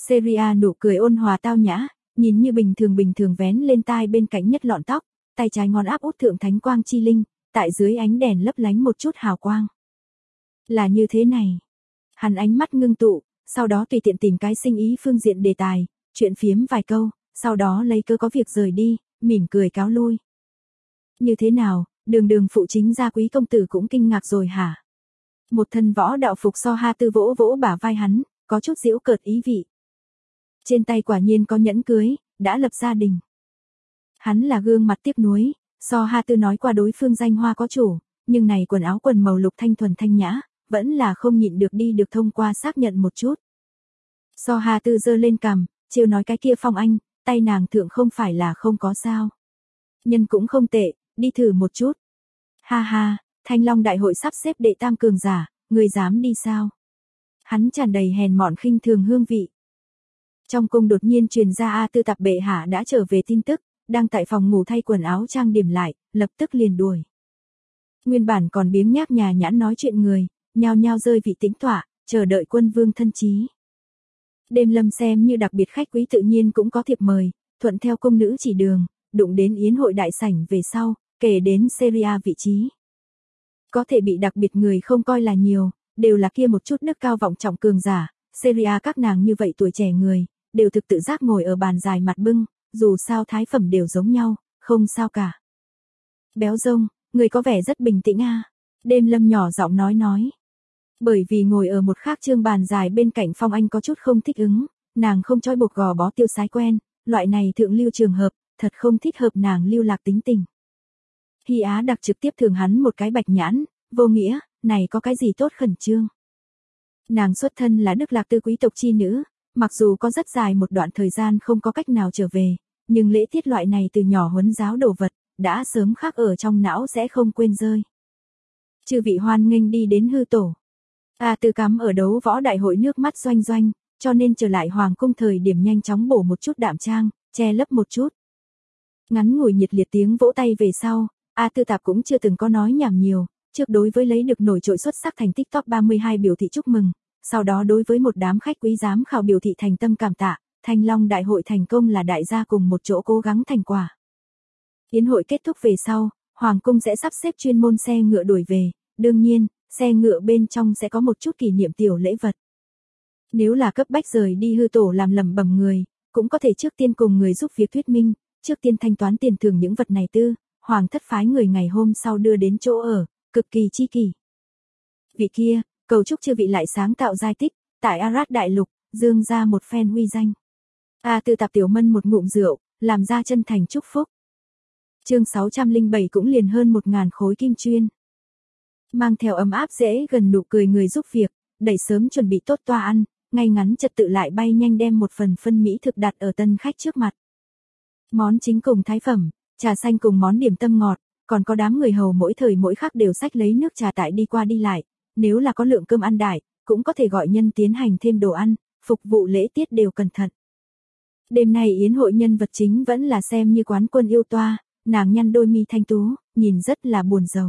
Seria nụ cười ôn hòa tao nhã, nhìn như bình thường vén lên tai bên cạnh nhất lọn tóc, tay trái ngón áp út thượng thánh quang chi linh, tại dưới ánh đèn lấp lánh một chút hào quang. Là như thế này. Hắn ánh mắt ngưng tụ, sau đó tùy tiện tìm cái sinh ý phương diện đề tài, chuyện phiếm vài câu, sau đó lấy cớ có việc rời đi, mỉm cười cáo lui. Như thế nào, đường phụ chính gia quý công tử cũng kinh ngạc rồi hả? Một thân võ đạo phục So Ha Tư vỗ vỗ bả vai hắn, có chút giễu cợt ý vị. Trên tay quả nhiên có nhẫn cưới, đã lập gia đình. Hắn là gương mặt tiếc nuối, So Ha Tư nói qua đối phương danh hoa có chủ, nhưng này quần áo quần màu lục thanh thuần thanh nhã, vẫn là không nhịn được đi được thông qua xác nhận một chút. So Ha Tư giơ lên cằm, chiều nói cái kia Phong Anh, tay nàng thượng không phải là không có sao. Nhân cũng không tệ, đi thử một chút. Ha ha, Thanh Long đại hội sắp xếp đệ tam cường giả, người dám đi sao? Hắn tràn đầy hèn mọn khinh thường hương vị. Trong cung đột nhiên truyền ra A Tư Tạp bệ hạ đã trở về tin tức, đang tại phòng ngủ thay quần áo trang điểm lại, lập tức liền đuổi. Nguyên bản còn biếng nhác nhà nhãn nói chuyện người, nhao nhao rơi vị tĩnh tọa, chờ đợi quân vương thân chí. Đêm Lâm xem như đặc biệt khách quý tự nhiên cũng có thiệp mời, thuận theo công nữ chỉ đường, đụng đến yến hội đại sảnh về sau, kể đến Seria vị trí. Có thể bị đặc biệt người không coi là nhiều, đều là kia một chút đức cao vọng trọng cường giả, Seria các nàng như vậy tuổi trẻ người, đều thực tự giác ngồi ở bàn dài mặt bưng, dù sao thái phẩm đều giống nhau, không sao cả. Béo rông, người có vẻ rất bình tĩnh a. Đêm Lâm nhỏ giọng nói. Bởi vì ngồi ở một khác trương bàn dài bên cạnh Phong Anh có chút không thích ứng, nàng không trói buộc gò bó tiêu sái quen, loại này thượng lưu trường hợp, thật không thích hợp nàng lưu lạc tính tình. Hy Á đặc trực tiếp thường hắn một cái bạch nhãn, vô nghĩa, này có cái gì tốt khẩn trương. Nàng xuất thân là Đức Lạc Tư quý tộc chi nữ, mặc dù có rất dài một đoạn thời gian không có cách nào trở về, nhưng lễ tiết loại này từ nhỏ huấn giáo đồ vật, đã sớm khắc ở trong não sẽ không quên rơi. Chư vị hoan nghênh đi đến hư tổ. A Tư cắm ở đấu võ đại hội nước mắt doanh doanh, cho nên trở lại hoàng cung thời điểm nhanh chóng bổ một chút đạm trang, che lấp một chút. Ngắn ngủi nhiệt liệt tiếng vỗ tay về sau, A Tư Tạp cũng chưa từng có nói nhảm nhiều, trước đối với lấy được nổi trội xuất sắc thành tích top 32 biểu thị chúc mừng, sau đó đối với một đám khách quý giám khảo biểu thị thành tâm cảm tạ, Thanh Long đại hội thành công là đại gia cùng một chỗ cố gắng thành quả. Yến hội kết thúc về sau, hoàng cung sẽ sắp xếp chuyên môn xe ngựa đuổi về, đương nhiên, xe ngựa bên trong sẽ có một chút kỷ niệm tiểu lễ vật. Nếu là cấp bách rời đi hư tổ làm lẩm bẩm người, cũng có thể trước tiên cùng người giúp việc thuyết minh, trước tiên thanh toán tiền thưởng những vật này tư, hoàng thất phái người ngày hôm sau đưa đến chỗ ở, cực kỳ chi kỷ. Vị kia, cầu chúc chư vị lại sáng tạo giai tích, tại Arad đại lục, dương ra một phen uy danh. A Tư Tạp tiểu mân một ngụm rượu, làm ra chân thành chúc phúc. Chương 607 cũng liền hơn 1000 khối kim chuyên. Mang theo ấm áp dễ gần nụ cười người giúp việc, đẩy sớm chuẩn bị tốt toa ăn, ngay ngắn trật tự lại bay nhanh đem một phần phân mỹ thực đặt ở tân khách trước mặt. Món chính cùng thái phẩm, trà xanh cùng món điểm tâm ngọt, còn có đám người hầu mỗi thời mỗi khắc đều xách lấy nước trà tại đi qua đi lại, nếu là có lượng cơm ăn đại, cũng có thể gọi nhân tiến hành thêm đồ ăn, phục vụ lễ tiết đều cẩn thận. Đêm nay yến hội nhân vật chính vẫn là xem như quán quân yêu toa, nàng nhăn đôi mi thanh tú, nhìn rất là buồn rầu.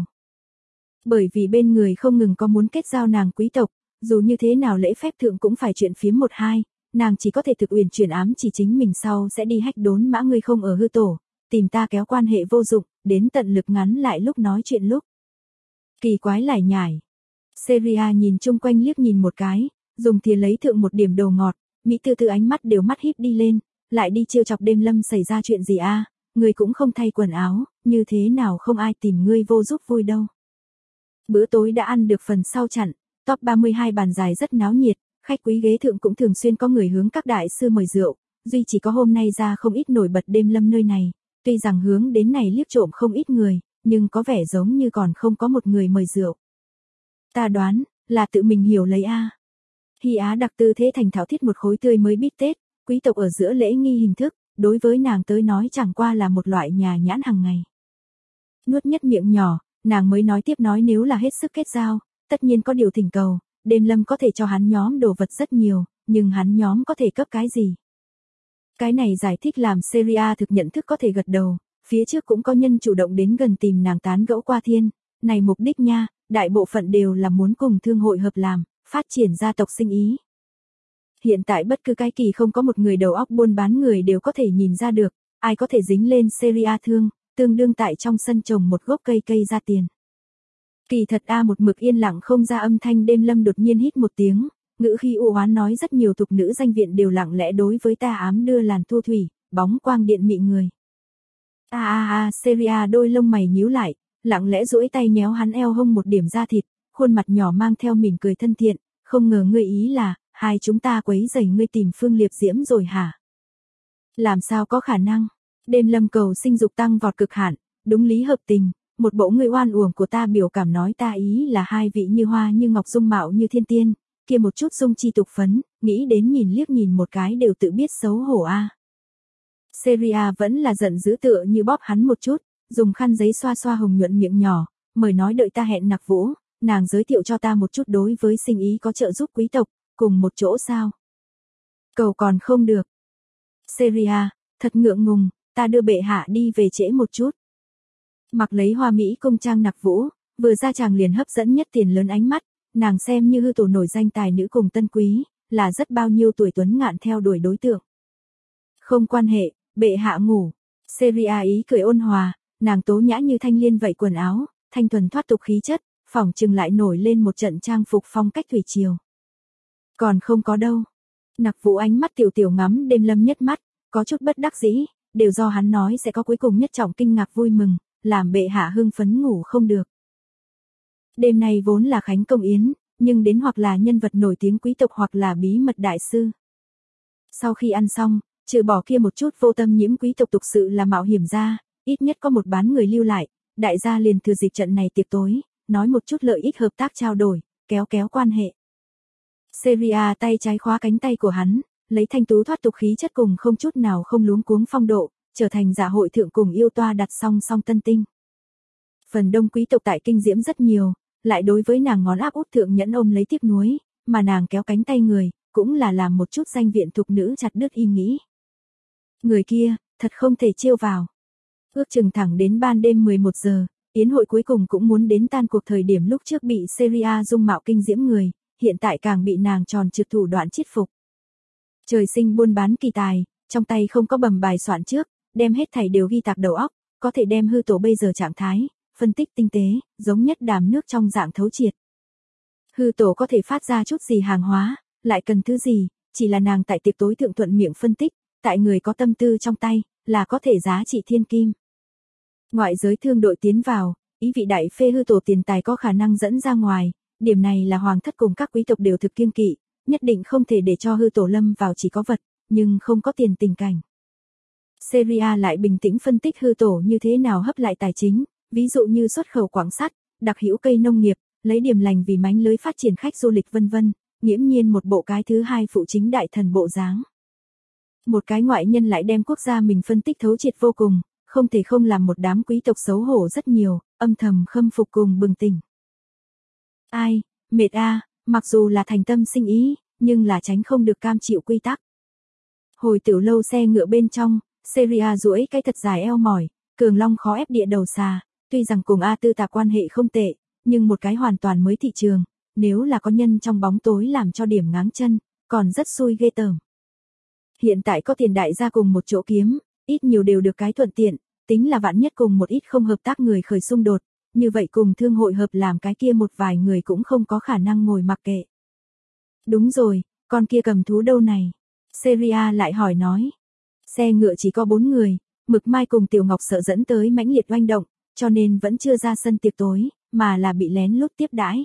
Bởi vì bên người không ngừng có muốn kết giao nàng quý tộc, dù như thế nào lễ phép thượng cũng phải chuyện phiếm một hai, nàng chỉ có thể thực uyển chuyển ám chỉ chính mình sau sẽ đi hách đốn mã ngươi không ở hư tổ, tìm ta kéo quan hệ vô dụng, đến tận lực ngắn lại lúc nói chuyện lúc. Kỳ quái lải nhải. Seria nhìn chung quanh liếc nhìn một cái, dùng thìa lấy thượng một điểm đồ ngọt, Mỹ tư tư ánh mắt đều mắt híp đi lên, lại đi trêu chọc Đêm Lâm xảy ra chuyện gì a? Người cũng không thay quần áo, như thế nào không ai tìm ngươi vô giúp vui đâu. Bữa tối đã ăn được phần sau chặn, top 32 bàn dài rất náo nhiệt, khách quý ghế thượng cũng thường xuyên có người hướng các đại sư mời rượu, duy chỉ có hôm nay ra không ít nổi bật Đêm Lâm nơi này, tuy rằng hướng đến này liếc trộm không ít người, nhưng có vẻ giống như còn không có một người mời rượu. Ta đoán, là tự mình hiểu lấy a. Hy Á đặc tư thế thành thạo thiết một khối tươi mới bít tết, quý tộc ở giữa lễ nghi hình thức, đối với nàng tới nói chẳng qua là một loại nhà nhãn hàng ngày. Nuốt nhất miệng nhỏ, nàng mới nói tiếp nói nếu là hết sức kết giao, tất nhiên có điều thỉnh cầu, Đêm Lâm có thể cho hắn nhóm đồ vật rất nhiều, nhưng hắn nhóm có thể cấp cái gì? Cái này giải thích làm Seria thực nhận thức có thể gật đầu, phía trước cũng có nhân chủ động đến gần tìm nàng tán gẫu qua thiên, này mục đích nha, đại bộ phận đều là muốn cùng thương hội hợp làm, phát triển gia tộc sinh ý. Hiện tại bất cứ cái kỳ không có một người đầu óc buôn bán người đều có thể nhìn ra được, ai có thể dính lên serie A thương, tương đương tại trong sân trồng một gốc cây cây ra tiền. Kỳ thật A một mực yên lặng không ra âm thanh. Đêm Lâm đột nhiên hít một tiếng, ngữ khi u oán nói rất nhiều tục nữ danh viện đều lặng lẽ đối với ta ám đưa làn thu thủy, bóng quang điện mị người. Serie A đôi lông mày nhíu lại, lặng lẽ duỗi tay nhéo hắn eo hông một điểm da thịt, khuôn mặt nhỏ mang theo mỉm cười thân thiện, không ngờ ngươi ý là, hai chúng ta quấy rầy ngươi tìm Phương Liệp Diễm rồi hả? Làm sao có khả năng? Đêm Lâm cầu sinh dục tăng vọt cực hạn, đúng lý hợp tình, một bộ ngươi oan uổng của ta biểu cảm nói ta ý là hai vị như hoa như ngọc dung mạo như thiên tiên, kia một chút dung chi tục phấn, nghĩ đến nhìn liếc nhìn một cái đều tự biết xấu hổ a. Seria vẫn là giận dữ tựa như bóp hắn một chút, dùng khăn giấy xoa xoa hồng nhuận miệng nhỏ, mời nói đợi ta hẹn Nặc Vũ, nàng giới thiệu cho ta một chút đối với sinh ý có trợ giúp quý tộc, cùng một chỗ sao? Cầu còn không được. Seria, thật ngượng ngùng, ta đưa bệ hạ đi về trễ một chút. Mặc lấy hoa mỹ cung trang Nặc Vũ, vừa ra chàng liền hấp dẫn nhất tiền lớn ánh mắt, nàng xem như hư tổ nổi danh tài nữ cùng tân quý, là rất bao nhiêu tuổi tuấn ngạn theo đuổi đối tượng. Không quan hệ, bệ hạ ngủ. Seria ý cười ôn hòa, nàng tố nhã như thanh liên vậy quần áo, thanh thuần thoát tục khí chất, phỏng chừng lại nổi lên một trận trang phục phong cách thủy triều. Còn không có đâu. Nặc Vũ ánh mắt tiểu tiểu ngắm Đêm Lâm nhất mắt, có chút bất đắc dĩ, đều do hắn nói sẽ có cuối cùng nhất trọng kinh ngạc vui mừng, làm bệ hạ hưng phấn ngủ không được. Đêm nay vốn là khánh công yến, nhưng đến hoặc là nhân vật nổi tiếng quý tộc hoặc là bí mật đại sư. Sau khi ăn xong, trừ bỏ kia một chút vô tâm nhiễm quý tộc tục sự là mạo hiểm ra, ít nhất có một bán người lưu lại, đại gia liền thừa dịp trận này tiệc tối, nói một chút lợi ích hợp tác trao đổi, kéo kéo quan hệ. Seria tay trái khóa cánh tay của hắn, lấy thanh tú thoát tục khí chất cùng không chút nào không luống cuống phong độ, trở thành dạ hội thượng cùng yêu toa đặt song song tân tinh. Phần đông quý tộc tại kinh diễm rất nhiều, lại đối với nàng ngón áp út thượng nhẫn ôm lấy tiếc nuối, mà nàng kéo cánh tay người, cũng là làm một chút danh viện thục nữ chặt đứt ý nghĩ. Người kia, thật không thể chiêu vào. Ước chừng thẳng đến ban đêm 11 giờ, yến hội cuối cùng cũng muốn đến tan cuộc. Thời điểm lúc trước bị Seria dung mạo kinh diễm người, hiện tại càng bị nàng tròn trượt thủ đoạn chiết phục. Trời sinh buôn bán kỳ tài, trong tay không có bầm bài soạn trước, đem hết thảy đều ghi tạc đầu óc, có thể đem hư tổ bây giờ trạng thái, phân tích tinh tế, giống nhất đàm nước trong dạng thấu triệt. Hư tổ có thể phát ra chút gì hàng hóa, lại cần thứ gì, chỉ là nàng tại tiệc tối thượng thuận miệng phân tích, tại người có tâm tư trong tay, là có thể giá trị thiên kim. Ngoại giới thương đội tiến vào, ý vị đại phê hư tổ tiền tài có khả năng dẫn ra ngoài, điểm này là hoàng thất cùng các quý tộc đều thực kiêng kỵ, nhất định không thể để cho hư tổ lâm vào chỉ có vật, nhưng không có tiền tình cảnh. Seria lại bình tĩnh phân tích hư tổ như thế nào hấp lại tài chính, ví dụ như xuất khẩu quảng sắt, đặc hữu cây nông nghiệp, lấy điểm lành vì mánh lưới phát triển khách du lịch vân vân, nghiễm nhiên một bộ cái thứ hai phụ chính đại thần bộ dáng. Một cái ngoại nhân lại đem quốc gia mình phân tích thấu triệt vô cùng, không thể không làm một đám quý tộc xấu hổ rất nhiều, âm thầm khâm phục cùng bừng tỉnh. Ai, mệt a, mặc dù là thành tâm sinh ý, nhưng là tránh không được cam chịu quy tắc. Hồi tiểu lâu xe ngựa bên trong, Seria duỗi cái thật dài eo mỏi, cường long khó ép địa đầu xà, tuy rằng cùng A Tư Tạp quan hệ không tệ, nhưng một cái hoàn toàn mới thị trường, nếu là có nhân trong bóng tối làm cho điểm ngáng chân, còn rất xui ghê tởm. Hiện tại có tiền đại gia cùng một chỗ kiếm, ít nhiều đều được cái thuận tiện, tính là vạn nhất cùng một ít không hợp tác người khởi xung đột, như vậy cùng thương hội hợp làm cái kia một vài người cũng không có khả năng ngồi mặc kệ. Đúng rồi, con kia cầm thú đâu này? Seria lại hỏi nói. Xe ngựa chỉ có 4 người, Mực Mai cùng Tiểu Ngọc sợ dẫn tới mãnh liệt oanh động, cho nên vẫn chưa ra sân tiệc tối, mà là bị lén lút tiếp đãi.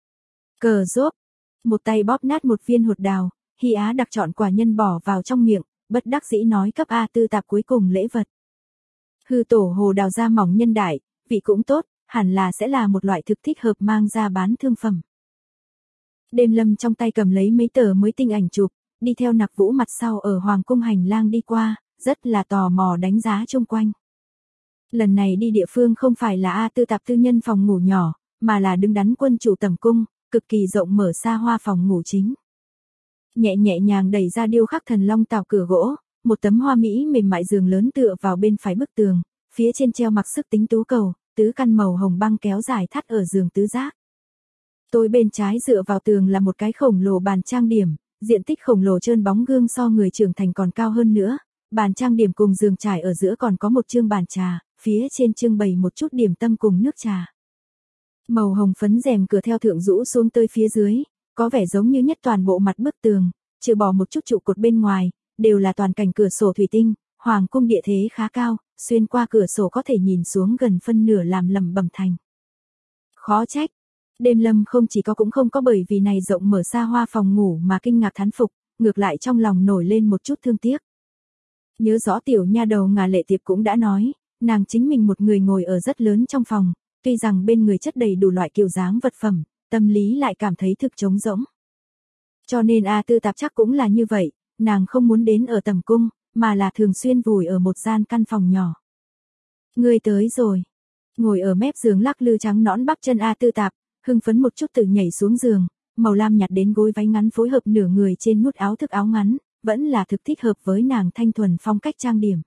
Cờ rốp, một tay bóp nát một viên hột đào, Hy Á đặc chọn quả nhân bỏ vào trong miệng, bất đắc dĩ nói cấp A Tư Tạp cuối cùng lễ vật. Hư tổ hồ đào ra mỏng nhân đại, vị cũng tốt, hẳn là sẽ là một loại thực thích hợp mang ra bán thương phẩm. Đêm Lâm trong tay cầm lấy mấy tờ mới tinh ảnh chụp, đi theo Nặc Vũ mặt sau ở hoàng cung hành lang đi qua, rất là tò mò đánh giá chung quanh. Lần này đi địa phương không phải là A Tư Tạp tư nhân phòng ngủ nhỏ, mà là đứng đắn quân chủ tầm cung, cực kỳ rộng mở xa hoa phòng ngủ chính. Nhẹ nhẹ nhàng đẩy ra điêu khắc thần long tảo cửa gỗ, một tấm hoa mỹ mềm mại giường lớn tựa vào bên phải bức tường, phía trên treo mặc sức tính tú cầu, tứ căn màu hồng băng kéo dài thắt ở giường tứ giác. Tối bên trái dựa vào tường là một cái khổng lồ bàn trang điểm, diện tích khổng lồ trơn bóng gương so người trưởng thành còn cao hơn nữa, bàn trang điểm cùng giường trải ở giữa còn có một chương bàn trà, phía trên trưng bày một chút điểm tâm cùng nước trà. Màu hồng phấn rèm cửa theo thượng rũ xuống tới phía dưới, có vẻ giống như nhất toàn bộ mặt bức tường, trừ bỏ một chút trụ cột bên ngoài, đều là toàn cảnh cửa sổ thủy tinh, hoàng cung địa thế khá cao, xuyên qua cửa sổ có thể nhìn xuống gần phân nửa làm lầm bẩm thành. Khó trách, Đêm Lâm không chỉ có cũng không có bởi vì này rộng mở xa hoa phòng ngủ mà kinh ngạc thán phục, ngược lại trong lòng nổi lên một chút thương tiếc. Nhớ rõ tiểu nha đầu Ngà Lệ Tiệp cũng đã nói, nàng chính mình một người ngồi ở rất lớn trong phòng, tuy rằng bên người chất đầy đủ loại kiểu dáng vật phẩm, tâm lý lại cảm thấy thực trống rỗng. Cho nên A Tư Tạp chắc cũng là như vậy, nàng không muốn đến ở tầm cung, mà là thường xuyên vùi ở một gian căn phòng nhỏ. Ngươi tới rồi. Ngồi ở mép giường lắc lư trắng nõn bắp chân A Tư Tạp, hưng phấn một chút tự nhảy xuống giường, màu lam nhạt đến gối váy ngắn phối hợp nửa người trên nút áo thức áo ngắn, vẫn là thực thích hợp với nàng thanh thuần phong cách trang điểm.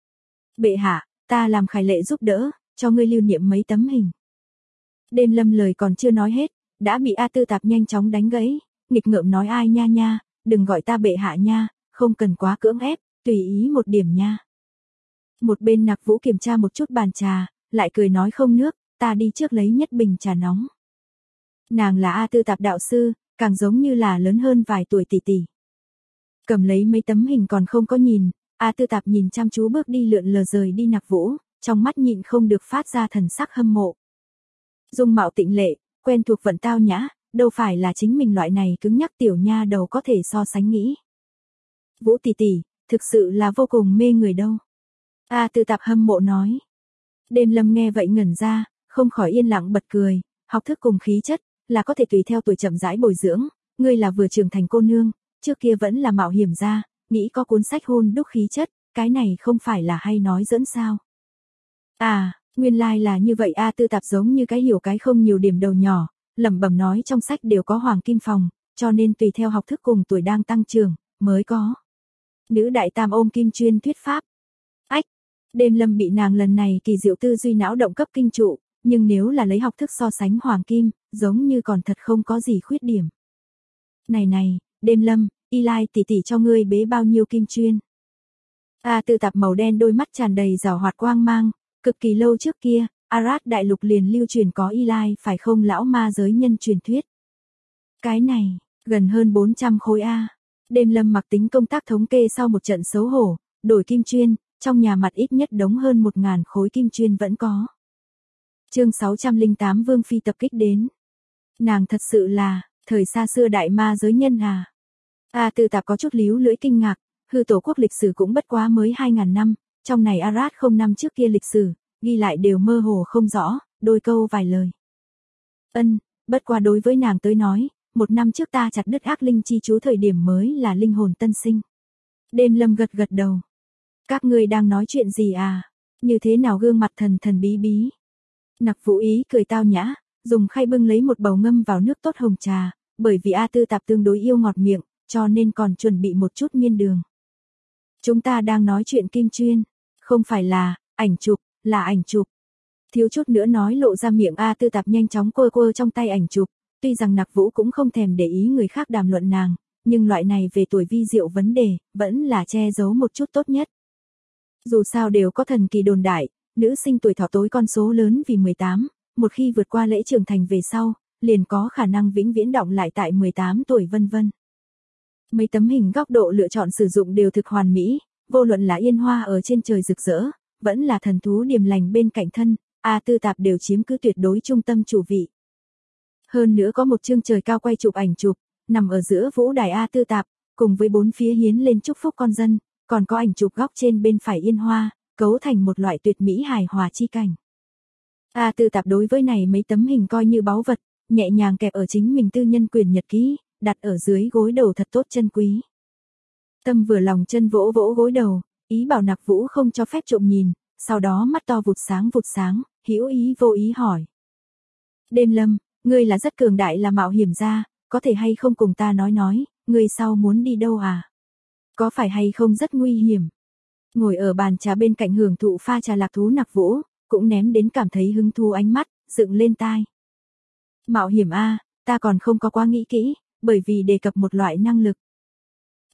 Bệ hạ, ta làm Khải Lệ giúp đỡ, cho ngươi lưu niệm mấy tấm hình. Đêm Lâm lời còn chưa nói hết, đã bị A Tư Tạp nhanh chóng đánh gãy, nghịch ngợm nói ai nha nha, đừng gọi ta bệ hạ nha, không cần quá cưỡng ép, tùy ý một điểm nha. Một bên Nặc Vũ kiểm tra một chút bàn trà, lại cười nói không nước, ta đi trước lấy nhất bình trà nóng. Nàng là A Tư Tạp đạo sư, càng giống như là lớn hơn vài tuổi tỷ tỷ. Cầm lấy mấy tấm hình còn không có nhìn, A Tư Tạp nhìn chăm chú bước đi lượn lờ rời đi Nặc Vũ, trong mắt nhịn không được phát ra thần sắc hâm mộ. Dung mạo tịnh lệ, quen thuộc vận tao nhã, đâu phải là chính mình loại này cứng nhắc tiểu nha đầu có thể so sánh nghĩ. Vũ tỷ tỷ, thực sự là vô cùng mê người đâu. A Tư Tạp hâm mộ nói. Đêm Lâm nghe vậy ngẩn ra, không khỏi yên lặng bật cười, học thức cùng khí chất, là có thể tùy theo tuổi chậm rãi bồi dưỡng, ngươi là vừa trưởng thành cô nương, trước kia vẫn là mạo hiểm gia, nghĩ có cuốn sách hôn đúc khí chất, cái này không phải là hay nói dẫn sao. À, nguyên lai là như vậy. A Tư Tạp giống như cái hiểu cái không nhiều điểm đầu nhỏ, lẩm bẩm nói trong sách đều có hoàng kim phòng, cho nên tùy theo học thức cùng tuổi đang tăng trưởng, mới có. Nữ đại tam ôm kim chuyên thuyết pháp. Ách, Đêm Lâm bị nàng lần này kỳ diệu tư duy não động cấp kinh trụ, nhưng nếu là lấy học thức so sánh hoàng kim, giống như còn thật không có gì khuyết điểm. Này, Đêm Lâm, Y Lai tỷ tỷ cho ngươi bế bao nhiêu kim chuyên? A Tư Tạp màu đen đôi mắt tràn đầy rào hoạt quang mang, cực kỳ lâu trước kia, Arad đại lục liền lưu truyền có Y Lai phải không lão ma giới nhân truyền thuyết. Cái này, gần hơn 400 khối A. Đêm Lâm mặc tính công tác thống kê sau một trận xấu hổ, đổi kim chuyên, trong nhà mặt ít nhất đống hơn 1000 khối kim chuyên vẫn có. Chương 608 Vương phi tập kích đến. Nàng thật sự là thời xa xưa đại ma giới nhân à? A Tư Tạp có chút líu lưỡi kinh ngạc, hư tổ quốc lịch sử cũng bất quá mới 2000 năm, trong này Arad không năm trước kia lịch sử, ghi lại đều mơ hồ không rõ, đôi câu vài lời. Bất qua đối với nàng tới nói, một năm trước ta chặt đứt ác linh chi chú thời điểm mới là linh hồn tân sinh. Đêm Lâm gật gật đầu. Các ngươi đang nói chuyện gì à? Như thế nào gương mặt thần thần bí bí? Nặc Vũ ý cười tao nhã, dùng khay bưng lấy một bầu ngâm vào nước tốt hồng trà, bởi vì A Tư Tạp tương đối yêu ngọt miệng, cho nên còn chuẩn bị một chút miên đường. Chúng ta đang nói chuyện kim chuyên, không phải là ảnh chụp, là ảnh chụp. Thiếu chút nữa nói lộ ra miệng. A Tư Tạp nhanh chóng quơ quơ trong tay ảnh chụp, tuy rằng Nặc Vũ cũng không thèm để ý người khác đàm luận nàng, nhưng loại này về tuổi vi diệu vấn đề, vẫn là che giấu một chút tốt nhất. Dù sao đều có thần kỳ đồn đại, nữ sinh tuổi thọ tối con số lớn vì 18, một khi vượt qua lễ trưởng thành về sau, liền có khả năng vĩnh viễn đọng lại tại 18 tuổi vân vân. Mấy tấm hình góc độ lựa chọn sử dụng đều thực hoàn mỹ, vô luận là yên hoa ở trên trời rực rỡ, vẫn là thần thú điềm lành bên cạnh thân, A Tư Tạp đều chiếm cứ tuyệt đối trung tâm chủ vị. Hơn nữa có một chương trời cao quay chụp ảnh chụp, nằm ở giữa vũ đài A Tư Tạp, cùng với bốn phía hiến lên chúc phúc con dân, còn có ảnh chụp góc trên bên phải yên hoa, cấu thành một loại tuyệt mỹ hài hòa chi cảnh. A Tư Tạp đối với này mấy tấm hình coi như báu vật, nhẹ nhàng kẹp ở chính mình tư nhân quyền nhật ký, đặt ở dưới gối đầu thật tốt chân quý. Tâm vừa lòng chân vỗ vỗ gối đầu, ý bảo Nặc Vũ không cho phép trộm nhìn, sau đó mắt to vụt sáng, hữu ý vô ý hỏi. Đêm Lâm, ngươi là rất cường đại là mạo hiểm gia, có thể hay không cùng ta nói, ngươi sau muốn đi đâu à? Có phải hay không rất nguy hiểm? Ngồi ở bàn trà bên cạnh hưởng thụ pha trà lạc thú Nặc Vũ, cũng ném đến cảm thấy hứng thú ánh mắt, dựng lên tai. Mạo hiểm a, ta còn không có quá nghĩ kỹ, bởi vì đề cập một loại năng lực.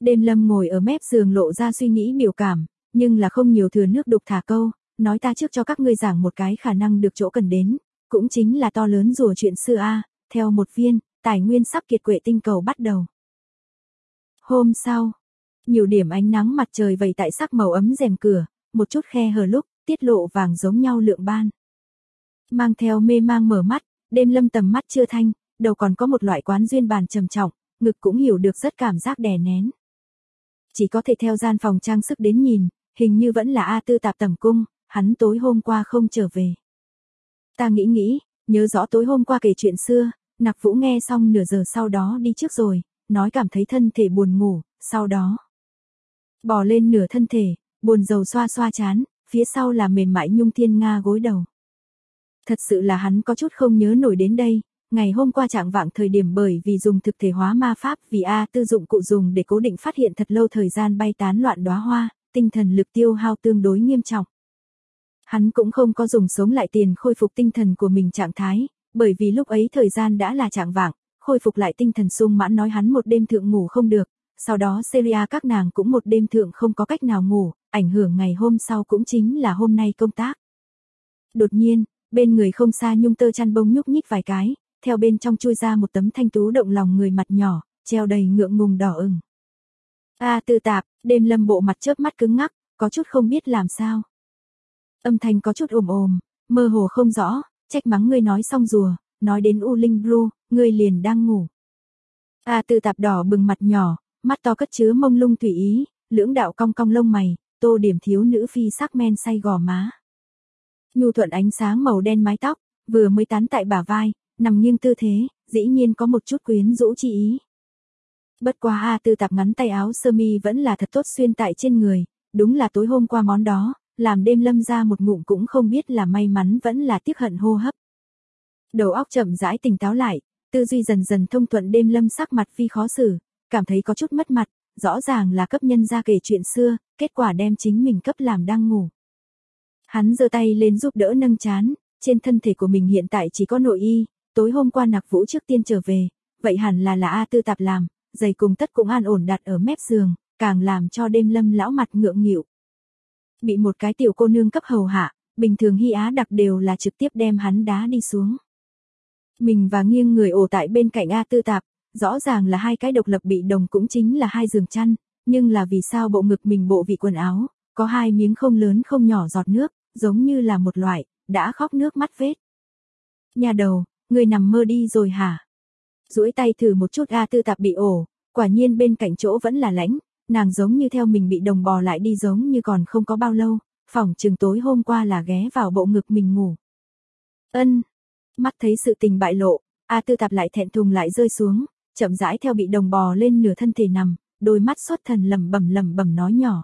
Đêm Lâm ngồi ở mép giường lộ ra suy nghĩ biểu cảm, nhưng là không nhiều thừa nước đục thả câu, nói ta trước cho các ngươi giảng một cái khả năng được chỗ cần đến, cũng chính là to lớn rùa chuyện xưa a, theo một viên, tài nguyên sắp kiệt quệ tinh cầu bắt đầu. Hôm sau, nhiều điểm ánh nắng mặt trời vẩy tại sắc màu ấm rèm cửa, một chút khe hở lúc, tiết lộ vàng giống nhau lượng ban. Mang theo mê mang mở mắt, Đêm Lâm tầm mắt chưa thanh, đầu còn có một loại quán duyên bàn trầm trọng, ngực cũng hiểu được rất cảm giác đè nén. Chỉ có thể theo gian phòng trang sức đến nhìn, hình như vẫn là A Tư Tạp tầm cung, hắn tối hôm qua không trở về. Ta nghĩ, nhớ rõ tối hôm qua kể chuyện xưa, Nặc Vũ nghe xong nửa giờ sau đó đi trước rồi, nói cảm thấy thân thể buồn ngủ, sau đó bò lên nửa thân thể, buồn rầu xoa xoa chán, phía sau là mềm mại nhung thiên nga gối đầu. Thật sự là hắn có chút không nhớ nổi đến đây, ngày hôm qua trạng vạng thời điểm bởi vì dùng thực thể hóa ma pháp vì A Tư dụng cụ dùng để cố định phát hiện thật lâu thời gian bay tán loạn đóa hoa, tinh thần lực tiêu hao tương đối nghiêm trọng. Hắn cũng không có dùng sống lại tiền khôi phục tinh thần của mình trạng thái, bởi vì lúc ấy thời gian đã là trạng vạng, khôi phục lại tinh thần sung mãn nói hắn một đêm thượng ngủ không được, sau đó Celia các nàng cũng một đêm thượng không có cách nào ngủ, ảnh hưởng ngày hôm sau cũng chính là hôm nay công tác. Đột nhiên, bên người không xa nhung tơ chăn bông nhúc nhích vài cái, theo bên trong chui ra một tấm thanh tú động lòng người mặt nhỏ, treo đầy ngượng ngùng đỏ ửng. A Tư Tạp, Đêm Lâm bộ mặt chớp mắt cứng ngắc, có chút không biết làm sao. Âm thanh có chút ồm, mơ hồ không rõ, trách mắng ngươi nói xong rùa, nói đến U Linh Blue, ngươi liền đang ngủ. A Tư Tạp đỏ bừng mặt nhỏ, mắt to cất chứa mông lung thủy ý, lưỡng đạo cong cong lông mày, tô điểm thiếu nữ phi sắc men say gò má. Nhu thuận ánh sáng màu đen mái tóc, vừa mới tán tại bả vai, nằm nghiêng tư thế, dĩ nhiên có một chút quyến rũ chi ý. Bất quá A Tư Tạp ngắn tay áo sơ mi vẫn là thật tốt xuyên tại trên người, đúng là tối hôm qua món đó, làm Đêm Lâm ra một ngụm cũng không biết là may mắn vẫn là tiếc hận hô hấp. Đầu óc chậm rãi tỉnh táo lại, tư duy dần dần thông thuận. Đêm Lâm sắc mặt phi khó xử, cảm thấy có chút mất mặt, rõ ràng là cấp nhân ra kể chuyện xưa, kết quả đem chính mình cấp làm đang ngủ. Hắn giơ tay lên giúp đỡ nâng trán, trên thân thể của mình hiện tại chỉ có nội y, tối hôm qua Nặc Vũ trước tiên trở về, vậy hẳn là A Tư Tạp làm, giày cùng tất cũng an ổn đặt ở mép giường, càng làm cho Đêm Lâm lão mặt ngượng nghịu. Bị một cái tiểu cô nương cấp hầu hạ, bình thường Hy Á đặc đều là trực tiếp đem hắn đá đi xuống. Mình và nghiêng người ổ tại bên cạnh A Tư Tạp, rõ ràng là hai cái độc lập bị đồng cũng chính là hai giường chăn, nhưng là vì sao bộ ngực mình bộ vị quần áo, có hai miếng không lớn không nhỏ giọt nước, giống như là một loại, đã khóc nước mắt vết. Nhà đầu, người nằm mơ đi rồi hả? Duỗi tay thử một chút A Tư Tạp bị ổ, quả nhiên bên cạnh chỗ vẫn là lãnh, nàng giống như theo mình bị đồng bò lại đi giống như còn không có bao lâu, phỏng chừng tối hôm qua là ghé vào bộ ngực mình ngủ. Mắt thấy sự tình bại lộ, A Tư Tạp lại thẹn thùng lại rơi xuống, chậm rãi theo bị đồng bò lên nửa thân thể nằm, đôi mắt xuất thần lẩm bẩm nói nhỏ.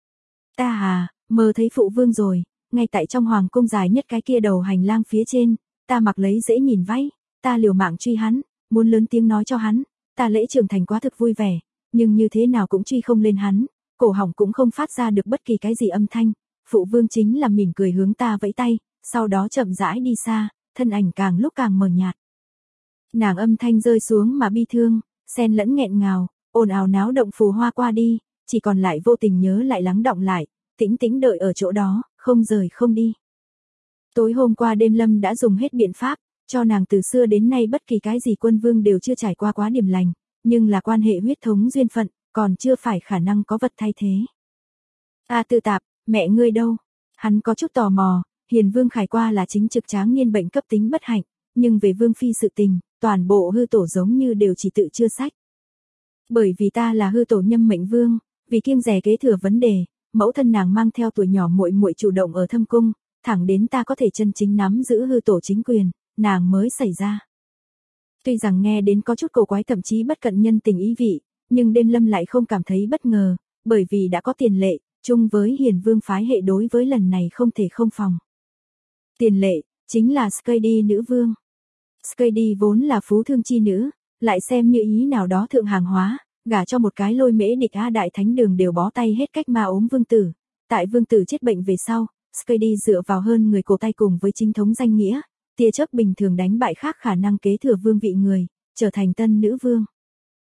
Ta mơ thấy phụ vương rồi, ngay tại trong hoàng cung dài nhất cái kia đầu hành lang phía trên, ta mặc lấy dễ nhìn váy, ta liều mạng truy hắn, muốn lớn tiếng nói cho hắn, ta lễ trưởng thành quá thực vui vẻ, nhưng như thế nào cũng truy không lên hắn, cổ họng cũng không phát ra được bất kỳ cái gì âm thanh, phụ vương chính là mỉm cười hướng ta vẫy tay, sau đó chậm rãi đi xa, thân ảnh càng lúc càng mờ nhạt. Nàng âm thanh rơi xuống mà bi thương, xen lẫn nghẹn ngào, ồn ào náo động phù hoa qua đi, chỉ còn lại vô tình nhớ lại lắng đọng lại, tĩnh tĩnh đợi ở chỗ đó, không rời không đi. Tối hôm qua Đêm Lâm đã dùng hết biện pháp, cho nàng từ xưa đến nay bất kỳ cái gì quân vương đều chưa trải qua quá điểm lành, nhưng là quan hệ huyết thống duyên phận, còn chưa phải khả năng có vật thay thế. A Tư Tạp, mẹ ngươi đâu? Hắn có chút tò mò, Hiền Vương Khải qua là chính trực tráng niên bệnh cấp tính bất hạnh, nhưng về Vương Phi sự tình, toàn bộ hư tổ giống như đều chỉ tự chưa sách. Bởi vì ta là hư tổ nhâm mệnh vương, vì kiêng dè kế thừa vấn đề, mẫu thân nàng mang theo tuổi nhỏ muội muội chủ động ở thâm cung, thẳng đến ta có thể chân chính nắm giữ hư tổ chính quyền, nàng mới xảy ra. Tuy rằng nghe đến có chút cổ quái thậm chí bất cận nhân tình ý vị, nhưng Đêm Lâm lại không cảm thấy bất ngờ, bởi vì đã có tiền lệ, chung với Hiền Vương phái hệ đối với lần này không thể không phòng. Tiền lệ, chính là Skady nữ vương. Skady vốn là phú thương chi nữ, lại xem như ý nào đó thượng hàng hóa, gả cho một cái lôi mễ địch A đại thánh đường đều bó tay hết cách mà ốm vương tử. Tại vương tử chết bệnh về sau, Skady dựa vào hơn người cổ tay cùng với chính thống danh nghĩa, tia chớp bình thường đánh bại khác khả năng kế thừa vương vị người, trở thành tân nữ vương.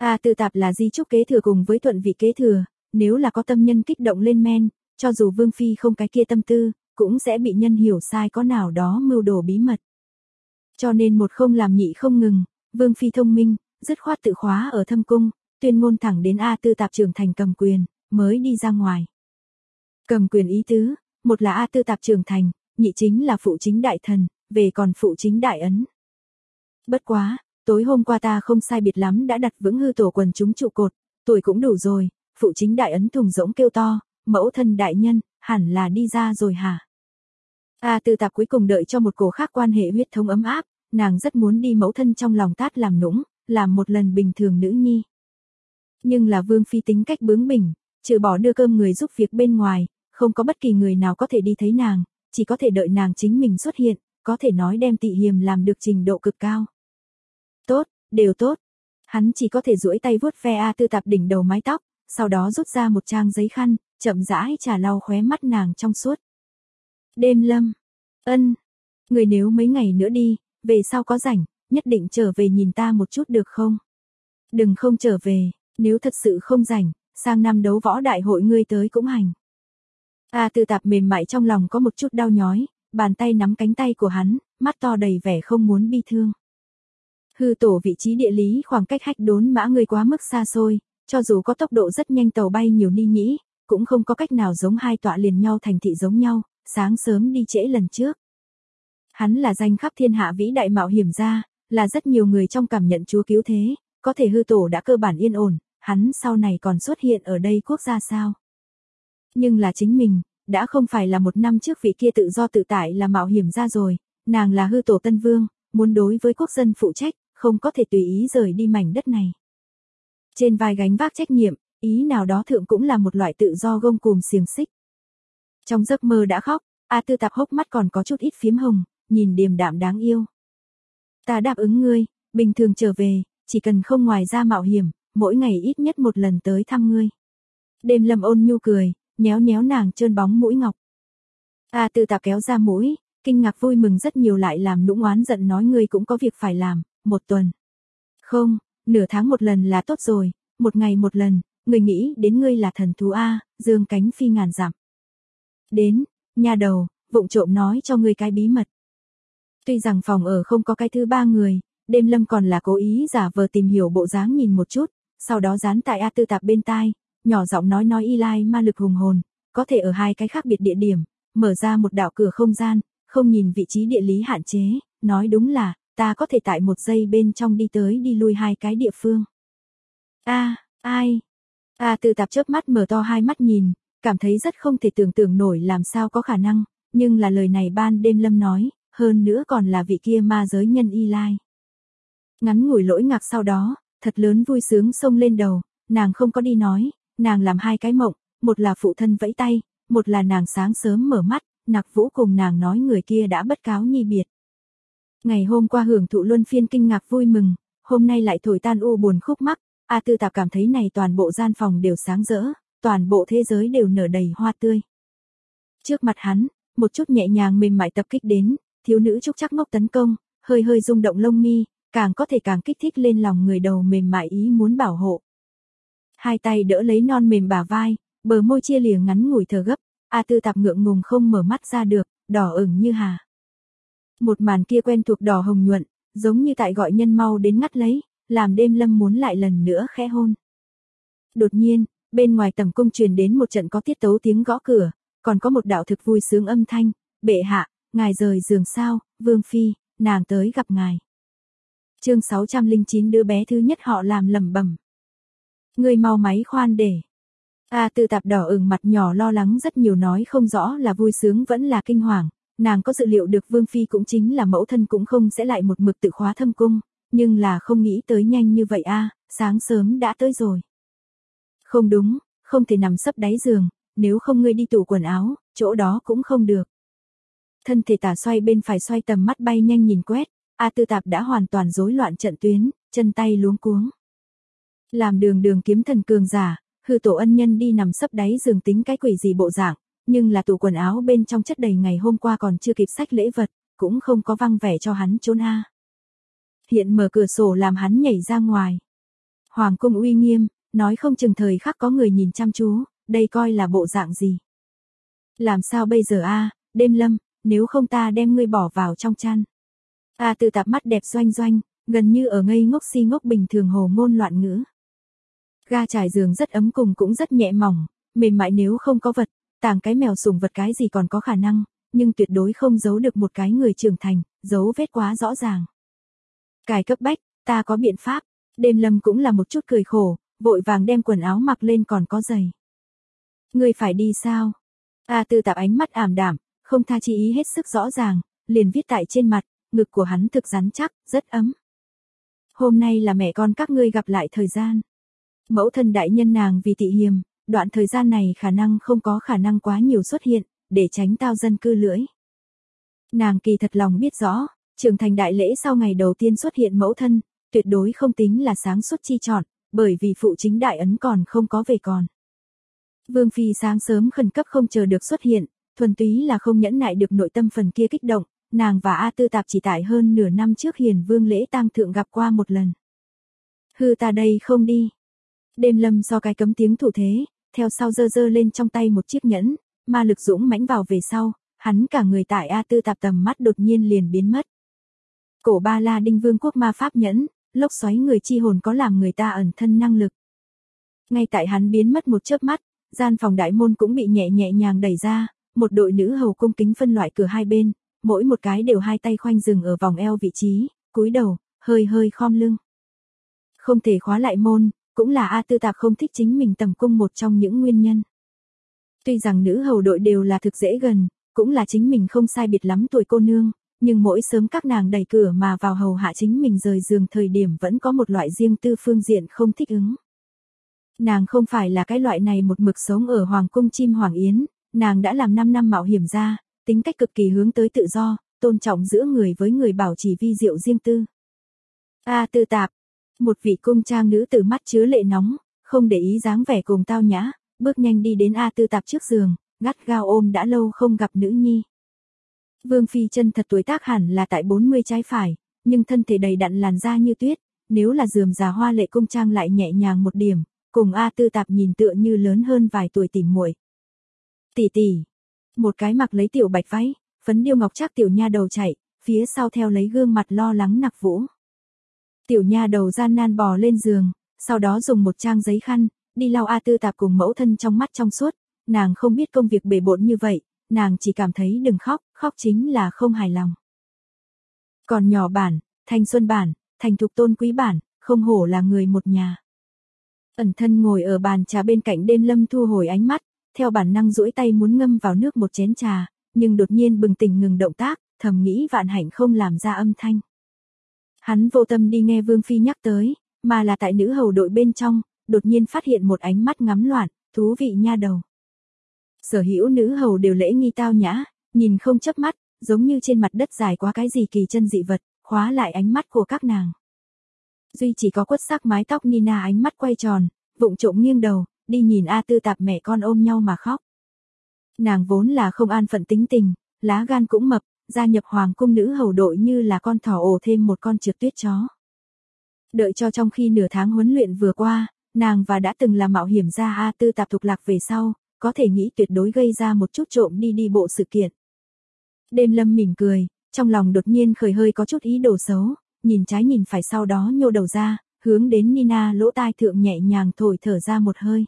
A Tư Tạp là di trúc kế thừa cùng với thuận vị kế thừa, nếu là có tâm nhân kích động lên men, cho dù Vương Phi không cái kia tâm tư, cũng sẽ bị nhân hiểu sai có nào đó mưu đồ bí mật. Cho nên một không làm nhị không ngừng, Vương Phi thông minh, dứt khoát tự khóa ở thâm cung, tuyên ngôn thẳng đến A Tư Tạp trưởng thành cầm quyền, mới đi ra ngoài. Cầm quyền ý tứ, một là A Tư Tạp trưởng thành, nhị chính là phụ chính đại thần, về còn phụ chính đại ấn. Bất quá, tối hôm qua ta không sai biệt lắm đã đặt vững hư tổ quần chúng trụ cột, tuổi cũng đủ rồi, phụ chính đại ấn thùng rỗng kêu to, mẫu thân đại nhân, hẳn là đi ra rồi hả? A Tư Tạp cuối cùng đợi cho một cổ khác quan hệ huyết thống ấm áp, nàng rất muốn đi mẫu thân trong lòng tát làm nũng, làm một lần bình thường nữ nhi. Nhưng là Vương Phi tính cách bướng bỉnh, trừ bỏ đưa cơm người giúp việc bên ngoài, không có bất kỳ người nào có thể đi thấy nàng, chỉ có thể đợi nàng chính mình xuất hiện, có thể nói đem Tị Hiềm làm được trình độ cực cao. Tốt, đều tốt. Hắn chỉ có thể duỗi tay vuốt ve A Tư Tạp đỉnh đầu mái tóc, sau đó rút ra một trang giấy khăn, chậm rãi trà lau khóe mắt nàng trong suốt. Đêm Lâm. Ân. Người nếu mấy ngày nữa đi, về sau có rảnh, nhất định trở về nhìn ta một chút được không? Đừng không trở về, nếu thật sự không rảnh, sang năm đấu võ đại hội ngươi tới cũng hành. A Tư Tạp mềm mại trong lòng có một chút đau nhói, bàn tay nắm cánh tay của hắn, mắt to đầy vẻ không muốn bi thương. Hư tổ vị trí địa lý khoảng cách Hách Đốn Mã ngươi quá mức xa xôi, cho dù có tốc độ rất nhanh tàu bay nhiều ni nhĩ, cũng không có cách nào giống hai tọa liền nhau thành thị giống nhau, sáng sớm đi trễ lần trước. Hắn là danh khắp thiên hạ vĩ đại mạo hiểm gia, là rất nhiều người trong cảm nhận chúa cứu thế, có thể hư tổ đã cơ bản yên ổn, hắn sau này còn xuất hiện ở đây quốc gia sao? Nhưng là chính mình, đã không phải là một năm trước vị kia tự do tự tại là mạo hiểm gia rồi, nàng là hư tổ tân vương, muốn đối với quốc dân phụ trách, không có thể tùy ý rời đi mảnh đất này. Trên vai gánh vác trách nhiệm, ý nào đó thượng cũng là một loại tự do gông cùm xiềng xích. Trong giấc mơ đã khóc, A Tư Tạp hốc mắt còn có chút ít phím hồng, nhìn điềm đạm đáng yêu. Ta đáp ứng ngươi, bình thường trở về, chỉ cần không ngoài ra mạo hiểm, mỗi ngày ít nhất một lần tới thăm ngươi. Đêm Lâm ôn nhu cười, nhéo nhéo nàng trơn bóng mũi ngọc. A Tư Tạp kéo ra mũi, kinh ngạc vui mừng rất nhiều lại làm nũng oán giận nói ngươi cũng có việc phải làm, một tuần. Không, nửa tháng một lần là tốt rồi, một ngày một lần, người nghĩ đến ngươi là thần thú A, dương cánh phi ngàn dặm. Đến, nha đầu, vụng trộm nói cho ngươi cái bí mật. Tuy rằng phòng ở không có cái thứ ba người, Đêm Lâm còn là cố ý giả vờ tìm hiểu bộ dáng nhìn một chút, sau đó dán tại A Tư Tạp bên tai, nhỏ giọng nói y lai ma lực hùng hồn, có thể ở hai cái khác biệt địa điểm, mở ra một đạo cửa không gian, không nhìn vị trí địa lý hạn chế, nói đúng là, ta có thể tại một giây bên trong đi tới đi lui hai cái địa phương. Ai? A Tư Tạp chớp mắt mở to hai mắt nhìn, cảm thấy rất không thể tưởng tượng nổi làm sao có khả năng, nhưng là lời này ban Đêm Lâm nói, hơn nữa còn là vị kia ma giới nhân y lai. Ngắn ngủi lỗi ngạc sau đó, thật lớn vui sướng xông lên đầu, nàng không có đi nói, nàng làm hai cái mộng, một là phụ thân vẫy tay, một là nàng sáng sớm mở mắt, Nặc Vũ cùng nàng nói người kia đã bất cáo nhi biệt. Ngày hôm qua hưởng thụ luân phiên kinh ngạc vui mừng, hôm nay lại thổi tan u buồn khúc mắc, A Tư Tạp cảm thấy này toàn bộ gian phòng đều sáng rỡ, toàn bộ thế giới đều nở đầy hoa tươi. Trước mặt hắn, một chút nhẹ nhàng mềm mại tập kích đến, thiếu nữ trúc chắc ngốc tấn công, hơi hơi rung động lông mi, càng có thể càng kích thích lên lòng người đầu mềm mại ý muốn bảo hộ. Hai tay đỡ lấy non mềm bả vai, bờ môi chia lìa ngắn ngủi thở gấp, A Tư Tạp ngượng ngùng không mở mắt ra được, đỏ ửng như hà. Một màn kia quen thuộc đỏ hồng nhuận, giống như tại gọi nhân mau đến ngắt lấy, làm Đêm Lâm muốn lại lần nữa khẽ hôn. Đột nhiên, bên ngoài tầm cung truyền đến một trận có tiết tấu tiếng gõ cửa, còn có một đạo thực vui sướng âm thanh, bệ hạ, ngài rời giường sao, Vương Phi, nàng tới gặp ngài. Chương 609 đứa bé thứ nhất họ làm lẩm bẩm. Ngươi mau máy khoan để. A Tư Tạp đỏ ửng mặt nhỏ lo lắng rất nhiều nói không rõ là vui sướng vẫn là kinh hoàng, nàng có dự liệu được Vương Phi cũng chính là mẫu thân cũng không sẽ lại một mực tự khóa thâm cung, nhưng là không nghĩ tới nhanh như vậy a, sáng sớm đã tới rồi. Không đúng, không thể nằm sấp đáy giường, nếu không ngươi đi tủ quần áo, chỗ đó cũng không được. Thân thể tả xoay bên phải xoay tầm mắt bay nhanh nhìn quét, A Tư Tạp đã hoàn toàn rối loạn trận tuyến, chân tay luống cuống. Làm đường kiếm thần cường giả, hư tổ ân nhân đi nằm sấp đáy giường tính cái quỷ gì bộ dạng, nhưng là tủ quần áo bên trong chất đầy ngày hôm qua còn chưa kịp xách lễ vật, cũng không có văng vẻ cho hắn trốn a. Hiện mở cửa sổ làm hắn nhảy ra ngoài. Hoàng cung uy nghiêm, nói không chừng thời khắc có người nhìn chăm chú, đây coi là bộ dạng gì. Làm sao bây giờ a, Đêm Lâm, nếu không ta đem ngươi bỏ vào trong chăn. A Tư Tạp mắt đẹp doanh doanh, gần như ở ngây ngốc si ngốc bình thường hồ ngôn loạn ngữ. Ga trải giường rất ấm cùng cũng rất nhẹ mỏng, mềm mại nếu không có vật, tàng cái mèo sủng vật cái gì còn có khả năng, nhưng tuyệt đối không giấu được một cái người trưởng thành, dấu vết quá rõ ràng. Cài cấp bách, ta có biện pháp. Đêm Lâm cũng là một chút cười khổ, vội vàng đem quần áo mặc lên còn có giày. Ngươi phải đi sao? A Tư Tạp ánh mắt ảm đạm, không tha chi ý hết sức rõ ràng, liền viết tại trên mặt, ngực của hắn thực rắn chắc, rất ấm. Hôm nay là mẹ con các ngươi gặp lại thời gian. Mẫu thân đại nhân nàng vì tị hiềm, đoạn thời gian này khả năng không có khả năng quá nhiều xuất hiện, để tránh tao dân cư lưỡi. Nàng kỳ thật lòng biết rõ, trưởng thành đại lễ sau ngày đầu tiên xuất hiện mẫu thân, tuyệt đối không tính là sáng suốt chi chọn, bởi vì phụ chính đại ấn còn không có về còn. Vương Phi sáng sớm khẩn cấp không chờ được xuất hiện, thuần túy là không nhẫn nại được nội tâm phần kia kích động, nàng và A Tư Tạp chỉ tại hơn nửa năm trước Hiền Vương lễ tang thượng gặp qua một lần. Hư ta đây không đi. Đêm Lâm so cái cấm tiếng thủ thế, theo sau giơ lên trong tay một chiếc nhẫn, ma lực dũng mãnh vào về sau, hắn cả người tại A Tư Tạp tầm mắt đột nhiên liền biến mất. Cổ Ba La Đinh Vương quốc ma pháp nhẫn, lốc xoáy người chi hồn có làm người ta ẩn thân năng lực. Ngay tại hắn biến mất một chớp mắt, gian phòng đại môn cũng bị nhẹ nhàng đẩy ra, một đội nữ hầu cung kính phân loại cửa hai bên, mỗi một cái đều hai tay khoanh dừng ở vòng eo vị trí, cúi đầu, hơi khom lưng. Không thể khóa lại môn, cũng là A Tư Tạp không thích chính mình tầm cung một trong những nguyên nhân. Tuy rằng nữ hầu đội đều là thực dễ gần, cũng là chính mình không sai biệt lắm tuổi cô nương, nhưng mỗi sớm các nàng đẩy cửa mà vào hầu hạ chính mình rời giường thời điểm vẫn có một loại riêng tư phương diện không thích ứng. Nàng không phải là cái loại này một mực sống ở Hoàng cung chim Hoàng Yến, nàng đã làm 5 năm mạo hiểm ra, tính cách cực kỳ hướng tới tự do, tôn trọng giữa người với người bảo trì vi diệu riêng tư. A Tư Tạp, một vị cung trang nữ tử mắt chứa lệ nóng, không để ý dáng vẻ cùng tao nhã, bước nhanh đi đến A Tư Tạp trước giường, gắt gao ôm đã lâu không gặp nữ nhi. Vương Phi chân thật tuổi tác hẳn là tại 40 trái phải, nhưng thân thể đầy đặn làn da như tuyết, nếu là rườm rà hoa lệ cung trang lại nhẹ nhàng một điểm, cùng A Tư Tạp nhìn tựa như lớn hơn vài tuổi tỉ muội. Tỷ tỷ, một cái mặc lấy tiểu bạch váy, phấn điêu ngọc trác tiểu nha đầu chạy, phía sau theo lấy gương mặt lo lắng Nặc Vũ. Tiểu nha đầu gian nan bò lên giường, sau đó dùng một trang giấy khăn, đi lau A Tư Tạp cùng mẫu thân trong mắt trong suốt, nàng không biết công việc bề bộn như vậy, nàng chỉ cảm thấy đừng khóc, khóc chính là không hài lòng. Còn nhỏ bản, thanh xuân bản, thành thục tôn quý bản, không hổ là người một nhà. Ẩn thân ngồi ở bàn trà bên cạnh Đêm Lâm thu hồi ánh mắt, theo bản năng duỗi tay muốn ngâm vào nước một chén trà, nhưng đột nhiên bừng tỉnh ngừng động tác, thầm nghĩ vạn hạnh không làm ra âm thanh. Hắn vô tâm đi nghe Vương Phi nhắc tới, mà là tại nữ hầu đội bên trong, đột nhiên phát hiện một ánh mắt ngắm loạn, thú vị nha đầu. Sở hữu nữ hầu đều lễ nghi tao nhã, nhìn không chớp mắt, giống như trên mặt đất dài quá cái gì kỳ chân dị vật, khóa lại ánh mắt của các nàng. Duy chỉ có quất sắc mái tóc Nina ánh mắt quay tròn, vụng trộm nghiêng đầu, đi nhìn A Tư Tạp mẹ con ôm nhau mà khóc. Nàng vốn là không an phận tính tình, lá gan cũng mập, gia nhập hoàng cung nữ hầu đội như là con thỏ ổ thêm một con trượt tuyết chó. Đợi cho trong khi nửa tháng huấn luyện vừa qua, nàng và đã từng là mạo hiểm gia A Tư Tạp thục lạc về sau, có thể nghĩ tuyệt đối gây ra một chút trộm đi bộ sự kiện. Đêm Lâm mỉm cười, trong lòng đột nhiên khởi hơi có chút ý đồ xấu, nhìn trái nhìn phải sau đó nhô đầu ra, hướng đến Nina lỗ tai thượng nhẹ nhàng thổi thở ra một hơi.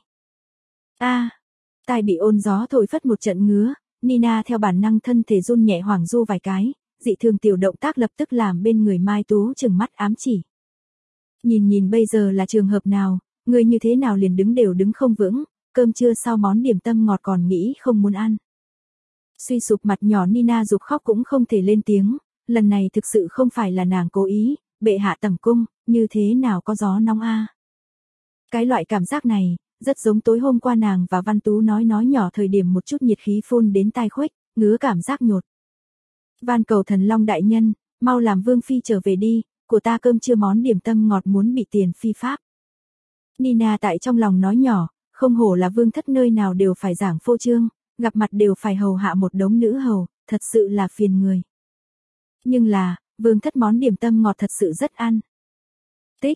Tai bị ôn gió thổi phất một trận ngứa, Nina theo bản năng thân thể run nhẹ hoảng du vài cái, dị thường tiểu động tác lập tức làm bên người Mai Tú trừng mắt ám chỉ. Nhìn bây giờ là trường hợp nào, người như thế nào liền đứng đều đứng không vững, cơm trưa sau món điểm tâm ngọt còn nghĩ không muốn ăn. Suy sụp mặt nhỏ Nina giục khóc cũng không thể lên tiếng, lần này thực sự không phải là nàng cố ý, bệ hạ tẩm cung, như thế nào có gió nóng a. Cái loại cảm giác này, rất giống tối hôm qua nàng và Văn Tú nói nhỏ thời điểm một chút nhiệt khí phun đến tai khuếch, ngứa cảm giác nhột. Van cầu Thần Long đại nhân, mau làm Vương Phi trở về đi, của ta cơm trưa món điểm tâm ngọt muốn bị tiền phi pháp. Nina tại trong lòng nói nhỏ, không hổ là vương thất nơi nào đều phải giảng phô trương, gặp mặt đều phải hầu hạ một đống nữ hầu, thật sự là phiền người. Nhưng là, vương thất món điểm tâm ngọt thật sự rất ăn. Tích,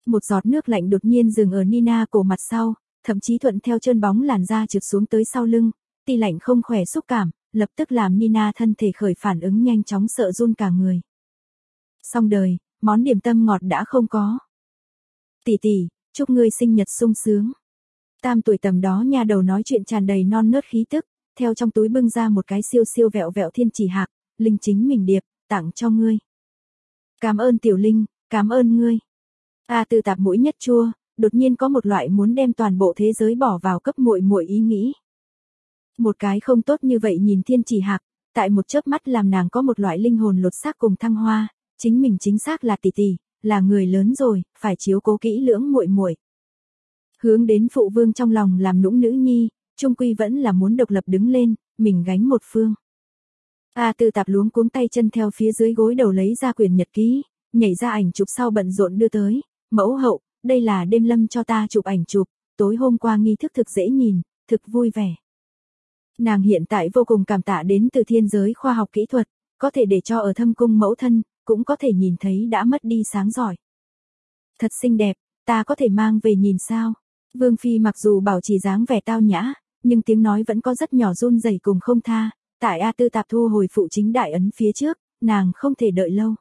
Một giọt nước lạnh đột nhiên dừng ở Nina cổ mặt sau, thậm chí thuận theo chân bóng làn da trượt xuống tới sau lưng, ti lạnh không khỏe xúc cảm, lập tức làm Nina thân thể khởi phản ứng nhanh chóng sợ run cả người. Xong đời, món điểm tâm ngọt đã không có. Tỷ tỷ, chúc ngươi sinh nhật sung sướng. Tam tuổi tầm đó nha đầu nói chuyện tràn đầy non nớt khí tức, theo trong túi bưng ra một cái siêu siêu vẹo vẹo thiên chỉ hạc, Linh chính mình điệp, tặng cho ngươi. Cảm ơn tiểu Linh, cảm ơn ngươi. A Tư Tạp mũi nhất chua, đột nhiên có một loại muốn đem toàn bộ thế giới bỏ vào cấp muội muội ý nghĩ. Một cái không tốt như vậy nhìn thiên chỉ hạc, tại một chớp mắt làm nàng có một loại linh hồn lột xác cùng thăng hoa, chính mình chính xác là tỷ tỷ, là người lớn rồi, phải chiếu cố kỹ lưỡng muội muội. Hướng đến phụ vương trong lòng làm nũng nữ nhi, chung quy vẫn là muốn độc lập đứng lên, mình gánh một phương. A Tư Tạp luống cuống tay chân theo phía dưới gối đầu lấy ra quyển nhật ký, nhảy ra ảnh chụp sau bận rộn đưa tới, mẫu hậu, đây là đêm lâm cho ta chụp ảnh chụp, tối hôm qua nghi thức thực dễ nhìn, thực vui vẻ. Nàng hiện tại vô cùng cảm tạ đến từ thiên giới khoa học kỹ thuật, có thể để cho ở thâm cung mẫu thân, cũng có thể nhìn thấy đã mất đi sáng giỏi. Thật xinh đẹp, ta có thể mang về nhìn sao? Vương Phi mặc dù bảo trì dáng vẻ tao nhã, nhưng tiếng nói vẫn có rất nhỏ run rẩy cùng không tha, tại A Tư Tạp thu hồi phụ chính đại ấn phía trước, nàng không thể đợi lâu.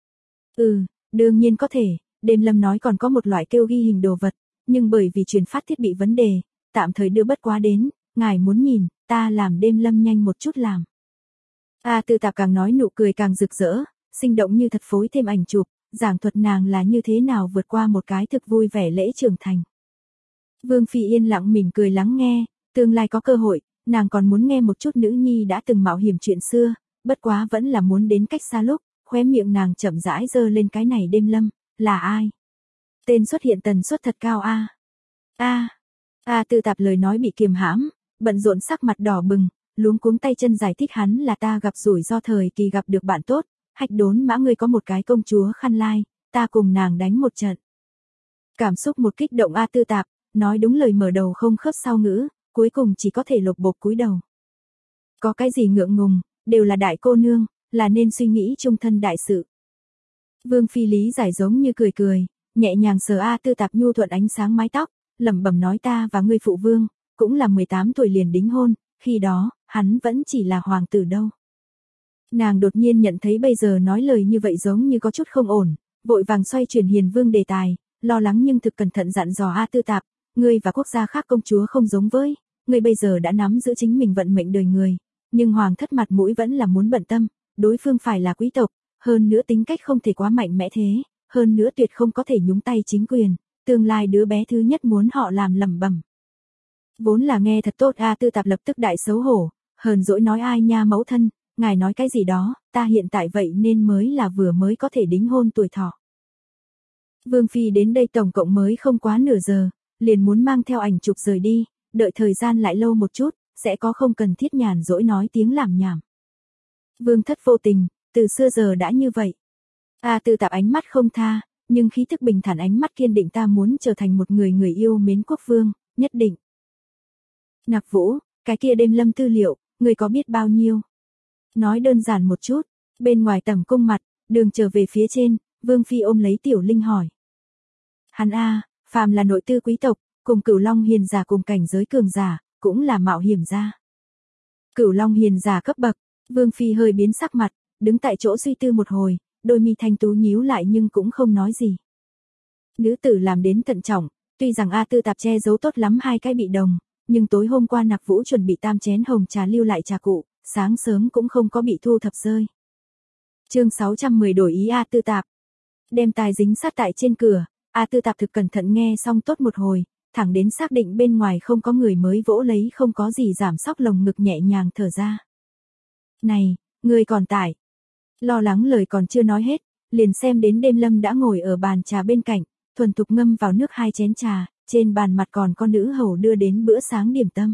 Đương nhiên có thể, đêm lâm nói còn có một loại kêu ghi hình đồ vật, nhưng bởi vì truyền phát thiết bị vấn đề, tạm thời đưa bất quá đến, ngài muốn nhìn, ta làm đêm lâm nhanh một chút làm. A Tư Tạp càng nói nụ cười càng rực rỡ, sinh động như thật phối thêm ảnh chụp, giảng thuật nàng là như thế nào vượt qua một cái thực vui vẻ lễ trưởng thành. Vương Phi yên lặng mỉm cười lắng nghe, tương lai có cơ hội, nàng còn muốn nghe một chút nữ nhi đã từng mạo hiểm chuyện xưa, bất quá vẫn là muốn đến cách xa lúc, khóe miệng nàng chậm rãi giơ lên cái này đêm lâm, là ai? Tên xuất hiện tần suất thật cao a. A Tư Tạp lời nói bị kiềm hãm, bận rộn sắc mặt đỏ bừng, luống cuống tay chân giải thích hắn là ta gặp rủi ro thời kỳ gặp được bạn tốt, Hạch Đốn Mã ngươi có một cái công chúa khăn lai, ta cùng nàng đánh một trận. Cảm xúc một kích động A Tư Tạp, nói đúng lời mở đầu không khớp sau ngữ, cuối cùng chỉ có thể lột bột cúi đầu. Có cái gì ngượng ngùng, đều là đại cô nương, là nên suy nghĩ chung thân đại sự. Vương Phi lý giải giống như cười cười, nhẹ nhàng sờ A Tư Tạp nhu thuận ánh sáng mái tóc, lẩm bẩm nói ta và ngươi phụ vương, cũng là 18 tuổi liền đính hôn, khi đó, hắn vẫn chỉ là hoàng tử đâu. Nàng đột nhiên nhận thấy bây giờ nói lời như vậy giống như có chút không ổn, vội vàng xoay chuyển hiền vương đề tài, lo lắng nhưng thực cẩn thận dặn dò A Tư Tạp, ngươi và quốc gia khác công chúa không giống với, ngươi bây giờ đã nắm giữ chính mình vận mệnh đời người, nhưng hoàng thất mặt mũi vẫn là muốn bận tâm, đối phương phải là quý tộc, hơn nữa tính cách không thể quá mạnh mẽ thế, hơn nữa tuyệt không có thể nhúng tay chính quyền, tương lai đứa bé thứ nhất muốn họ làm lẩm bẩm. Vốn là nghe thật tốt A Tư Tạp lập tức đại xấu hổ, hờn dỗi nói ai nha mẫu thân, ngài nói cái gì đó, ta hiện tại vậy nên mới là vừa mới có thể đính hôn tuổi thọ. Vương Phi đến đây tổng cộng mới không quá nửa giờ, liền muốn mang theo ảnh chụp rời đi, đợi thời gian lại lâu một chút, sẽ có không cần thiết nhàn dỗi nói tiếng làm nhảm. Vương thất vô tình, từ xưa giờ đã như vậy. A Tư Tạp ánh mắt không tha, nhưng khí thức bình thản ánh mắt kiên định ta muốn trở thành một người người yêu mến quốc vương, nhất định. Nặc Vũ, cái kia đêm lâm tư liệu, người có biết bao nhiêu? Nói đơn giản một chút, bên ngoài tầm cung mặt, đường trở về phía trên, Vương Phi ôm lấy Tiểu Linh hỏi. Hắn phàm là nội tư quý tộc, cùng Cửu Long hiền giả cùng cảnh giới cường giả, cũng là mạo hiểm gia. Cửu Long hiền giả cấp bậc, Vương Phi hơi biến sắc mặt, đứng tại chỗ suy tư một hồi, đôi mi thanh tú nhíu lại nhưng cũng không nói gì. Nữ tử làm đến thận trọng, tuy rằng A Tư Tạp che giấu tốt lắm hai cái bị đồng, nhưng tối hôm qua Nặc Vũ chuẩn bị tam chén hồng trà lưu lại trà cụ, sáng sớm cũng không có bị thu thập rơi. Chương 610 đổi ý A Tư Tạp. Đem tài dính sát tại trên cửa, A Tư Tạp thực cẩn thận nghe xong tốt một hồi, thẳng đến xác định bên ngoài không có người mới vỗ lấy không có gì giảm sóc lồng ngực nhẹ nhàng thở ra. Này, ngươi còn tải. Lo lắng lời còn chưa nói hết, liền xem đến đêm lâm đã ngồi ở bàn trà bên cạnh, thuần thục ngâm vào nước 2 chén trà, trên bàn mặt còn có nữ hầu đưa đến bữa sáng điểm tâm.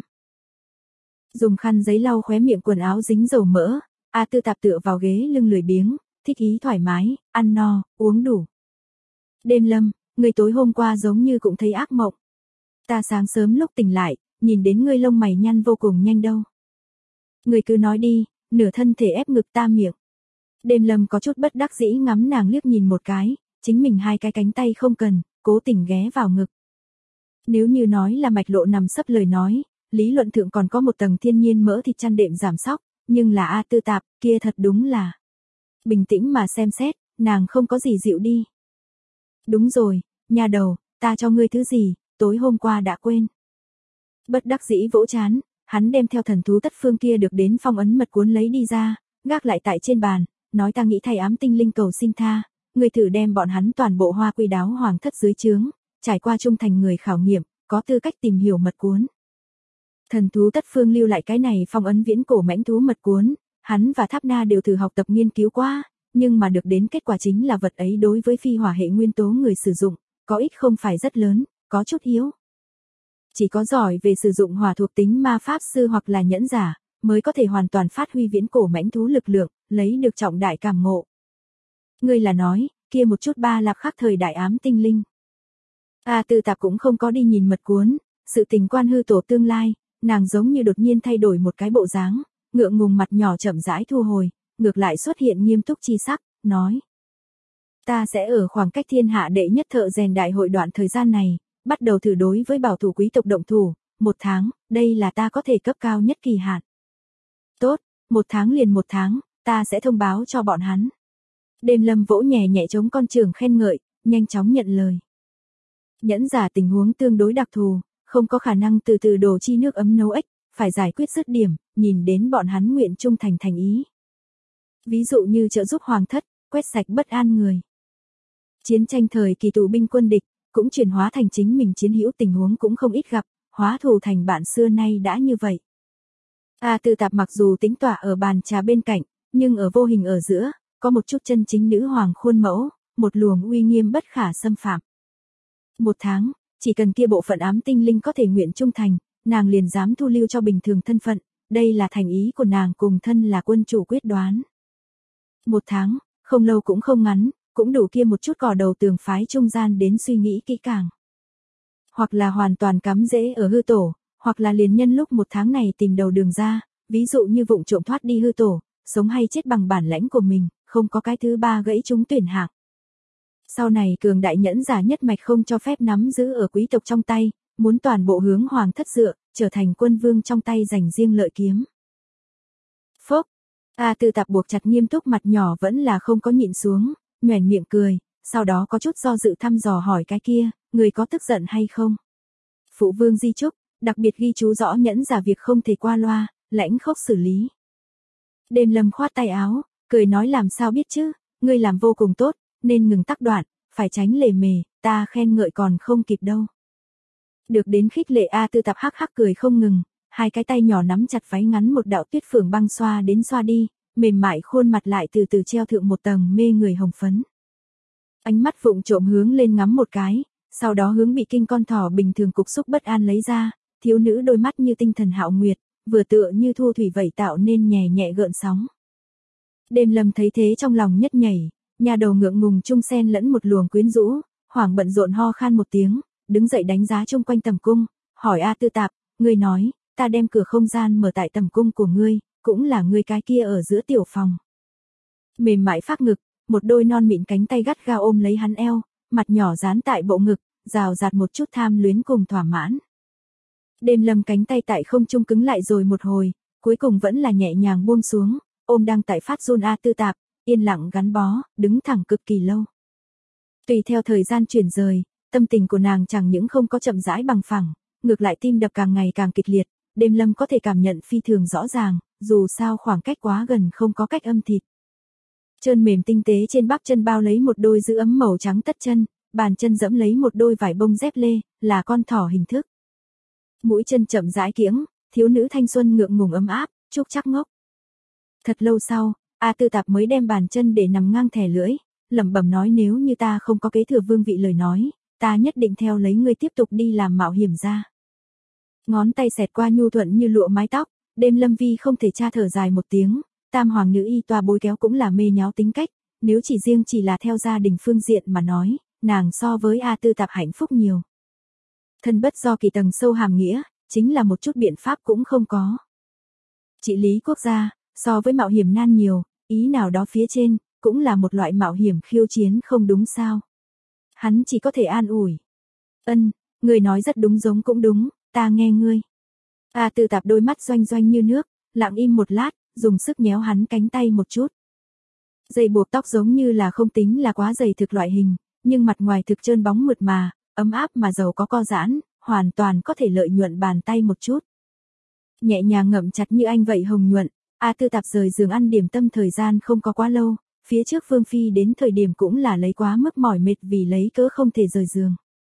Dùng khăn giấy lau khóe miệng quần áo dính dầu mỡ, A Tư Tạp tựa vào ghế lưng lười biếng, thích ý thoải mái, ăn no, uống đủ. Đêm lâm, ngươi tối hôm qua giống như cũng thấy ác mộng. Ta sáng sớm lúc tỉnh lại, nhìn đến ngươi lông mày nhăn vô cùng nhanh đâu. Ngươi cứ nói đi, nửa thân thể ép ngực ta miệng. Đêm lâm có chút bất đắc dĩ ngắm nàng liếc nhìn một cái, chính mình hai cái cánh tay không cần, cố tình ghé vào ngực. Nếu như nói là mạch lộ nằm sấp lời nói, lý luận thượng còn có một tầng thiên nhiên mỡ thịt chăn đệm giảm sóc, nhưng là A Tư Tạp, kia thật đúng là. Bình tĩnh mà xem xét, nàng không có gì dịu đi. Đúng rồi, nhà đầu, ta cho ngươi thứ gì, tối hôm qua đã quên. Bất đắc dĩ vỗ chán, hắn đem theo thần thú tất phương kia được đến phong ấn mật cuốn lấy đi ra, gác lại tại trên bàn, nói ta nghĩ thay ám tinh linh cầu xin tha, ngươi thử đem bọn hắn toàn bộ Hoa Quy Đáo hoàng thất dưới trướng, trải qua trung thành người khảo nghiệm, có tư cách tìm hiểu mật cuốn. Thần thú tất phương lưu lại cái này phong ấn viễn cổ mãnh thú mật cuốn, hắn và Tháp Na đều thử học tập nghiên cứu qua, nhưng mà được đến kết quả chính là vật ấy đối với phi hỏa hệ nguyên tố người sử dụng, có ích không phải rất lớn, có chút hiếu. Chỉ có giỏi về sử dụng hỏa thuộc tính ma pháp sư hoặc là nhẫn giả, mới có thể hoàn toàn phát huy viễn cổ mãnh thú lực lượng, lấy được trọng đại cảm ngộ. Ngươi là nói, kia một chút ba lạp khác thời đại ám tinh linh. A Tư Tạp cũng không có đi nhìn mật cuốn, sự tình quan hư tổ tương lai, nàng giống như đột nhiên thay đổi một cái bộ dáng, ngượng ngùng mặt nhỏ chậm rãi thu hồi, ngược lại xuất hiện nghiêm túc chi sắc, nói. Ta sẽ ở khoảng cách thiên hạ đệ nhất thợ rèn đại hội đoạn thời gian này, bắt đầu thử đối với bảo thủ quý tộc động thủ, 1 tháng, đây là ta có thể cấp cao nhất kỳ hạn. Tốt, 1 tháng liền 1 tháng, ta sẽ thông báo cho bọn hắn. Đêm Lâm vỗ nhẹ nhẹ trống con trường khen ngợi, nhanh chóng nhận lời. Nhẫn giả tình huống tương đối đặc thù, không có khả năng từ từ đổ chi nước ấm nấu ếch, phải giải quyết dứt điểm, nhìn đến bọn hắn nguyện trung thành ý. Ví dụ như trợ giúp hoàng thất, quét sạch bất an người. Chiến tranh thời kỳ tù binh quân địch, cũng chuyển hóa thành chính mình chiến hữu tình huống cũng không ít gặp, hóa thù thành bạn xưa nay đã như vậy. A Tư Tạp mặc dù tính tọa ở bàn trà bên cạnh, nhưng ở vô hình ở giữa, có một chút chân chính nữ hoàng khuôn mẫu, một luồng uy nghiêm bất khả xâm phạm. 1 tháng, chỉ cần kia bộ phận ám tinh linh có thể nguyện trung thành, nàng liền dám thu lưu cho bình thường thân phận, đây là thành ý của nàng cùng thân là quân chủ quyết đoán. 1 tháng, không lâu cũng không ngắn, cũng đủ kia một chút cỏ đầu tường phái trung gian đến suy nghĩ kỹ càng. Hoặc là hoàn toàn cắm rễ ở hư tổ, hoặc là liền nhân lúc 1 tháng này tìm đầu đường ra, ví dụ như vụng trộm thoát đi hư tổ, sống hay chết bằng bản lãnh của mình, không có cái thứ ba gãy trúng tuyển hạng. Sau này cường đại nhẫn giả nhất mạch không cho phép nắm giữ ở quý tộc trong tay, muốn toàn bộ hướng hoàng thất dựa, trở thành quân vương trong tay giành riêng lợi kiếm. Phốc, A Tư Tạp buộc chặt nghiêm túc mặt nhỏ vẫn là không có nhịn xuống, nhoẻn miệng cười, sau đó có chút do dự thăm dò hỏi cái kia, người có tức giận hay không? Phụ vương di chúc, đặc biệt ghi chú rõ nhẫn giả việc không thể qua loa, lãnh khốc xử lý. Đêm Lâm khoát tay áo, cười nói làm sao biết chứ, ngươi làm vô cùng tốt, nên ngừng tắc đoạn, phải tránh lề mề, ta khen ngợi còn không kịp đâu. Được đến khích lệ A Tư Tạp hắc hắc cười không ngừng, hai cái tay nhỏ nắm chặt váy ngắn một đạo tuyết phượng băng xoa đến xoa đi, mềm mại khuôn mặt lại từ từ treo thượng một tầng mê người hồng phấn. Ánh mắt vụng trộm hướng lên ngắm một cái, sau đó hướng bị kinh con thỏ bình thường cục xúc bất an lấy ra, thiếu nữ đôi mắt như tinh thần hạo nguyệt, vừa tựa như thu thủy vẩy tạo nên nhẹ nhẹ gợn sóng. Đêm Lâm thấy thế trong lòng nhất nhảy, nhà đầu ngượng ngùng chung xen lẫn một luồng quyến rũ, hoảng bận rộn ho khan một tiếng, đứng dậy đánh giá chung quanh tầm cung, hỏi A Tư Tạp, ngươi nói, ta đem cửa không gian mở tại tầm cung của ngươi, cũng là ngươi cái kia ở giữa tiểu phòng. Mềm mại phát ngực, một đôi non mịn cánh tay gắt gao ôm lấy hắn eo, mặt nhỏ dán tại bộ ngực, rào rạt một chút tham luyến cùng thỏa mãn. Đêm Lâm cánh tay tại không trung cứng lại rồi một hồi, cuối cùng vẫn là nhẹ nhàng buông xuống, ôm đang tại phát run A Tư Tạp, yên lặng gắn bó, đứng thẳng cực kỳ lâu. Tùy theo thời gian chuyển rời, tâm tình của nàng chẳng những không có chậm rãi bằng phẳng, ngược lại tim đập càng ngày càng kịch liệt, Đêm Lâm có thể cảm nhận phi thường rõ ràng, dù sao khoảng cách quá gần không có cách âm thịt. Trơn mềm tinh tế trên bắp chân bao lấy một đôi giữ ấm màu trắng tất chân, bàn chân dẫm lấy một đôi vải bông dép lê, là con thỏ hình thức. Mũi chân chậm rãi kiễng, thiếu nữ thanh xuân ngượng ngùng ấm áp, chúc chắc ngốc. Thật lâu sau, A Tư Tạp mới đem bàn chân để nằm ngang thẻ lưỡi, lẩm bẩm nói nếu như ta không có kế thừa vương vị lời nói, ta nhất định theo lấy ngươi tiếp tục đi làm mạo hiểm ra. Ngón tay xẹt qua nhu thuận như lụa mái tóc, Đêm Lâm Vi không thể tra thở dài một tiếng, tam hoàng nữ y tòa bối kéo cũng là mê nháo tính cách, nếu chỉ là theo gia đình phương diện mà nói, nàng so với A Tư Tạp hạnh phúc nhiều. Thân bất do kỳ tầng sâu hàm nghĩa, chính là một chút biện pháp cũng không có. Trị lý quốc gia, so với mạo hiểm nan nhiều, ý nào đó phía trên, cũng là một loại mạo hiểm khiêu chiến không đúng sao. Hắn chỉ có thể an ủi. Ân, người nói rất đúng giống cũng đúng, ta nghe ngươi. A Tư Tạp đôi mắt doanh doanh như nước, lặng im một lát, dùng sức nhéo hắn cánh tay một chút. Dây buộc tóc giống như là không tính là quá dày thực loại hình, nhưng mặt ngoài thực trơn bóng mượt mà, ấm áp mà giàu có co giãn, hoàn toàn có thể lợi nhuận bàn tay một chút. Nhẹ nhàng ngậm chặt như anh vậy hồng nhuận, A Tư Tạp rời giường ăn điểm tâm thời gian không có quá lâu, phía trước Phương Phi đến thời điểm cũng là lấy quá mức mỏi mệt vì lấy cớ không thể rời giường.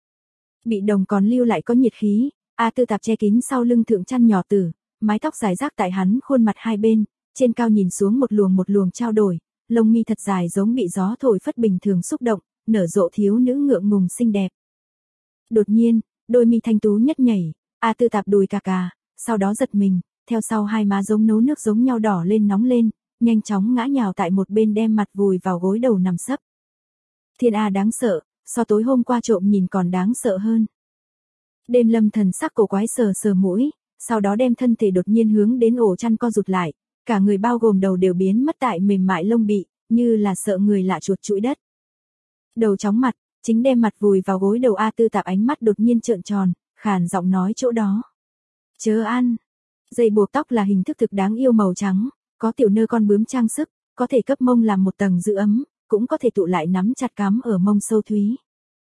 Bị đồng còn lưu lại có nhiệt khí, A Tư Tạp che kín sau lưng thượng chăn nhỏ tử, mái tóc dài rác tại hắn khuôn mặt hai bên, trên cao nhìn xuống một luồng trao đổi, lông mi thật dài giống bị gió thổi phất bình thường xúc động, nở rộ thiếu nữ ngượng ngùng xinh đẹp. Đột nhiên, đôi mi thanh tú nhất nhảy, A Tư Tạp đùi cà cà, sau đó giật mình, theo sau hai má giống nấu nước giống nhau đỏ lên nóng lên, nhanh chóng ngã nhào tại một bên đem mặt vùi vào gối đầu nằm sấp. Thiên A đáng sợ, so tối hôm qua trộm nhìn còn đáng sợ hơn. Đêm Lâm thần sắc cổ quái sờ sờ mũi, sau đó đem thân thể đột nhiên hướng đến ổ chăn co rụt lại, cả người bao gồm đầu đều biến mất tại mềm mại lông bị, như là sợ người lạ chuột chuỗi đất. Đầu chóng mặt, chính đem mặt vùi vào gối đầu A Tư Tạp ánh mắt đột nhiên trợn tròn, khàn giọng nói chỗ đó. Chớ ăn. Dây buộc tóc là hình thức thực đáng yêu màu trắng, có tiểu nơ con bướm trang sức, có thể cấp mông làm một tầng giữ ấm, cũng có thể tụ lại nắm chặt cắm ở mông sâu thúy.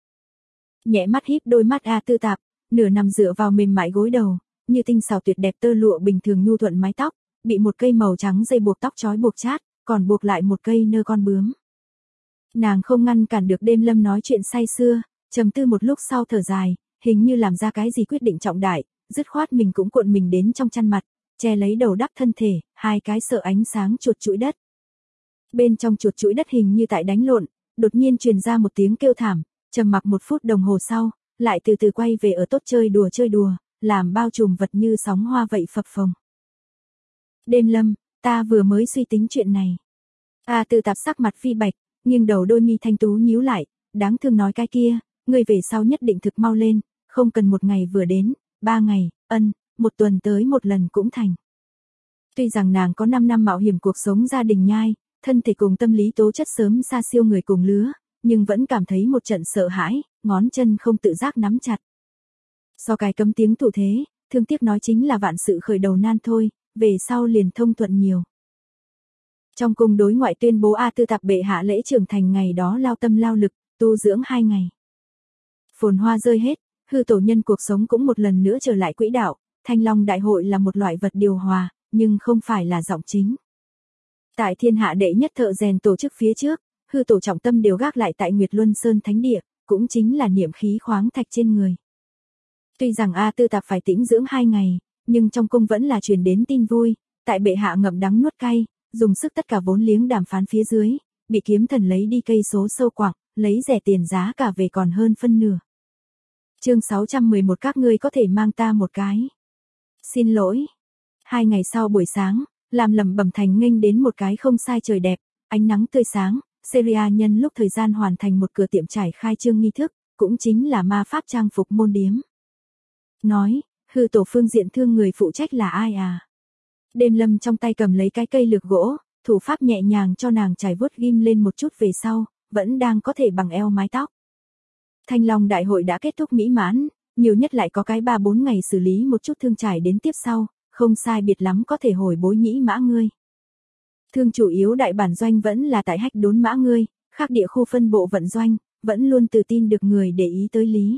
Nhẹ mắt híp đôi mắt A Tư Tạp, nửa nằm dựa vào mềm mại gối đầu, như tinh xảo tuyệt đẹp tơ lụa bình thường nhu thuận mái tóc, bị một cây màu trắng dây buộc tóc trói buộc chát, còn buộc lại một cây nơ con bướm. Nàng không ngăn cản được Đêm Lâm nói chuyện say sưa, trầm tư một lúc sau thở dài, hình như làm ra cái gì quyết định trọng đại, dứt khoát mình cũng cuộn mình đến trong chăn mặt, che lấy đầu đắp thân thể, hai cái sợ ánh sáng chuột chuỗi đất. Bên trong chuột chuỗi đất hình như tại đánh lộn, đột nhiên truyền ra một tiếng kêu thảm, trầm mặc 1 phút đồng hồ sau, lại từ từ quay về ở tốt chơi đùa, làm bao trùm vật như sóng hoa vậy phập phồng. Đêm Lâm, ta vừa mới suy tính chuyện này. A Tư Tạp sắc mặt phi bạch, nghiêng đầu đôi mi thanh tú nhíu lại, đáng thương nói cái kia, người về sau nhất định thực mau lên, không cần 1 ngày vừa đến, 3 ngày, 1 tuần tới 1 lần cũng thành. Tuy rằng nàng có 5 năm mạo hiểm cuộc sống gia đình nhai, thân thể cùng tâm lý tố chất sớm xa siêu người cùng lứa, nhưng vẫn cảm thấy một trận sợ hãi, ngón chân không tự giác nắm chặt. So cái cấm tiếng thủ thế, thương tiếc nói chính là vạn sự khởi đầu nan thôi, về sau liền thông thuận nhiều. Trong cung đối ngoại tuyên bố A Tư Tạp bệ hạ lễ trưởng thành ngày đó lao tâm lao lực, tu dưỡng 2 ngày. Phồn hoa rơi hết, hư tổ nhân cuộc sống cũng một lần nữa trở lại quỹ đạo, Thanh Long đại hội là một loại vật điều hòa, nhưng không phải là giọng chính. Tại thiên hạ đệ nhất thợ rèn tổ chức phía trước, hư tổ trọng tâm đều gác lại tại Nguyệt Luân Sơn Thánh Địa, cũng chính là niệm khí khoáng thạch trên người. Tuy rằng A Tư Tạp phải tĩnh dưỡng 2 ngày, nhưng trong cung vẫn là truyền đến tin vui, tại bệ hạ ngậm đắng nuốt cay, dùng sức tất cả vốn liếng đàm phán phía dưới, bị kiếm thần lấy đi cây số sâu quặng, lấy rẻ tiền giá cả về còn hơn phân nửa. Chương 611 các ngươi có thể mang ta một cái. Xin lỗi. 2 ngày sau buổi sáng, làm lẩm bẩm thành nghênh đến một cái không sai trời đẹp, ánh nắng tươi sáng, Syria nhân lúc thời gian hoàn thành một cửa tiệm trải khai trương nghi thức, cũng chính là ma pháp trang phục môn điếm. Nói, hư tổ phương diện thương người phụ trách là ai à? Đêm Lâm trong tay cầm lấy cái cây lược gỗ, thủ pháp nhẹ nhàng cho nàng trải vuốt ghim lên một chút về sau, vẫn đang có thể bằng eo mái tóc. Thanh Long đại hội đã kết thúc mỹ mãn, nhiều nhất lại có cái 3-4 ngày xử lý một chút thương trải đến tiếp sau, không sai biệt lắm có thể hồi bối nhĩ mã ngươi. Thương chủ yếu đại bản doanh vẫn là tại Hách Đốn mã ngươi, khác địa khu phân bộ vận doanh, vẫn luôn tự tin được người để ý tới lý.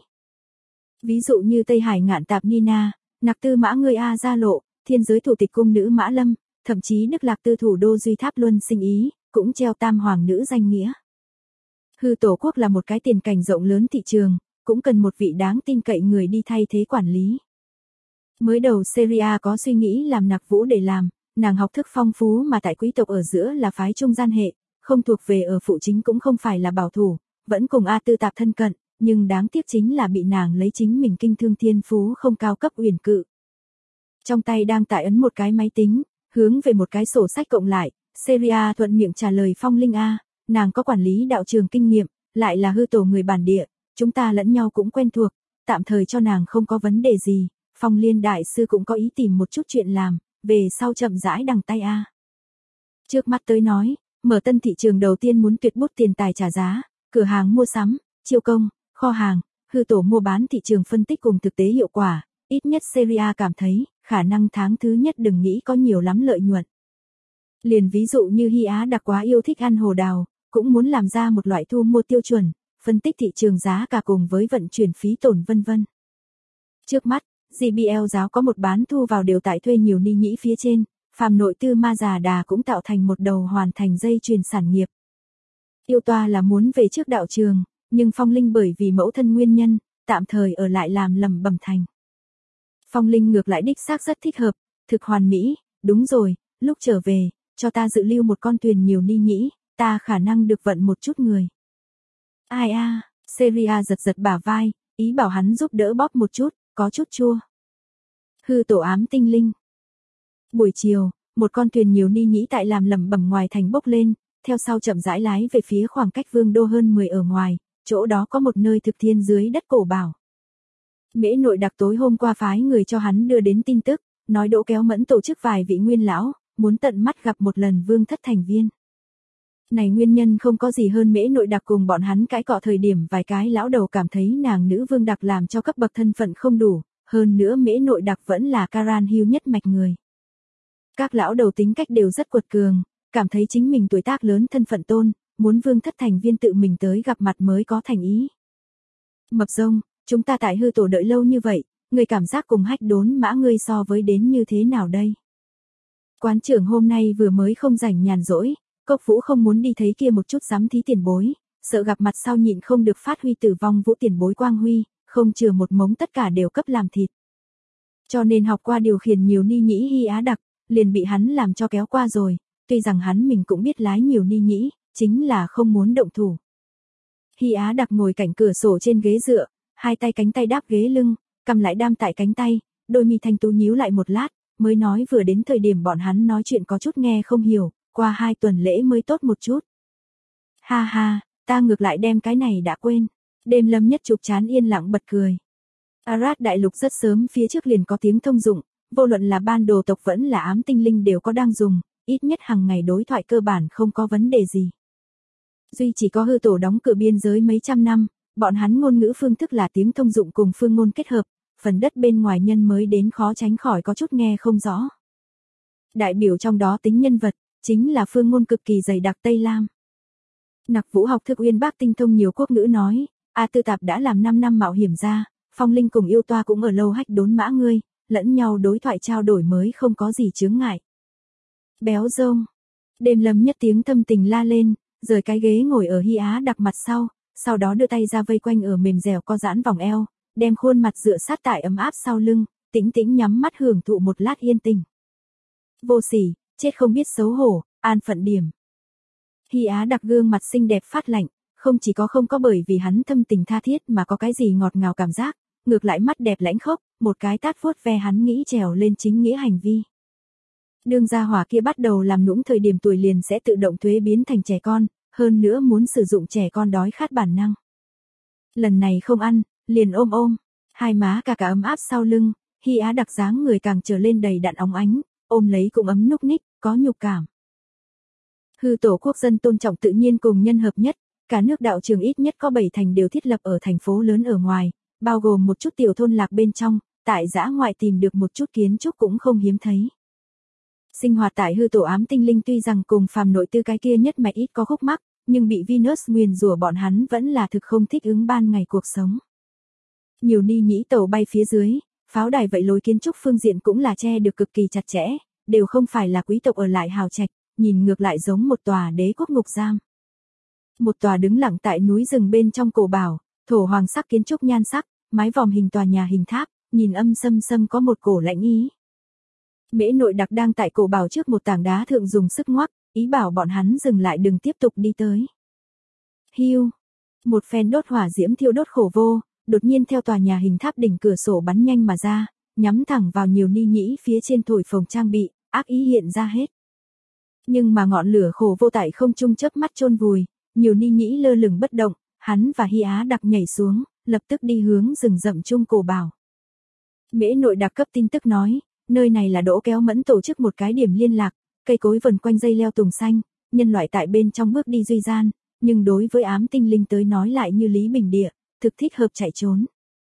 Ví dụ như Tây Hải Ngạn Tạp Nina, Nặc Tư mã ngươi A Gia Lộ, Thiên Giới thủ tịch cung nữ Mã Lâm, thậm chí Đức Lạc Tư thủ đô Duy Tháp Luân Sinh Ý, cũng treo tam hoàng nữ danh nghĩa. Hư tổ quốc là một cái tiền cảnh rộng lớn thị trường, cũng cần một vị đáng tin cậy người đi thay thế quản lý. Mới đầu Syria có suy nghĩ làm Nặc Vũ để làm, nàng học thức phong phú mà tại quý tộc ở giữa là phái trung gian hệ, không thuộc về ở phụ chính cũng không phải là bảo thủ, vẫn cùng A Tư Tạp thân cận, nhưng đáng tiếc chính là bị nàng lấy chính mình kinh thương thiên phú không cao cấp uyển cự. Trong tay đang tải ấn một cái máy tính, hướng về một cái sổ sách cộng lại, Syria thuận miệng trả lời Phong Linh A, nàng có quản lý đạo trường kinh nghiệm, lại là hư tổ người bản địa, chúng ta lẫn nhau cũng quen thuộc, tạm thời cho nàng không có vấn đề gì, Phong Liên đại sư cũng có ý tìm một chút chuyện làm, về sau chậm rãi đằng tay A. Trước mắt tới nói, mở tân thị trường đầu tiên muốn tuyệt bút tiền tài trả giá, cửa hàng mua sắm, chiêu công, kho hàng, hư tổ mua bán thị trường phân tích cùng thực tế hiệu quả, ít nhất Serie cảm thấy, khả năng tháng thứ nhất đừng nghĩ có nhiều lắm lợi nhuận. Liền ví dụ như Hy Á đặc quá yêu thích ăn hồ đào, cũng muốn làm ra một loại thu mua tiêu chuẩn, phân tích thị trường giá cả cùng với vận chuyển phí tổn vân vân. Trước mắt, JBL giáo có một bán thu vào đều tại thuê nhiều ni nhĩ phía trên, phàm nội tư ma già đà cũng tạo thành một đầu hoàn thành dây chuyền sản nghiệp. Yêu Toa là muốn về trước đạo trường, nhưng Phong Linh bởi vì mẫu thân nguyên nhân, tạm thời ở lại làm lẩm bẩm thành. Phong Linh ngược lại đích xác rất thích hợp, thực hoàn mỹ, đúng rồi, lúc trở về, cho ta dự lưu một con thuyền nhiều ni nhĩ, ta khả năng được vận một chút người. Ai a, Seria giật giật bả vai, ý bảo hắn giúp đỡ bóp một chút, có chút chua. Hư tổ ám tinh linh. Buổi chiều, một con thuyền nhiều ni nhĩ tại làm lẩm bẩm ngoài thành bốc lên, theo sau chậm rãi lái về phía khoảng cách Vương đô hơn 10 ở ngoài, chỗ đó có một nơi thực thiên dưới đất cổ bảo. Mễ Nội đặc tối hôm qua phái người cho hắn đưa đến tin tức, nói Đỗ Kéo Mẫn tổ chức vài vị nguyên lão, muốn tận mắt gặp một lần Vương thất thành viên. Này nguyên nhân không có gì hơn Mễ Nội đặc cùng bọn hắn cãi cọ thời điểm vài cái lão đầu cảm thấy nàng nữ vương đặc làm cho cấp bậc thân phận không đủ, hơn nữa Mễ Nội đặc vẫn là Karan Hill nhất mạch người. Các lão đầu tính cách đều rất quật cường, cảm thấy chính mình tuổi tác lớn thân phận tôn, muốn Vương thất thành viên tự mình tới gặp mặt mới có thành ý. Mập rông, chúng ta tại hư tổ đợi lâu như vậy, người cảm giác cùng Hách Đốn Mã ngươi so với đến như thế nào đây? Quán trưởng hôm nay vừa mới không rảnh nhàn rỗi, Cốc Vũ không muốn đi thấy kia một chút giám thí tiền bối, sợ gặp mặt sau nhịn không được phát huy tử vong Vũ tiền bối quang huy, không chừa một mống tất cả đều cấp làm thịt. Cho nên học qua điều khiển nhiều ni nhĩ Hy Á đặc, liền bị hắn làm cho kéo qua rồi, tuy rằng hắn mình cũng biết lái nhiều ni nhĩ, chính là không muốn động thủ. Hy Á đặc ngồi cạnh cửa sổ trên ghế dựa, hai tay cánh tay đáp ghế lưng, cầm lại đam tại cánh tay, đôi mi thanh tú nhíu lại một lát, mới nói vừa đến thời điểm bọn hắn nói chuyện có chút nghe không hiểu, qua 2 tuần lễ mới tốt một chút. Ha ha, ta ngược lại đem cái này đã quên. Đêm Lâm Nhất chụp chán yên lặng bật cười. Arad đại lục rất sớm phía trước liền có tiếng thông dụng, vô luận là ban đồ tộc vẫn là ám tinh linh đều có đang dùng, ít nhất hàng ngày đối thoại cơ bản không có vấn đề gì. Duy chỉ có hư tổ đóng cửa biên giới mấy trăm năm, bọn hắn ngôn ngữ phương thức là tiếng thông dụng cùng phương ngôn kết hợp, phần đất bên ngoài nhân mới đến khó tránh khỏi có chút nghe không rõ. Đại biểu trong đó tính nhân vật, chính là phương ngôn cực kỳ dày đặc Tây Lam. Nặc Vũ học thức uyên bác tinh thông nhiều quốc ngữ nói, A Tư Tạp đã làm 5 năm mạo hiểm ra, Phong Linh cùng Yêu Toa cũng ở lâu Hách Đốn Mã ngươi, lẫn nhau đối thoại trao đổi mới không có gì chướng ngại. Béo rông. Đêm Lâm Nhất tiếng thâm tình la lên, rời cái ghế ngồi ở Hy Á đặc mặt sau đó đưa tay ra vây quanh ở mềm dẻo co giãn vòng eo, đem khuôn mặt dựa sát tại ấm áp sau lưng, tĩnh tĩnh nhắm mắt hưởng thụ một lát yên tình. Vô sỉ, chết không biết xấu hổ, an phận điểm. Hy Á đặc gương mặt xinh đẹp phát lạnh, không chỉ có không có bởi vì hắn thâm tình tha thiết mà có cái gì ngọt ngào cảm giác, ngược lại mắt đẹp lãnh khốc, một cái tát vuốt ve hắn nghĩ trèo lên chính nghĩa hành vi. Đương gia hỏa kia bắt đầu làm nũng thời điểm tuổi liền sẽ tự động thuế biến thành trẻ con, hơn nữa muốn sử dụng trẻ con đói khát bản năng. Lần này không ăn, liền ôm, hai má cả ấm áp sau lưng, Hy Á đặc dáng người càng trở lên đầy đặn óng ánh, ôm lấy cũng ấm núc ních, có nhục cảm. Hư tổ quốc dân tôn trọng tự nhiên cùng nhân hợp nhất, cả nước đạo trường ít nhất có 7 thành đều thiết lập ở thành phố lớn ở ngoài, bao gồm một chút tiểu thôn lạc bên trong, tại dã ngoại tìm được một chút kiến trúc cũng không hiếm thấy. Sinh hoạt tại hư tổ ám tinh linh tuy rằng cùng phàm nội tư cái kia nhất mạch ít có khúc mắc, nhưng bị Venus nguyền rủa bọn hắn vẫn là thực không thích ứng ban ngày cuộc sống. Nhiều ni nhĩ tàu bay phía dưới, pháo đài vậy lối kiến trúc phương diện cũng là che được cực kỳ chặt chẽ, đều không phải là quý tộc ở lại hào trạch, nhìn ngược lại giống một tòa đế quốc ngục giam. Một tòa đứng lặng tại núi rừng bên trong cổ bảo, thổ hoàng sắc kiến trúc nhan sắc, mái vòm hình tòa nhà hình tháp, nhìn âm sâm có một cổ lãnh ý. Mễ Nội đặc đang tại cổ bảo trước một tảng đá thượng dùng sức ngoắc, ý bảo bọn hắn dừng lại đừng tiếp tục đi tới. Hiu, một phen đốt hỏa diễm thiêu đốt khổ vô, đột nhiên theo tòa nhà hình tháp đỉnh cửa sổ bắn nhanh mà ra, nhắm thẳng vào nhiều ni nhĩ phía trên thổi phồng trang bị, ác ý hiện ra hết. Nhưng mà ngọn lửa khổ vô tại không trung chớp mắt chôn vùi, nhiều ni nhĩ lơ lửng bất động, hắn và Hy Á đặc nhảy xuống, lập tức đi hướng rừng rậm chung cổ bảo. Mễ Nội đặc cấp tin tức nói, nơi này là Đỗ Kéo Mẫn tổ chức một cái điểm liên lạc, cây cối vần quanh dây leo tùng xanh, nhân loại tại bên trong bước đi duy gian, nhưng đối với ám tinh linh tới nói lại như lý bình địa, thực thích hợp chạy trốn.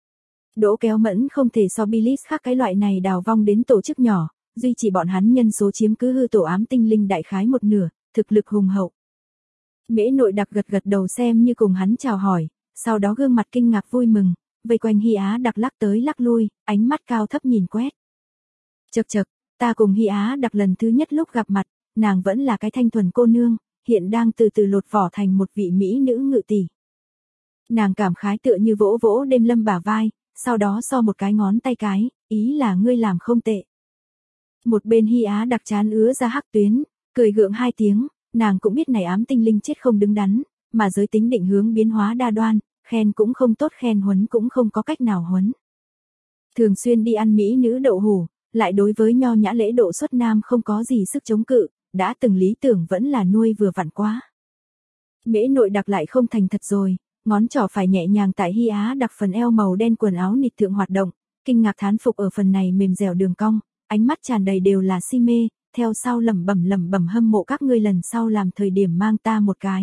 Đỗ Kéo Mẫn không thể so Bilis khác cái loại này đào vong đến tổ chức nhỏ, duy trì bọn hắn nhân số chiếm cứ hư tổ ám tinh linh đại khái một nửa, thực lực hùng hậu. Mễ Nội Đặc gật gật đầu xem như cùng hắn chào hỏi, sau đó gương mặt kinh ngạc vui mừng, vây quanh Hy Á Đặc lắc tới lắc lui, ánh mắt cao thấp nhìn quét. Chậc chậc, ta cùng Hy Á Đặc lần thứ nhất lúc gặp mặt, nàng vẫn là cái thanh thuần cô nương, hiện đang từ từ lột vỏ thành một vị mỹ nữ ngự tỷ. Nàng cảm khái tựa như vỗ vỗ Đêm Lâm bả vai, sau đó so một cái ngón tay cái, ý là ngươi làm không tệ. Một bên Hy Á Đặc chán ứa ra hắc tuyến, cười gượng hai tiếng, nàng cũng biết này ám tinh linh chết không đứng đắn, mà giới tính định hướng biến hóa đa đoan, khen cũng không tốt khen huấn cũng không có cách nào huấn. Thường xuyên đi ăn mỹ nữ đậu hủ, lại đối với nho nhã lễ độ xuất nam không có gì sức chống cự, đã từng lý tưởng vẫn là nuôi vừa vặn quá. Mễ Nội Đặc lại không thành thật rồi, ngón trỏ phải nhẹ nhàng tại Hy Á Đặc phần eo màu đen quần áo nịt thượng hoạt động, kinh ngạc thán phục ở phần này mềm dẻo đường cong, ánh mắt tràn đầy đều là si mê, theo sau lẩm bẩm hâm mộ các ngươi lần sau làm thời điểm mang ta một cái.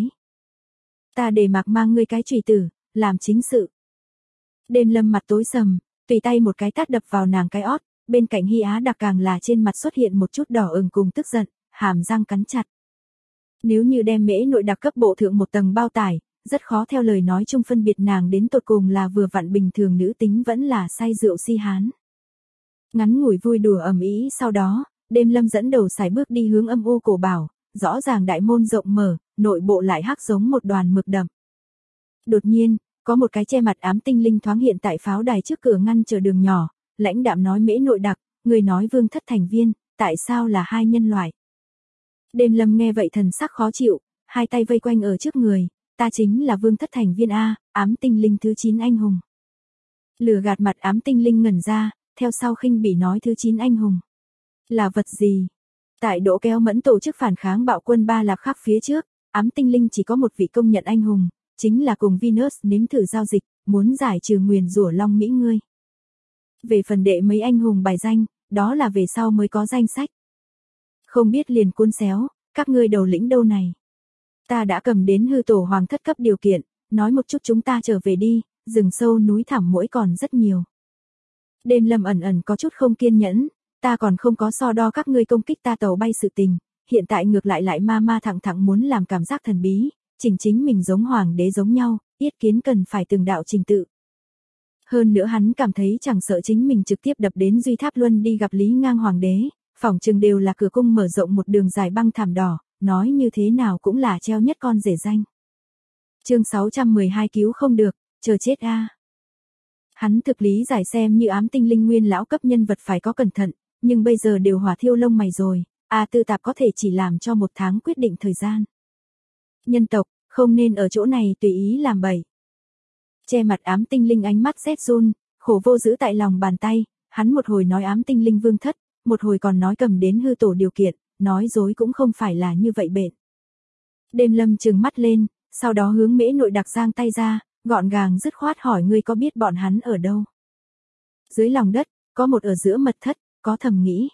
Ta để mặc mang ngươi cái chùy tử, làm chính sự. Đêm Lâm mặt tối sầm, tùy tay một cái tát đập vào nàng cái ót, bên cạnh Hy Á Đặc càng là trên mặt xuất hiện một chút đỏ ửng cùng tức giận, hàm răng cắn chặt. Nếu như đem Mễ Nội Đặc cấp bộ thượng một tầng bao tải, rất khó theo lời nói chung phân biệt nàng đến tột cùng là vừa vặn bình thường nữ tính vẫn là say rượu si hán. Ngắn ngủi vui đùa ầm ĩ sau đó, Đêm Lâm dẫn đầu sải bước đi hướng âm u cổ bảo, rõ ràng đại môn rộng mở, nội bộ lại hắc giống một đoàn mực đậm. Đột nhiên, có một cái che mặt ám tinh linh thoáng hiện tại pháo đài trước cửa ngăn chờ đường nhỏ, lãnh đạm nói Mễ Nội Đặc, người nói vương thất thành viên, tại sao là hai nhân loại. Đêm Lâm nghe vậy thần sắc khó chịu, hai tay vây quanh ở trước người, ta chính là vương thất thành viên A, ám tinh linh thứ 9 anh hùng. Lừa gạt mặt ám tinh linh ngẩn ra, theo sau khinh bỉ nói thứ 9 anh hùng. Là vật gì? Tại Đỗ Kéo Mẫn tổ chức phản kháng bạo quân Ba Lạp Khắc phía trước, ám tinh linh chỉ có một vị công nhận anh hùng, chính là cùng Venus nếm thử giao dịch, muốn giải trừ nguyền rủa Long Mỹ ngươi. Về phần đệ mấy anh hùng bài danh, đó là về sau mới có danh sách. Không biết liền cuốn xéo, các ngươi đầu lĩnh đâu này. Ta đã cầm đến hư tổ hoàng thất cấp điều kiện, nói một chút chúng ta trở về đi, rừng sâu núi thẳm muỗi còn rất nhiều. Đêm Lâm ẩn có chút không kiên nhẫn, ta còn không có so đo các ngươi công kích ta tàu bay sự tình, hiện tại ngược lại ma thẳng muốn làm cảm giác thần bí, chính mình giống hoàng đế giống nhau, yết kiến cần phải từng đạo trình tự. Hơn nữa hắn cảm thấy chẳng sợ chính mình trực tiếp đập đến Duy Tháp Luân đi gặp Lý Ngang hoàng đế, phỏng chừng đều là cửa cung mở rộng một đường dài băng thảm đỏ, nói như thế nào cũng là treo nhất con rể danh. Chương 612 cứu không được, chờ chết a. Hắn thực lý giải xem như ám tinh linh nguyên lão cấp nhân vật phải có cẩn thận, nhưng bây giờ đều hỏa thiêu lông mày rồi, Tư Tạp có thể chỉ làm cho 1 tháng quyết định thời gian. Nhân tộc, không nên ở chỗ này tùy ý làm bậy. Che mặt ám tinh linh ánh mắt rét run, khổ vô giữ tại lòng bàn tay, hắn một hồi nói ám tinh linh vương thất, một hồi còn nói cầm đến hư tổ điều kiện, nói dối cũng không phải là như vậy bện. Đêm Lâm trừng mắt lên, sau đó hướng Mễ Nội Đặc giang tay ra, gọn gàng dứt khoát hỏi ngươi có biết bọn hắn ở đâu. Dưới lòng đất, có một ở giữa mật thất, có thầm nghĩ.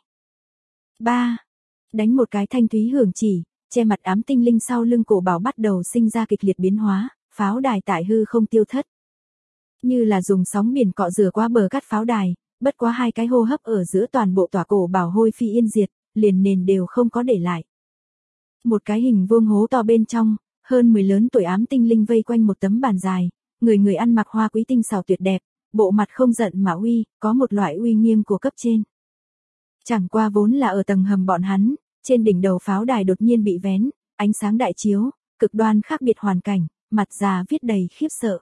3. Đánh một cái thanh thúy hưởng chỉ, che mặt ám tinh linh sau lưng cổ bảo bắt đầu sinh ra kịch liệt biến hóa, pháo đài tại hư không tiêu thất. Như là dùng sóng biển cọ rửa qua bờ cắt pháo đài, bất quá 2 cái hô hấp ở giữa toàn bộ tòa cổ bảo hôi phi yên diệt, liền nền đều không có để lại. Một cái hình vuông hố to bên trong, hơn 10 lớn tuổi ám tinh linh vây quanh một tấm bàn dài, người ăn mặc hoa quý tinh xảo tuyệt đẹp, bộ mặt không giận mà uy, có một loại uy nghiêm của cấp trên. Chẳng qua vốn là ở tầng hầm bọn hắn, trên đỉnh đầu pháo đài đột nhiên bị vén, ánh sáng đại chiếu, cực đoan khác biệt hoàn cảnh, mặt già viết đầy khiếp sợ.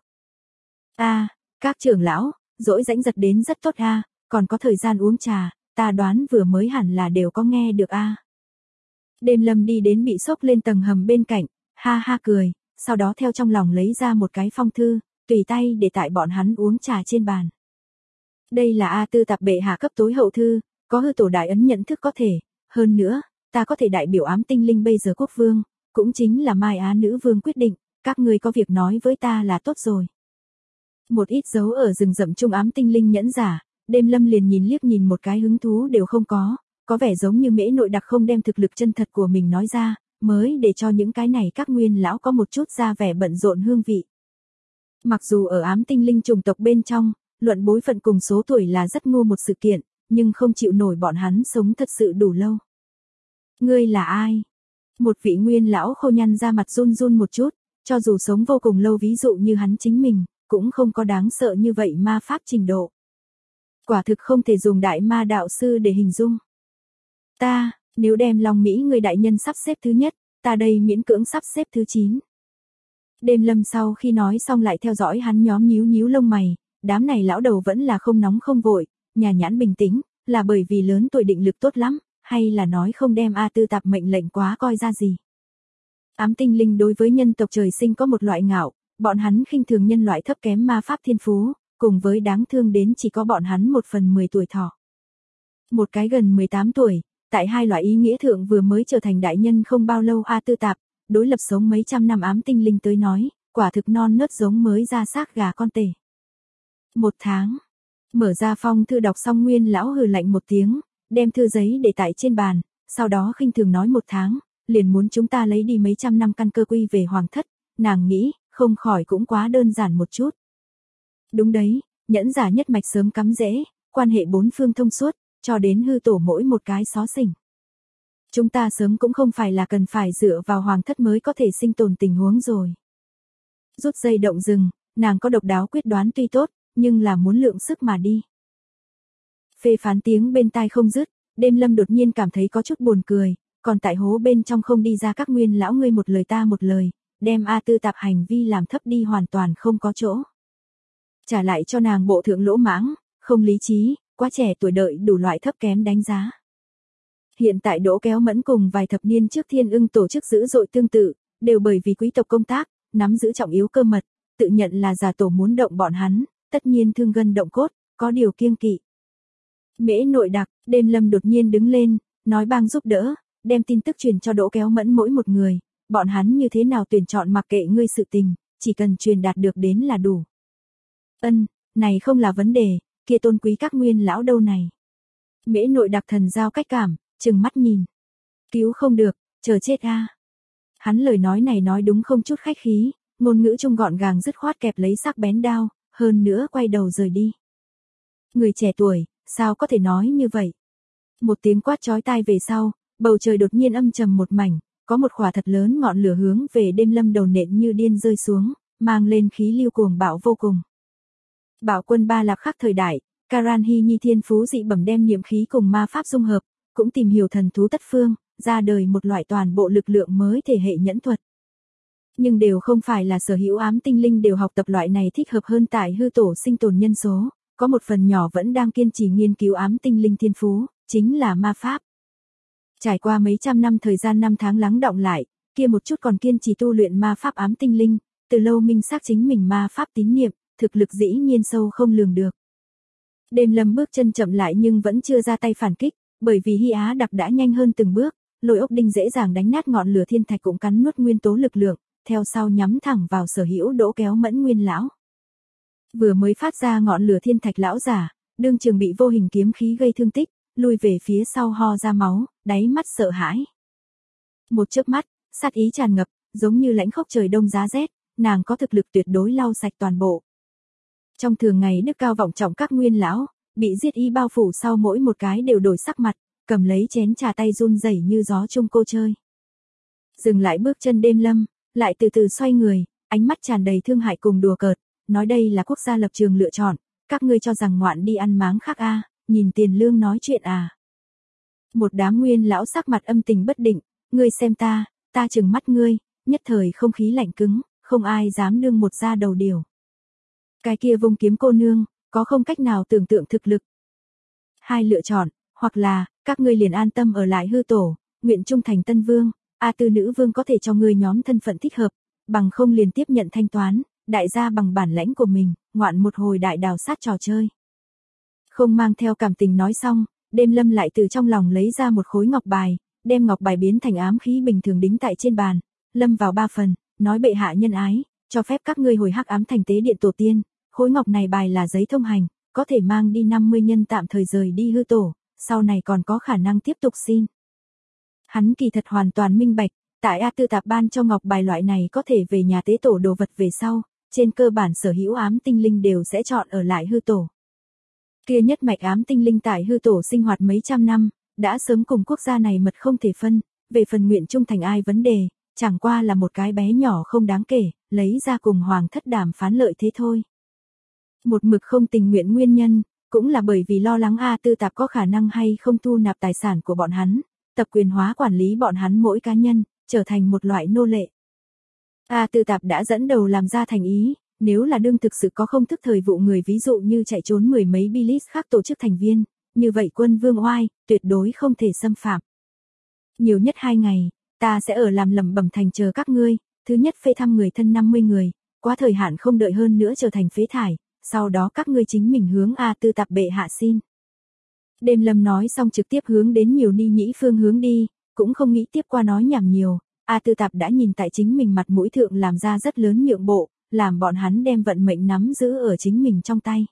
Các trưởng lão, dỗi rãnh giật đến rất tốt còn có thời gian uống trà, ta đoán vừa mới hẳn là đều có nghe được Đêm Lâm đi đến bị sốc lên tầng hầm bên cạnh, ha cười, sau đó theo trong lòng lấy ra một cái phong thư, tùy tay để tại bọn hắn uống trà trên bàn. Đây là Tư Tạp bệ hạ cấp tối hậu thư, có hư tổ đại ấn nhận thức có thể, hơn nữa, ta có thể đại biểu ám tinh linh bây giờ quốc vương, cũng chính là Mai Á nữ vương quyết định, các ngươi có việc nói với ta là tốt rồi. Một ít dấu ở rừng rậm trung ám tinh linh nhẫn giả, Đêm Lâm liền nhìn liếc nhìn một cái hứng thú đều không có vẻ giống như Mễ Nội Đặc không đem thực lực chân thật của mình nói ra, mới để cho những cái này các nguyên lão có một chút ra vẻ bận rộn hương vị. Mặc dù ở ám tinh linh chủng tộc bên trong, luận bối phận cùng số tuổi là rất ngu một sự kiện, nhưng không chịu nổi bọn hắn sống thật sự đủ lâu. Ngươi là ai? Một vị nguyên lão khô nhăn ra mặt run run một chút, cho dù sống vô cùng lâu ví dụ như hắn chính mình, cũng không có đáng sợ như vậy ma pháp trình độ. Quả thực không thể dùng đại ma đạo sư để hình dung. Ta, nếu đem Long Mỹ người đại nhân sắp xếp thứ nhất, ta đây miễn cưỡng sắp xếp thứ 9. Đêm Lâm sau khi nói xong lại theo dõi hắn nhóm nhíu nhíu lông mày, đám này lão đầu vẫn là không nóng không vội, nhà nhãn bình tĩnh, là bởi vì lớn tuổi định lực tốt lắm, hay là nói không đem A Tư Tạp mệnh lệnh quá coi ra gì. Ám tinh linh đối với nhân tộc trời sinh có một loại ngạo, bọn hắn khinh thường nhân loại thấp kém ma pháp thiên phú, cùng với đáng thương đến chỉ có bọn hắn 1/10 tuổi thọ. Một cái gần 18 tuổi, tại hai loại ý nghĩa thượng vừa mới trở thành đại nhân không bao lâu A Tư Tạp, đối lập sống mấy trăm năm ám tinh linh tới nói, quả thực non nớt giống mới ra xác gà con tể. 1 tháng. Mở ra phong thư đọc xong nguyên lão hừ lạnh một tiếng, đem thư giấy để tại trên bàn, sau đó khinh thường nói 1 tháng, liền muốn chúng ta lấy đi mấy trăm năm căn cơ quy về hoàng thất, nàng nghĩ, không khỏi cũng quá đơn giản một chút. Đúng đấy, nhẫn giả nhất mạch sớm cắm rễ, quan hệ bốn phương thông suốt, cho đến hư tổ mỗi một cái xó xỉnh. Chúng ta sớm cũng không phải là cần phải dựa vào hoàng thất mới có thể sinh tồn tình huống rồi. Rút dây động rừng, nàng có độc đáo quyết đoán tuy tốt, nhưng là muốn lượng sức mà đi. Phê phán tiếng bên tai không dứt, Đêm Lâm đột nhiên cảm thấy có chút buồn cười, còn tại hố bên trong không đi ra các nguyên lão ngươi một lời ta một lời, đem A Tư Tạp hành vi làm thấp đi hoàn toàn không có chỗ. Trả lại cho nàng bộ thượng lỗ mãng, không lý trí, quá trẻ tuổi đợi đủ loại thấp kém đánh giá. Hiện tại Đỗ Kéo Mẫn cùng vài thập niên trước Thiên Ưng tổ chức dữ dội tương tự, đều bởi vì quý tộc công tác, nắm giữ trọng yếu cơ mật, tự nhận là giả tổ muốn động bọn hắn, tất nhiên thương gân động cốt, có điều kiêng kỵ. Mễ nội đặc, Đêm Lâm đột nhiên đứng lên, nói bang giúp đỡ, đem tin tức truyền cho Đỗ Kéo Mẫn mỗi một người, bọn hắn như thế nào tuyển chọn mặc kệ ngươi sự tình, chỉ cần truyền đạt được đến là đủ. Này không là vấn đề, kia tôn quý các nguyên lão đâu này. Mễ nội đặc thần giao cách cảm, trừng mắt nhìn. Cứu không được, chờ chết a. Hắn lời nói này nói đúng không chút khách khí, ngôn ngữ trung gọn gàng dứt khoát kẹp lấy sắc bén đao, hơn nữa quay đầu rời đi. Người trẻ tuổi, sao có thể nói như vậy? Một tiếng quát chói tai về sau, bầu trời đột nhiên âm trầm một mảnh, có một khỏa thật lớn ngọn lửa hướng về Đêm Lâm đầu nện như điên rơi xuống, mang lên khí lưu cuồng bạo vô cùng. Bảo quân Ba Lạc khắc thời đại, Karan Hy Nhi thiên phú dị bẩm đem niệm khí cùng ma pháp dung hợp, cũng tìm hiểu thần thú tất phương, ra đời một loại toàn bộ lực lượng mới thể hệ nhẫn thuật. Nhưng đều không phải là sở hữu ám tinh linh đều học tập loại này thích hợp hơn tại hư tổ sinh tồn nhân số, có một phần nhỏ vẫn đang kiên trì nghiên cứu ám tinh linh thiên phú, chính là ma pháp. Trải qua mấy trăm năm thời gian 5 tháng lắng đọng lại, kia một chút còn kiên trì tu luyện ma pháp ám tinh linh, từ lâu minh xác chính mình ma pháp tín niệm, thực lực dĩ nhiên sâu không lường được. Đêm Lâm bước chân chậm lại nhưng vẫn chưa ra tay phản kích, bởi vì Hy Á đặc đã nhanh hơn từng bước, lôi ốc đinh dễ dàng đánh nát ngọn lửa thiên thạch cũng cắn nuốt nguyên tố lực lượng, theo sau nhắm thẳng vào sở hữu Đỗ Kéo Mẫn nguyên lão. Vừa mới phát ra ngọn lửa thiên thạch lão giả, đương trường bị vô hình kiếm khí gây thương tích, lùi về phía sau ho ra máu, đáy mắt sợ hãi. Một chớp mắt, sát ý tràn ngập, giống như lãnh khốc trời đông giá rét, nàng có thực lực tuyệt đối lau sạch toàn bộ. Trong thường ngày đức cao vọng trọng các nguyên lão, bị giết y bao phủ sau mỗi một cái đều đổi sắc mặt, cầm lấy chén trà tay run rẩy như gió trung cô chơi. Dừng lại bước chân Đêm Lâm, lại từ từ xoay người, ánh mắt tràn đầy thương hại cùng đùa cợt, nói đây là quốc gia lập trường lựa chọn, các ngươi cho rằng ngoạn đi ăn máng khác a, nhìn tiền lương nói chuyện à. Một đám nguyên lão sắc mặt âm tình bất định, ngươi xem ta trừng mắt ngươi, nhất thời không khí lạnh cứng, không ai dám đương một da đầu điều. Cái kia vung kiếm cô nương, có không cách nào tưởng tượng thực lực. Hai lựa chọn, hoặc là, các ngươi liền an tâm ở lại hư tổ, nguyện trung thành tân vương, A Tư nữ vương có thể cho ngươi nhóm thân phận thích hợp, bằng không liền tiếp nhận thanh toán, đại gia bằng bản lãnh của mình, ngoạn một hồi đại đào sát trò chơi. Không mang theo cảm tình nói xong, Đêm Lâm lại từ trong lòng lấy ra một khối ngọc bài, đem ngọc bài biến thành ám khí bình thường đính tại trên bàn, lâm vào 3 phần, nói bệ hạ nhân ái, cho phép các ngươi hồi hắc ám thành tế điện tổ tiên, khối ngọc này bài là giấy thông hành, có thể mang đi 50 nhân tạm thời rời đi hư tổ, sau này còn có khả năng tiếp tục xin. Hắn kỳ thật hoàn toàn minh bạch, Tại A Tư Tạp ban cho ngọc bài loại này có thể về nhà tế tổ đồ vật về sau, trên cơ bản sở hữu ám tinh linh đều sẽ chọn ở lại hư tổ. Kia nhất mạch ám tinh linh tại hư tổ sinh hoạt mấy trăm năm, đã sớm cùng quốc gia này mật không thể phân, về phần nguyện trung thành ai vấn đề, chẳng qua là một cái bé nhỏ không đáng kể, lấy ra cùng hoàng thất đàm phán lợi thế thôi. Một mực không tình nguyện nguyên nhân, cũng là bởi vì lo lắng A Tư Tạp có khả năng hay không thu nạp tài sản của bọn hắn, tập quyền hóa quản lý bọn hắn mỗi cá nhân, trở thành một loại nô lệ. A Tư Tạp đã dẫn đầu làm ra thành ý, nếu là đương thực sự có không thức thời vụ người ví dụ như chạy trốn mười mấy bilis khác tổ chức thành viên, như vậy quân vương oai, tuyệt đối không thể xâm phạm. Nhiều nhất 2 ngày, ta sẽ ở làm lẩm bẩm thành chờ các ngươi, thứ nhất phê thăm người thân 50 người, quá thời hạn không đợi hơn nữa trở thành phế thải, sau đó các ngươi chính mình hướng A Tư Tạp bệ hạ xin. Đêm Lâm nói xong trực tiếp hướng đến nhiều ni nhĩ phương hướng đi, cũng không nghĩ tiếp qua nói nhảm nhiều, A Tư Tạp đã nhìn tại chính mình mặt mũi thượng làm ra rất lớn nhượng bộ, làm bọn hắn đem vận mệnh nắm giữ ở chính mình trong tay.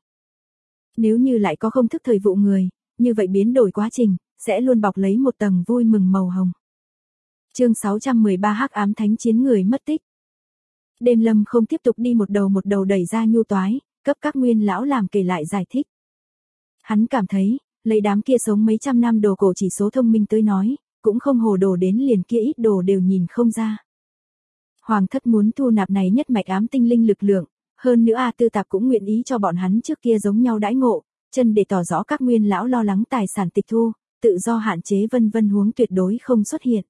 Nếu như lại có không thức thời vụ người, như vậy biến đổi quá trình, sẽ luôn bọc lấy một tầng vui mừng màu hồng. Chương 613 Hắc ám thánh chiến người mất tích. Đêm Lâm không tiếp tục đi một đầu đẩy ra nhu toái, cấp các nguyên lão làm kể lại giải thích. Hắn cảm thấy, lấy đám kia sống mấy trăm năm đồ cổ chỉ số thông minh tới nói, cũng không hồ đồ đến liền kia ít đồ đều nhìn không ra. Hoàng thất muốn thu nạp này nhất mạch ám tinh linh lực lượng, hơn nữa A Tư Tạp cũng nguyện ý cho bọn hắn trước kia giống nhau đãi ngộ, chân để tỏ rõ các nguyên lão lo lắng tài sản tịch thu, tự do hạn chế vân vân huống tuyệt đối không xuất hiện.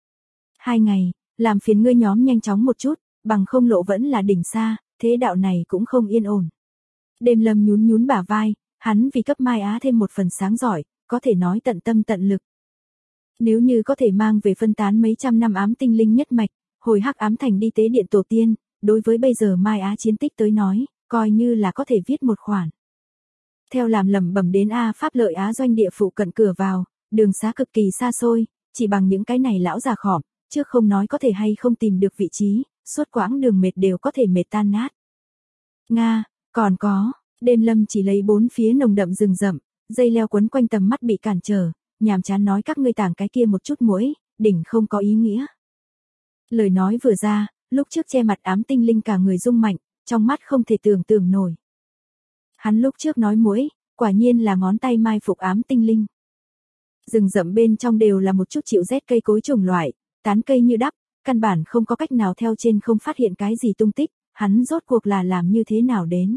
2 ngày, làm phiền ngươi nhóm nhanh chóng một chút, bằng không lộ vẫn là đỉnh xa, thế đạo này cũng không yên ổn. Đêm Lâm nhún nhún bả vai, hắn vì cấp Mai Á thêm một phần sáng giỏi, có thể nói tận tâm tận lực. Nếu như có thể mang về phân tán mấy trăm năm ám tinh linh nhất mạch, hồi Hắc ám thành đi tế điện tổ tiên, đối với bây giờ Mai Á chiến tích tới nói, coi như là có thể viết một khoản. Theo làm lẩm bẩm đến A Pháp Lợi Á doanh địa phụ cận cửa vào, đường xá cực kỳ xa xôi, chỉ bằng những cái này lão già khỏm, trước không nói có thể hay không tìm được vị trí, suốt quãng đường mệt đều có thể mệt tan nát. Nga, còn có, Đêm Lâm chỉ lấy 4 phía nồng đậm rừng rậm, dây leo quấn quanh tầm mắt bị cản trở, nhàm chán nói các ngươi tàng cái kia một chút muỗi, đỉnh không có ý nghĩa. Lời nói vừa ra, lúc trước che mặt ám tinh linh cả người rung mạnh, trong mắt không thể tưởng tượng nổi. Hắn lúc trước nói muỗi, quả nhiên là ngón tay mai phục ám tinh linh. Rừng rậm bên trong đều là một chút chịu rét cây cối trồng loại, tán cây như đắp, căn bản không có cách nào theo trên không phát hiện cái gì tung tích, hắn rốt cuộc là làm như thế nào đến.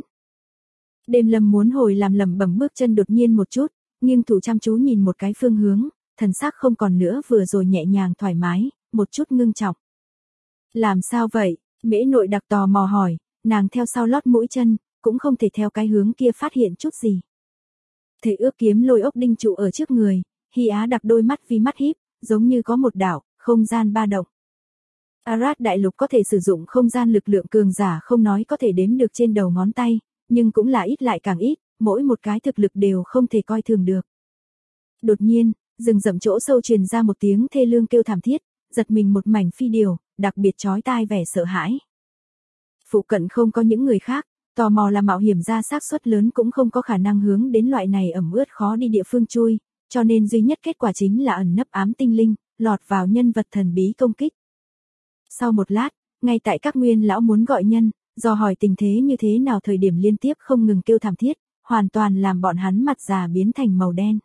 Đêm Lâm muốn hồi làm lẩm bẩm bước chân đột nhiên một chút, nghiêng thủ chăm chú nhìn một cái phương hướng, thần sắc không còn nữa vừa rồi nhẹ nhàng thoải mái, một chút ngưng trọng. Làm sao vậy? Mễ Nội Đặc tò mò hỏi, nàng theo sau lót mũi chân, cũng không thể theo cái hướng kia phát hiện chút gì. Thể ước kiếm lôi ốc đinh trụ ở trước người, Hy Á Đặc đôi mắt vì mắt híp, giống như có một đảo, không gian ba động. Arad đại lục có thể sử dụng không gian lực lượng cường giả không nói có thể đếm được trên đầu ngón tay, nhưng cũng là ít lại càng ít, mỗi một cái thực lực đều không thể coi thường được. Đột nhiên, rừng rậm chỗ sâu truyền ra một tiếng thê lương kêu thảm thiết, giật mình một mảnh phi điều, đặc biệt chói tai vẻ sợ hãi. Phụ cận không có những người khác, tò mò là mạo hiểm ra xác suất lớn cũng không có khả năng hướng đến loại này ẩm ướt khó đi địa phương chui, cho nên duy nhất kết quả chính là ẩn nấp ám tinh linh, lọt vào nhân vật thần bí công kích. Sau một lát, ngay tại các nguyên lão muốn gọi nhân, dò hỏi tình thế như thế nào thời điểm liên tiếp không ngừng kêu thảm thiết, hoàn toàn làm bọn hắn mặt già biến thành màu đen.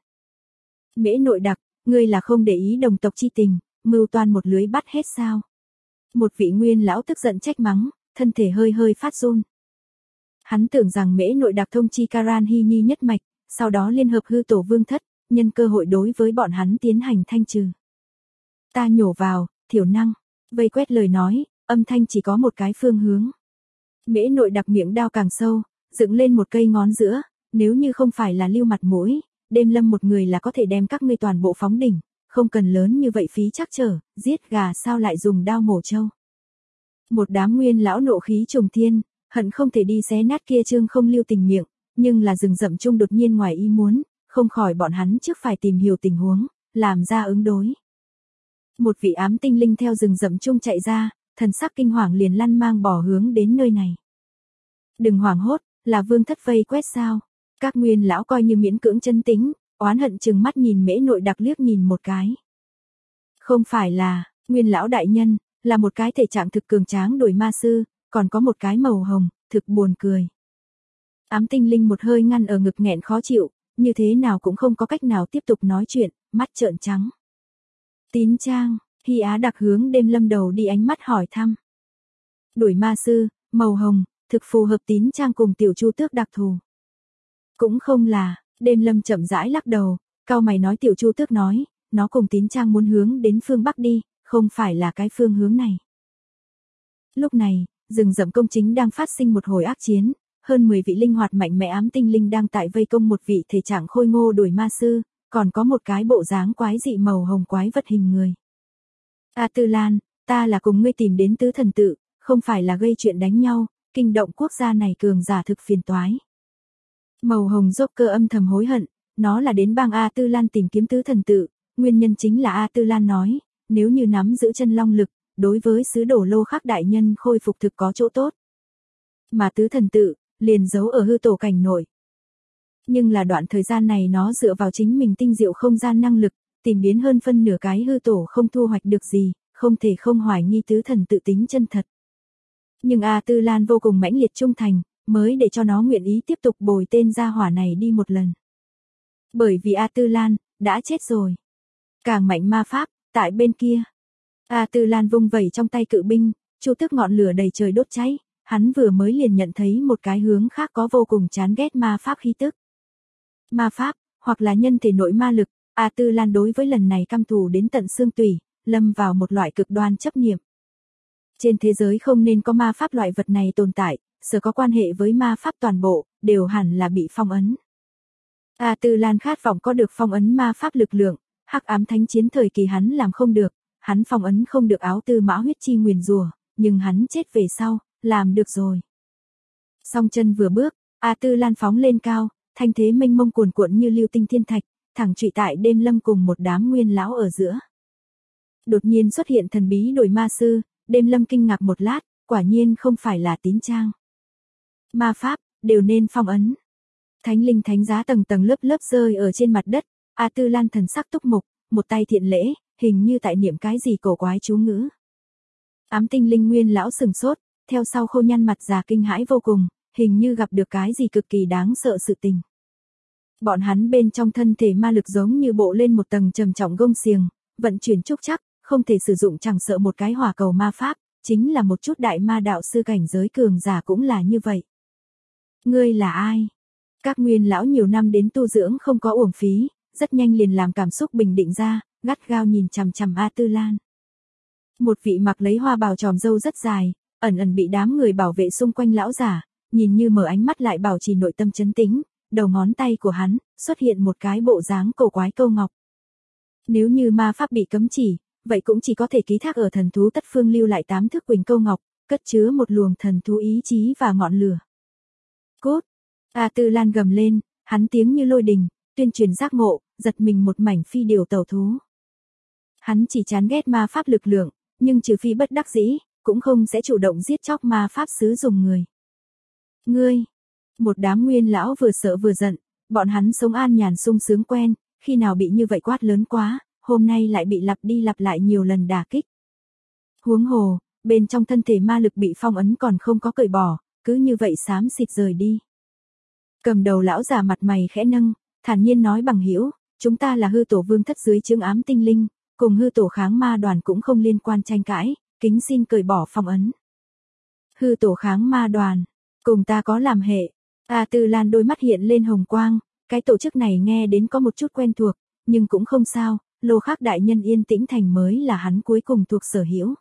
Mễ Nội Đặc, ngươi là không để ý đồng tộc chi tình, mưu toan một lưới bắt hết sao? Một vị nguyên lão tức giận trách mắng, thân thể hơi hơi phát run. Hắn tưởng rằng Mễ Nội Đặc thông chi Karan Hy Nhi nhất mạch, sau đó liên hợp hư tổ vương thất, nhân cơ hội đối với bọn hắn tiến hành thanh trừ. Ta nhổ vào, thiểu năng, vây quét lời nói, âm thanh chỉ có một cái phương hướng. Mễ Nội Đặc miệng đao càng sâu, dựng lên một cây ngón giữa, nếu như không phải là lưu mặt mũi, Đêm Lâm một người là có thể đem các ngươi toàn bộ phóng đỉnh, không cần lớn như vậy phí chắc trở, giết gà sao lại dùng đao mổ trâu. Một đám nguyên lão nộ khí trùng thiên, hận không thể đi xé nát kia trương không lưu tình miệng, nhưng là rừng rậm chung đột nhiên ngoài ý muốn, không khỏi bọn hắn trước phải tìm hiểu tình huống, làm ra ứng đối. Một vị ám tinh linh theo rừng rậm chung chạy ra, thần sắc kinh hoàng liền lăn mang bỏ hướng đến nơi này. Đừng hoảng hốt, là vương thất vây quét sao? Các nguyên lão coi như miễn cưỡng chân tĩnh, oán hận chừng mắt nhìn Mễ Nội Đặc liếc nhìn một cái. Không phải là, Nguyên lão đại nhân, là một cái thể trạng thực cường tráng đuổi ma sư, còn có một cái màu hồng, thực buồn cười. Ám tinh linh một hơi ngăn ở ngực nghẹn khó chịu, như thế nào cũng không có cách nào tiếp tục nói chuyện, mắt trợn trắng. Tín trang, Hy Á đặc hướng Đêm Lâm đầu đi ánh mắt hỏi thăm. Đuổi ma sư, màu hồng, thực phù hợp tín trang cùng tiểu chu tước đặc thù. Cũng không là, Đêm Lâm chậm rãi lắc đầu, cau mày nói tiểu chu tước nói, nó cùng tín trang muốn hướng đến phương Bắc đi, không phải là cái phương hướng này. Lúc này, rừng rậm công chính đang phát sinh một hồi ác chiến, hơn 10 vị linh hoạt mạnh mẽ ám tinh linh đang tại vây công một vị thể trạng khôi ngô đuổi ma sư, còn có một cái bộ dáng quái dị màu hồng quái vật hình người. A Tư Lan, ta là cùng ngươi tìm đến tứ thần tự, không phải là gây chuyện đánh nhau, kinh động quốc gia này cường giả thực phiền toái. Màu hồng Joker âm thầm hối hận, nó là đến bang A Tư Lan tìm kiếm tứ thần tự, nguyên nhân chính là A Tư Lan nói, nếu như nắm giữ chân long lực, đối với sứ đồ Lô Khắc đại nhân khôi phục thực có chỗ tốt. Mà tứ thần tự, liền giấu ở hư tổ cảnh nội. Nhưng là đoạn thời gian này nó dựa vào chính mình tinh diệu không gian năng lực, tìm biến hơn phân nửa cái hư tổ không thu hoạch được gì, không thể không hoài nghi tứ thần tự tính chân thật. Nhưng A Tư Lan vô cùng mãnh liệt trung thành, mới để cho nó nguyện ý tiếp tục bồi tên gia hỏa này đi một lần. Bởi vì A Tư Lan, đã chết rồi. Càng mạnh ma pháp, tại bên kia. A Tư Lan vung vẩy trong tay cự binh, chu tước ngọn lửa đầy trời đốt cháy, hắn vừa mới liền nhận thấy một cái hướng khác có vô cùng chán ghét ma pháp khí tức. Ma pháp, hoặc là nhân thể nội ma lực, A Tư Lan đối với lần này căm thù đến tận xương tủy, lâm vào một loại cực đoan chấp niệm. Trên thế giới không nên có ma pháp loại vật này tồn tại, sở có quan hệ với ma pháp toàn bộ, đều hẳn là bị phong ấn. A Tư Lan khát vọng có được phong ấn ma pháp lực lượng, hắc ám thánh chiến thời kỳ hắn làm không được, hắn phong ấn không được áo tư mã huyết chi nguyền rủa, nhưng hắn chết về sau, làm được rồi. Song chân vừa bước, A Tư Lan phóng lên cao, thanh thế mênh mông cuồn cuộn như lưu tinh thiên thạch, thẳng trụy tại Đêm Lâm cùng một đám nguyên lão ở giữa. Đột nhiên xuất hiện thần bí đuổi ma sư, Đêm Lâm kinh ngạc một lát, quả nhiên không phải là tín trang. Ma pháp, đều nên phong ấn. Thánh linh thánh giá tầng tầng lớp lớp rơi ở trên mặt đất, A Tư Lan thần sắc túc mục, một tay thiện lễ, hình như tại niệm cái gì cổ quái chú ngữ. Ám tinh linh nguyên lão sừng sốt, theo sau khô nhăn mặt già kinh hãi vô cùng, hình như gặp được cái gì cực kỳ đáng sợ sự tình. Bọn hắn bên trong thân thể ma lực giống như bộ lên một tầng trầm trọng gông xiềng, vận chuyển trúc chắc, không thể sử dụng chẳng sợ một cái hỏa cầu ma pháp, chính là một chút đại ma đạo sư cảnh giới cường giả cũng là như vậy. Ngươi là ai? Các nguyên lão nhiều năm đến tu dưỡng không có uổng phí, rất nhanh liền làm cảm xúc bình định ra, gắt gao nhìn chằm chằm A Tư Lan. Một vị mặc lấy hoa bào tròm râu rất dài, ẩn ẩn bị đám người bảo vệ xung quanh lão giả, nhìn như mở ánh mắt lại bảo trì nội tâm trấn tĩnh, đầu ngón tay của hắn xuất hiện một cái bộ dáng cổ quái câu ngọc. Nếu như ma pháp bị cấm chỉ, vậy cũng chỉ có thể ký thác ở thần thú Tất Phương lưu lại 8 thước quỳnh câu ngọc, cất chứa một luồng thần thú ý chí và ngọn lửa. Cốt! A Tư Lan gầm lên, hắn tiếng như lôi đình, tuyên truyền giác ngộ, giật mình một mảnh phi điều tẩu thú. Hắn chỉ chán ghét ma pháp lực lượng, nhưng trừ phi bất đắc dĩ, cũng không sẽ chủ động giết chóc ma pháp sứ dùng người. Ngươi! Một đám nguyên lão vừa sợ vừa giận, bọn hắn sống an nhàn sung sướng quen, khi nào bị như vậy quát lớn quá, hôm nay lại bị lặp đi lặp lại nhiều lần đả kích. Huống hồ, bên trong thân thể ma lực bị phong ấn còn không có cởi bỏ, cứ như vậy xám xịt rời đi. Cầm đầu lão già mặt mày khẽ nâng, thản nhiên nói bằng hữu, chúng ta là hư tổ vương thất dưới trướng ám tinh linh, cùng hư tổ kháng ma đoàn cũng không liên quan tranh cãi, kính xin cởi bỏ phong ấn. Hư tổ kháng ma đoàn, cùng ta có làm hệ. A Tư Lan đôi mắt hiện lên hồng quang, cái tổ chức này nghe đến có một chút quen thuộc, nhưng cũng không sao, Lô Khắc đại nhân yên tĩnh thành mới là hắn cuối cùng thuộc sở hữu.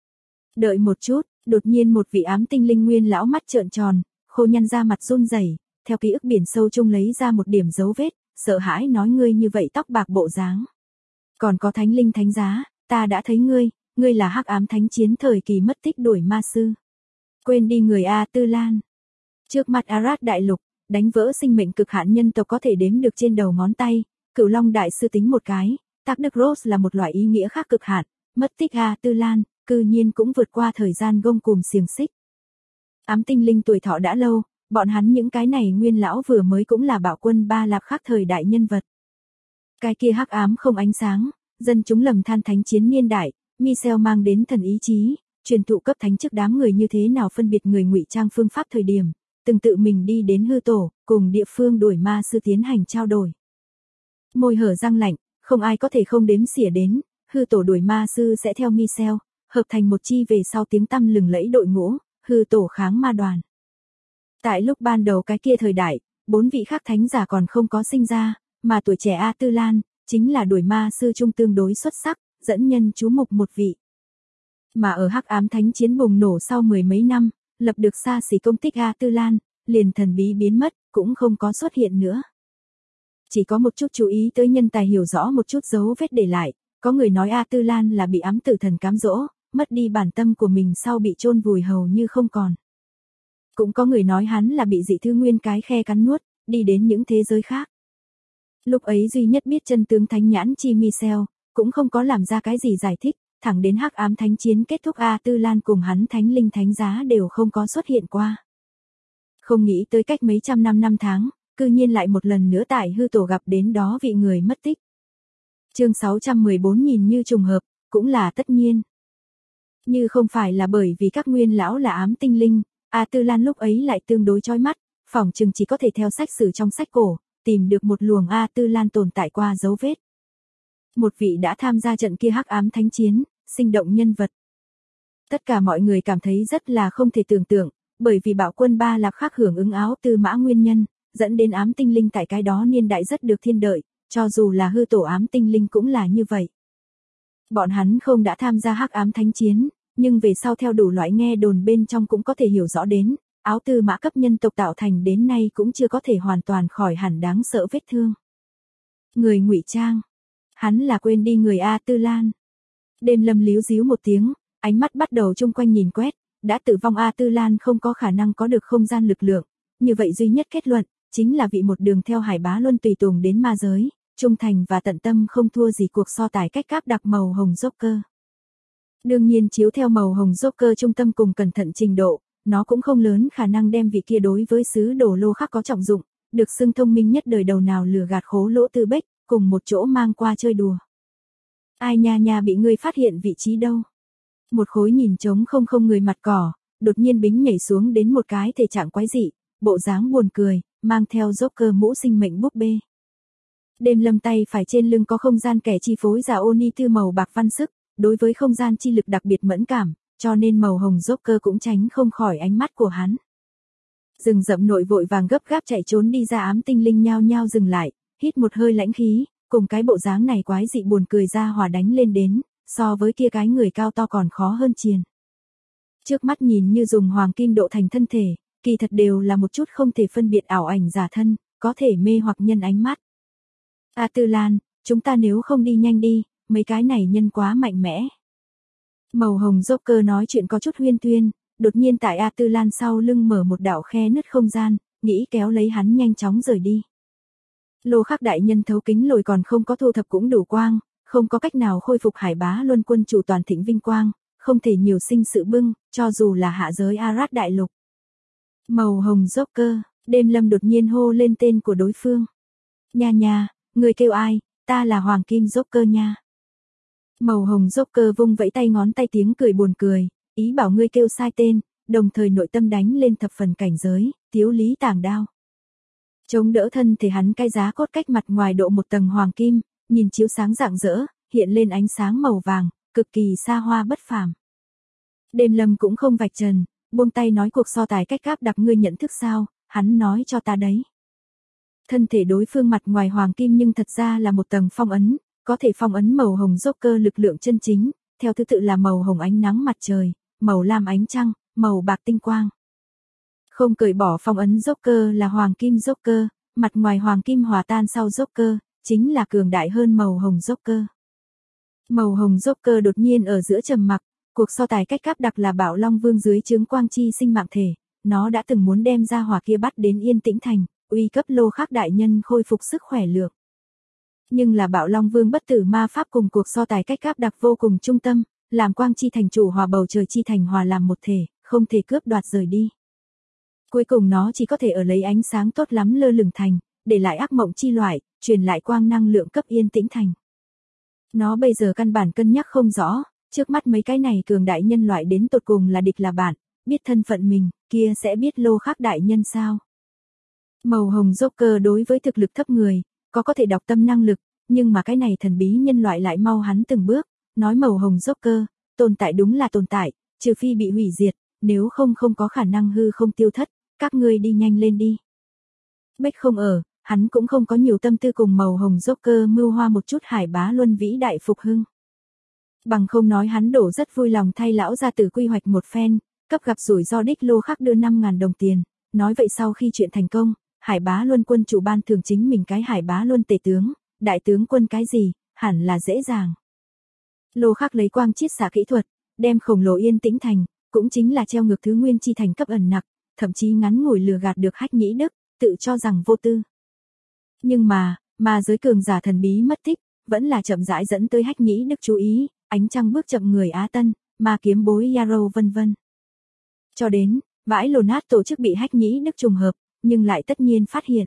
Đợi một chút, đột nhiên một vị ám tinh linh nguyên lão mắt trợn tròn, khô nhăn ra mặt run rẩy, theo ký ức biển sâu chung lấy ra một điểm dấu vết, sợ hãi nói ngươi như vậy tóc bạc bộ dáng. Còn có thánh linh thánh giá, ta đã thấy ngươi là hắc ám thánh chiến thời kỳ mất tích đuổi ma sư. Quên đi người A Tư Lan. Trước mặt Arad đại lục, đánh vỡ sinh mệnh cực hạn nhân tộc có thể đếm được trên đầu ngón tay, Cửu Long đại sư tính một cái, Tắc Đức Rose là một loại ý nghĩa khác cực hạn, mất tích A Tư Lan, cư nhiên cũng vượt qua thời gian gông cùm xiềng xích. Ám tinh linh tuổi thọ đã lâu, bọn hắn những cái này nguyên lão vừa mới cũng là bạo quân Ba Lạp khác thời đại nhân vật. Cái kia hắc ám không ánh sáng, dân chúng lầm than thánh chiến niên đại, Michel mang đến thần ý chí, truyền thụ cấp thánh trước đám người như thế nào phân biệt người ngụy trang phương pháp thời điểm, từng tự mình đi đến hư tổ, cùng địa phương đuổi ma sư tiến hành trao đổi. Môi hở răng lạnh, không ai có thể không đếm xỉa đến, hư tổ đuổi ma sư sẽ theo Michel, hợp thành một chi về sau tiếng tăm lừng lẫy đội ngũ, hư tổ kháng ma đoàn. Tại lúc ban đầu cái kia thời đại, 4 vị khác thánh giả còn không có sinh ra, mà tuổi trẻ A Tư Lan, chính là đuổi ma sư trung tương đối xuất sắc, dẫn nhân chú mục một vị. Mà ở hắc ám thánh chiến bùng nổ sau 10 mấy năm, lập được xa xỉ công tích A Tư Lan, liền thần bí biến mất, cũng không có xuất hiện nữa. Chỉ có một chút chú ý tới nhân tài hiểu rõ một chút dấu vết để lại, có người nói A Tư Lan là bị ám tử thần cám dỗ, mất đi bản tâm của mình sau bị chôn vùi hầu như không còn. Cũng có người nói hắn là bị dị thư nguyên cái khe cắn nuốt, đi đến những thế giới khác. Lúc ấy duy nhất biết chân tướng thánh nhãn chi Michel, cũng không có làm ra cái gì giải thích, thẳng đến hắc ám thánh chiến kết thúc A Tư Lan cùng hắn thánh linh thánh giá đều không có xuất hiện qua. Không nghĩ tới cách mấy trăm năm tháng, cư nhiên lại một lần nữa tại hư tổ gặp đến đó vị người mất tích. Chương 614 nhìn như trùng hợp, cũng là tất nhiên. Như không phải là bởi vì các nguyên lão là ám tinh linh, A Tư Lan lúc ấy lại tương đối chói mắt, phỏng chừng chỉ có thể theo sách sử trong sách cổ, tìm được một luồng A Tư Lan tồn tại qua dấu vết. Một vị đã tham gia trận kia hắc ám thánh chiến, sinh động nhân vật. Tất cả mọi người cảm thấy rất là không thể tưởng tượng, bởi vì bạo quân Ba Lạc khác hưởng ứng áo tư mã nguyên nhân, dẫn đến ám tinh linh tại cái đó niên đại rất được thiên đợi, cho dù là hư tổ ám tinh linh cũng là như vậy. Bọn hắn không đã tham gia hắc ám thánh chiến, nhưng về sau theo đủ loại nghe đồn bên trong cũng có thể hiểu rõ đến, áo tư mã cấp nhân tộc tạo thành đến nay cũng chưa có thể hoàn toàn khỏi hẳn đáng sợ vết thương. Người ngụy trang. Hắn là quên đi người A Tư Lan. Đêm Lâm líu díu một tiếng, ánh mắt bắt đầu chung quanh nhìn quét, đã tử vong A Tư Lan không có khả năng có được không gian lực lượng, như vậy duy nhất kết luận, chính là vị một đường theo Hải Bá Luân tùy tùng đến ma giới, trung thành và tận tâm không thua gì cuộc so tài cách cáp đặc màu hồng Joker. Đương nhiên chiếu theo màu hồng Joker trung tâm cùng cẩn thận trình độ, nó cũng không lớn khả năng đem vị kia đối với sứ đồ lô khác có trọng dụng, được xưng thông minh nhất đời đầu nào lừa gạt khố lỗ tư bếch, cùng một chỗ mang qua chơi đùa. Ai nha bị ngươi phát hiện vị trí đâu? Một khối nhìn trống không người mặt cỏ, đột nhiên bính nhảy xuống đến một cái thể trạng quái dị, bộ dáng buồn cười, mang theo Joker mũ sinh mệnh búp bê. Đêm Lâm tay phải trên lưng có không gian kẻ chi phối giả Oni Tư màu bạc văn sức, đối với không gian chi lực đặc biệt mẫn cảm, cho nên màu hồng Joker cũng tránh không khỏi ánh mắt của hắn. Rừng rậm nội vội vàng gấp gáp chạy trốn đi ra ám tinh linh nhao nhao dừng lại, hít một hơi lãnh khí, cùng cái bộ dáng này quái dị buồn cười ra hòa đánh lên đến, so với kia cái người cao to còn khó hơn triền. Trước mắt nhìn như dùng hoàng kim độ thành thân thể, kỳ thật đều là một chút không thể phân biệt ảo ảnh giả thân, có thể mê hoặc nhân ánh mắt. A Tư Lan, chúng ta nếu không đi nhanh đi, mấy cái này nhân quá mạnh mẽ. Màu hồng Joker nói chuyện có chút huyên thuyên, đột nhiên tại A Tư Lan sau lưng mở một đạo khe nứt không gian, nghĩ kéo lấy hắn nhanh chóng rời đi. Lô Khắc đại nhân thấu kính lồi còn không có thu thập cũng đủ quang, không có cách nào khôi phục Hải Bá Luân quân chủ toàn thịnh vinh quang, không thể nhiều sinh sự bưng, cho dù là hạ giới Arad đại lục. Màu hồng Joker, Đêm Lâm đột nhiên hô lên tên của đối phương. Nha, người kêu ai, ta là Hoàng Kim Joker nha. Màu hồng Joker vung vẫy tay ngón tay tiếng cười buồn cười, ý bảo ngươi kêu sai tên, đồng thời nội tâm đánh lên thập phần cảnh giới, tiếu lý tàng đao. Chống đỡ thân thể hắn cái giá cốt cách mặt ngoài độ một tầng hoàng kim, nhìn chiếu sáng rạng rỡ, hiện lên ánh sáng màu vàng, cực kỳ xa hoa bất phàm. Đêm Lâm cũng không vạch trần, buông tay nói cuộc so tài cách cáp đặc ngươi nhận thức sao, hắn nói cho ta đấy. Thân thể đối phương mặt ngoài hoàng kim nhưng thật ra là một tầng phong ấn, có thể phong ấn màu hồng Joker lực lượng chân chính, theo thứ tự là màu hồng ánh nắng mặt trời, màu lam ánh trăng, màu bạc tinh quang. Không cởi bỏ phong ấn Joker là hoàng kim Joker, mặt ngoài hoàng kim hòa tan sau Joker, chính là cường đại hơn màu hồng Joker. Màu hồng Joker đột nhiên ở giữa trầm mặc, cuộc so tài cách cáp đặc là Bạo Long Vương dưới trướng quang chi sinh mạng thể, nó đã từng muốn đem ra hỏa kia bắt đến Yên Tĩnh Thành, uy cấp Lô Khắc đại nhân khôi phục sức khỏe lượng. Nhưng là Bạo Long Vương bất tử ma pháp cùng cuộc so tài cách cáp đặc vô cùng trung tâm, làm quang chi thành chủ hòa bầu trời chi thành hòa làm một thể, không thể cướp đoạt rời đi. Cuối cùng nó chỉ có thể ở lấy ánh sáng tốt lắm lơ lửng thành, để lại ác mộng chi loại, truyền lại quang năng lượng cấp Yên Tĩnh Thành. Nó bây giờ căn bản cân nhắc không rõ, trước mắt mấy cái này cường đại nhân loại đến tột cùng là địch là bạn, biết thân phận mình, kia sẽ biết lô khắc đại nhân sao. Màu hồng Joker đối với thực lực thấp người, có thể đọc tâm năng lực, nhưng mà cái này thần bí nhân loại lại mau hắn từng bước, nói màu hồng Joker, tồn tại đúng là tồn tại, trừ phi bị hủy diệt, nếu không không có khả năng hư không tiêu thất, các ngươi đi nhanh lên đi. Bách không ở, hắn cũng không có nhiều tâm tư cùng màu hồng Joker mưu hoa một chút Hải Bá Luân vĩ đại phục hưng. Bằng không nói hắn đổ rất vui lòng thay lão gia tử quy hoạch một phen, cấp gặp rủi ro đích lô khắc đưa 5.000 đồng tiền, nói vậy sau khi chuyện thành công, Hải Bá Luân quân chủ ban thưởng chính mình cái Hải Bá Luân tể tướng, đại tướng quân cái gì, hẳn là dễ dàng. Lô khắc lấy quang chiết xạ kỹ thuật, đem khổng lồ Yên Tĩnh Thành, cũng chính là treo ngược thứ nguyên chi thành cấp ẩn nặc, thậm chí ngắn ngủi lừa gạt được Hách Nhĩ Đức, tự cho rằng vô tư. Nhưng mà giới cường giả thần bí mất tích, vẫn là chậm rãi dẫn tới Hách Nhĩ Đức chú ý, ánh trăng bước chậm người Á Tân, ma kiếm bối Yarrow vân vân. Cho đến, vãi lồ nát tổ chức bị Hách Nhĩ Đức trùng hợp, nhưng lại tất nhiên phát hiện.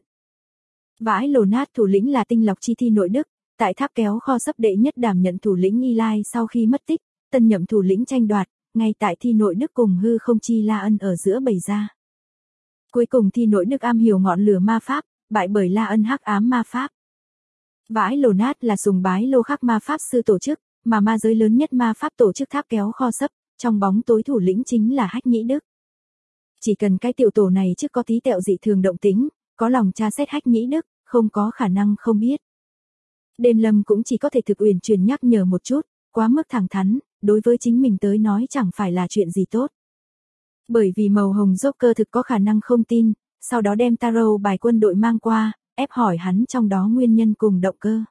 Vãi lồ nát thủ lĩnh là Tinh Lọc Chi Thi nội Đức, tại tháp kéo kho sấp đệ nhất đảm nhận thủ lĩnh Y Lai sau khi mất tích, tân nhậm thủ lĩnh tranh đoạt, ngay tại Thi nội Đức cùng hư không chi La Ân ở giữa bày ra. Cuối cùng Thi nội Đức am hiểu ngọn lửa ma pháp, bại bởi La Ân hắc ám ma pháp. Vãi lồ nát là sùng bái lô khắc ma pháp sư tổ chức, mà ma giới lớn nhất ma pháp tổ chức tháp kéo kho sấp, trong bóng tối thủ lĩnh chính là Hách Nhĩ Đức. Chỉ cần cái tiểu tổ này trước có tí tẹo dị thường động tính, có lòng tra xét Hách Nhĩ Đức, không có khả năng không biết. Đêm Lâm cũng chỉ có thể thực uyển chuyển nhắc nhở một chút, quá mức thẳng thắn, đối với chính mình tới nói chẳng phải là chuyện gì tốt. Bởi vì màu hồng Joker thực có khả năng không tin, sau đó đem tarot bài quân đội mang qua, ép hỏi hắn trong đó nguyên nhân cùng động cơ.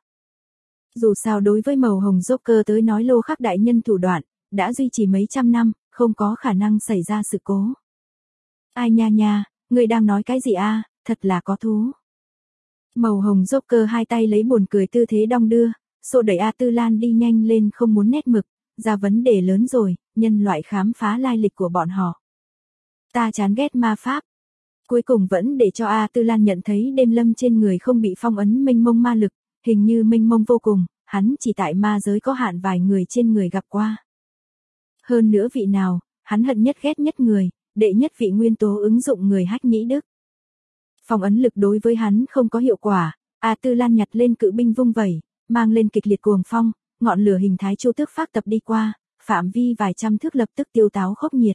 Dù sao đối với màu hồng Joker tới nói lô khắc đại nhân thủ đoạn, đã duy trì mấy trăm năm, không có khả năng xảy ra sự cố. Ai nha nha, người đang nói cái gì a? Thật là có thú. Màu hồng Joker hai tay lấy buồn cười tư thế đong đưa, xô đẩy A Tư Lan đi nhanh lên không muốn nét mực, ra vấn đề lớn rồi, nhân loại khám phá lai lịch của bọn họ. Ta chán ghét ma pháp. Cuối cùng vẫn để cho A Tư Lan nhận thấy Đêm Lâm trên người không bị phong ấn mênh mông ma lực, hình như mênh mông vô cùng, hắn chỉ tại ma giới có hạn vài người trên người gặp qua. Hơn nữa vị nào, hắn hận nhất ghét nhất người, đệ nhất vị nguyên tố ứng dụng người Hách Nhĩ Đức. Phong ấn lực đối với hắn không có hiệu quả, A Tư Lan nhặt lên cự binh vung vẩy, mang lên kịch liệt cuồng phong, ngọn lửa hình thái chu tước phát tập đi qua, phạm vi vài trăm thước lập tức tiêu táo khốc nhiệt.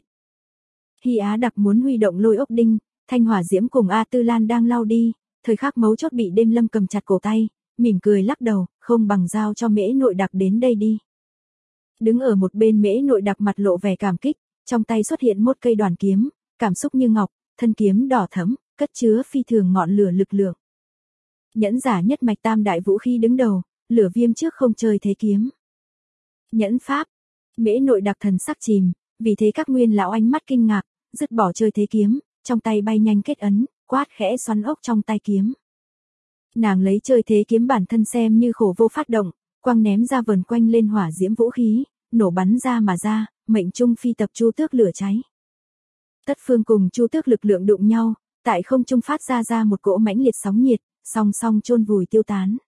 Hy Á Đặc muốn huy động lôi ốc đinh, thanh hỏa diễm cùng A Tư Lan đang lao đi, thời khắc mấu chốt bị Đêm Lâm cầm chặt cổ tay, mỉm cười lắc đầu, không bằng giao cho Mễ Nội Đặc đến đây đi. Đứng ở một bên Mễ Nội Đặc mặt lộ vẻ cảm kích, trong tay xuất hiện một cây đoàn kiếm, cảm xúc như ngọc, thân kiếm đỏ thẫm, cất chứa phi thường ngọn lửa lực lượng. Nhẫn giả nhất mạch tam đại vũ khí đứng đầu, lửa viêm trước không chơi thế kiếm. Nhẫn pháp, Mễ Nội Đặc thần sắc chìm, vì thế các nguyên lão ánh mắt kinh ngạc, dứt bỏ chơi thế kiếm, trong tay bay nhanh kết ấn, quát khẽ xoắn ốc trong tay kiếm. Nàng lấy chơi thế kiếm bản thân xem như khổ vô phát động, quăng ném ra vần quanh lên hỏa diễm vũ khí, nổ bắn ra mà ra, mệnh trung phi tập chu tước lửa cháy. Tất phương cùng chu tước lực lượng đụng nhau, tại không trung phát ra một cỗ mãnh liệt sóng nhiệt, song song chôn vùi tiêu tán.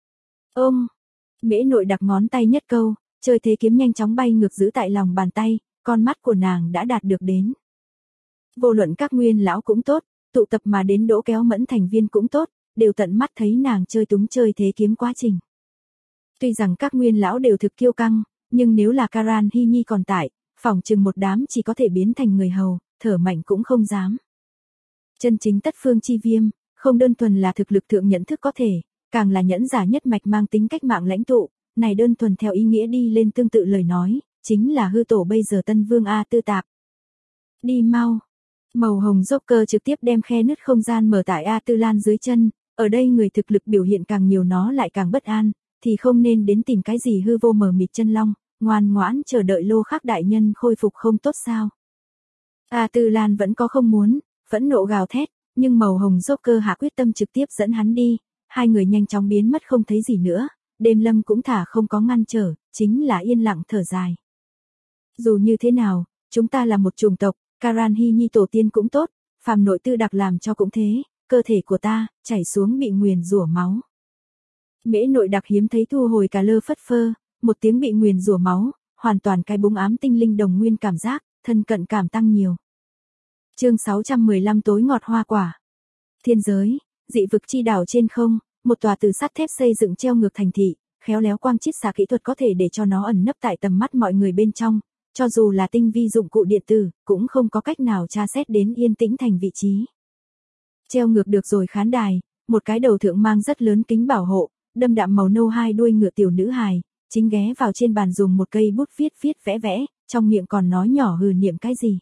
Mễ Nội Đặc ngón tay nhất câu, chơi thế kiếm nhanh chóng bay ngược giữ tại lòng bàn tay, con mắt của nàng đã đạt được đến. Vô luận các nguyên lão cũng tốt, tụ tập mà đến Đỗ Kéo Mẫn thành viên cũng tốt, đều tận mắt thấy nàng chơi túng chơi thế kiếm quá trình. Tuy rằng các nguyên lão đều thực kiêu căng, nhưng nếu là Karan Hy Nhi còn tại, phỏng chừng một đám chỉ có thể biến thành người hầu, thở mạnh cũng không dám. Chân chính tất phương chi viêm, không đơn thuần là thực lực thượng nhận thức có thể, càng là nhẫn giả nhất mạch mang tính cách mạng lãnh tụ, này đơn thuần theo ý nghĩa đi lên tương tự lời nói, chính là hư tổ bây giờ tân vương A Tư Tạp. Đi mau. Màu hồng Joker trực tiếp đem khe nứt không gian mở tại A Tư Lan dưới chân, ở đây người thực lực biểu hiện càng nhiều nó lại càng bất an, thì không nên đến tìm cái gì hư vô mờ mịt chân long, ngoan ngoãn chờ đợi lô khắc đại nhân khôi phục không tốt sao. A Tư Lan vẫn có không muốn, phẫn nộ gào thét, nhưng màu hồng Joker hạ quyết tâm trực tiếp dẫn hắn đi, hai người nhanh chóng biến mất không thấy gì nữa, Đêm Lâm cũng thả không có ngăn trở, chính là yên lặng thở dài. Dù như thế nào, chúng ta là một chủng tộc, Karan Hy Nhi tổ tiên cũng tốt, phàm nội tư đặc làm cho cũng thế, cơ thể của ta, chảy xuống bị nguyền rủa máu. Mễ Nội Đặc hiếm thấy thu hồi cả lơ phất phơ, một tiếng bị nguyền rủa máu, hoàn toàn cái búng ám tinh linh đồng nguyên cảm giác, thân cận cảm tăng nhiều. Chương 615 tối ngọt hoa quả. Thiên giới, dị vực chi đảo trên không, một tòa từ sắt thép xây dựng treo ngược thành thị, khéo léo quang chiết xạ kỹ thuật có thể để cho nó ẩn nấp tại tầm mắt mọi người bên trong, cho dù là tinh vi dụng cụ điện tử, cũng không có cách nào tra xét đến yên tĩnh thành vị trí. Treo ngược được rồi khán đài, một cái đầu thượng mang rất lớn kính bảo hộ, đâm đạm màu nâu hai đuôi ngựa tiểu nữ hài, chính ghé vào trên bàn dùng một cây bút viết vẽ, trong miệng còn nói nhỏ hừ niệm cái gì.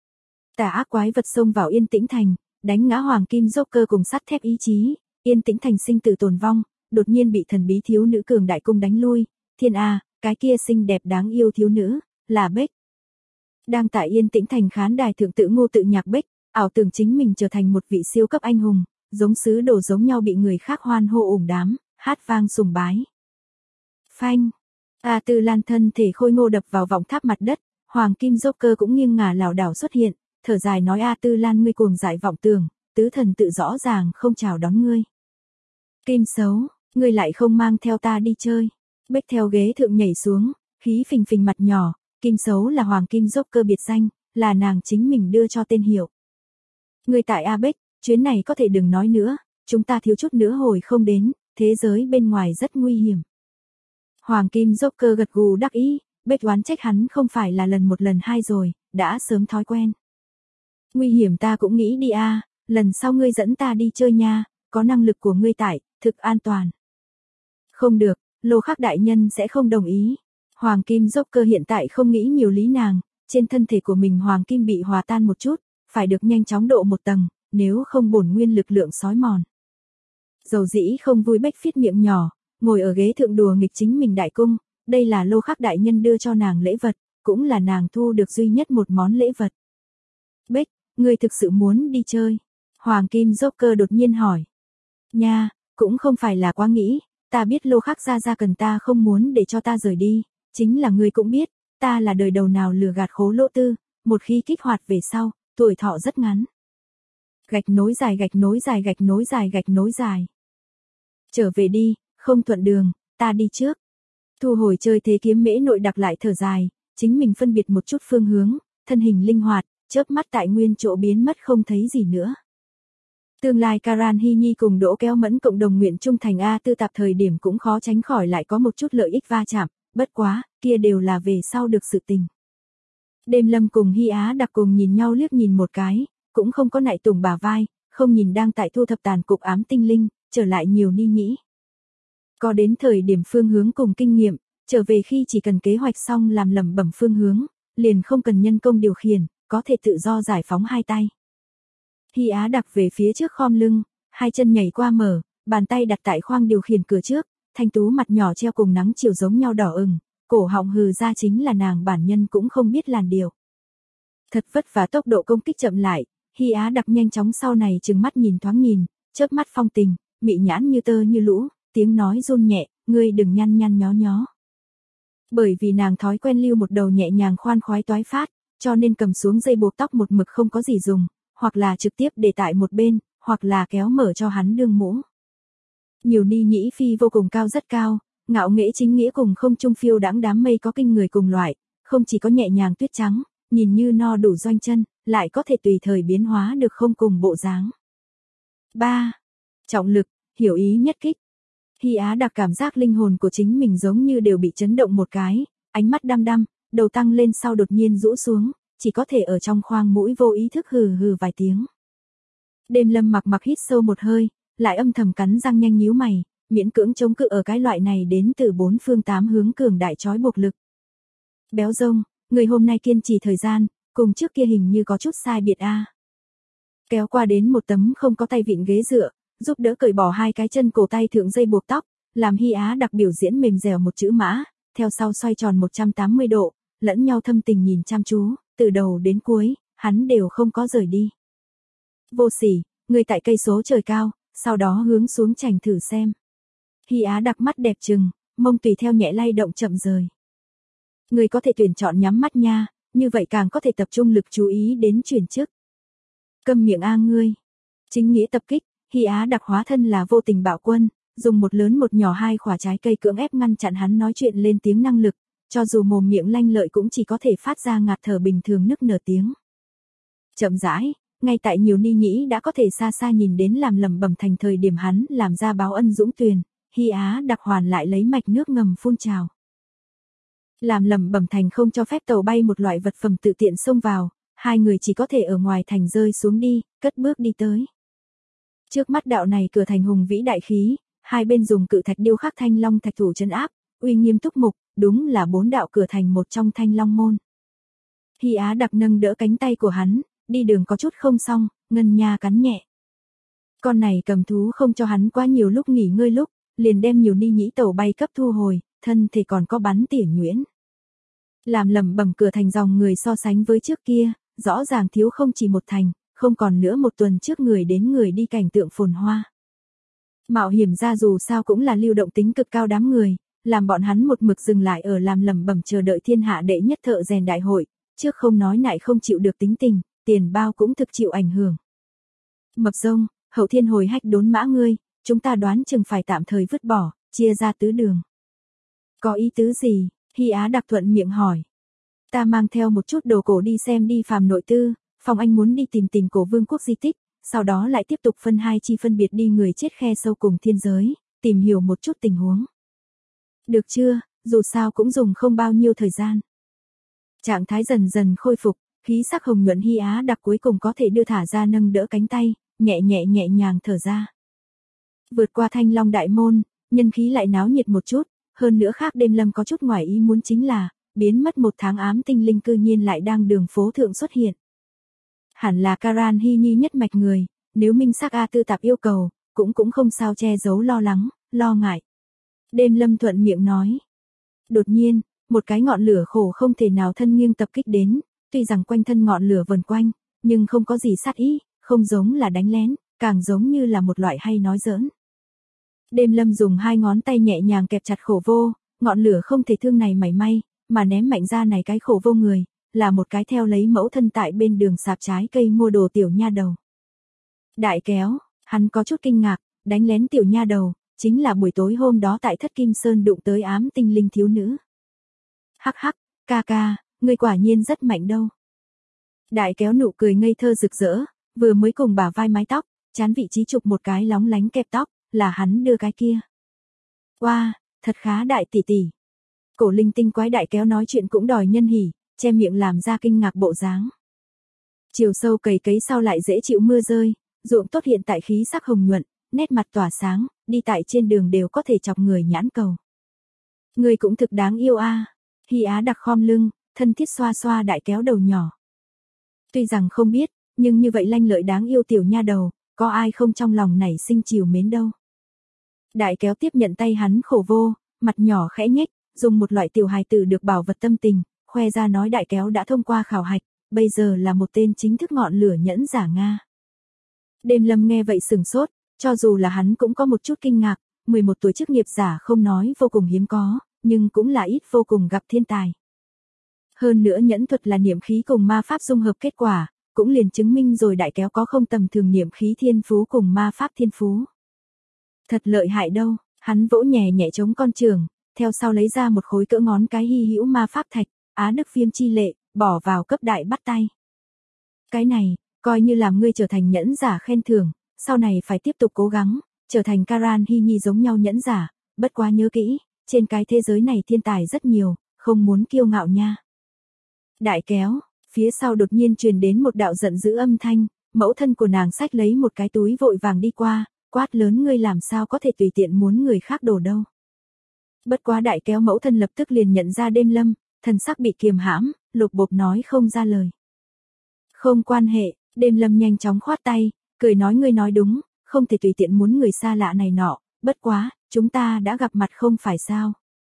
Tà ác quái vật xông vào yên tĩnh thành, đánh ngã hoàng kim Joker cùng sắt thép ý chí, yên tĩnh thành sinh tử tồn vong, đột nhiên bị thần bí thiếu nữ cường đại cung đánh lui. Thiên A, cái kia xinh đẹp đáng yêu thiếu nữ, là Beck. Đang tại yên tĩnh thành khán đài thượng tự ngô tự nhạc Beck, ảo tưởng chính mình trở thành một vị siêu cấp anh hùng, giống sứ đồ giống nhau bị người khác hoan hô ủng đám, hát vang sùng bái. Phanh. A Tư Lan thân thể khôi ngô đập vào vọng tháp mặt đất, hoàng kim Joker cũng nghiêng ngả lảo đảo xuất hiện, thở dài nói A Tư Lan ngươi cuồng dại vọng tưởng, tứ thần tự rõ ràng không chào đón ngươi. Kim xấu, ngươi lại không mang theo ta đi chơi. Beck theo ghế thượng nhảy xuống, khí phình phình mặt nhỏ, Kim xấu là hoàng kim Joker biệt danh, là nàng chính mình đưa cho tên hiệu. Ngươi tại A Beck, chuyến này có thể đừng nói nữa, chúng ta thiếu chút nữa hồi không đến, thế giới bên ngoài rất nguy hiểm. Hoàng kim Joker gật gù đắc ý, Beck oán trách hắn không phải là lần một lần hai rồi, đã sớm thói quen. Nguy hiểm ta cũng nghĩ đi a, lần sau ngươi dẫn ta đi chơi nha, có năng lực của ngươi tại, thực an toàn. Không được, Lô Khắc đại nhân sẽ không đồng ý. Hoàng kim Joker hiện tại không nghĩ nhiều lý nàng, trên thân thể của mình hoàng kim bị hòa tan một chút, phải được nhanh chóng độ một tầng, nếu không bổn nguyên lực lượng xói mòn. Dầu dĩ không vui Beck phít miệng nhỏ, ngồi ở ghế thượng đùa nghịch chính mình đại cung, đây là Lô Khắc đại nhân đưa cho nàng lễ vật, cũng là nàng thu được duy nhất một món lễ vật. Beck, ngươi thực sự muốn đi chơi? Hoàng kim Joker đột nhiên hỏi. Nha, cũng không phải là quá nghĩ, ta biết Lô Khắc gia cần ta không muốn để cho ta rời đi, chính là ngươi cũng biết, ta là đời đầu nào lừa gạt khố lỗ tư, một khi kích hoạt về sau, tuổi thọ rất ngắn. Gạch nối dài gạch nối dài gạch nối dài gạch nối dài. Trở về đi, không thuận đường, ta đi trước. Thu hồi chơi thế kiếm mễ nội đặc lại thở dài, chính mình phân biệt một chút phương hướng, thân hình linh hoạt, chớp mắt tại nguyên chỗ biến mất không thấy gì nữa. Tương lai Karan Hy Nhi cùng Đỗ Kéo Mẫn cộng đồng nguyện trung thành A Tư Tạp thời điểm cũng khó tránh khỏi lại có một chút lợi ích va chạm, bất quá, kia đều là về sau được sự tình. Đêm Lâm cùng Hy Á đặc cùng nhìn nhau liếc nhìn một cái, cũng không có nại tùng bả vai, không nhìn đang tại thu thập tàn cục ám tinh linh, trở lại nhiều ni nhĩ. Có đến thời điểm phương hướng cùng kinh nghiệm, trở về khi chỉ cần kế hoạch xong làm lẩm bẩm phương hướng, liền không cần nhân công điều khiển, có thể tự do giải phóng hai tay. Hy Á đặc về phía trước khom lưng, hai chân nhảy qua mở, bàn tay đặt tại khoang điều khiển cửa trước, thanh tú mặt nhỏ treo cùng nắng chiều giống nhau đỏ ửng, cổ họng hừ ra chính là nàng bản nhân cũng không biết làn điệu. Thật vất vả tốc độ công kích chậm lại, Hy Á đặc nhanh chóng sau này trừng mắt nhìn thoáng nhìn, chớp mắt phong tình, mị nhãn như tơ như lũ, tiếng nói run nhẹ, ngươi đừng nhăn nhăn nhó nhó. Bởi vì nàng thói quen lưu một đầu nhẹ nhàng khoan khoái toái phát, cho nên cầm xuống dây buộc tóc một mực không có gì dùng, hoặc là trực tiếp để tại một bên, hoặc là kéo mở cho hắn đương mũ. Nhiều ni nhĩ phi vô cùng cao rất cao, ngạo nghễ chính nghĩa cùng không trung phiêu đãng đám mây có kinh người cùng loại, không chỉ có nhẹ nhàng tuyết trắng, nhìn như no đủ doanh chân, lại có thể tùy thời biến hóa được không cùng bộ dáng. 3. Trọng lực, hiểu ý nhất kích. Hy Á đặc cảm giác linh hồn của chính mình giống như đều bị chấn động một cái, ánh mắt đăm đăm, đầu tăng lên sau đột nhiên rũ xuống, chỉ có thể ở trong khoang mũi vô ý thức hừ hừ vài tiếng. Đêm Lâm mặc hít sâu một hơi, lại âm thầm cắn răng nhanh nhíu mày, miễn cưỡng chống cự ở cái loại này đến từ bốn phương tám hướng cường đại chói buộc lực. Béo rông, người hôm nay kiên trì thời gian, cùng trước kia hình như có chút sai biệt a. Kéo qua đến một tấm không có tay vịn ghế dựa, giúp đỡ cởi bỏ hai cái chân cổ tay thượng dây buộc tóc, làm Hy Á đặc biểu diễn mềm dẻo một chữ mã, theo sau xoay tròn 180 độ, lẫn nhau thâm tình nhìn chăm chú, từ đầu đến cuối, hắn đều không có rời đi. Vô sỉ, người tại cây số trời cao, sau đó hướng xuống chành thử xem. Hy Á đặc mắt đẹp trừng, mông tùy theo nhẹ lay động chậm rời. Người có thể tuyển chọn nhắm mắt nha, như vậy càng có thể tập trung lực chú ý đến chuyển chức. Câm miệng a ngươi. Chính nghĩa tập kích, Hy Á đặc hóa thân là vô tình bạo quân, dùng một lớn một nhỏ hai khỏa trái cây cưỡng ép ngăn chặn hắn nói chuyện lên tiếng năng lực, cho dù mồm miệng lanh lợi cũng chỉ có thể phát ra ngạt thở bình thường nức nở tiếng. Chậm rãi, ngay tại nhiều ni nhĩ đã có thể xa xa nhìn đến làm lẩm bẩm thành thời điểm hắn làm ra báo ân dũng tuyền, Hy Á Đặc hoàn lại lấy mạch nước ngầm phun trào. Làm lẩm bẩm thành không cho phép tàu bay một loại vật phẩm tự tiện xông vào, hai người chỉ có thể ở ngoài thành rơi xuống đi, cất bước đi tới. Trước mắt đạo này cửa thành hùng vĩ đại khí, hai bên dùng cự thạch điêu khắc thanh long thạch thủ trấn áp, uy nghiêm túc mục, đúng là 4 đạo cửa thành một trong thanh long môn. Hy Á Đặc nâng đỡ cánh tay của hắn, đi đường có chút không xong, Ngân Nha cắn nhẹ. Con này cầm thú không cho hắn quá nhiều lúc nghỉ ngơi lúc, liền đem nhiều ni nhĩ tàu bay cấp thu hồi, thân thể còn có bắn tỉa nhuyễn. Làm lẩm bẩm cửa thành dòng người so sánh với trước kia, rõ ràng thiếu không chỉ một thành, không còn nữa một tuần trước người đến người đi cảnh tượng phồn hoa. Mạo hiểm ra dù sao cũng là lưu động tính cực cao đám người, làm bọn hắn một mực dừng lại ở làm lẩm bẩm chờ đợi thiên hạ đệ nhất thợ rèn đại hội, trước không nói nại không chịu được tính tình, tiền bao cũng thực chịu ảnh hưởng. Mập rông, Hậu Thiên hồi hách đốn mã ngươi, chúng ta đoán chừng phải tạm thời vứt bỏ, chia ra tứ đường. Có ý tứ gì? Hy Á Đặc thuận miệng hỏi. Ta mang theo một chút đồ cổ đi xem đi phàm nội tư, Phong Anh muốn đi tìm cổ vương quốc di tích, sau đó lại tiếp tục phân hai chi phân biệt đi người chết khe sâu cùng thiên giới, tìm hiểu một chút tình huống. Được chưa, dù sao cũng dùng không bao nhiêu thời gian. Trạng thái dần dần khôi phục, khí sắc hồng nhuận Hy Á Đặc cuối cùng có thể đưa thả ra nâng đỡ cánh tay, nhẹ nhàng thở ra. Vượt qua Thanh Long đại môn, nhân khí lại náo nhiệt một chút, hơn nữa khác đêm lâm có chút ngoài ý muốn chính là, biến mất 1 tháng ám tinh linh cư nhiên lại đang đường phố thượng xuất hiện. Hẳn là Karan Hy Nhi nhất mạch người, nếu minh xác A Tư Tạp yêu cầu, cũng không sao che giấu lo lắng, lo ngại. Đêm lâm thuận miệng nói. Đột nhiên, một cái ngọn lửa khổ không thể nào thân nghiêng tập kích đến, tuy rằng quanh thân ngọn lửa vần quanh, nhưng không có gì sát ý, không giống là đánh lén, càng giống như là một loại hay nói giỡn. Đêm lâm dùng 2 ngón tay nhẹ nhàng kẹp chặt khổ vô, ngọn lửa không thể thương này mảy may, mà ném mạnh ra này cái khổ vô người, là một cái theo lấy mẫu thân tại bên đường sạp trái cây mua đồ tiểu nha đầu. Đại kéo, hắn có chút kinh ngạc, đánh lén tiểu nha đầu, chính là buổi tối hôm đó tại Thất Kim Sơn đụng tới ám tinh linh thiếu nữ. Hắc hắc, ca ca, ngươi quả nhiên rất mạnh đâu. Đại kéo nụ cười ngây thơ rực rỡ, vừa mới cùng bả vai mái tóc, chán vị trí chụp một cái lóng lánh kẹp tóc, là hắn đưa cái kia. Wow, thật khá đại tỷ tỷ. Cổ linh tinh quái đại kéo nói chuyện cũng đòi nhân hỉ, che miệng làm ra kinh ngạc bộ dáng. Chiều sâu cày cấy sau lại dễ chịu mưa rơi, ruộng tốt hiện tại khí sắc hồng nhuận, nét mặt tỏa sáng, đi tại trên đường đều có thể chọc người nhãn cầu. Người cũng thực đáng yêu a. Hy Á Đặc khom lưng, thân thiết xoa xoa đại kéo đầu nhỏ. Tuy rằng không biết, nhưng như vậy lanh lợi đáng yêu tiểu nha đầu, có ai không trong lòng nảy sinh chiều mến đâu. Đại kéo tiếp nhận tay hắn khổ vô, mặt nhỏ khẽ nhếch, dùng một loại tiểu hài tử được bảo vật tâm tình, khoe ra nói đại kéo đã thông qua khảo hạch, bây giờ là một tên chính thức ngọn lửa nhẫn giả Nga. Đêm lâm nghe vậy sửng sốt, cho dù là hắn cũng có một chút kinh ngạc, 11 tuổi chức nghiệp giả không nói vô cùng hiếm có, nhưng cũng là ít vô cùng gặp thiên tài. Hơn nữa nhẫn thuật là niệm khí cùng ma pháp dung hợp kết quả, cũng liền chứng minh rồi đại kéo có không tầm thường niệm khí thiên phú cùng ma pháp thiên phú. Thật lợi hại đâu, hắn vỗ nhẹ nhẹ chống con trường, theo sau lấy ra một khối cỡ ngón cái hy hữu ma pháp thạch, Á Đức Viêm chi lệ, bỏ vào cấp đại bắt tay. Cái này, coi như làm ngươi trở thành nhẫn giả khen thưởng, sau này phải tiếp tục cố gắng, trở thành Karan Hy Nhi giống nhau nhẫn giả, bất quá nhớ kỹ, trên cái thế giới này thiên tài rất nhiều, không muốn kiêu ngạo nha. Đại kéo, phía sau đột nhiên truyền đến một đạo giận dữ âm thanh, mẫu thân của nàng xách lấy một cái túi vội vàng đi qua, quát lớn ngươi làm sao có thể tùy tiện muốn người khác đổ đâu. Bất quá đại kéo mẫu thân lập tức liền nhận ra đêm lâm, thần sắc bị kiềm hãm, lục bộp nói không ra lời. Không quan hệ, đêm lâm nhanh chóng khoát tay, cười nói ngươi nói đúng, không thể tùy tiện muốn người xa lạ này nọ, bất quá, chúng ta đã gặp mặt không phải sao.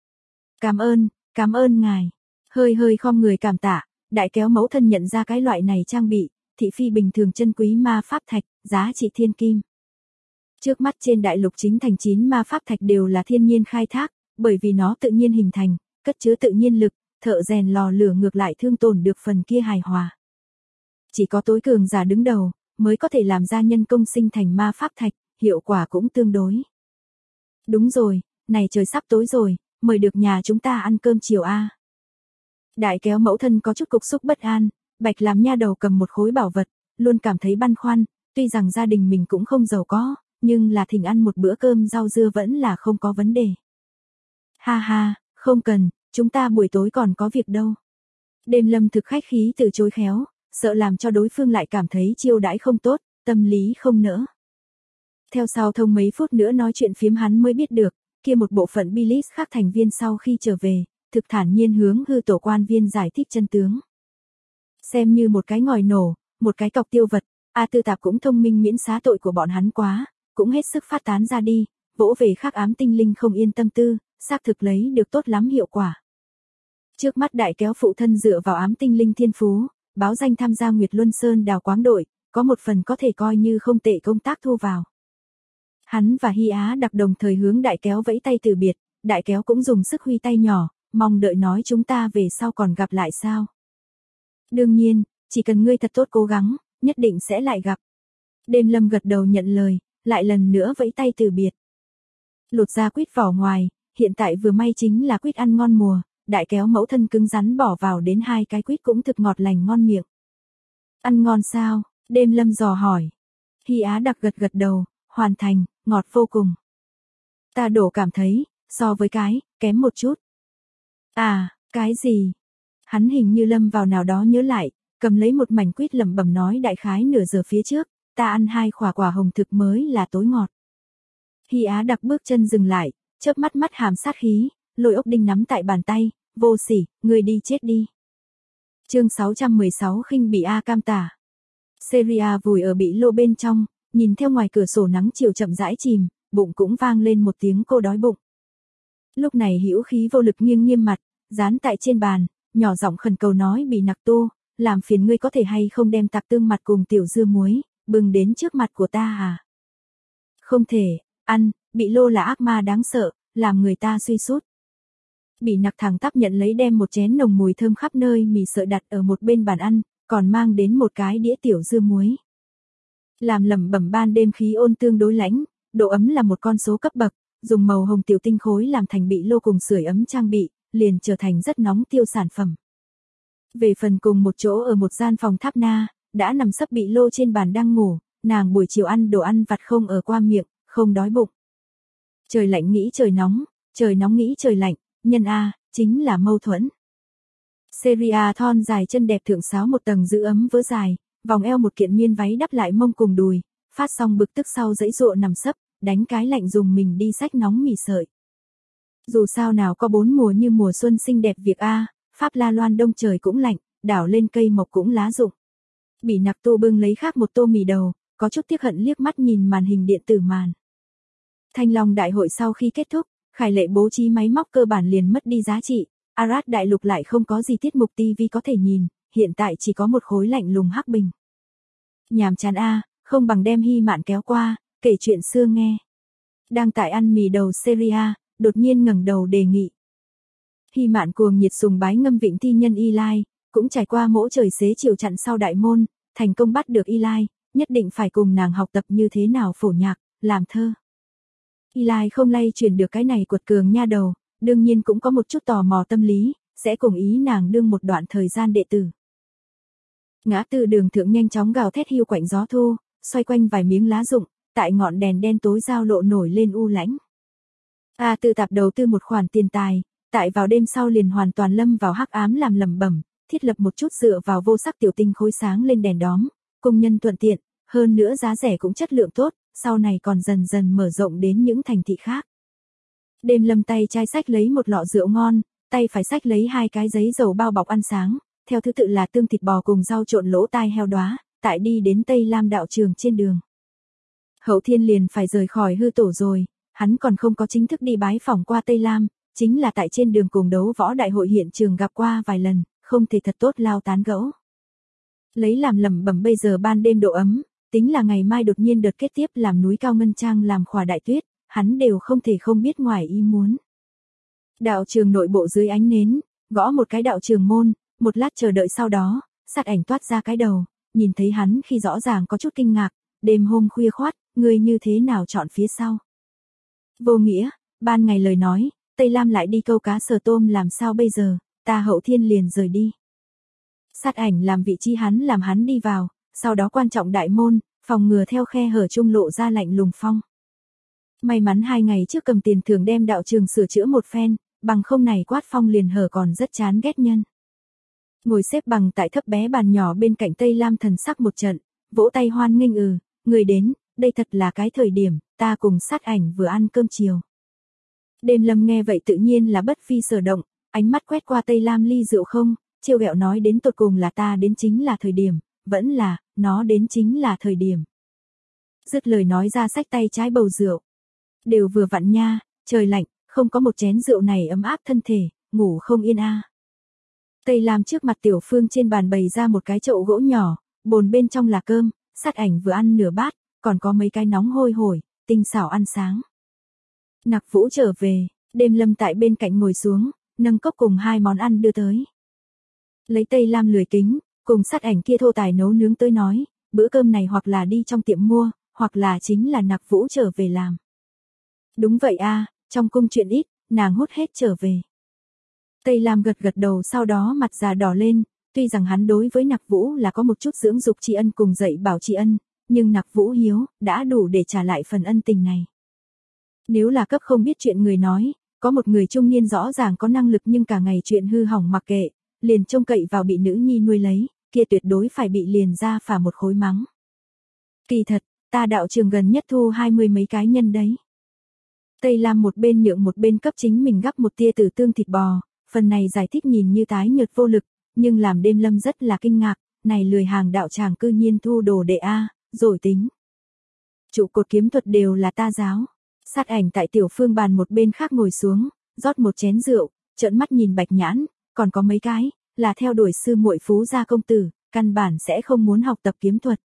Cảm ơn ngài. Hơi khom người cảm tạ, đại kéo mẫu thân nhận ra cái loại này trang bị, thị phi bình thường chân quý ma pháp thạch, giá trị thiên kim. Trước mắt trên đại lục chính thành 9 ma pháp thạch đều là thiên nhiên khai thác, bởi vì nó tự nhiên hình thành, cất chứa tự nhiên lực, thợ rèn lò lửa ngược lại thương tổn được phần kia hài hòa. Chỉ có tối cường giả đứng đầu, mới có thể làm ra nhân công sinh thành ma pháp thạch, hiệu quả cũng tương đối. Đúng rồi, này trời sắp tối rồi, mời được nhà chúng ta ăn cơm chiều a. Đại kéo mẫu thân có chút cục xúc bất an, Bạch làm nha đầu cầm một khối bảo vật, luôn cảm thấy băn khoăn, tuy rằng gia đình mình cũng không giàu có, nhưng là thỉnh ăn một bữa cơm rau dưa vẫn là không có vấn đề. Ha ha, không cần, chúng ta buổi tối còn có việc đâu. Đêm Lâm thực khách khí từ chối khéo, sợ làm cho đối phương lại cảm thấy chiêu đãi không tốt, tâm lý không nỡ. Theo sau thông mấy phút nữa nói chuyện phiếm hắn mới biết được, kia một bộ phận Bilis khác thành viên sau khi trở về, thực thản nhiên hướng hư tổ quan viên giải thích chân tướng. Xem như một cái ngòi nổ, một cái cọc tiêu vật, A Tư Tạp cũng thông minh miễn xá tội của bọn hắn quá, cũng hết sức phát tán ra đi, vỗ về khắc ám tinh linh không yên tâm tư, xác thực lấy được tốt lắm hiệu quả. Trước mắt đại kéo phụ thân dựa vào ám tinh linh thiên phú, báo danh tham gia Nguyệt Luân Sơn đào quáng đội, có một phần có thể coi như không tệ công tác thu vào. Hắn và Hy Á đặc đồng thời hướng đại kéo vẫy tay từ biệt, đại kéo cũng dùng sức huy tay nhỏ, mong đợi nói chúng ta về sau còn gặp lại sao. Đương nhiên, chỉ cần ngươi thật tốt cố gắng, nhất định sẽ lại gặp. Đêm Lâm gật đầu nhận lời, lại lần nữa vẫy tay từ biệt. Lột ra quýt vỏ ngoài, hiện tại vừa may chính là quýt ăn ngon mùa, đại kéo mẫu thân cứng rắn bỏ vào đến 2 cái quýt cũng thực ngọt lành ngon miệng. Ăn ngon sao? Đêm Lâm dò hỏi. Hy Á đặc gật gật đầu, hoàn thành, ngọt vô cùng. Ta đổ cảm thấy, so với cái, kém một chút. À, cái gì? Hắn hình như lâm vào nào đó nhớ lại, cầm lấy một mảnh quýt lẩm bẩm nói đại khái nửa giờ phía trước, ta ăn 2 quả hồng thực mới là tối ngọt. Hy Á đặc bước chân dừng lại, chớp mắt mắt hàm sát khí, lôi ốc đinh nắm tại bàn tay, vô sỉ, người đi chết đi. Chương 616 khinh bị A cam tả. Seria vùi ở bị lô bên trong, nhìn theo ngoài cửa sổ nắng chiều chậm rãi chìm, bụng cũng vang lên một tiếng cô đói bụng. Lúc này hữu khí vô lực nghiêng nghiêm mặt, dán tại trên bàn, nhỏ giọng khẩn cầu nói bị nặc tu, làm phiền ngươi có thể hay không đem tạc tương mặt cùng tiểu dưa muối, bừng đến trước mặt của ta à. Không thể, ăn, bị lô là ác ma đáng sợ, làm người ta suy sút. Bị nặc thẳng tắp nhận lấy đem một chén nồng mùi thơm khắp nơi mì sợi đặt ở một bên bàn ăn, còn mang đến một cái đĩa tiểu dưa muối. Làm lẩm bẩm ban đêm khí ôn tương đối lãnh, độ ấm là một con số cấp bậc, dùng màu hồng tiểu tinh khối làm thành bị lô cùng sưởi ấm trang bị, liền trở thành rất nóng tiêu sản phẩm. Về phần cùng một chỗ ở một gian phòng tháp na, đã nằm sấp bị lô trên bàn đang ngủ, nàng buổi chiều ăn đồ ăn vặt không ở qua miệng, không đói bụng. Trời lạnh nghĩ trời nóng nghĩ trời lạnh, nhân A, chính là mâu thuẫn. Seria thon dài chân đẹp thượng sáo một tầng giữ ấm vớ dài, vòng eo một kiện miên váy đắp lại mông cùng đùi, phát xong bực tức sau dãy dụa nằm sấp, đánh cái lạnh dùng mình đi xách nóng mì sợi. Dù sao nào có 4 mùa như mùa xuân xinh đẹp việc A, Pháp La Loan đông trời cũng lạnh, đảo lên cây mộc cũng lá rụng. Bỉ nặc tu bưng lấy khác một tô mì đầu, có chút tiếc hận liếc mắt nhìn màn hình điện tử màn. Thanh Long đại hội sau khi kết thúc, Khải Lệ bố trí máy móc cơ bản liền mất đi giá trị, Arad đại lục lại không có gì tiết mục TV có thể nhìn, hiện tại chỉ có một khối lạnh lùng hắc bình. Nhàm chán A, không bằng đem Hy Mạn kéo qua, kể chuyện xưa nghe. Đang tại ăn mì đầu Seria, đột nhiên ngẩng đầu đề nghị. Hy Mạn cuồng nhiệt sùng bái ngâm vịnh thi nhân Eli, cũng trải qua mỗ trời xế chiều chặn sau đại môn, thành công bắt được Eli, nhất định phải cùng nàng học tập như thế nào phổ nhạc, làm thơ. Eli không lay chuyển được cái này cuột cường nha đầu, đương nhiên cũng có một chút tò mò tâm lý, sẽ cùng ý nàng đương một đoạn thời gian đệ tử. Ngã tư đường thượng nhanh chóng gào thét hiu quạnh gió thu, xoay quanh vài miếng lá rụng, tại ngọn đèn đen tối giao lộ nổi lên u lãnh. A Tư Tạp đầu tư một khoản tiền tài, tại vào đêm sau liền hoàn toàn lâm vào hắc ám làm lẩm bẩm, thiết lập một chút dựa vào vô sắc tiểu tinh khối sáng lên đèn đóm, công nhân thuận tiện, hơn nữa giá rẻ cũng chất lượng tốt, sau này còn dần dần mở rộng đến những thành thị khác. Đêm Lâm tay trái xách lấy một lọ rượu ngon, tay phải xách lấy 2 cái giấy dầu bao bọc ăn sáng, theo thứ tự là tương thịt bò cùng rau trộn lỗ tai heo đóa, tại đi đến Tây Lam đạo trường trên đường. Hậu Thiên liền phải rời khỏi hư tổ rồi, hắn còn không có chính thức đi bái phỏng qua Tây Lam, chính là tại trên đường cùng đấu võ đại hội hiện trường gặp qua vài lần, không thể thật tốt lao tán gẫu. Lấy làm lẩm bẩm bây giờ ban đêm độ ấm, tính là ngày mai đột nhiên đợt kết tiếp làm núi cao ngân trang làm khỏa đại tuyết, hắn đều không thể không biết ngoài ý muốn. Đạo trường nội bộ dưới ánh nến, gõ một cái đạo trường môn, một lát chờ đợi sau đó, sát ảnh toát ra cái đầu, nhìn thấy hắn khi rõ ràng có chút kinh ngạc, đêm hôm khuya khoát, người như thế nào chọn phía sau. Vô nghĩa, ban ngày lời nói, Tây Lam lại đi câu cá sờ tôm làm sao bây giờ, ta hậu thiên liền rời đi. Sát ảnh làm vị trí hắn làm hắn đi vào, sau đó quan trọng đại môn, phòng ngừa theo khe hở trung lộ ra lạnh lùng phong. May mắn 2 ngày trước cầm tiền thưởng đem đạo trường sửa chữa một phen, bằng không này quát phong liền hở còn rất chán ghét nhân. Ngồi xếp bằng tại thấp bé bàn nhỏ bên cạnh Tây Lam thần sắc một trận, vỗ tay hoan nghênh người đến, đây thật là cái thời điểm, ta cùng sát ảnh vừa ăn cơm chiều. Đêm Lâm nghe vậy tự nhiên là bất phi sở động, ánh mắt quét qua Tây Lam ly rượu không, trêu ghẹo nói đến tột cùng là ta đến chính là thời điểm, vẫn là, nó đến chính là thời điểm. Dứt lời nói ra xách tay trái bầu rượu. Đều vừa vặn nha, trời lạnh, không có một chén rượu này ấm áp thân thể, ngủ không yên a. Tây Lam trước mặt Tiểu Phương trên bàn bày ra một cái chậu gỗ nhỏ, bồn bên trong là cơm, sát ảnh vừa ăn nửa bát, còn có mấy cái nóng hôi hổi, tinh xảo ăn sáng. Nặc Vũ trở về, Đêm Lâm tại bên cạnh ngồi xuống, nâng cốc cùng 2 món ăn đưa tới. Lấy Tây Lam lười kính, cùng sát ảnh kia thô tài nấu nướng tới nói, bữa cơm này hoặc là đi trong tiệm mua, hoặc là chính là Nặc Vũ trở về làm. Đúng vậy a, trong cung chuyện ít, nàng hút hết trở về. Tây Lam gật gật đầu sau đó mặt già đỏ lên, tuy rằng hắn đối với Nặc Vũ là có một chút dưỡng dục tri ân cùng dạy bảo tri ân, nhưng Nặc Vũ hiếu, đã đủ để trả lại phần ân tình này. Nếu là cấp không biết chuyện người nói, có một người trung niên rõ ràng có năng lực nhưng cả ngày chuyện hư hỏng mặc kệ, liền trông cậy vào bị nữ nhi nuôi lấy, kia tuyệt đối phải bị liền ra phả một khối mắng. Kỳ thật, ta đạo trường gần nhất thu 20 mấy cái nhân đấy. Tây Lam một bên nhượng một bên cấp chính mình gắp một tia tử tương thịt bò, phần này giải thích nhìn như tái nhợt vô lực, nhưng làm Đêm Lâm rất là kinh ngạc, này lười hàng đạo tràng cư nhiên thu đồ đệ a, rồi tính. Trụ cột kiếm thuật đều là ta giáo. Sát ảnh tại Tiểu Phương bàn một bên khác ngồi xuống, rót một chén rượu, trợn mắt nhìn Bạch Nhãn, còn có mấy cái, là theo đuổi sư muội Phú gia công tử, căn bản sẽ không muốn học tập kiếm thuật.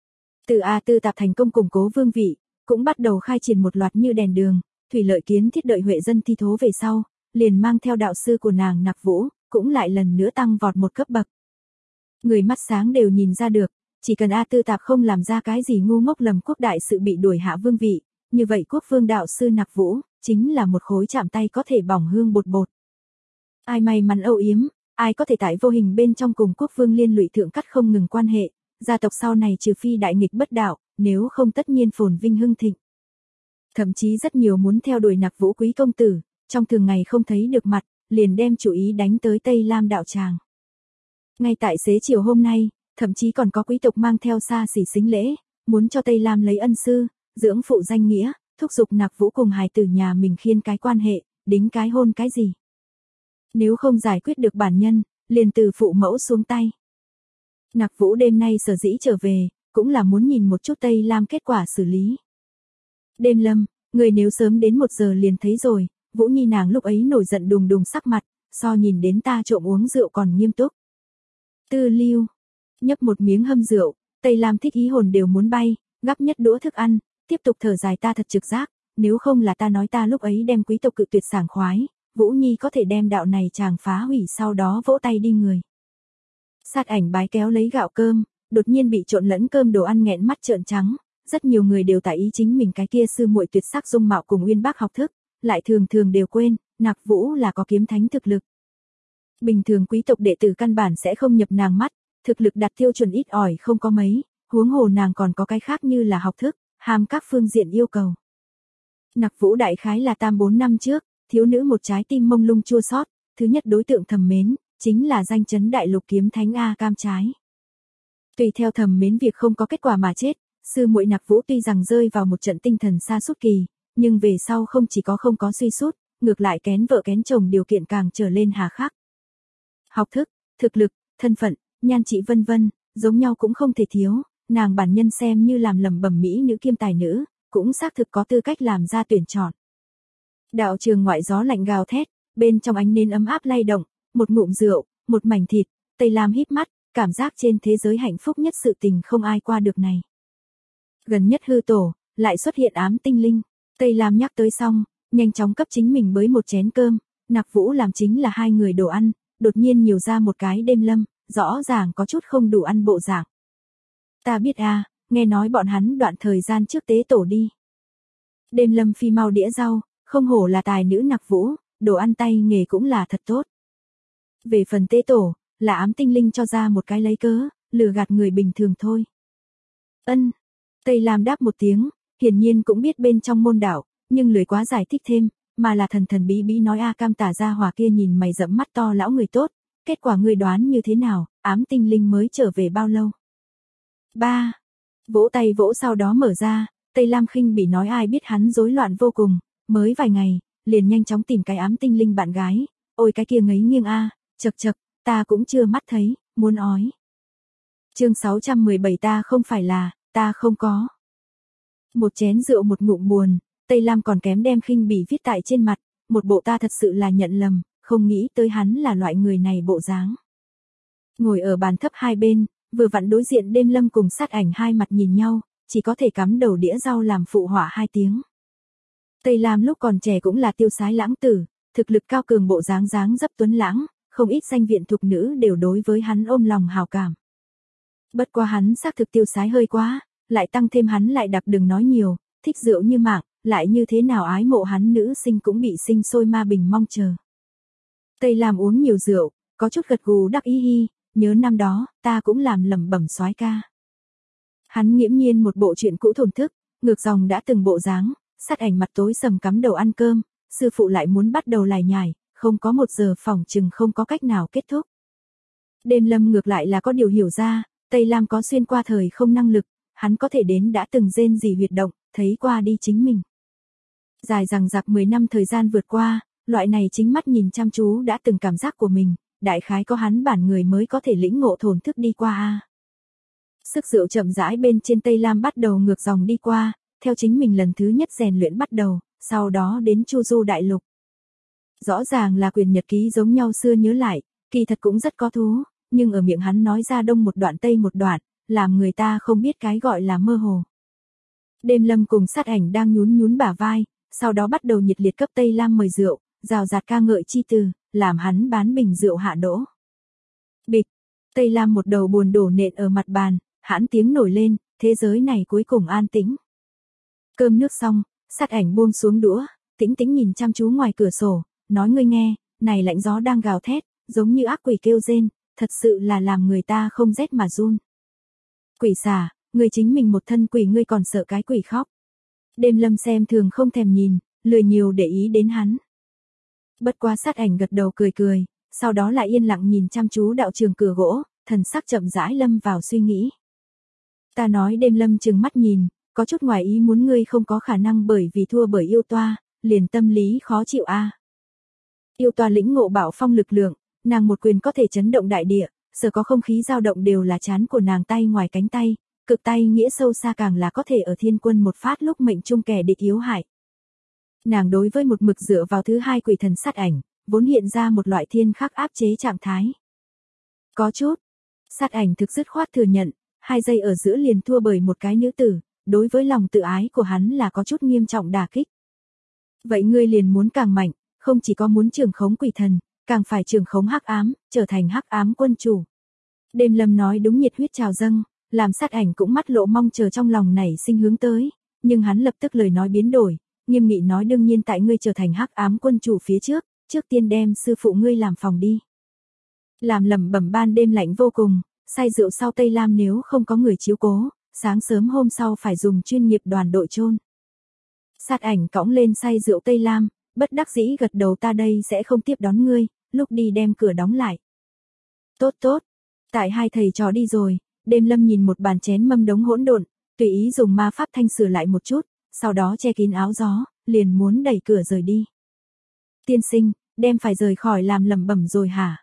Từ A Tư Tạp thành công củng cố vương vị, cũng bắt đầu khai triển một loạt như đèn đường, Thủy Lợi Kiến Thiết đợi huệ dân thi thố về sau, liền mang theo đạo sư của nàng Nặc Vũ, cũng lại lần nữa tăng vọt một cấp bậc. Người mắt sáng đều nhìn ra được, chỉ cần A Tư Tạp không làm ra cái gì ngu ngốc lầm quốc đại sự bị đuổi hạ vương vị, như vậy quốc vương đạo sư Nặc Vũ, chính là một khối chạm tay có thể bỏng hương bột bột. Ai may mắn âu yếm, ai có thể tại vô hình bên trong cùng quốc vương liên lụy thượng cắt không ngừng quan hệ, gia tộc sau này trừ phi đại nghịch bất đạo, nếu không tất nhiên phồn vinh hưng thịnh. Thậm chí rất nhiều muốn theo đuổi Nặc Vũ quý công tử, trong thường ngày không thấy được mặt, liền đem chủ ý đánh tới Tây Lam đạo tràng. Ngay tại xế chiều hôm nay, thậm chí còn có quý tộc mang theo xa xỉ sính lễ, muốn cho Tây Lam lấy ân sư, dưỡng phụ danh nghĩa, thúc giục Nặc Vũ cùng hài tử nhà mình khiên cái quan hệ, đính cái hôn cái gì. Nếu không giải quyết được bản nhân, liền từ phụ mẫu xuống tay. Nặc Vũ đêm nay sở dĩ trở về, cũng là muốn nhìn một chút Tây Lam kết quả xử lý. Đêm Lâm, người nếu sớm đến 1 giờ liền thấy rồi, Vũ Nhi nàng lúc ấy nổi giận đùng đùng sắc mặt, so nhìn đến ta trộm uống rượu còn nghiêm túc. Tư Lưu, nhấp một miếng hâm rượu, Tây Lam thích ý hồn đều muốn bay, gắp nhất đũa thức ăn, tiếp tục thở dài ta thật trực giác, nếu không là ta nói ta lúc ấy đem quý tộc cự tuyệt sảng khoái, Vũ Nhi có thể đem đạo này chàng phá hủy sau đó vỗ tay đi người. Sát ảnh bái kéo lấy gạo cơm, đột nhiên bị trộn lẫn cơm đồ ăn nghẹn mắt trợn trắng, rất nhiều người đều tại ý chính mình cái kia sư muội tuyệt sắc dung mạo cùng uyên bác học thức, lại thường thường đều quên, Nặc Vũ là có kiếm thánh thực lực. Bình thường quý tộc đệ tử căn bản sẽ không nhập nàng mắt, thực lực đặt tiêu chuẩn ít ỏi không có mấy, huống hồ nàng còn có cái khác như là học thức, ham các phương diện yêu cầu. Nặc Vũ đại khái là 3-4 năm trước, thiếu nữ một trái tim mông lung chua xót, thứ nhất đối tượng thầm mến, chính là danh chấn đại lục kiếm thánh A Cam trái. Tùy theo thầm mến việc không có kết quả mà chết, sư muội Nặc Vũ tuy rằng rơi vào một trận tinh thần sa sút kỳ, nhưng về sau không chỉ có không có suy sút, ngược lại kén vợ kén chồng điều kiện càng trở lên hà khắc. Học thức, thực lực, thân phận, nhan trị vân vân, giống nhau cũng không thể thiếu, nàng bản nhân xem như làm lầm bẩm mỹ nữ kiêm tài nữ, cũng xác thực có tư cách làm ra tuyển chọn. Đạo trường ngoại gió lạnh gào thét, bên trong ánh nến ấm áp lay động, một ngụm rượu, một mảnh thịt, Tây Lam híp mắt, cảm giác trên thế giới hạnh phúc nhất sự tình không ai qua được này. Gần nhất hư tổ, lại xuất hiện ám tinh linh, Tây Lam nhắc tới xong, nhanh chóng cấp chính mình bới một chén cơm, Nặc Vũ làm chính là 2 người đồ ăn, đột nhiên nhiều ra một cái Đêm Lâm, rõ ràng có chút không đủ ăn bộ dạng. Ta biết a, nghe nói bọn hắn đoạn thời gian trước tế tổ đi. Đêm Lâm phi mau đĩa rau, không hổ là tài nữ Nặc Vũ, đồ ăn tay nghề cũng là thật tốt. Về phần tế tổ, là ám tinh linh cho ra một cái lấy cớ, lừa gạt người bình thường thôi. Ân. Tây Lam đáp một tiếng, hiển nhiên cũng biết bên trong môn đạo, nhưng lười quá giải thích thêm, mà là thần thần bí bí nói a cam tả ra hỏa kia nhìn mày rậm mắt to lão người tốt, kết quả ngươi đoán như thế nào, ám tinh linh mới trở về bao lâu? 3. Vỗ tay vỗ sau đó mở ra, Tây Lam khinh bỉ nói ai biết hắn rối loạn vô cùng, mới vài ngày, liền nhanh chóng tìm cái ám tinh linh bạn gái, ôi cái kia ngấy nghiêng a, chậc chậc, ta cũng chưa mắt thấy, muốn ói. Chương 617 ta không có. Một chén rượu một ngụm buồn, Tây Lam còn kém đem khinh bỉ viết tại trên mặt, một bộ ta thật sự là nhận lầm, không nghĩ tới hắn là loại người này bộ dáng. Ngồi ở bàn thấp hai bên, vừa vặn đối diện Đêm Lâm cùng Sát Ảnh hai mặt nhìn nhau, chỉ có thể cắm đầu đĩa rau làm phụ họa hai tiếng. Tây Lam lúc còn trẻ cũng là tiêu sái lãng tử, thực lực cao cường bộ dáng dáng dấp tuấn lãng, không ít danh viện thục nữ đều đối với hắn ôm lòng hào cảm. Bất quá hắn xác thực tiêu sái hơi quá, lại tăng thêm hắn lại đặc đừng nói nhiều, thích rượu như mạng, lại như thế nào ái mộ hắn nữ sinh cũng bị sinh sôi ma bình mong chờ. Tây Lam uống nhiều rượu, có chút gật gù đắc ý hi, nhớ năm đó, ta cũng làm lẩm bẩm soái ca. Hắn nghiễm nhiên một bộ chuyện cũ thổn thức, ngược dòng đã từng bộ dáng, Sát Ảnh mặt tối sầm cắm đầu ăn cơm, sư phụ lại muốn bắt đầu lải nhải, không có 1 giờ phỏng chừng không có cách nào kết thúc. Đêm Lâm ngược lại là có điều hiểu ra, Tây Lam có xuyên qua thời không năng lực, hắn có thể đến đã từng rên rỉ huyệt động, thấy qua đi chính mình. Dài dằng dặc 10 năm thời gian vượt qua, loại này chính mắt nhìn chăm chú đã từng cảm giác của mình, đại khái có hắn bản người mới có thể lĩnh ngộ thổn thức đi qua a. Sức rượu chậm rãi bên trên Tây Lam bắt đầu ngược dòng đi qua, theo chính mình lần thứ nhất rèn luyện bắt đầu, sau đó đến Chu Du đại lục. Rõ ràng là quyền nhật ký giống nhau xưa nhớ lại, kỳ thật cũng rất có thú, nhưng ở miệng hắn nói ra đông một đoạn tây một đoạn, làm người ta không biết cái gọi là mơ hồ. Đêm Lâm cùng Sát Ảnh đang nhún nhún bả vai, sau đó bắt đầu nhiệt liệt cấp Tây Lam mời rượu, rào rạt ca ngợi chi từ, làm hắn bán bình rượu hạ đỗ. Bịch, Tây Lam một đầu buồn đổ nện ở mặt bàn, hãn tiếng nổi lên, thế giới này cuối cùng an tĩnh. Cơm nước xong, Sát Ảnh buông xuống đũa, tĩnh tĩnh nhìn chăm chú ngoài cửa sổ, nói ngươi nghe, này lạnh gió đang gào thét, giống như ác quỷ kêu rên, thật sự là làm người ta không rét mà run. Quỷ xà, ngươi chính mình một thân quỷ ngươi còn sợ cái quỷ khóc. Đêm Lâm xem thường không thèm nhìn, lười nhiều để ý đến hắn. Bất quá Sát Ảnh gật đầu cười cười, sau đó lại yên lặng nhìn chăm chú đạo trường cửa gỗ, thần sắc chậm rãi lâm vào suy nghĩ. Ta nói Đêm Lâm trừng mắt nhìn, có chút ngoài ý muốn ngươi không có khả năng bởi vì thua bởi yêu toa, liền tâm lý khó chịu a. Yêu toa lĩnh ngộ bảo phong lực lượng, nàng một quyền có thể chấn động đại địa, sở có không khí dao động đều là chán của nàng tay ngoài cánh tay, cực tay nghĩa sâu xa càng là có thể ở thiên quân một phát lúc mệnh trung kẻ địch yếu hại. Nàng đối với một mực dựa vào thứ hai quỷ thần Sát Ảnh, vốn hiện ra một loại thiên khắc áp chế trạng thái. Có chút, Sát Ảnh thực dứt khoát thừa nhận, 2 giây ở giữa liền thua bởi một cái nữ tử, đối với lòng tự ái của hắn là có chút nghiêm trọng đả kích. Vậy ngươi liền muốn càng mạnh, không chỉ có muốn trưởng khống quỷ thần, càng phải trưởng khống hắc ám, trở thành hắc ám quân chủ. Đêm Lâm nói đúng nhiệt huyết trào dâng, làm Sát Ảnh cũng mắt lộ mong chờ trong lòng nảy sinh hướng tới, nhưng hắn lập tức lời nói biến đổi, nghiêm nghị nói đương nhiên tại ngươi trở thành hắc ám quân chủ phía trước, trước tiên đem sư phụ ngươi làm phòng đi. Làm lẩm bẩm ban đêm lạnh vô cùng, say rượu sau Tây Lam nếu không có người chiếu cố, sáng sớm hôm sau phải dùng chuyên nghiệp đoàn đội chôn. Sát Ảnh cõng lên say rượu Tây Lam, bất đắc dĩ gật đầu ta đây sẽ không tiếp đón ngươi, lúc đi đem cửa đóng lại. Tốt tốt, tại hai thầy trò đi rồi, Đêm Lâm nhìn một bàn chén mâm đống hỗn độn, tùy ý dùng ma pháp thanh sửa lại một chút, sau đó che kín áo gió, liền muốn đẩy cửa rời đi. Tiên sinh, đem phải rời khỏi làm lẩm bẩm rồi hả?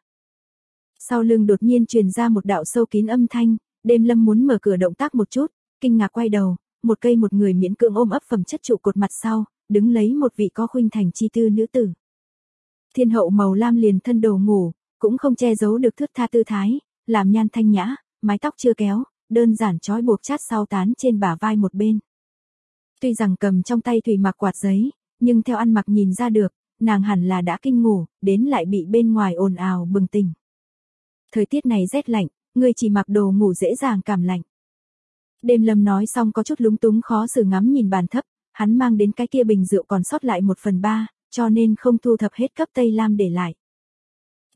Sau lưng đột nhiên truyền ra một đạo sâu kín âm thanh, Đêm Lâm muốn mở cửa động tác một chút, kinh ngạc quay đầu, một người miễn cưỡng ôm ấp phẩm chất trụ cột mặt sau, đứng lấy một vị có khuynh thành chi tư nữ tử. Thiên hậu màu lam liền thân đồ ngủ, cũng không che giấu được thướt tha tư thái, làm nhan thanh nhã, mái tóc chưa kéo, đơn giản trói buộc chát sau tán trên bả vai một bên. Tuy rằng cầm trong tay thủy mặc quạt giấy, nhưng theo ăn mặc nhìn ra được, nàng hẳn là đã kinh ngủ, đến lại bị bên ngoài ồn ào bừng tỉnh. Thời tiết này rét lạnh, ngươi chỉ mặc đồ ngủ dễ dàng cảm lạnh. Đêm Lâm nói xong có chút lúng túng khó xử ngắm nhìn bàn thấp, hắn mang đến cái kia bình rượu còn sót lại 1/3, cho nên không thu thập hết cấp Tây Lam để lại.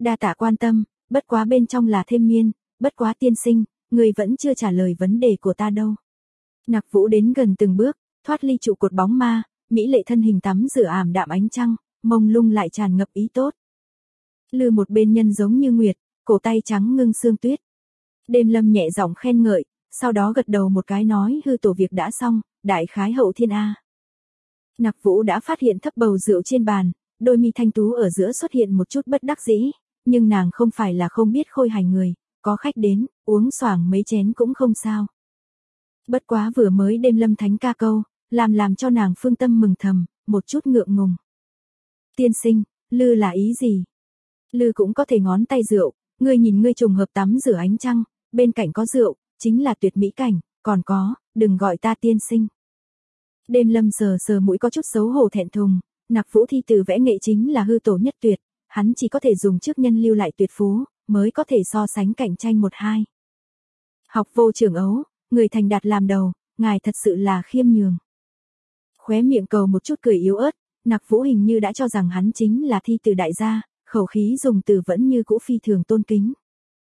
Đa tạ quan tâm, bất quá bên trong là thêm miên, bất quá tiên sinh, người vẫn chưa trả lời vấn đề của ta đâu. Nặc Vũ đến gần từng bước, thoát ly trụ cột bóng ma, mỹ lệ thân hình tắm rửa ảm đạm ánh trăng, mông lung lại tràn ngập ý tốt. Lư một bên nhân giống như nguyệt, cổ tay trắng ngưng sương tuyết. Đêm Lâm nhẹ giọng khen ngợi, sau đó gật đầu một cái nói hư tổ việc đã xong, đại khái hậu thiên A. Nặc Vũ đã phát hiện thấp bầu rượu trên bàn, đôi mi thanh tú ở giữa xuất hiện một chút bất đắc dĩ, nhưng nàng không phải là không biết khôi hài người, có khách đến, uống xoảng mấy chén cũng không sao. Bất quá vừa mới Đêm Lâm thánh ca câu, làm cho nàng phương tâm mừng thầm, một chút ngượng ngùng. Tiên sinh, Lư là ý gì? Lư cũng có thể ngón tay rượu, ngươi nhìn ngươi trùng hợp tắm rửa ánh trăng, bên cạnh có rượu, chính là tuyệt mỹ cảnh, còn có, đừng gọi ta tiên sinh. Đêm Lâm sờ sờ mũi có chút xấu hổ thẹn thùng, Nặc Vũ thi từ vẽ nghệ chính là hư tổ nhất tuyệt, hắn chỉ có thể dùng trước nhân lưu lại tuyệt phú, mới có thể so sánh cạnh tranh một hai. Học vô trưởng ấu, người thành đạt làm đầu, ngài thật sự là khiêm nhường. Khóe miệng cầu một chút cười yếu ớt, Nặc Vũ hình như đã cho rằng hắn chính là thi từ đại gia, khẩu khí dùng từ vẫn như cũ phi thường tôn kính.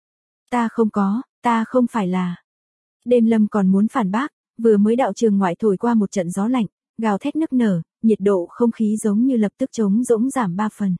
Ta không phải là. Đêm Lâm còn muốn phản bác, vừa mới đạo trường ngoại thổi qua một trận gió lạnh, gào thét nức nở, nhiệt độ không khí giống như lập tức trống rỗng giảm 3 phần.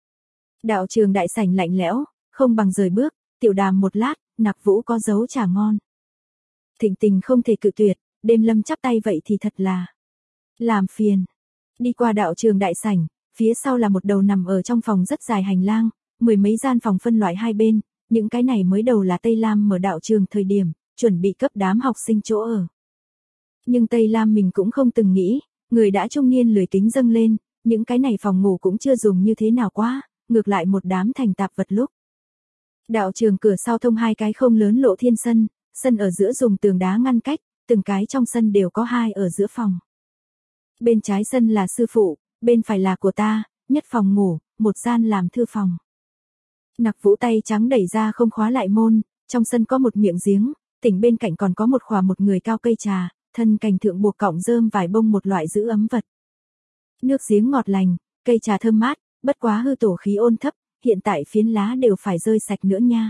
Đạo trường đại sảnh lạnh lẽo, không bằng rời bước, tiểu đàm một lát, Nặc Vũ có dấu trà ngon. Thịnh tình không thể cự tuyệt, Đêm Lâm chắp tay vậy thì thật là làm phiền. Đi qua đạo trường đại sảnh, phía sau là một đầu nằm ở trong phòng rất dài hành lang, mười mấy gian phòng phân loại hai bên, những cái này mới đầu là Tây Lam mở đạo trường thời điểm, chuẩn bị cấp đám học sinh chỗ ở. Nhưng Tây Lam mình cũng không từng nghĩ, người đã trung niên lười kính dâng lên, những cái này phòng ngủ cũng chưa dùng như thế nào quá, ngược lại một đám thành tạp vật lúc. Đạo trường cửa sau thông hai cái không lớn lộ thiên sân, sân ở giữa dùng tường đá ngăn cách, từng cái trong sân đều có hai ở giữa phòng. Bên trái sân là sư phụ, bên phải là của ta, nhất phòng ngủ, một gian làm thư phòng. Nặc Vũ tay trắng đẩy ra không khóa lại môn, trong sân có một miệng giếng, tỉnh bên cạnh còn có một khỏa một người cao cây trà, thân cành thượng buộc cọng rơm vài bông một loại giữ ấm vật. Nước giếng ngọt lành, cây trà thơm mát, bất quá hư tổ khí ôn thấp, hiện tại phiến lá đều phải rơi sạch nữa nha.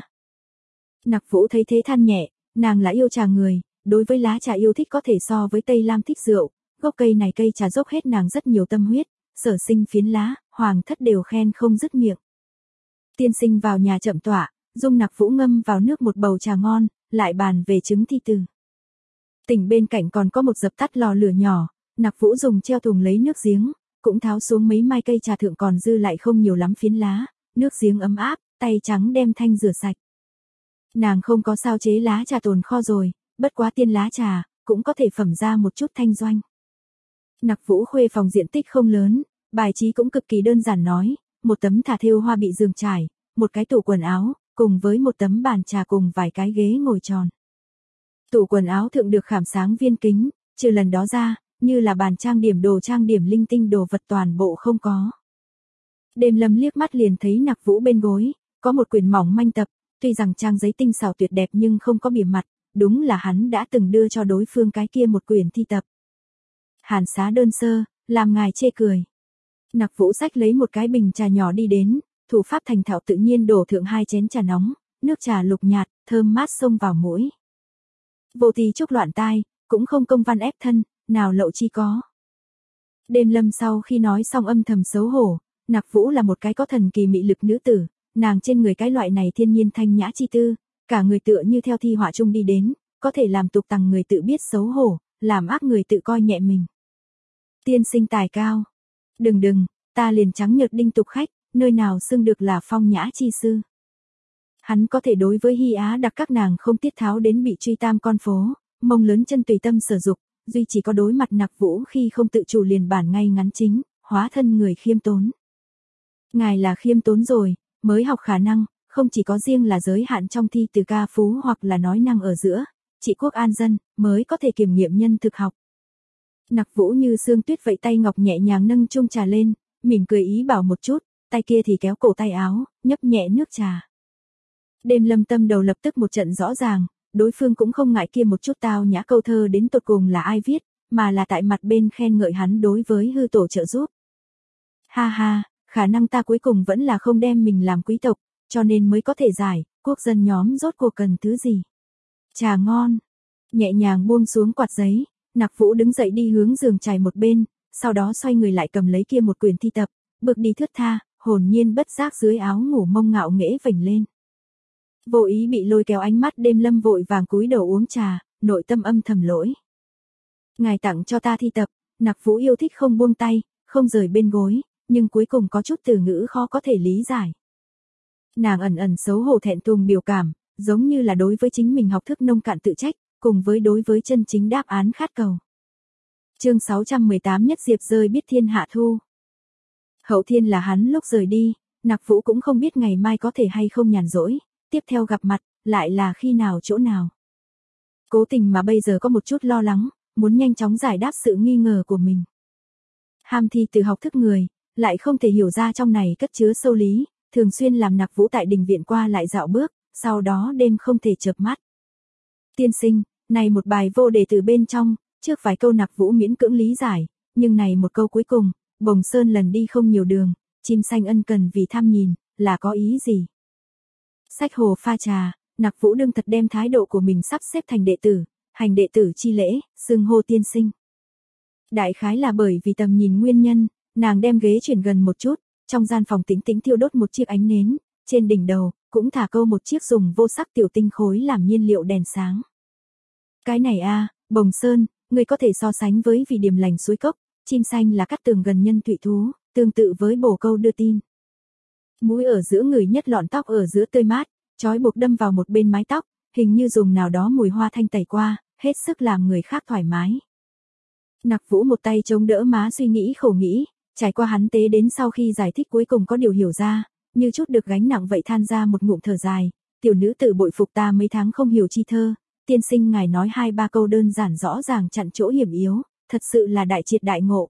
Nặc Vũ thấy thế than nhẹ, nàng là yêu trà người, đối với lá trà yêu thích có thể so với Tây Lam thích rượu, gốc cây này cây trà dốc hết nàng rất nhiều tâm huyết, sở sinh phiến lá, hoàng thất đều khen không dứt miệng. Tiên sinh vào nhà chậm tọa, dung Nặc Vũ ngâm vào nước một bầu trà ngon, lại bàn về chứng thi từ. Tỉnh bên cạnh còn có một dập tắt lò lửa nhỏ, Nặc Vũ dùng treo thùng lấy nước giếng, cũng tháo xuống mấy mai cây trà thượng còn dư lại không nhiều lắm phiến lá, nước giếng ấm áp, tay trắng đem thanh rửa sạch. Nàng không có sao chế lá trà tồn kho rồi, bất quá tiên lá trà, cũng có thể phẩm ra một chút thanh doanh. Nặc Vũ khuê phòng diện tích không lớn, bài trí cũng cực kỳ đơn giản nói, một tấm thả thêu hoa bị giường trải, một cái tủ quần áo, cùng với một tấm bàn trà cùng vài cái ghế ngồi tròn. Tủ quần áo thượng được khảm sáng viên kính, trừ lần đó ra, như là bàn trang điểm đồ trang điểm linh tinh đồ vật toàn bộ không có. Đêm Lâm liếc mắt liền thấy Nặc Vũ bên gối, có một quyển mỏng manh tập, tuy rằng trang giấy tinh xảo tuyệt đẹp nhưng không có bìa mặt, đúng là hắn đã từng đưa cho đối phương cái kia một quyển thi tập. Hàn xá đơn sơ, làm ngài chê cười. Nặc Vũ xách lấy một cái bình trà nhỏ đi đến, thủ pháp thành thạo tự nhiên đổ thượng hai chén trà nóng, nước trà lục nhạt, thơm mát xông vào mũi. Vô tí chúc loạn tai, cũng không công văn ép thân, nào lậu chi có. Đêm Lâm sau khi nói xong âm thầm xấu hổ, Nặc Vũ là một cái có thần kỳ mị lực nữ tử, nàng trên người cái loại này thiên nhiên thanh nhã chi tư, cả người tựa như theo thi họa chung đi đến, có thể làm tục tằng người tự biết xấu hổ, làm ác người tự coi nhẹ mình. Tiên sinh tài cao. Đừng, ta liền trắng nhợt đinh tục khách, nơi nào xưng được là phong nhã chi sư. Hắn có thể đối với Hy Á đặc các nàng không tiết tháo đến bị truy tam con phố, mông lớn chân tùy tâm sở dục, duy chỉ có đối mặt Nặc Vũ khi không tự chủ liền bản ngay ngắn chính, hóa thân người khiêm tốn. Ngài là khiêm tốn rồi, mới học khả năng, không chỉ có riêng là giới hạn trong thi từ ca phú hoặc là nói năng ở giữa, trị quốc an dân, mới có thể kiểm nghiệm nhân thực học. Nặc Vũ như sương tuyết vậy tay ngọc nhẹ nhàng nâng chung trà lên, mỉm cười ý bảo một chút, tay kia thì kéo cổ tay áo, nhấp nhẹ nước trà. Đêm Lâm tâm đầu lập tức một trận rõ ràng, đối phương cũng không ngại kia một chút tao nhã câu thơ đến tột cùng là ai viết, mà là tại mặt bên khen ngợi hắn đối với hư tổ trợ giúp. Ha ha, khả năng ta cuối cùng vẫn là không đem mình làm quý tộc, cho nên mới có thể giải, quốc dân nhóm rốt cuộc cần thứ gì. Trà ngon. Nhẹ nhàng buông xuống quạt giấy, Nặc Vũ đứng dậy đi hướng giường trải một bên, sau đó xoay người lại cầm lấy kia một quyển thi tập, bước đi thướt tha, hồn nhiên bất giác dưới áo ngủ mông ngạo nghễ vểnh lên. Vô ý bị lôi kéo ánh mắt Đêm Lâm vội vàng cúi đầu uống trà, nội tâm âm thầm lỗi. Ngài tặng cho ta thi tập, Nặc Vũ yêu thích không buông tay, không rời bên gối, nhưng cuối cùng có chút từ ngữ khó có thể lý giải. Nàng ẩn ẩn xấu hổ thẹn thùng biểu cảm, giống như là đối với chính mình học thức nông cạn tự trách, cùng với đối với chân chính đáp án khát cầu. Chương 618 Nhất Diệp rơi biết thiên hạ thu. Hậu thiên là hắn lúc rời đi, Nặc Vũ cũng không biết ngày mai có thể hay không nhàn rỗi, tiếp theo gặp mặt, lại là khi nào chỗ nào. Cố tình mà bây giờ có một chút lo lắng, muốn nhanh chóng giải đáp sự nghi ngờ của mình. Ham thi từ học thức người, lại không thể hiểu ra trong này cất chứa sâu lý, thường xuyên làm Nặc Vũ tại đình viện qua lại dạo bước, sau đó đêm không thể chợp mắt. Tiên sinh, này một bài vô đề từ bên trong, trước vài câu Nặc Vũ miễn cưỡng lý giải, nhưng này một câu cuối cùng, Bồng Sơn lần đi không nhiều đường, chim xanh ân cần vì tham nhìn, là có ý gì? Sách hồ pha trà, Nặc Vũ đương thật đem thái độ của mình sắp xếp thành đệ tử, hành đệ tử chi lễ, xưng hô tiên sinh. Đại khái là bởi vì tầm nhìn nguyên nhân, nàng đem ghế chuyển gần một chút, trong gian phòng tĩnh tĩnh thiêu đốt một chiếc ánh nến, trên đỉnh đầu, cũng thả câu một chiếc dùng vô sắc tiểu tinh khối làm nhiên liệu đèn sáng. Cái này a, Bồng Sơn, người có thể so sánh với vì điềm lành suối cốc, chim xanh là cát tường gần nhân thụy thú, tương tự với bổ câu đưa tin. Mũi ở giữa người nhất lọn tóc ở giữa tươi mát, trói buộc đâm vào một bên mái tóc, hình như dùng nào đó mùi hoa thanh tẩy qua, hết sức làm người khác thoải mái. Nặc Vũ một tay chống đỡ má suy nghĩ khổ nghĩ, trải qua hắn tế đến sau khi giải thích cuối cùng có điều hiểu ra, như chút được gánh nặng vậy than ra một ngụm thở dài, tiểu nữ tử bội phục ta mấy tháng không hiểu chi thơ, tiên sinh ngài nói 2-3 câu đơn giản rõ ràng chặn chỗ hiểm yếu, thật sự là đại triệt đại ngộ.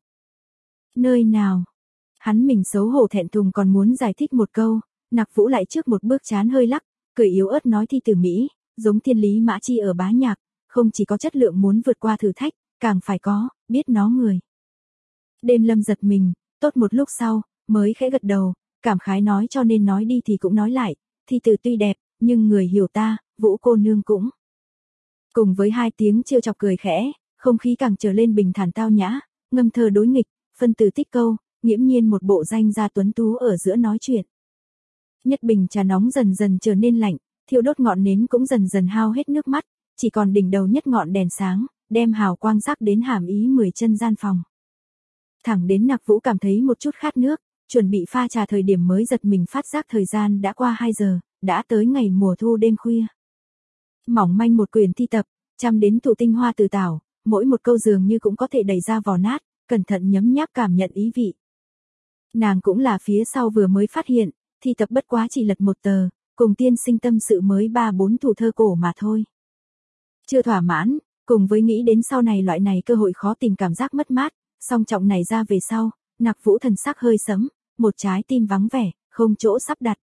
Nơi nào? Hắn mình xấu hổ thẹn thùng còn muốn giải thích một câu, Nặc Vũ lại trước một bước chán hơi lắc, cười yếu ớt nói thi từ Mỹ, giống thiên lý mã chi ở bá nhạc, không chỉ có chất lượng muốn vượt qua thử thách, càng phải có, biết nó người. Đêm Lâm giật mình, tốt một lúc sau, mới khẽ gật đầu, cảm khái nói cho nên nói đi thì cũng nói lại, thi từ tuy đẹp, nhưng người hiểu ta, Vũ cô nương cũng. Cùng với 2 tiếng trêu chọc cười khẽ, không khí càng trở lên bình thản tao nhã, ngâm thơ đối nghịch, phân từ tích câu, nghiễm nhiên một bộ danh gia tuấn tú ở giữa nói chuyện. Nhất bình trà nóng dần dần trở nên lạnh, thiêu đốt ngọn nến cũng dần dần hao hết nước mắt, chỉ còn đỉnh đầu nhất ngọn đèn sáng, đem hào quang sắc đến hàm ý 10 chân gian phòng. Thẳng đến Nặc Vũ cảm thấy một chút khát nước, chuẩn bị pha trà thời điểm mới giật mình phát giác thời gian đã qua 2 giờ, đã tới ngày mùa thu đêm khuya. Mỏng manh một quyển thi tập, chăm đến tụ tinh hoa từ tảo, mỗi một câu dường như cũng có thể đẩy ra vỏ nát, cẩn thận nhấm nháp cảm nhận ý vị. Nàng cũng là phía sau vừa mới phát hiện, thi tập bất quá chỉ lật một tờ, cùng tiên sinh tâm sự mới 3-4 thủ thơ cổ mà thôi. Chưa thỏa mãn, cùng với nghĩ đến sau này loại này cơ hội khó tìm cảm giác mất mát, song trọng này ra về sau, Nặc Vũ thần sắc hơi sẫm, một trái tim vắng vẻ, không chỗ sắp đặt.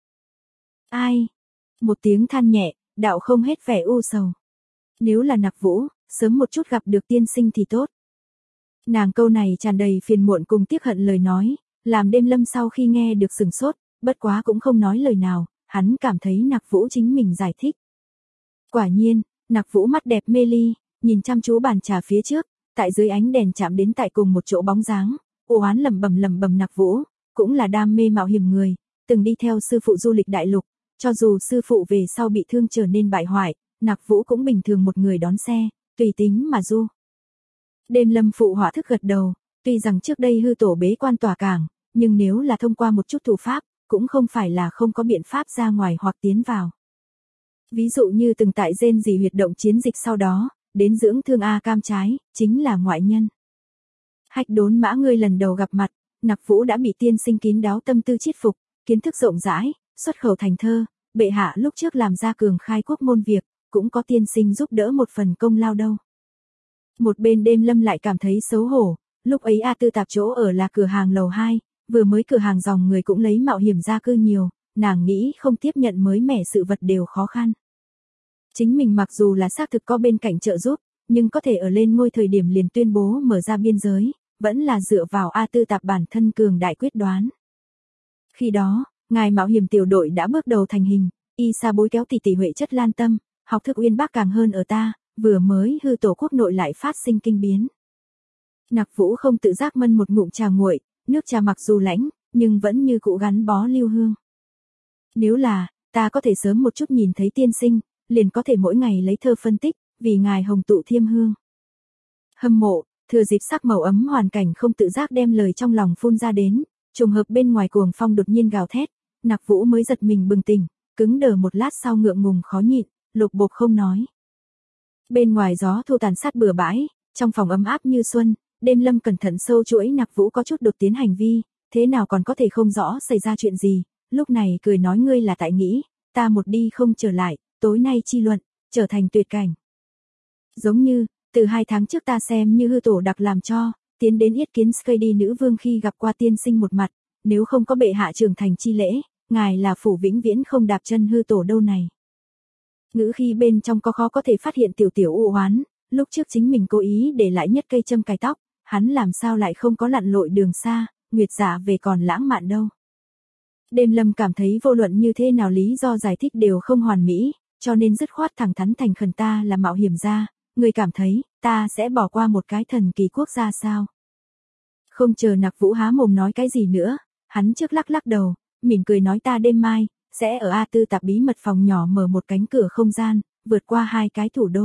Ai? Một tiếng than nhẹ, đạo không hết vẻ u sầu. Nếu là Nặc Vũ, sớm một chút gặp được tiên sinh thì tốt. Nàng câu này tràn đầy phiền muộn cùng tiếc hận lời nói, làm Đêm Lâm sau khi nghe được sừng sốt, bất quá cũng không nói lời nào, hắn cảm thấy Nặc Vũ chính mình giải thích. Quả nhiên, Nặc Vũ mắt đẹp mê ly, nhìn chăm chú bàn trà phía trước, tại dưới ánh đèn chạm đến tại cùng một chỗ bóng dáng, u oán lẩm bẩm Nặc Vũ, cũng là đam mê mạo hiểm người, từng đi theo sư phụ du lịch đại lục, cho dù sư phụ về sau bị thương trở nên bại hoại, Nặc Vũ cũng bình thường một người đón xe, tùy tính mà du. Đêm Lâm phụ họa thức gật đầu, tuy rằng trước đây hư tổ bế quan tỏa cảng, nhưng nếu là thông qua một chút thủ pháp, cũng không phải là không có biện pháp ra ngoài hoặc tiến vào. Ví dụ như từng tại Gen gì huyệt động chiến dịch sau đó, đến dưỡng thương A Cam trái, chính là ngoại nhân. Hách Đốn Mã ngươi lần đầu gặp mặt, Nặc Vũ đã bị tiên sinh kín đáo tâm tư chiết phục, kiến thức rộng rãi, xuất khẩu thành thơ, bệ hạ lúc trước làm ra cường khai quốc môn việc, cũng có tiên sinh giúp đỡ một phần công lao đâu. Một bên Đêm Lâm lại cảm thấy xấu hổ, lúc ấy A Tư tạp chỗ ở là cửa hàng lầu 2, vừa mới cửa hàng dòng người cũng lấy mạo hiểm gia cư nhiều, nàng nghĩ không tiếp nhận mới mẻ sự vật đều khó khăn. Chính mình mặc dù là xác thực có bên cạnh trợ giúp, nhưng có thể ở lên ngôi thời điểm liền tuyên bố mở ra biên giới, vẫn là dựa vào A Tư tạp bản thân cường đại quyết đoán. Khi đó, ngài mạo hiểm tiểu đội đã bước đầu thành hình, y sa bối kéo tỷ tỷ Huệ Chất lan tâm, học thức uyên bác càng hơn ở ta, vừa mới hư tổ quốc nội lại phát sinh kinh biến. Nặc Vũ không tự giác mân một ngụm trà nguội, nước trà mặc dù lãnh, nhưng vẫn như cũ gắn bó lưu hương. Nếu là, ta có thể sớm một chút nhìn thấy tiên sinh, liền có thể mỗi ngày lấy thơ phân tích, vì ngài hồng tụ thiêm hương. Hâm mộ, thừa dịp sắc màu ấm hoàn cảnh không tự giác đem lời trong lòng phun ra đến, trùng hợp bên ngoài cuồng phong đột nhiên gào thét, Nặc Vũ mới giật mình bừng tỉnh, cứng đờ một lát sau ngượng ngùng khó nhịn, lục bộp không nói. Bên ngoài gió thu tàn sát bừa bãi, trong phòng ấm áp như xuân, Đêm Lâm cẩn thận sâu chuỗi Nặc Vũ có chút đột tiến hành vi, thế nào còn có thể không rõ xảy ra chuyện gì, lúc này cười nói ngươi là tại nghĩ, ta một đi không trở lại, tối nay chi luận, trở thành tuyệt cảnh. Giống như, từ 2 tháng trước ta xem như hư tổ đặc làm cho, tiến đến yết kiến Skady nữ vương khi gặp qua tiên sinh một mặt, nếu không có bệ hạ trưởng thành chi lễ, ngài là phủ vĩnh viễn không đạp chân hư tổ đâu này. Ngữ khi bên trong có khó có thể phát hiện tiểu tiểu u oán, lúc trước chính mình cố ý để lại nhất cây châm cài tóc, hắn làm sao lại không có lặn lội đường xa, nguyệt dạ về còn lãng mạn đâu. Đêm Lâm cảm thấy vô luận như thế nào lý do giải thích đều không hoàn mỹ, cho nên dứt khoát thẳng thắn thành khẩn ta là mạo hiểm gia, người cảm thấy, ta sẽ bỏ qua một cái thần kỳ quốc gia sao? Không chờ Nặc Vũ há mồm nói cái gì nữa, hắn trước lắc lắc đầu, mỉm cười nói ta đêm mai, sẽ ở A Tư tạp bí mật phòng nhỏ mở một cánh cửa không gian, vượt qua 2 cái thủ đô.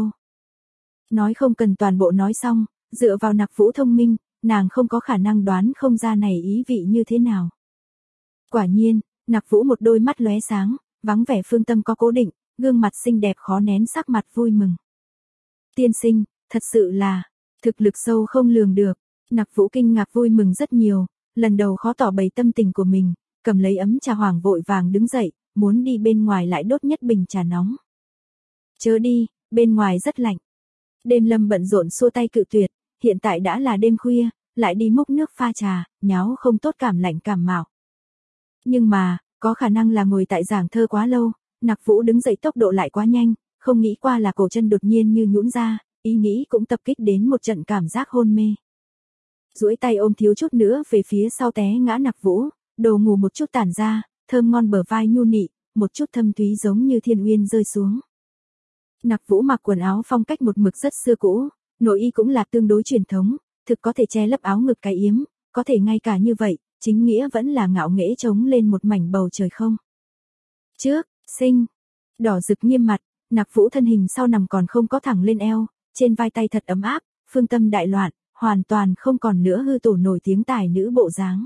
Nói không cần toàn bộ nói xong, dựa vào Nặc Vũ thông minh, nàng không có khả năng đoán không ra này ý vị như thế nào. Quả nhiên, Nặc Vũ một đôi mắt lóe sáng, vắng vẻ phương tâm có cố định, gương mặt xinh đẹp khó nén sắc mặt vui mừng. Tiên sinh, thật sự là, thực lực sâu không lường được, Nặc Vũ kinh ngạc vui mừng rất nhiều, lần đầu khó tỏ bày tâm tình của mình, cầm lấy ấm trà hoàng vội vàng đứng dậy, muốn đi bên ngoài lại đốt nhất bình trà nóng. Chớ đi, bên ngoài rất lạnh. Đêm Lâm bận rộn xua tay cự tuyệt, hiện tại đã là đêm khuya, lại đi múc nước pha trà, nháo không tốt cảm lạnh cảm mạo. Nhưng mà, có khả năng là ngồi tại giảng thơ quá lâu, Nặc Vũ đứng dậy tốc độ lại quá nhanh, không nghĩ qua là cổ chân đột nhiên như nhũn ra, ý nghĩ cũng tập kích đến một trận cảm giác hôn mê. Duỗi tay ôm thiếu chút nữa về phía sau té ngã Nặc Vũ, đồ ngủ một chút tản ra, thơm ngon bờ vai nhu nị, một chút thâm thúy giống như thiên uyên rơi xuống. Nặc Vũ mặc quần áo phong cách một mực rất xưa cũ, nội y cũng là tương đối truyền thống, thực có thể che lấp áo ngực cái yếm, có thể ngay cả như vậy, chính nghĩa vẫn là ngạo nghễ trống lên một mảnh bầu trời không. Trước, sinh, đỏ rực nghiêm mặt, Nặc Vũ thân hình sau nằm còn không có thẳng lên eo, trên vai tay thật ấm áp, phương tâm đại loạn, hoàn toàn không còn nữa hư tổ nổi tiếng tài nữ bộ dáng.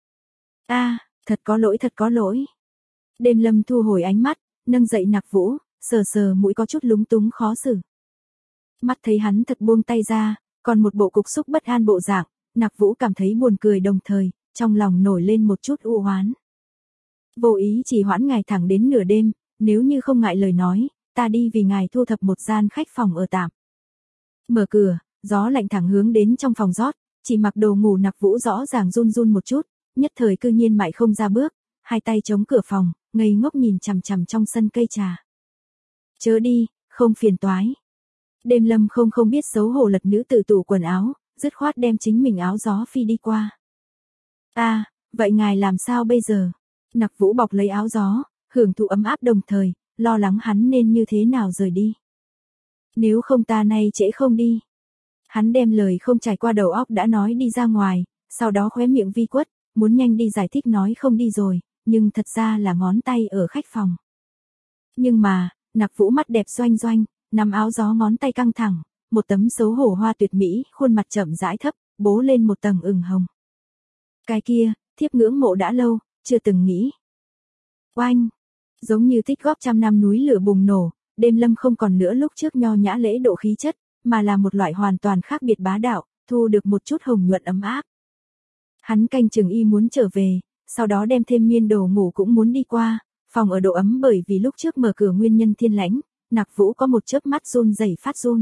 Thật có lỗi thật có lỗi. Đêm Lâm thu hồi ánh mắt, nâng dậy Nặc Vũ, sờ sờ mũi có chút lúng túng khó xử. Mắt thấy hắn thật buông tay ra, còn một bộ cục xúc bất an bộ dạng, Nặc Vũ cảm thấy buồn cười đồng thời, trong lòng nổi lên một chút u hoán. Vô ý chỉ hoãn ngài thẳng đến nửa đêm, nếu như không ngại lời nói, ta đi vì ngài thu thập một gian khách phòng ở tạm. Mở cửa, gió lạnh thẳng hướng đến trong phòng rót, chỉ mặc đồ ngủ Nặc Vũ rõ ràng run run một chút, nhất thời cư nhiên mãi không ra bước, hai tay chống cửa phòng, ngây ngốc nhìn chằm chằm trong sân cây trà. Chớ đi, không phiền toái. Đêm Lâm không biết xấu hổ lật nữ tử tủ quần áo, dứt khoát đem chính mình áo gió phi đi qua. Vậy ngài làm sao bây giờ? Nặc Vũ bọc lấy áo gió, hưởng thụ ấm áp đồng thời, lo lắng hắn nên như thế nào rời đi. Nếu không ta nay trễ không đi. Hắn đem lời không trải qua đầu óc đã nói đi ra ngoài, sau đó khóe miệng vi quất, muốn nhanh đi giải thích nói không đi rồi, nhưng thật ra là ngón tay ở khách phòng. Nhưng mà, Nặc Vũ mắt đẹp doanh doanh, nắm áo gió ngón tay căng thẳng, một tấm xấu hổ hoa tuyệt mỹ, khuôn mặt chậm rãi thấp, bố lên một tầng ửng hồng. Cái kia, thiếp ngưỡng mộ đã lâu, chưa từng nghĩ. Oanh! Giống như tích góp trăm năm núi lửa bùng nổ, Đêm Lâm không còn nữa lúc trước nho nhã lễ độ khí chất, mà là một loại hoàn toàn khác biệt bá đạo, thu được một chút hồng nhuận ấm áp. Hắn canh chừng y muốn trở về, sau đó đem thêm miên đồ ngủ cũng muốn đi qua, phòng ở độ ấm bởi vì lúc trước mở cửa nguyên nhân thiên lãnh, Nặc Vũ có một chớp mắt run rẩy phát run.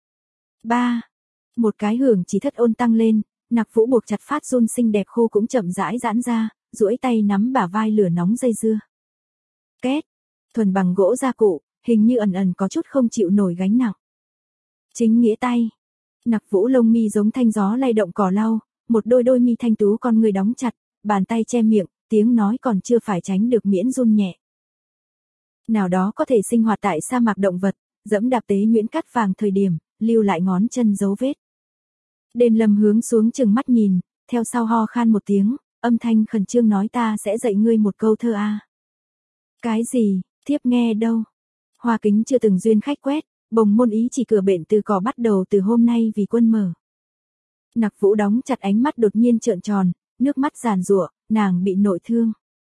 Một cái hưởng chỉ thất ôn tăng lên, Nặc Vũ buộc chặt phát run xinh đẹp khô cũng chậm rãi giãn ra, duỗi tay nắm bả vai lửa nóng dây dưa. Két, thuần bằng gỗ gia cụ, hình như ẩn có chút không chịu nổi gánh nặng. Chính nghĩa tay. Nặc Vũ lông mi giống thanh gió lay động cỏ lau, một đôi mi thanh tú con người đóng chặt, bàn tay che miệng, tiếng nói còn chưa phải tránh được miễn run nhẹ. Nào đó có thể sinh hoạt tại sa mạc động vật, dẫm đạp tế nhuyễn cát vàng thời điểm, lưu lại ngón chân dấu vết. Đêm Lâm hướng xuống chừng mắt nhìn, theo sau ho khan một tiếng, âm thanh khẩn trương nói ta sẽ dạy ngươi một câu thơ a. Cái gì, thiếp nghe đâu. Hoa Kính chưa từng duyên khách quét, bồng môn ý chỉ cửa bệnh từ cỏ bắt đầu từ hôm nay vì quân mở. Nặc Vũ đóng chặt ánh mắt đột nhiên trợn tròn, nước mắt giàn giụa, nàng bị nội thương.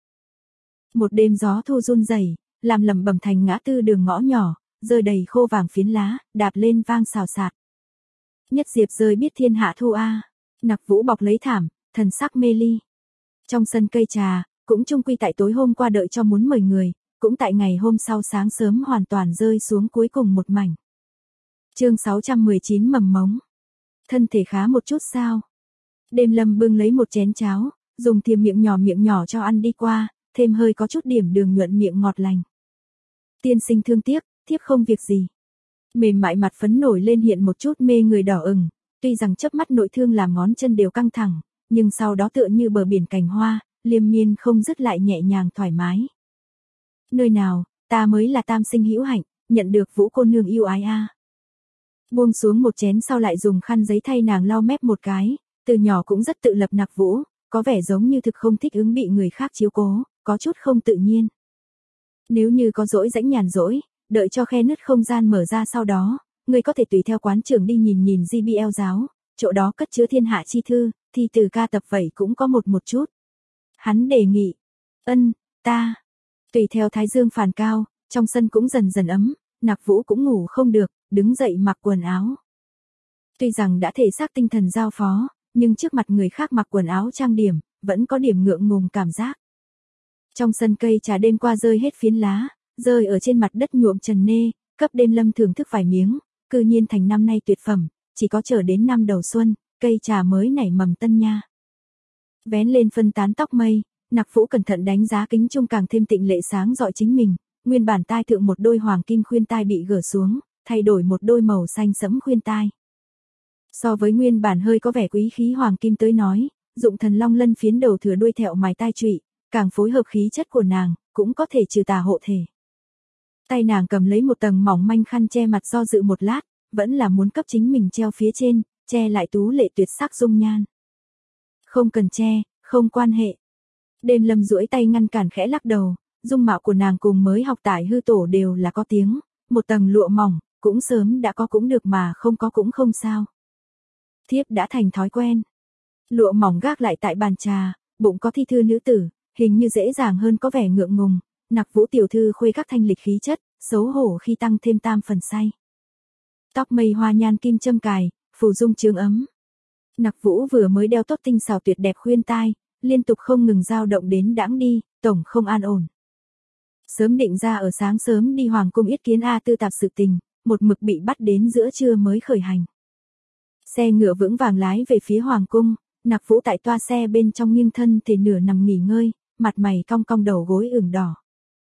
Một đêm gió thu run rẩy, làm lẩm bẩm thành ngã tư đường ngõ nhỏ, rơi đầy khô vàng phiến lá, đạp lên vang xào xạc. Nhất diệp rơi biết thiên hạ thu a. Nặc Vũ bọc lấy thảm, thần sắc mê ly. Trong sân cây trà, cũng chung quy tại tối hôm qua đợi cho muốn mời người, cũng tại ngày hôm sau sáng sớm hoàn toàn rơi xuống cuối cùng một mảnh. Chương 619 mầm mống. Thân thể khá một chút sao? Đêm Lâm bưng lấy một chén cháo, dùng thìa miệng nhỏ cho ăn đi qua, thêm hơi có chút điểm đường nhuận miệng ngọt lành. Tiên sinh thương tiếc, thiếp không việc gì. Mềm mại mặt phấn nổi lên hiện một chút mê người đỏ ửng, tuy rằng chớp mắt nội thương làm ngón chân đều căng thẳng, nhưng sau đó tựa như bờ biển cành hoa, liêm miên không dứt lại nhẹ nhàng thoải mái. Nơi nào, ta mới là tam sinh hữu hạnh, nhận được Vũ cô nương yêu ái a. Buông xuống một chén sau lại dùng khăn giấy thay nàng lau mép một cái, từ nhỏ cũng rất tự lập Nặc Vũ, có vẻ giống như thực không thích ứng bị người khác chiếu cố, có chút không tự nhiên. Nếu như có rỗi rãnh nhàn rỗi, đợi cho khe nứt không gian mở ra sau đó, người có thể tùy theo quán trường đi nhìn GBL giáo, chỗ đó cất chứa thiên hạ chi thư, thì từ ca tập vậy cũng có một chút. Hắn đề nghị, ta, tùy theo thái dương phàn cao, trong sân cũng dần dần ấm, Nặc Vũ cũng ngủ không được, đứng dậy mặc quần áo. Tuy rằng đã thể xác tinh thần giao phó, nhưng trước mặt người khác mặc quần áo trang điểm, vẫn có điểm ngượng ngùng cảm giác. Trong sân cây trà đêm qua rơi hết phiến lá, rơi ở trên mặt đất nhuộm trần nê, cấp Đêm Lâm thưởng thức vài miếng, cư nhiên thành năm nay tuyệt phẩm, chỉ có chờ đến năm đầu xuân, cây trà mới nảy mầm tân nha. Vén lên phân tán tóc mây, Nặc Vũ cẩn thận đánh giá kính trung càng thêm tịnh lệ sáng rọi chính mình, nguyên bản tai thượng một đôi hoàng kim khuyên tai bị gỡ xuống, thay đổi một đôi màu xanh sẫm khuyên tai. So với nguyên bản hơi có vẻ quý khí hoàng kim tới nói, dụng thần long lân phiến đầu thừa đuôi thẹo mài tai trụy, càng phối hợp khí chất của nàng, cũng có thể trừ tà hộ thể. Tay nàng cầm lấy một tầng mỏng manh khăn che mặt do dự một lát, vẫn là muốn cấp chính mình treo phía trên, che lại tú lệ tuyệt sắc dung nhan. Không cần che, không quan hệ. Đêm Lâm duỗi tay ngăn cản khẽ lắc đầu, dung mạo của nàng cùng mới học tải hư tổ đều là có tiếng, một tầng lụa mỏng, cũng sớm đã có cũng được mà không có cũng không sao. Thiếp đã thành thói quen. Lụa mỏng gác lại tại bàn trà, bụng có thi thư nữ tử, hình như dễ dàng hơn có vẻ ngượng ngùng, Nặc Vũ tiểu thư khuê các thanh lịch khí chất, xấu hổ khi tăng thêm tam phần say. Tóc mây hoa nhan kim châm cài, phù dung trường ấm. Nặc Vũ vừa mới đeo tốt tinh xảo tuyệt đẹp khuyên tai, liên tục không ngừng dao động đến đãng đi, tổng không an ổn. Sớm định ra ở sáng sớm đi hoàng cung yết kiến A Tư tạp sự tình, một mực bị bắt đến giữa trưa mới khởi hành. Xe ngựa vững vàng lái về phía hoàng cung, Nặc Vũ tại toa xe bên trong nghiêng thân thì nửa nằm nghỉ ngơi, mặt mày cong cong đầu gối ửng đỏ.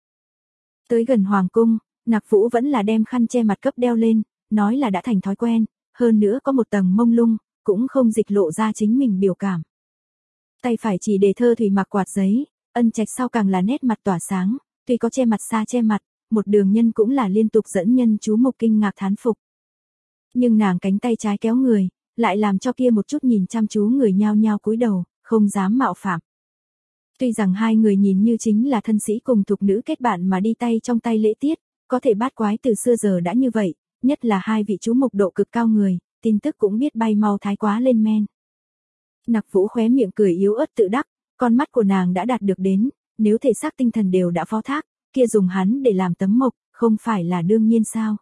Tới gần hoàng cung, Nặc Vũ vẫn là đem khăn che mặt cấp đeo lên, nói là đã thành thói quen, hơn nữa có một tầng mông lung, cũng không dịch lộ ra chính mình biểu cảm. Tay phải chỉ để thơ thủy mặc quạt giấy, ân trạch sau càng là nét mặt tỏa sáng, tuy có che mặt xa che mặt, một đường nhân cũng là liên tục dẫn nhân chú mục kinh ngạc thán phục. Nhưng nàng cánh tay trái kéo người, lại làm cho kia một chút nhìn chăm chú người nhao nhao cúi đầu, không dám mạo phạm. Tuy rằng hai người nhìn như chính là thân sĩ cùng thục nữ kết bạn mà đi tay trong tay lễ tiết, có thể bát quái từ xưa giờ đã như vậy, nhất là hai vị chú mục độ cực cao người, tin tức cũng biết bay mau thái quá lên men. Nặc Vũ khóe miệng cười yếu ớt tự đắc, con mắt của nàng đã đạt được đến, nếu thể xác tinh thần đều đã phó thác, kia dùng hắn để làm tấm mộc, không phải là đương nhiên sao?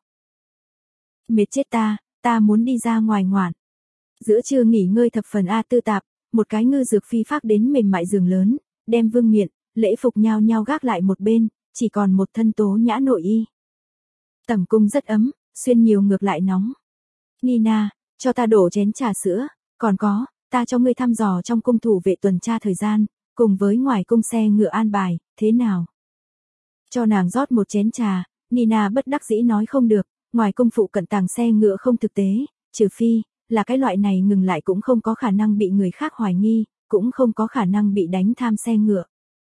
Mệt chết ta muốn đi ra ngoài ngoạn. Giữa trưa nghỉ ngơi thập phần A Tư tạp, một cái ngư dược phi phác đến mềm mại giường lớn, đem vương miện, lễ phục nhao nhao gác lại một bên, chỉ còn một thân tố nhã nội y. Tẩm cung rất ấm, xuyên nhiều ngược lại nóng. Nina, cho ta đổ chén trà sữa, còn có, ta cho ngươi thăm dò trong cung thủ vệ tuần tra thời gian, cùng với ngoài cung xe ngựa an bài, thế nào? Cho nàng rót một chén trà, Nina bất đắc dĩ nói không được, ngoài cung phụ cận tàng xe ngựa không thực tế, trừ phi, là cái loại này ngừng lại cũng không có khả năng bị người khác hoài nghi, cũng không có khả năng bị đánh tham xe ngựa.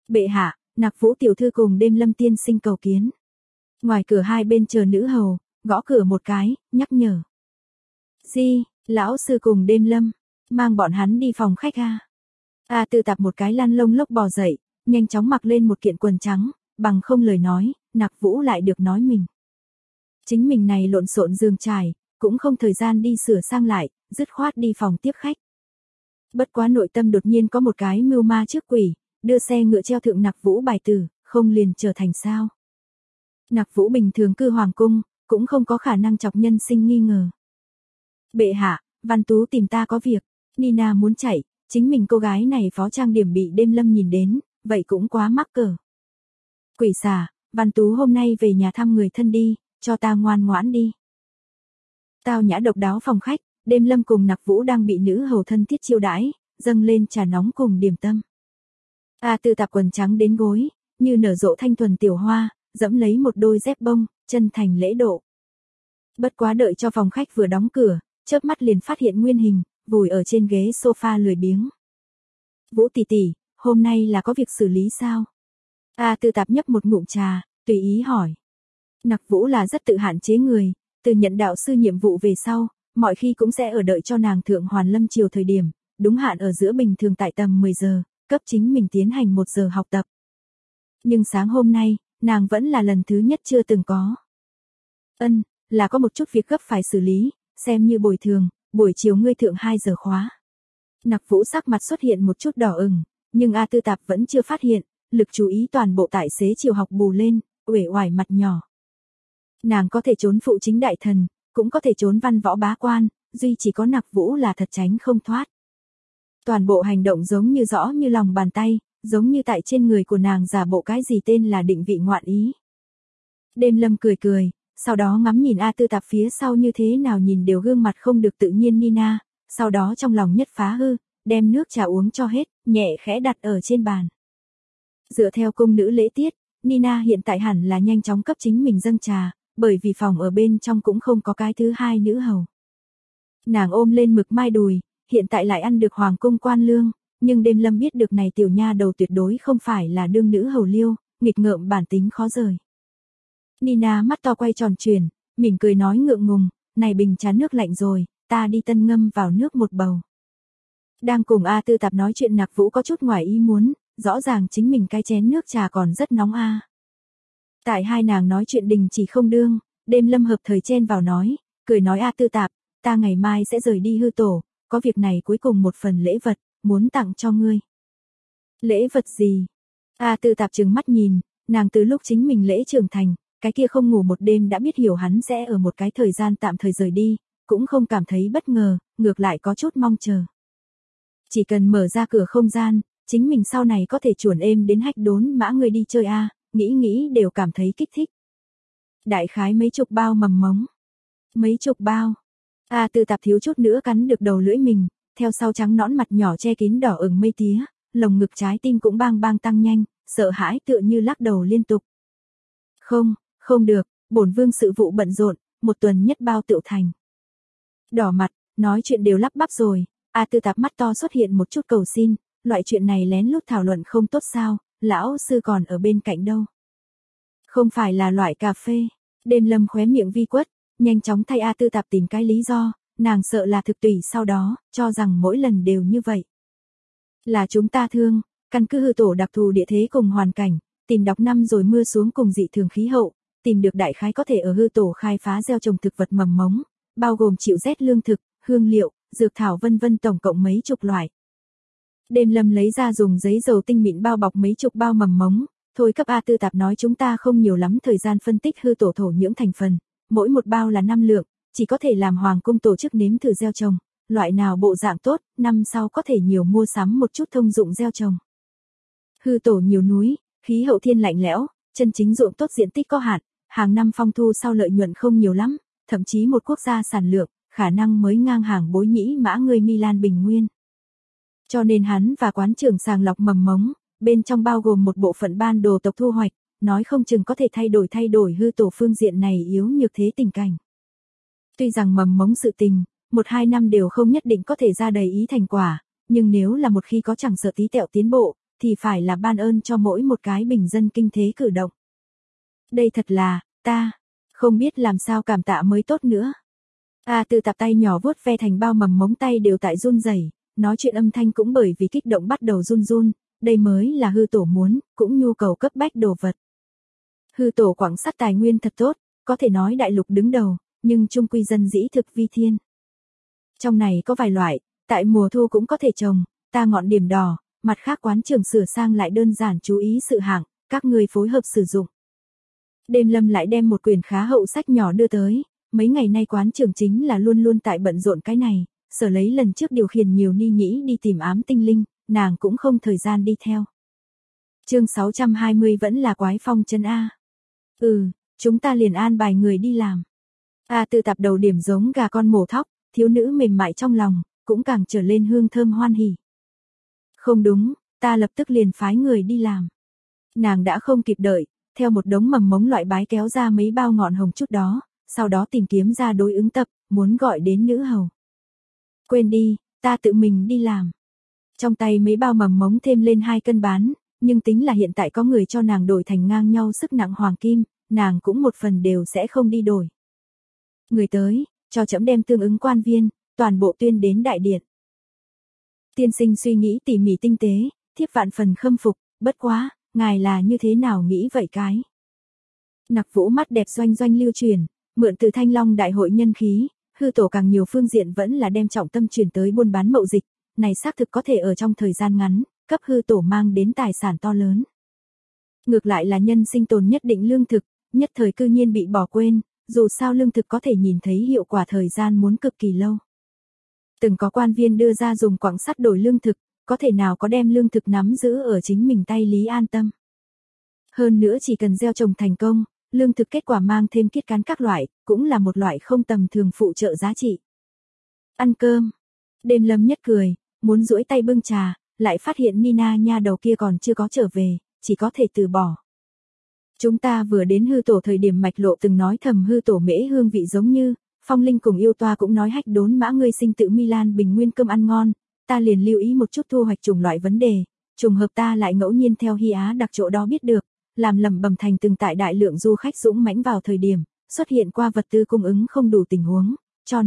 Bệ hạ, Nặc Vũ tiểu thư cùng Đêm Lâm tiên sinh cầu kiến. Ngoài cửa hai bên chờ nữ hầu, gõ cửa một cái, nhắc nhở. Di, lão sư cùng Đêm Lâm, mang bọn hắn đi phòng khách a. A Tư Tạp một cái lăn lông lốc bò dậy, nhanh chóng mặc lên một kiện quần trắng, bằng không lời nói, Nặc Vũ lại được nói mình. Chính mình này lộn xộn giường trải, cũng không thời gian đi sửa sang lại, dứt khoát đi phòng tiếp khách. Bất quá nội tâm đột nhiên có một cái mưu ma trước quỷ, đưa xe ngựa treo thượng Nặc Vũ bài tử, không liền trở thành sao. Nặc Vũ bình thường cư hoàng cung, cũng không có khả năng chọc nhân sinh nghi ngờ. Bệ hạ, Văn Tú tìm ta có việc, Nina muốn chạy, chính mình cô gái này phó trang điểm bị Đêm Lâm nhìn đến, vậy cũng quá mắc cỡ. Quỷ xà, Văn Tú hôm nay về nhà thăm người thân đi, cho ta ngoan ngoãn đi. Tao nhã độc đáo phòng khách, Đêm Lâm cùng Nặc Vũ đang bị nữ hầu thân thiết chiêu đãi, dâng lên trà nóng cùng điểm tâm. A Tư Tạp quần trắng đến gối, như nở rộ thanh thuần tiểu hoa, dẫm lấy một đôi dép bông, chân thành lễ độ. Bất quá đợi cho phòng khách vừa đóng cửa, chớp mắt liền phát hiện nguyên hình, vùi ở trên ghế sofa lười biếng. Vũ tỷ tỷ, hôm nay là có việc xử lý sao? A Tư Tạp nhấp một ngụm trà, tùy ý hỏi. Nặc Vũ là rất tự hạn chế người, từ nhận đạo sư nhiệm vụ về sau, mọi khi cũng sẽ ở đợi cho nàng thượng hoàn lâm chiều thời điểm, đúng hạn ở giữa bình thường tại tầm 10 giờ, cấp chính mình tiến hành 1 giờ học tập. Nhưng sáng hôm nay, nàng vẫn là lần thứ nhất chưa từng có. Là có một chút việc gấp phải xử lý, xem như bồi thường, buổi chiều ngươi thượng 2 giờ khóa. Nặc Vũ sắc mặt xuất hiện một chút đỏ ửng, nhưng A Tư Tạp vẫn chưa phát hiện, lực chú ý toàn bộ tại xế chiều học bù lên, uể oải mặt nhỏ. Nàng có thể trốn phụ chính đại thần, cũng có thể trốn văn võ bá quan, duy chỉ có Nặc Vũ là thật tránh không thoát. Toàn bộ hành động giống như rõ như lòng bàn tay, giống như tại trên người của nàng giả bộ cái gì tên là định vị ngoạn ý. Đêm Lâm cười cười, sau đó ngắm nhìn A Tư Tạp phía sau như thế nào nhìn đều gương mặt không được tự nhiên Nina, sau đó trong lòng nhất phá hư, đem nước trà uống cho hết, nhẹ khẽ đặt ở trên bàn. Dựa theo cung nữ lễ tiết, Nina hiện tại hẳn là nhanh chóng cấp chính mình dâng trà, bởi vì phòng ở bên trong cũng không có cái thứ hai nữ hầu. Nàng ôm lên mực mai đùi, hiện tại lại ăn được hoàng cung quan lương, nhưng Đêm Lâm biết được này tiểu nha đầu tuyệt đối không phải là đương nữ hầu liêu, nghịch ngợm bản tính khó rời. Nina mắt to quay tròn chuyển, mỉm cười nói ngượng ngùng, này bình trà nước lạnh rồi, ta đi tân ngâm vào nước một bầu. Đang cùng A Tư Tạp nói chuyện Nặc Vũ có chút ngoài ý muốn, rõ ràng chính mình cái chén nước trà còn rất nóng a. Tại hai nàng nói chuyện đình chỉ không đương, Đêm Lâm hợp thời chen vào nói, cười nói A Tư Tạp, ta ngày mai sẽ rời đi hư tổ, có việc này cuối cùng một phần lễ vật, muốn tặng cho ngươi. Lễ vật gì? A Tư Tạp trừng mắt nhìn, nàng từ lúc chính mình lễ trưởng thành, cái kia không ngủ một đêm đã biết hiểu hắn sẽ ở một cái thời gian tạm thời rời đi, cũng không cảm thấy bất ngờ, ngược lại có chút mong chờ. Chỉ cần mở ra cửa không gian, chính mình sau này có thể chuồn êm đến hách đốn mã người đi chơi a, nghĩ đều cảm thấy kích thích. Đại khái mấy chục bao mầm mống. Mấy chục bao. A Tư Tạp thiếu chút nữa cắn được đầu lưỡi mình, theo sau trắng nõn mặt nhỏ che kín đỏ ửng mây tía, lồng ngực trái tim cũng bang bang tăng nhanh, sợ hãi tựa như lắc đầu liên tục. Không được, bổn vương sự vụ bận rộn, một tuần nhất bao tựu thành. Đỏ mặt, nói chuyện đều lắp bắp rồi, A Tư Tạp mắt to xuất hiện một chút cầu xin, loại chuyện này lén lút thảo luận không tốt sao, lão sư còn ở bên cạnh đâu. Không phải là loại cà phê, Đêm Lâm khóe miệng vi quất, nhanh chóng thay A Tư Tạp tìm cái lý do, nàng sợ là thực tùy sau đó, cho rằng mỗi lần đều như vậy. Là chúng ta thương, căn cứ hư tổ đặc thù địa thế cùng hoàn cảnh, tìm đọc năm rồi mưa xuống cùng dị thường khí hậu, tìm được đại khái có thể ở hư tổ khai phá gieo trồng thực vật mầm mống, bao gồm chịu rét lương thực, hương liệu, dược thảo vân vân tổng cộng mấy chục loại. Đêm Lâm lấy ra dùng giấy dầu tinh mịn bao bọc mấy chục bao mầm mống, thôi cấp A Tư Tạp nói chúng ta không nhiều lắm thời gian phân tích hư tổ thổ nhưỡng thành phần, mỗi một bao là 5 lượng, chỉ có thể làm hoàng cung tổ chức nếm thử gieo trồng, loại nào bộ dạng tốt, năm sau có thể nhiều mua sắm một chút thông dụng gieo trồng. Hư tổ nhiều núi, khí hậu thiên lạnh lẽo, chân chính ruộng tốt diện tích có hạn, hàng năm phong thu sau lợi nhuận không nhiều lắm, thậm chí một quốc gia sản lượng, khả năng mới ngang hàng Bối Nhĩ Mã người Milan Bình Nguyên. Cho nên hắn và quán trưởng sàng lọc mầm mống, bên trong bao gồm một bộ phận ban đồ tộc thu hoạch, nói không chừng có thể thay đổi hư tổ phương diện này yếu nhược thế tình cảnh. Tuy rằng mầm mống sự tình, 1-2 năm đều không nhất định có thể ra đầy ý thành quả, nhưng nếu là một khi có chẳng sợ tí tẹo tiến bộ, thì phải là ban ơn cho mỗi một cái bình dân kinh thế cử động. Đây thật là, ta, không biết làm sao cảm tạ mới tốt nữa. A Tư Tạp tay nhỏ vuốt ve thành bao mầm móng tay đều tại run rẩy, nói chuyện âm thanh cũng bởi vì kích động bắt đầu run run, đây mới là hư tổ muốn, cũng nhu cầu cấp bách đồ vật. Hư tổ quặng sắt tài nguyên thật tốt, có thể nói đại lục đứng đầu, nhưng chung quy dân dĩ thực vi thiên. Trong này có vài loại, tại mùa thu cũng có thể trồng, ta ngọn điểm đỏ, mặt khác quán trường sửa sang lại đơn giản chú ý sự hạng, các người phối hợp sử dụng. Đêm Lâm lại đem một quyển khá hậu sách nhỏ đưa tới, mấy ngày nay quán trường chính là luôn luôn tại bận rộn cái này, sở lấy lần trước điều khiển nhiều ni nhĩ đi tìm ám tinh linh, nàng cũng không thời gian đi theo. Chương 620 vẫn là quái phong chân A. Chúng ta liền an bài người đi làm. A Tư Tạp đầu điểm giống gà con mổ thóc, thiếu nữ mềm mại trong lòng, cũng càng trở lên hương thơm hoan hỉ. Không đúng, ta lập tức liền phái người đi làm. Nàng đã không kịp đợi, theo một đống mầm mống loại bái kéo ra mấy bao ngọn hồng chút đó, sau đó tìm kiếm ra đối ứng tập, muốn gọi đến nữ hầu. Quên đi, ta tự mình đi làm. Trong tay mấy bao mầm mống thêm lên 2 cân bán, nhưng tính là hiện tại có người cho nàng đổi thành ngang nhau sức nặng hoàng kim, nàng cũng một phần đều sẽ không đi đổi. Người tới, cho trẫm đem tương ứng quan viên, toàn bộ tuyên đến đại điện. Tiên sinh suy nghĩ tỉ mỉ tinh tế, thiếp vạn phần khâm phục, bất quá, ngài là như thế nào nghĩ vậy cái? Nặc Vũ mắt đẹp doanh doanh lưu truyền, mượn từ Thanh Long đại hội nhân khí, hư tổ càng nhiều phương diện vẫn là đem trọng tâm chuyển tới buôn bán mậu dịch, này xác thực có thể ở trong thời gian ngắn, cấp hư tổ mang đến tài sản to lớn. Ngược lại là nhân sinh tồn nhất định lương thực, nhất thời cư nhiên bị bỏ quên, dù sao lương thực có thể nhìn thấy hiệu quả thời gian muốn cực kỳ lâu. Từng có quan viên đưa ra dùng quặng sắt đổi lương thực, có thể nào có đem lương thực nắm giữ ở chính mình tay lý an tâm. Hơn nữa chỉ cần gieo trồng thành công, lương thực kết quả mang thêm kiết cán các loại, cũng là một loại không tầm thường phụ trợ giá trị. Ăn cơm. Đêm Lâm nhất cười, muốn duỗi tay bưng trà, lại phát hiện Nina nha đầu kia còn chưa có trở về, chỉ có thể từ bỏ. Chúng ta vừa đến hư tổ thời điểm Mạch Lộ từng nói thầm hư tổ mễ hương vị giống như, Phong Linh cùng yêu toa cũng nói hách đốn mã ngươi sinh tự Milan bình nguyên cơm ăn ngon, ta liền lưu ý một chút thu hoạch chủng loại vấn đề, trùng hợp ta lại ngẫu nhiên theo Hy Á đặc chỗ đó biết được, làm lầm bầm thành từng tại đại lượng du khách dũng mãnh vào thời điểm, xuất hiện qua vật tư cung ứng không đủ tình huống, cho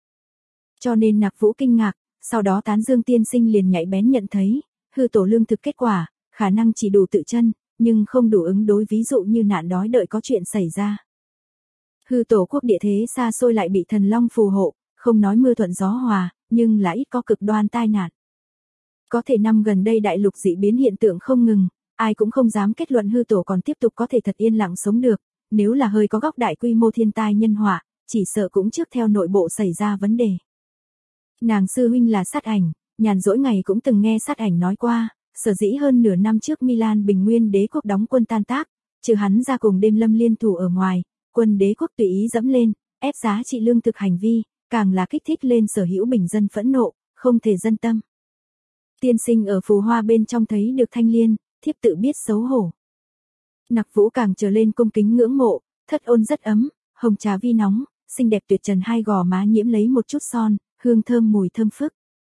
nên Nặc Vũ kinh ngạc, sau đó Tán Dương tiên sinh liền nhạy bén nhận thấy, hư tổ lương thực kết quả, khả năng chỉ đủ tự chân, nhưng không đủ ứng đối ví dụ như nạn đói đợi có chuyện xảy ra. Hư tổ quốc địa thế xa xôi lại bị thần long phù hộ, không nói mưa thuận gió hòa, nhưng là ít có cực đoan tai nạn. Có thể năm gần đây đại lục dị biến hiện tượng không ngừng, ai cũng không dám kết luận hư tổ còn tiếp tục có thể thật yên lặng sống được, nếu là hơi có góc đại quy mô thiên tai nhân họa, chỉ sợ cũng trước theo nội bộ xảy ra vấn đề. Nàng sư huynh là Sát Ảnh, nhàn rỗi ngày cũng từng nghe Sát Ảnh nói qua, sở dĩ hơn nửa năm trước Milan bình nguyên đế quốc đóng quân tan tác, trừ hắn ra cùng Đêm Lâm liên thủ ở ngoài, quân đế quốc tùy ý dẫm lên, ép giá trị lương thực hành vi, càng là kích thích lên sở hữu bình dân phẫn nộ, không thể dân tâm. Tiên sinh ở phù hoa bên trong thấy được thanh liên, thiếp tự biết xấu hổ. Nặc Vũ càng trở lên cung kính ngưỡng mộ, thất ôn rất ấm, hồng trà vi nóng, xinh đẹp tuyệt trần hai gò má nhiễm lấy một chút son, hương thơm mùi thơm phức.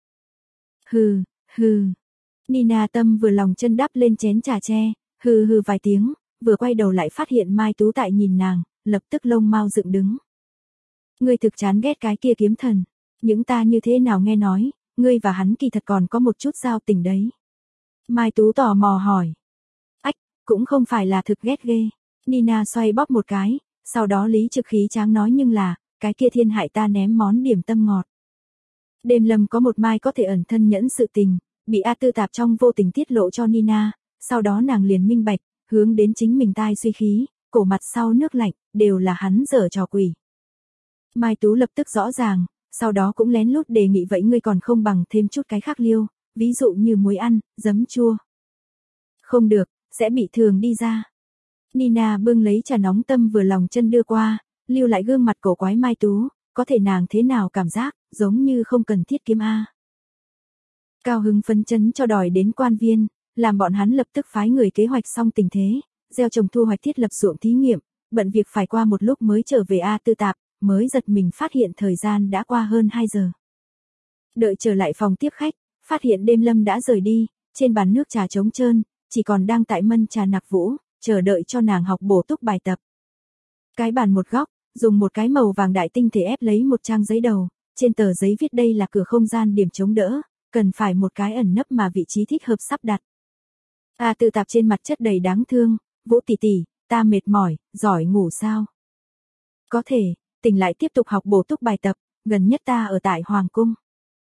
Hừ. Nina tâm vừa lòng chân đắp lên chén trà tre, hừ vài tiếng, vừa quay đầu lại phát hiện Mai Tú tại nhìn nàng, lập tức lông mau dựng đứng. Ngươi thực chán ghét cái kia kiếm thần, những ta như thế nào nghe nói, ngươi và hắn kỳ thật còn có một chút giao tình đấy. Mai Tú tò mò hỏi. Ách, cũng không phải là thực ghét ghê. Nina xoay bóp một cái, sau đó lý trực khí tráng nói nhưng là, cái kia thiên hại ta ném món điểm tâm ngọt. Đêm Lâm có một mai có thể ẩn thân nhẫn sự tình, bị A Tư Tạp trong vô tình tiết lộ cho Nina, sau đó nàng liền minh bạch, hướng đến chính mình tai suy khí, cổ mặt sau nước lạnh, đều là hắn giở trò quỷ. Mai Tú lập tức rõ ràng, sau đó cũng lén lút đề nghị vậy ngươi còn không bằng thêm chút cái khác liêu, ví dụ như muối ăn, giấm chua. Không được, sẽ bị thường đi ra. Nina bưng lấy trà nóng tâm vừa lòng chân đưa qua, lưu lại gương mặt cổ quái Mai Tú, có thể nàng thế nào cảm giác, giống như không cần thiết kiếm A. Cao hứng phấn chấn cho đòi đến quan viên, làm bọn hắn lập tức phái người kế hoạch xong tình thế, gieo trồng thu hoạch thiết lập ruộng thí nghiệm, bận việc phải qua một lúc mới trở về A Tư Tạp, mới giật mình phát hiện thời gian đã qua hơn 2 giờ. Đợi trở lại phòng tiếp khách, phát hiện Đêm Lâm đã rời đi, trên bàn nước trà trống trơn, chỉ còn đang tại mân trà Nặc Vũ, chờ đợi cho nàng học bổ túc bài tập. Cái bàn một góc, dùng một cái màu vàng đại tinh thể ép lấy một trang giấy đầu, trên tờ giấy viết đây là cửa không gian điểm chống đỡ, cần phải một cái ẩn nấp mà vị trí thích hợp sắp đặt. A Tư Tạp trên mặt chất đầy đáng thương, Vũ tỷ tỷ, ta mệt mỏi, giỏi ngủ sao? Có thể, tỉnh lại tiếp tục học bổ túc bài tập, gần nhất ta ở tại Hoàng Cung.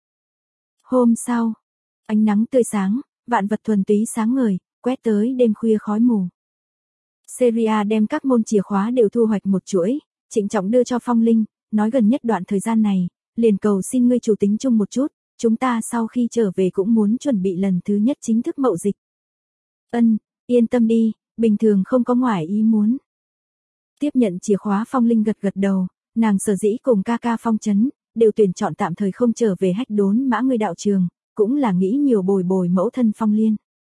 Hôm sau, ánh nắng tươi sáng, vạn vật thuần túy sáng ngời, quét tới đêm khuya khói mù. Seria đem các môn chìa khóa đều thu hoạch một chuỗi, trịnh trọng đưa cho Phong Linh, nói gần nhất đoạn thời gian này, liền cầu xin ngươi chủ tính chung một chút, chúng ta sau khi trở về cũng muốn chuẩn bị lần thứ nhất chính thức mậu dịch. Yên tâm đi, bình thường không có ngoài ý muốn. Tiếp nhận chìa khóa Phong Linh gật gật đầu, nàng sở dĩ cùng ca ca Phong Chấn, đều tuyển chọn tạm thời không trở về Hách Đốn Mã Ngươi đạo trường, cũng là nghĩ nhiều bồi bồi mẫu thân Phong Liên.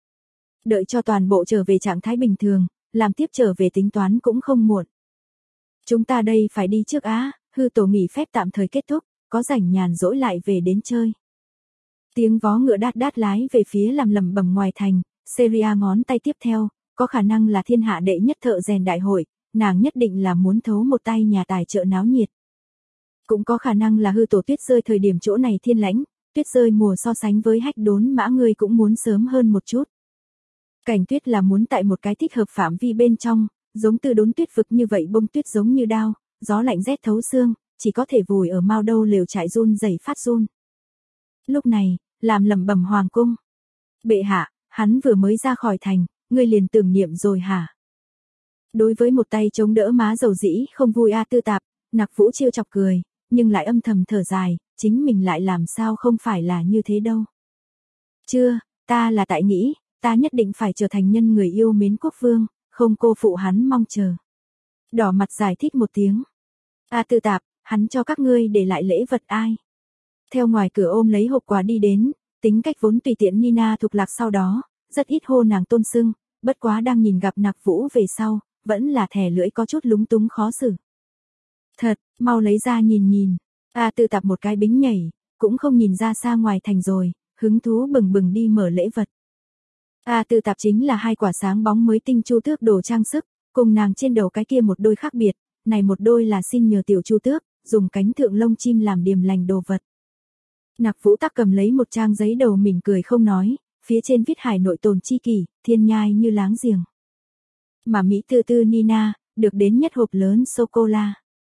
Đợi cho toàn bộ trở về trạng thái bình thường, làm tiếp trở về tính toán cũng không muộn. Chúng ta đây phải đi trước á, hư tổ nghỉ phép tạm thời kết thúc, có rảnh nhàn rỗi lại về đến chơi. Tiếng vó ngựa đát đát lái về phía làm lầm bầm ngoài thành, Seria ngón tay tiếp theo, có khả năng là thiên hạ đệ nhất thợ rèn đại hội, nàng nhất định là muốn thấu một tay nhà tài trợ náo nhiệt. Cũng có khả năng là hư tổ tuyết rơi thời điểm chỗ này thiên lãnh, tuyết rơi mùa so sánh với Hách Đốn Mã Ngươi cũng muốn sớm hơn một chút. Cảnh tuyết là muốn tại một cái thích hợp phạm vi bên trong, giống từ đốn tuyết vực như vậy bông tuyết giống như đao, gió lạnh rét thấu xương, chỉ có thể vùi ở mao đâu lều trại run rẩy phát run. Lúc này, làm lẩm bẩm Hoàng Cung. Bệ hạ, hắn vừa mới ra khỏi thành, ngươi liền tưởng niệm rồi hả? Đối với một tay chống đỡ má dầu dĩ không vui A Tư Tạp, Nặc Vũ trêu chọc cười, nhưng lại âm thầm thở dài, chính mình lại làm sao không phải là như thế đâu. Chưa, ta là tại nghĩ, ta nhất định phải trở thành nhân người yêu mến quốc vương, không cô phụ hắn mong chờ. Đỏ mặt giải thích một tiếng. A Tư Tạp, hắn cho các ngươi để lại lễ vật ai? Theo ngoài cửa ôm lấy hộp quà đi đến, tính cách vốn tùy tiện Nina Thục Lạc sau đó, rất ít hô nàng tôn sưng, bất quá đang nhìn gặp Nặc Vũ về sau, vẫn là thẻ lưỡi có chút lúng túng khó xử. Thật, mau lấy ra nhìn nhìn. A Tư Tạp một cái bính nhảy, cũng không nhìn ra xa ngoài thành rồi, hứng thú bừng bừng đi mở lễ vật. A Tư Tạp chính là hai quả sáng bóng mới tinh chu tước đồ trang sức, cùng nàng trên đầu cái kia một đôi khác biệt, này một đôi là xin nhờ tiểu chu tước, dùng cánh thượng lông chim làm điềm lành đồ vật. Nặc Vũ tắc cầm lấy một trang giấy đầu mỉm cười không nói, phía trên viết hải nội tồn chi kỷ, thiên nhai như láng giềng. Mà Mỹ tư tư Nina, được đến nhất hộp lớn sô-cô-la.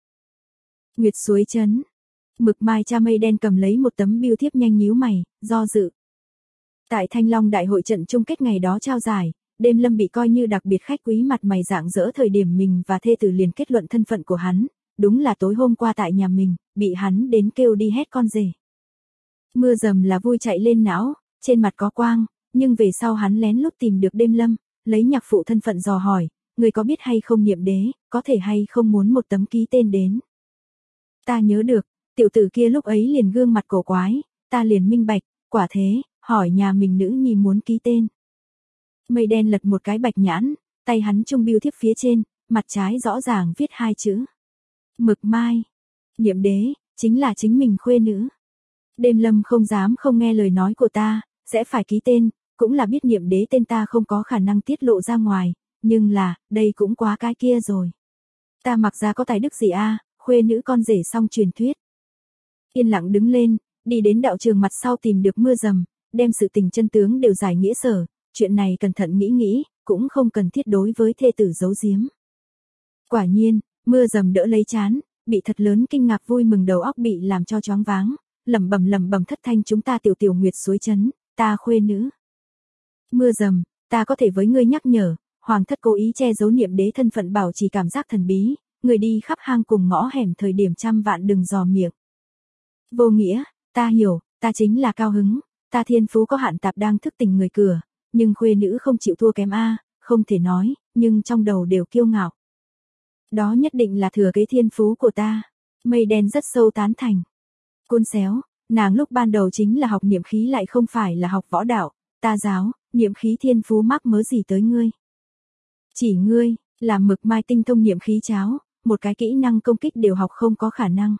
Nguyệt Suối Trấn. Mực mai cha mây đen cầm lấy một tấm bưu thiếp nhanh nhíu mày, do dự. Tại Thanh Long đại hội trận chung kết ngày đó trao giải, đêm lâm bị coi như đặc biệt khách quý mặt mày rạng rỡ thời điểm mình và thê tử liền kết luận thân phận của hắn, đúng là tối hôm qua tại nhà mình, bị hắn đến kêu đi hét con rể. Mưa dầm là vui chạy lên não, trên mặt có quang, nhưng về sau hắn lén lút tìm được đêm lâm, lấy nhạc phụ thân phận dò hỏi, người có biết hay không Niệm Đế, có thể hay không muốn một tấm ký tên đến. Ta nhớ được, tiểu tử kia lúc ấy liền gương mặt cổ quái, ta liền minh bạch, quả thế, hỏi nhà mình nữ nhi muốn ký tên. Mây đen lật một cái bạch nhãn, tay hắn trung bưu thiếp phía trên, mặt trái rõ ràng viết hai chữ. Mực mai. Niệm Đế, chính là chính mình khuê nữ. Đêm lâm không dám không nghe lời nói của ta, sẽ phải ký tên, cũng là biết Niệm Đế tên ta không có khả năng tiết lộ ra ngoài, nhưng là, đây cũng quá cái kia rồi. Ta mặc ra có tài đức gì a, khuê nữ con rể song truyền thuyết. Yên lặng đứng lên, đi đến đạo trường mặt sau tìm được Mưa Dầm, đem sự tình chân tướng đều giải nghĩa sở, chuyện này cẩn thận nghĩ, cũng không cần thiết đối với thê tử giấu giếm. Quả nhiên, Mưa Dầm đỡ lấy chán, bị thật lớn kinh ngạc vui mừng đầu óc bị làm cho choáng váng, lẩm bẩm thất thanh chúng ta tiểu tiểu Nguyệt Suối Trấn, ta khuê nữ. Mưa Dầm, ta có thể với ngươi nhắc nhở, hoàng thất cố ý che giấu Niệm Đế thân phận bảo trì cảm giác thần bí, người đi khắp hang cùng ngõ hẻm thời điểm trăm vạn đừng dò miệng. Vô nghĩa, ta hiểu, ta chính là cao hứng, ta thiên phú có hạn tạp đang thức tỉnh người cửa, nhưng khuê nữ không chịu thua kém a, không thể nói, nhưng trong đầu đều kiêu ngạo. Đó nhất định là thừa kế thiên phú của ta. Mây đen rất sâu tán thành. Côn xéo, nàng lúc ban đầu chính là học niệm khí lại không phải là học võ đạo, ta giáo, niệm khí thiên phú mắc mớ gì tới ngươi. Chỉ ngươi, làm Mực mai tinh thông niệm khí cháo, một cái kỹ năng công kích đều học không có khả năng.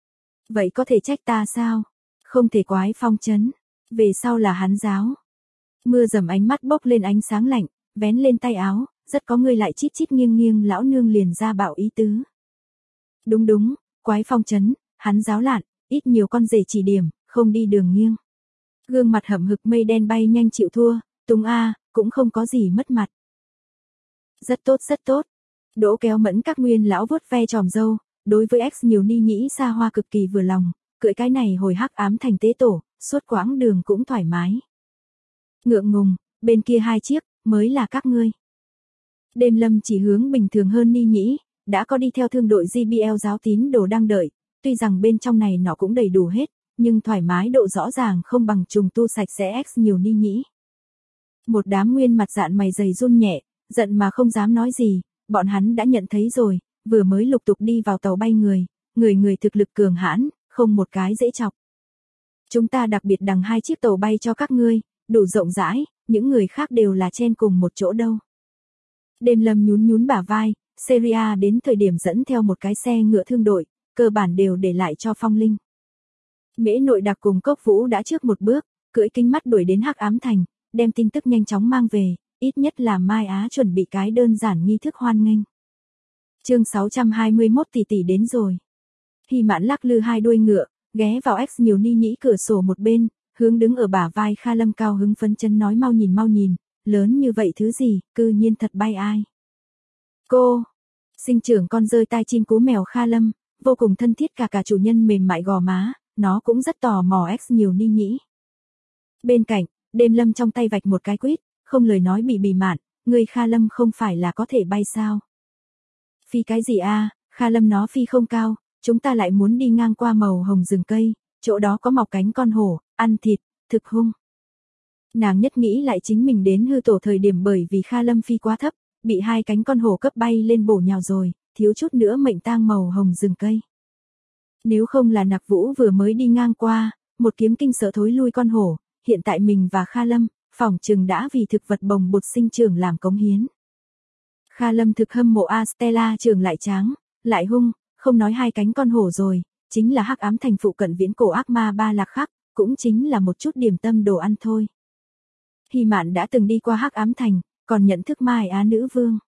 Vậy có thể trách ta sao? Không thể quái Phong Chấn, về sau là hắn giáo. Mưa dầm ánh mắt bốc lên ánh sáng lạnh, vén lên tay áo, rất có người lại chít chít nghiêng nghiêng lão nương liền ra bảo ý tứ. Đúng đúng, quái phong trấn, hắn giáo lạn, ít nhiều con rể chỉ điểm, không đi đường nghiêng. Gương mặt hậm hực mây đen bay nhanh chịu thua, Tùng A, cũng không có gì mất mặt. Rất tốt rất tốt. Đỗ Kéo Mẫn các nguyên lão vuốt ve tròm râu, đối với X nhiều ni nhĩ xa hoa cực kỳ vừa lòng, cưỡi cái này hồi hắc ám thành tế tổ, suốt quãng đường cũng thoải mái. Ngượng ngùng, bên kia 2 chiếc, mới là các ngươi. Đêm Lâm chỉ hướng bình thường hơn ni nhĩ, đã có đi theo thương đội JBL giáo tín đồ đang đợi, tuy rằng bên trong này nó cũng đầy đủ hết, nhưng thoải mái độ rõ ràng không bằng trùng tu sạch sẽ X nhiều ni nhĩ. Một đám nguyên mặt dạn mày dày run nhẹ, giận mà không dám nói gì, bọn hắn đã nhận thấy rồi, vừa mới lục tục đi vào tàu bay người người thực lực cường hãn, không một cái dễ chọc. Chúng ta đặc biệt đằng 2 chiếc tàu bay cho các ngươi, đủ rộng rãi, những người khác đều là chen cùng một chỗ đâu. Đêm Lâm nhún nhún bả vai, Seria đến thời điểm dẫn theo một cái xe ngựa thương đội, cơ bản đều để lại cho Phong Linh. Mễ Nội Đặc cùng Cốc Vũ đã trước một bước, cưỡi kính mắt đuổi đến Hắc Ám Thành, đem tin tức nhanh chóng mang về, ít nhất là Mai Á chuẩn bị cái đơn giản nghi thức hoan nghênh. Chương 621 tỷ tỷ đến rồi. Hy Mãn lắc lư 2 đuôi ngựa, ghé vào X nhiều ni nhĩ cửa sổ một bên, hướng đứng ở bả vai Kha Lâm cao hứng phấn chấn nói mau nhìn, lớn như vậy thứ gì, cư nhiên thật bay ai. Cô, sinh trưởng con rơi tai chim cú mèo Kha Lâm, vô cùng thân thiết cả chủ nhân mềm mại gò má, nó cũng rất tò mò X nhiều ni nhĩ. Bên cạnh, Đêm Lâm trong tay vạch một cái quýt, không lời nói bỉ mạn, người Kha Lâm không phải là có thể bay sao? Phi cái gì a? Kha Lâm nó phi không cao, chúng ta lại muốn đi ngang qua màu hồng rừng cây, chỗ đó có mọc cánh con hổ, ăn thịt, thực hung. Nàng nhất nghĩ lại chính mình đến hư tổ thời điểm bởi vì Kha Lâm phi quá thấp, bị 2 cánh con hổ cấp bay lên bổ nhào rồi, thiếu chút nữa mệnh tang màu hồng rừng cây. Nếu không là Nặc Vũ vừa mới đi ngang qua, một kiếm kinh sợ thối lui con hổ, hiện tại mình và Kha Lâm, phỏng chừng đã vì thực vật bồng bột sinh trưởng làm cống hiến. Kha Lâm thực hâm mộ Stella trường lại tráng, lại hung, không nói 2 cánh con hổ rồi, chính là Hắc Ám Thành phụ cận viễn cổ ác ma Ba Lạc Khắc, cũng chính là một chút điểm tâm đồ ăn thôi. Hy Mạn đã từng đi qua Hắc Ám Thành, còn nhận thức Mai Á nữ vương.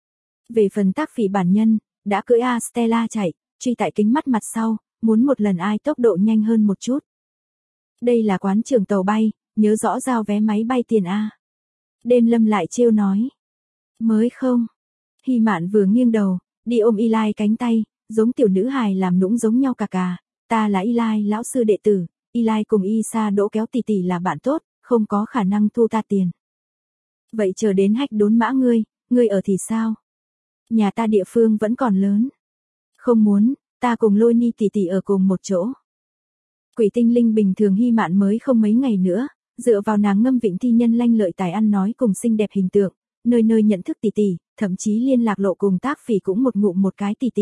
Về phần Tác Phỉ bản nhân, đã cưỡi Stella chạy, truy tại kính mắt mặt sau, muốn một lần ai tốc độ nhanh hơn một chút. Đây là quán trường tàu bay, nhớ rõ giao vé máy bay tiền A. Đêm Lâm lại trêu nói. Mới không. Hy Mạn vừa nghiêng đầu, đi ôm Eli cánh tay, giống tiểu nữ hài làm nũng giống nhau cả. Ta là Eli lão sư đệ tử, Eli cùng Isa Đỗ Kéo tỷ tỷ là bạn tốt, không có khả năng thu ta tiền. Vậy chờ đến hách đốn mã ngươi ở thì sao? Nhà ta địa phương vẫn còn lớn. Không muốn, ta cùng Lôi Ni tỷ tỷ ở cùng một chỗ. Quỷ tinh linh bình thường Hy Mạn mới không mấy ngày nữa, dựa vào nàng ngâm vịnh thi nhân lanh lợi tài ăn nói cùng xinh đẹp hình tượng, nơi nơi nhận thức tỷ tỷ, thậm chí liên lạc lộ cùng Tác Phỉ cũng một ngụm một cái tỷ tỷ.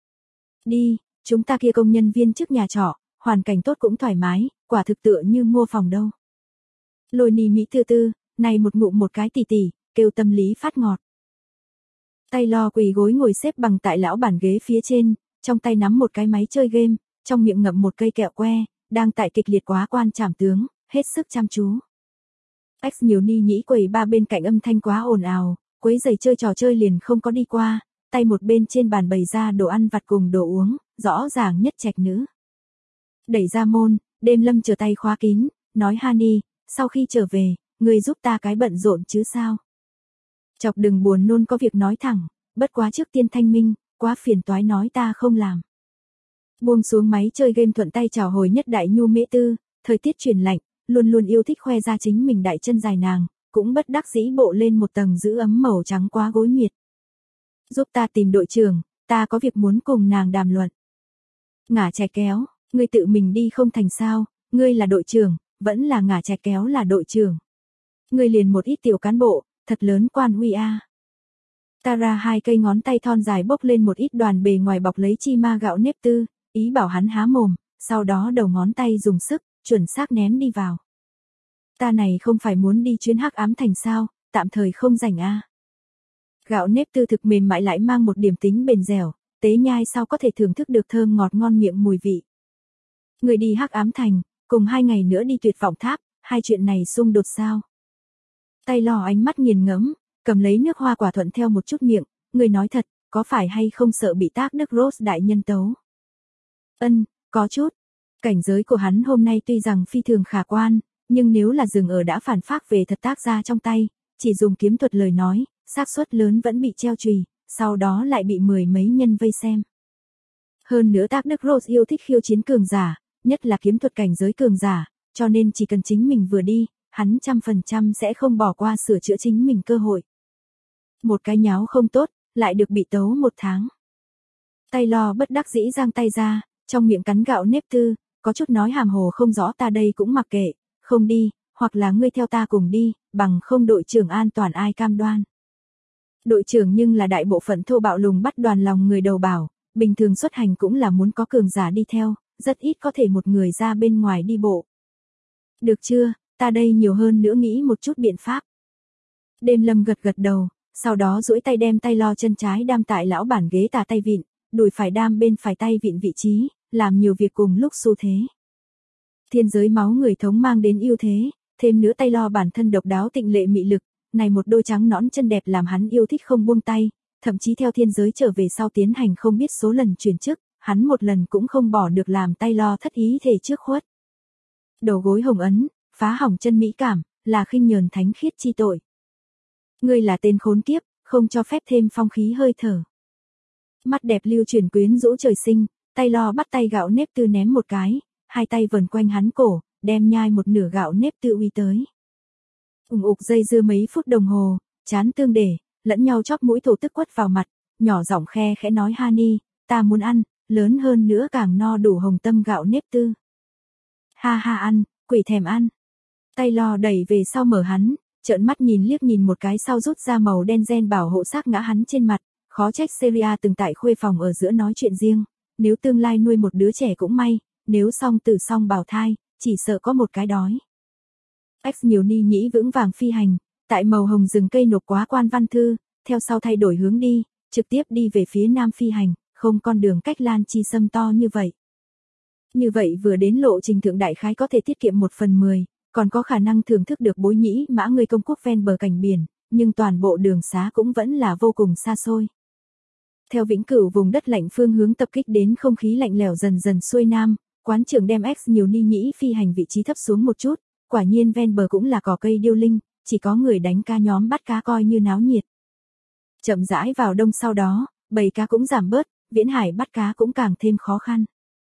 Đi, chúng ta kia công nhân viên trước nhà trọ, hoàn cảnh tốt cũng thoải mái, quả thực tựa như mua phòng đâu. Lôi Ni mỹ tư, này một ngụm một cái tỷ tỷ, kêu tâm lý phát ngọt. Tay lo quỳ gối ngồi xếp bằng tại lão bản ghế phía trên, trong tay nắm một cái máy chơi game, trong miệng ngậm một cây kẹo que, đang tại kịch liệt quá quan trảm tướng, hết sức chăm chú. X nhiều ni nhĩ quầy ba bên cạnh âm thanh quá ồn ào, quấy giày chơi trò chơi liền không có đi qua, tay một bên trên bàn bày ra đồ ăn vặt cùng đồ uống, rõ ràng nhất trạch nữ. Đẩy ra môn, Đêm Lâm chờ tay khóa kín, nói Hani, sau khi trở về, người giúp ta cái bận rộn chứ sao? Chọc đừng buồn nôn có việc nói thẳng, bất quá trước tiên thanh minh, quá phiền toái nói ta không làm. Buông xuống máy chơi game thuận tay chào hồi nhất đại nhu mễ tư, thời tiết chuyển lạnh, luôn luôn yêu thích khoe ra chính mình đại chân dài nàng, cũng bất đắc dĩ bộ lên một tầng giữ ấm màu trắng quá gối miệt. Giúp ta tìm đội trưởng, ta có việc muốn cùng nàng đàm luận. Ngả chè kéo, ngươi tự mình đi không thành sao, ngươi là đội trưởng, vẫn là ngả chè kéo là đội trưởng. Ngươi liền một ít tiểu cán bộ, thật lớn quan uy a. Tara 2 cây ngón tay thon dài bốc lên một ít đoàn bề ngoài bọc lấy chi ma gạo nếp tư, ý bảo hắn há mồm, sau đó đầu ngón tay dùng sức, chuẩn xác ném đi vào. Ta này không phải muốn đi chuyến Hắc Ám Thành sao, tạm thời không rảnh a. Gạo nếp tư thực mềm mại lại mang một điểm tính bền dẻo, tế nhai sao có thể thưởng thức được thơm ngọt ngon miệng mùi vị. Người đi Hắc Ám Thành, cùng 2 ngày nữa đi Tuyệt Vọng Tháp, 2 chuyện này xung đột sao? Taylor ánh mắt nghiền ngẫm, cầm lấy nước hoa quả thuận theo một chút miệng, người nói thật, có phải hay không sợ bị tác đức Rose đại nhân tấu? Có chút. Cảnh giới của hắn hôm nay tuy rằng phi thường khả quan, nhưng nếu là dừng ở đã phản phác về thật tác ra trong tay, chỉ dùng kiếm thuật lời nói, xác suất lớn vẫn bị treo chùy, sau đó lại bị mười mấy nhân vây xem. Hơn nữa tác đức Rose yêu thích khiêu chiến cường giả, nhất là kiếm thuật cảnh giới cường giả, cho nên chỉ cần chính mình vừa đi, hắn 100% sẽ không bỏ qua sửa chữa chính mình cơ hội. Một cái nháo không tốt, lại được bị tấu 1 tháng. Taylor bất đắc dĩ giang tay ra, trong miệng cắn gạo nếp tư, có chút nói hàm hồ không rõ, ta đây cũng mặc kệ, không đi, hoặc là ngươi theo ta cùng đi, bằng không đội trưởng an toàn ai cam đoan. Đội trưởng nhưng là đại bộ phận thô bạo lùng bắt đoàn lòng người đầu bảo, bình thường xuất hành cũng là muốn có cường giả đi theo, rất ít có thể một người ra bên ngoài đi bộ. Được chưa, ta đây nhiều hơn nữa nghĩ một chút biện pháp. Đêm Lâm gật gật đầu, sau đó duỗi tay đem Taylor chân trái đam tại lão bản ghế tà tay vịn, đùi phải đam bên phải tay vịn vị trí, làm nhiều việc cùng lúc xu thế. Thiên giới máu người thống mang đến ưu thế, thêm nữa Taylor bản thân độc đáo tịnh lệ mị lực, này một đôi trắng nõn chân đẹp làm hắn yêu thích không buông tay, thậm chí theo thiên giới trở về sau tiến hành không biết số lần chuyển chức, hắn một lần cũng không bỏ được làm Taylor thất ý thể trước khuất. Đầu gối hồng ấn, phá hỏng chân mỹ cảm, là khinh nhờn thánh khiết chi tội. Ngươi là tên khốn kiếp, không cho phép thêm phong khí hơi thở. Mắt đẹp lưu chuyển quyến rũ trời sinh, Taylor bắt tay gạo nếp tư ném một cái, hai tay vần quanh hắn cổ, đem nhai một nửa gạo nếp tư uy tới. Ục dây dưa mấy phút đồng hồ, chán tương để, lẫn nhau chóp mũi thổ tức quất vào mặt, nhỏ giọng khe khẽ nói Honey, ta muốn ăn, lớn hơn nữa càng no đủ hồng tâm gạo nếp tư. Ha ha ăn, quỷ thèm ăn. Taylor đẩy về sau mở hắn, trợn mắt nhìn liếc nhìn một cái sau rút ra màu đen gen bảo hộ xác ngã hắn trên mặt, khó trách Seria từng tại khuê phòng ở giữa nói chuyện riêng, nếu tương lai nuôi một đứa trẻ cũng may, nếu song tử song bào thai, chỉ sợ có một cái đói. X nhiều ni nhĩ vững vàng phi hành, tại màu hồng rừng cây nộp quá quan văn thư, theo sau thay đổi hướng đi, trực tiếp đi về phía nam phi hành, không con đường cách Lan Chi Sâm to như vậy. Như vậy vừa đến lộ trình thượng đại khái có thể tiết kiệm 1/10, còn có khả năng thưởng thức được bối nhĩ mã người công quốc ven bờ cảnh biển, nhưng toàn bộ đường xá cũng vẫn là vô cùng xa xôi. Theo Vĩnh Cửu vùng đất lạnh phương hướng tập kích đến không khí lạnh lẽo dần dần xuôi nam, quán trưởng đem X nhiều ni nhĩ phi hành vị trí thấp xuống một chút, quả nhiên ven bờ cũng là cỏ cây điêu linh, chỉ có người đánh cá nhóm bắt cá coi như náo nhiệt. Chậm rãi vào đông sau đó, bầy cá cũng giảm bớt, viễn hải bắt cá cũng càng thêm khó khăn.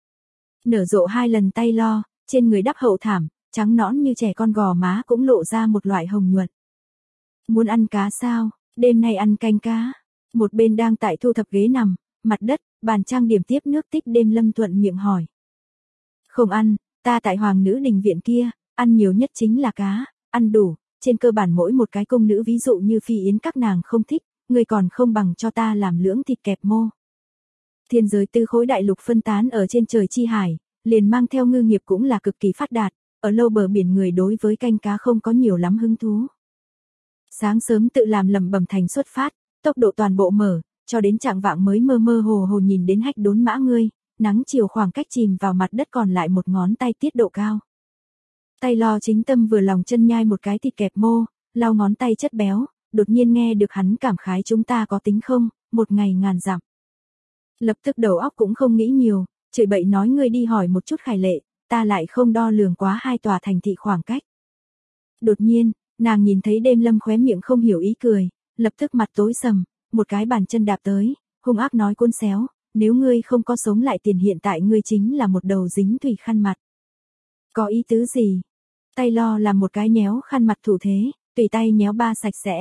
Nở rộ 2 lần Taylor, trên người đắp hậu thảm, trắng nõn như trẻ con gò má cũng lộ ra một loại hồng nhuận. Muốn ăn cá sao, đêm nay ăn canh cá. Một bên đang tại thu thập ghế nằm, mặt đất, bàn trang điểm tiếp nước tích đêm Lâm thuận miệng hỏi. Không ăn, ta tại Hoàng nữ đình viện kia, ăn nhiều nhất chính là cá, ăn đủ, trên cơ bản mỗi một cái công nữ ví dụ như Phi Yến các nàng không thích, người còn không bằng cho ta làm lưỡng thịt kẹp mô. Thiên giới tư khối đại lục phân tán ở trên trời chi hải, liền mang theo ngư nghiệp cũng là cực kỳ phát đạt, ở lâu bờ biển người đối với canh cá không có nhiều lắm hứng thú. Sáng sớm tự làm lẩm bẩm thành xuất phát, tốc độ toàn bộ mở, cho đến trạng vạng mới mơ mơ hồ hồ nhìn đến hách đốn mã ngươi, nắng chiều khoảng cách chìm vào mặt đất còn lại một ngón tay tiết độ cao. Taylor chính tâm vừa lòng chân nhai một cái thịt kẹp mô, lau ngón tay chất béo, đột nhiên nghe được hắn cảm khái chúng ta có tính không, một ngày ngàn dặm. Lập tức đầu óc cũng không nghĩ nhiều, chửi bậy nói ngươi đi hỏi một chút Khải Lệ, ta lại không đo lường quá 2 tòa thành thị khoảng cách. Đột nhiên, nàng nhìn thấy đêm Lâm khóe miệng không hiểu ý cười, lập tức mặt tối sầm, một cái bàn chân đạp tới, hung ác nói côn xéo, nếu ngươi không có sống lại tiền hiện tại ngươi chính là một đầu dính thủy khăn mặt. Có ý tứ gì? Taylor làm một cái nhéo khăn mặt thủ thế, tùy tay nhéo ba sạch sẽ.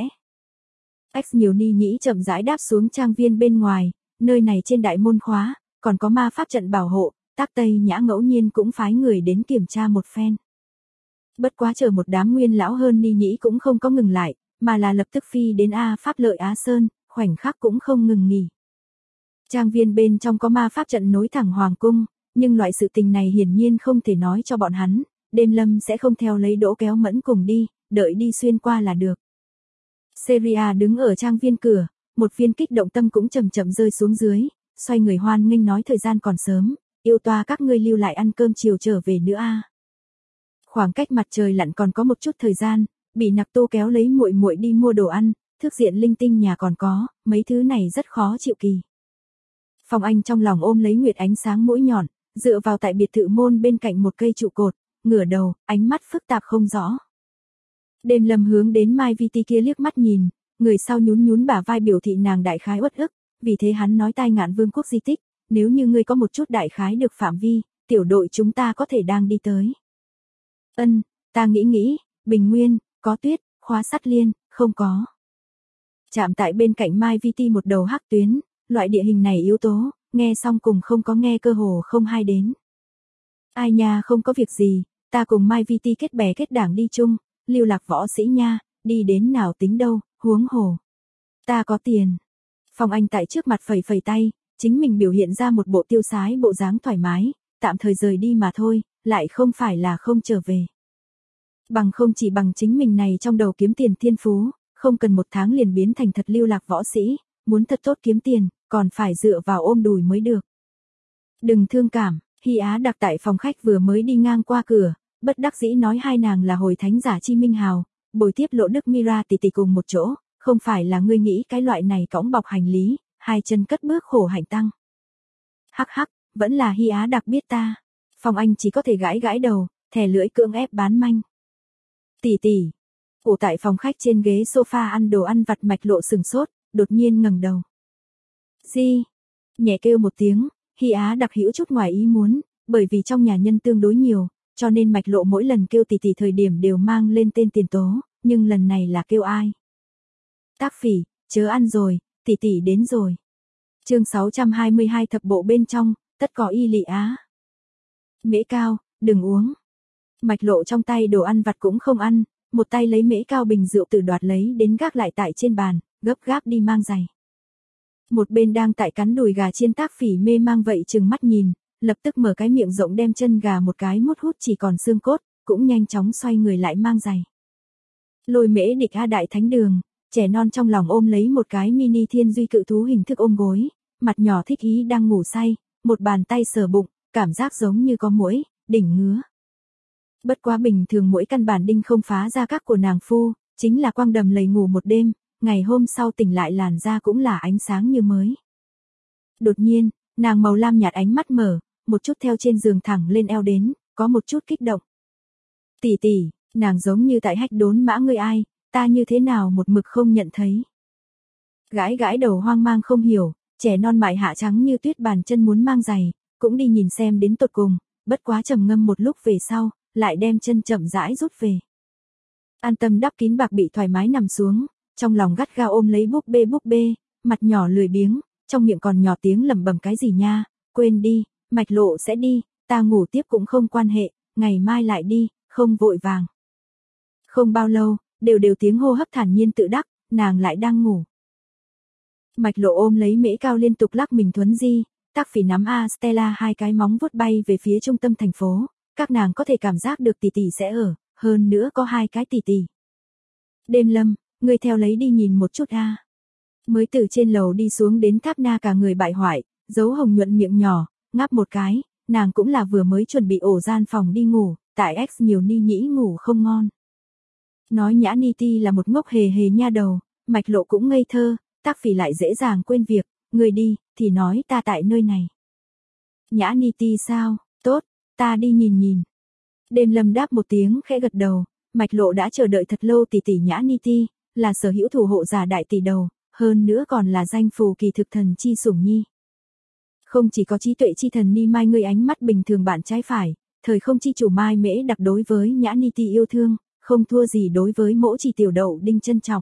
X nhiều ni nhĩ chậm rãi đáp xuống trang viên bên ngoài, nơi này trên đại môn khóa, còn có ma pháp trận bảo hộ, Tác Tây Nhã ngẫu nhiên cũng phái người đến kiểm tra một phen. Bất quá chờ một đám nguyên lão hơn ni nhĩ cũng không có ngừng lại, mà là lập tức phi đến Pháp Lợi Á Sơn, khoảnh khắc cũng không ngừng nghỉ. Trang viên bên trong có ma pháp trận nối thẳng hoàng cung, nhưng loại sự tình này hiển nhiên không thể nói cho bọn hắn, đêm Lâm sẽ không theo lấy Đỗ Kéo Mẫn cùng đi, đợi đi xuyên qua là được. Seria đứng ở trang viên cửa, một viên kích động tâm cũng chậm chậm rơi xuống dưới, xoay người hoan nghênh nói thời gian còn sớm, yêu toa các ngươi lưu lại ăn cơm chiều trở về nữa a. Khoảng cách mặt trời lặn còn có một chút thời gian, Bị Nặc Tô kéo lấy muội muội đi mua đồ ăn, thước diện linh tinh nhà còn có, mấy thứ này rất khó chịu kỳ. Phong Anh trong lòng ôm lấy Nguyệt ánh sáng mũi nhọn, dựa vào tại biệt thự môn bên cạnh một cây trụ cột, ngửa đầu, ánh mắt phức tạp không rõ. Đêm Lâm hướng đến Mai Vi Ti kia liếc mắt nhìn, người sau nhún nhún bả vai biểu thị nàng đại khái uất ức, vì thế hắn nói tai Ngạn Vương quốc di tích, nếu như ngươi có một chút đại khái được phạm vi, tiểu đội chúng ta có thể đang đi tới. Ân, ta nghĩ, Bình Nguyên, có tuyết, khóa sắt liên, không có. Chạm tại bên cạnh Mai Vi Ti một đầu hắc tuyến, loại địa hình này yếu tố, nghe xong cùng không có nghe cơ hồ không hay đến. Ai nha không có việc gì, ta cùng Mai Vi Ti kết bè kết đảng đi chung, lưu lạc võ sĩ nha, đi đến nào tính đâu, huống hồ. Ta có tiền. Phong Anh tại trước mặt phẩy phẩy tay, chính mình biểu hiện ra một bộ tiêu sái bộ dáng thoải mái, tạm thời rời đi mà thôi, lại không phải là không trở về. Bằng không chỉ bằng chính mình này trong đầu kiếm tiền thiên phú, không cần 1 tháng liền biến thành thật lưu lạc võ sĩ, muốn thật tốt kiếm tiền, còn phải dựa vào ôm đùi mới được. Đừng thương cảm, Hy Á Đặc tại phòng khách vừa mới đi ngang qua cửa, bất đắc dĩ nói hai nàng là hồi thánh giả Chi Minh Hào, bồi tiếp Lộ Đức Mira tỷ tỷ cùng một chỗ, không phải là ngươi nghĩ cái loại này cõng bọc hành lý, hai chân cất bước khổ hạnh tăng. Hắc hắc, vẫn là Hy Á Đặc biết ta. Phong Anh chỉ có thể gãi gãi đầu, thè lưỡi cưỡng ép bán manh. Tỷ tỷ. Ổ tại phòng khách trên ghế sofa ăn đồ ăn vặt Mạch Lộ sừng sốt, đột nhiên ngẩng đầu. Gì? Nhẹ kêu một tiếng, Hy Á Đặc hữu chút ngoài ý muốn, bởi vì trong nhà nhân tương đối nhiều, cho nên Mạch Lộ mỗi lần kêu tỷ tỷ thời điểm đều mang lên tên tiền tố, nhưng lần này là kêu ai? Tác Phỉ, chớ ăn rồi, tỷ tỷ đến rồi. Chương 622 thập bộ bên trong, tất có y lị á. Mễ cao, đừng uống. Mạch Lộ trong tay đồ ăn vặt cũng không ăn, một tay lấy mễ cao bình rượu tự đoạt lấy đến gác lại tại trên bàn, gấp gáp đi mang giày. Một bên đang tại cắn đùi gà chiên Tác Phỉ mê mang vậy chừng mắt nhìn, lập tức mở cái miệng rộng đem chân gà một cái mút hút chỉ còn xương cốt, cũng nhanh chóng xoay người lại mang giày. Lôi Mễ Địch A đại thánh đường, trẻ non trong lòng ôm lấy một cái mini thiên duy cự thú hình thức ôm gối, mặt nhỏ thích ý đang ngủ say, một bàn tay sờ bụng, cảm giác giống như có muỗi, đỉnh ngứa. Bất quá bình thường mỗi căn bản đinh không phá ra các của nàng phu, chính là quang đầm lầy ngủ một đêm, ngày hôm sau tỉnh lại làn da cũng là ánh sáng như mới. Đột nhiên, nàng màu lam nhạt ánh mắt mở, một chút theo trên giường thẳng lên eo đến, có một chút kích động. Tỷ tỷ, nàng giống như tại hách đốn mã ngươi ai, ta như thế nào một mực không nhận thấy. Gãi gãi đầu hoang mang không hiểu, trẻ non mại hạ trắng như tuyết bàn chân muốn mang giày, cũng đi nhìn xem đến tột cùng, bất quá trầm ngâm một lúc về sau, lại đem chân chậm rãi rút về. An tâm đắp kín bạc bị thoải mái nằm xuống, trong lòng gắt gao ôm lấy búp bê, mặt nhỏ lười biếng, trong miệng còn nhỏ tiếng lẩm bẩm cái gì nha, quên đi, Mạch Lộ sẽ đi, ta ngủ tiếp cũng không quan hệ, ngày mai lại đi, không vội vàng. Không bao lâu, đều tiếng hô hấp thản nhiên tự đắc, nàng lại đang ngủ. Mạch Lộ ôm lấy mễ cao liên tục lắc mình thuấn di, Tác Phỉ nắm A Stella hai cái móng vuốt bay về phía trung tâm thành phố, các nàng có thể cảm giác được tỷ tỷ sẽ ở, hơn nữa có hai cái tỷ tỷ. Đêm Lâm, ngươi theo lấy đi nhìn một chút a. Mới từ trên lầu đi xuống đến Tháp Na cả người bại hoại, dấu hồng nhuận miệng nhỏ, ngáp một cái, nàng cũng là vừa mới chuẩn bị ổ gian phòng đi ngủ, tại X nhiều ni nhĩ ngủ không ngon. Nói Nhã Ni Ti là một ngốc hề hề nha đầu, Mạch Lộ cũng ngây thơ, Tác Phỉ lại dễ dàng quên việc, người đi, thì nói ta tại nơi này. Nhã Ni Ti sao, tốt, ta đi nhìn. Đêm Lâm đáp một tiếng khẽ gật đầu, Mạch Lộ đã chờ đợi thật lâu tỷ tỷ Nhã Ni Ti, là sở hữu thủ hộ giả đại tỷ đầu, hơn nữa còn là danh phù kỳ thực thần chi sủng nhi. Không chỉ có trí tuệ chi thần Ni Mai ngươi ánh mắt bình thường bạn trái phải, thời không chi chủ Mai Mễ Đặc đối với Nhã Ni Ti yêu thương, không thua gì đối với Mỗ Chỉ tiểu đậu đinh trân trọng.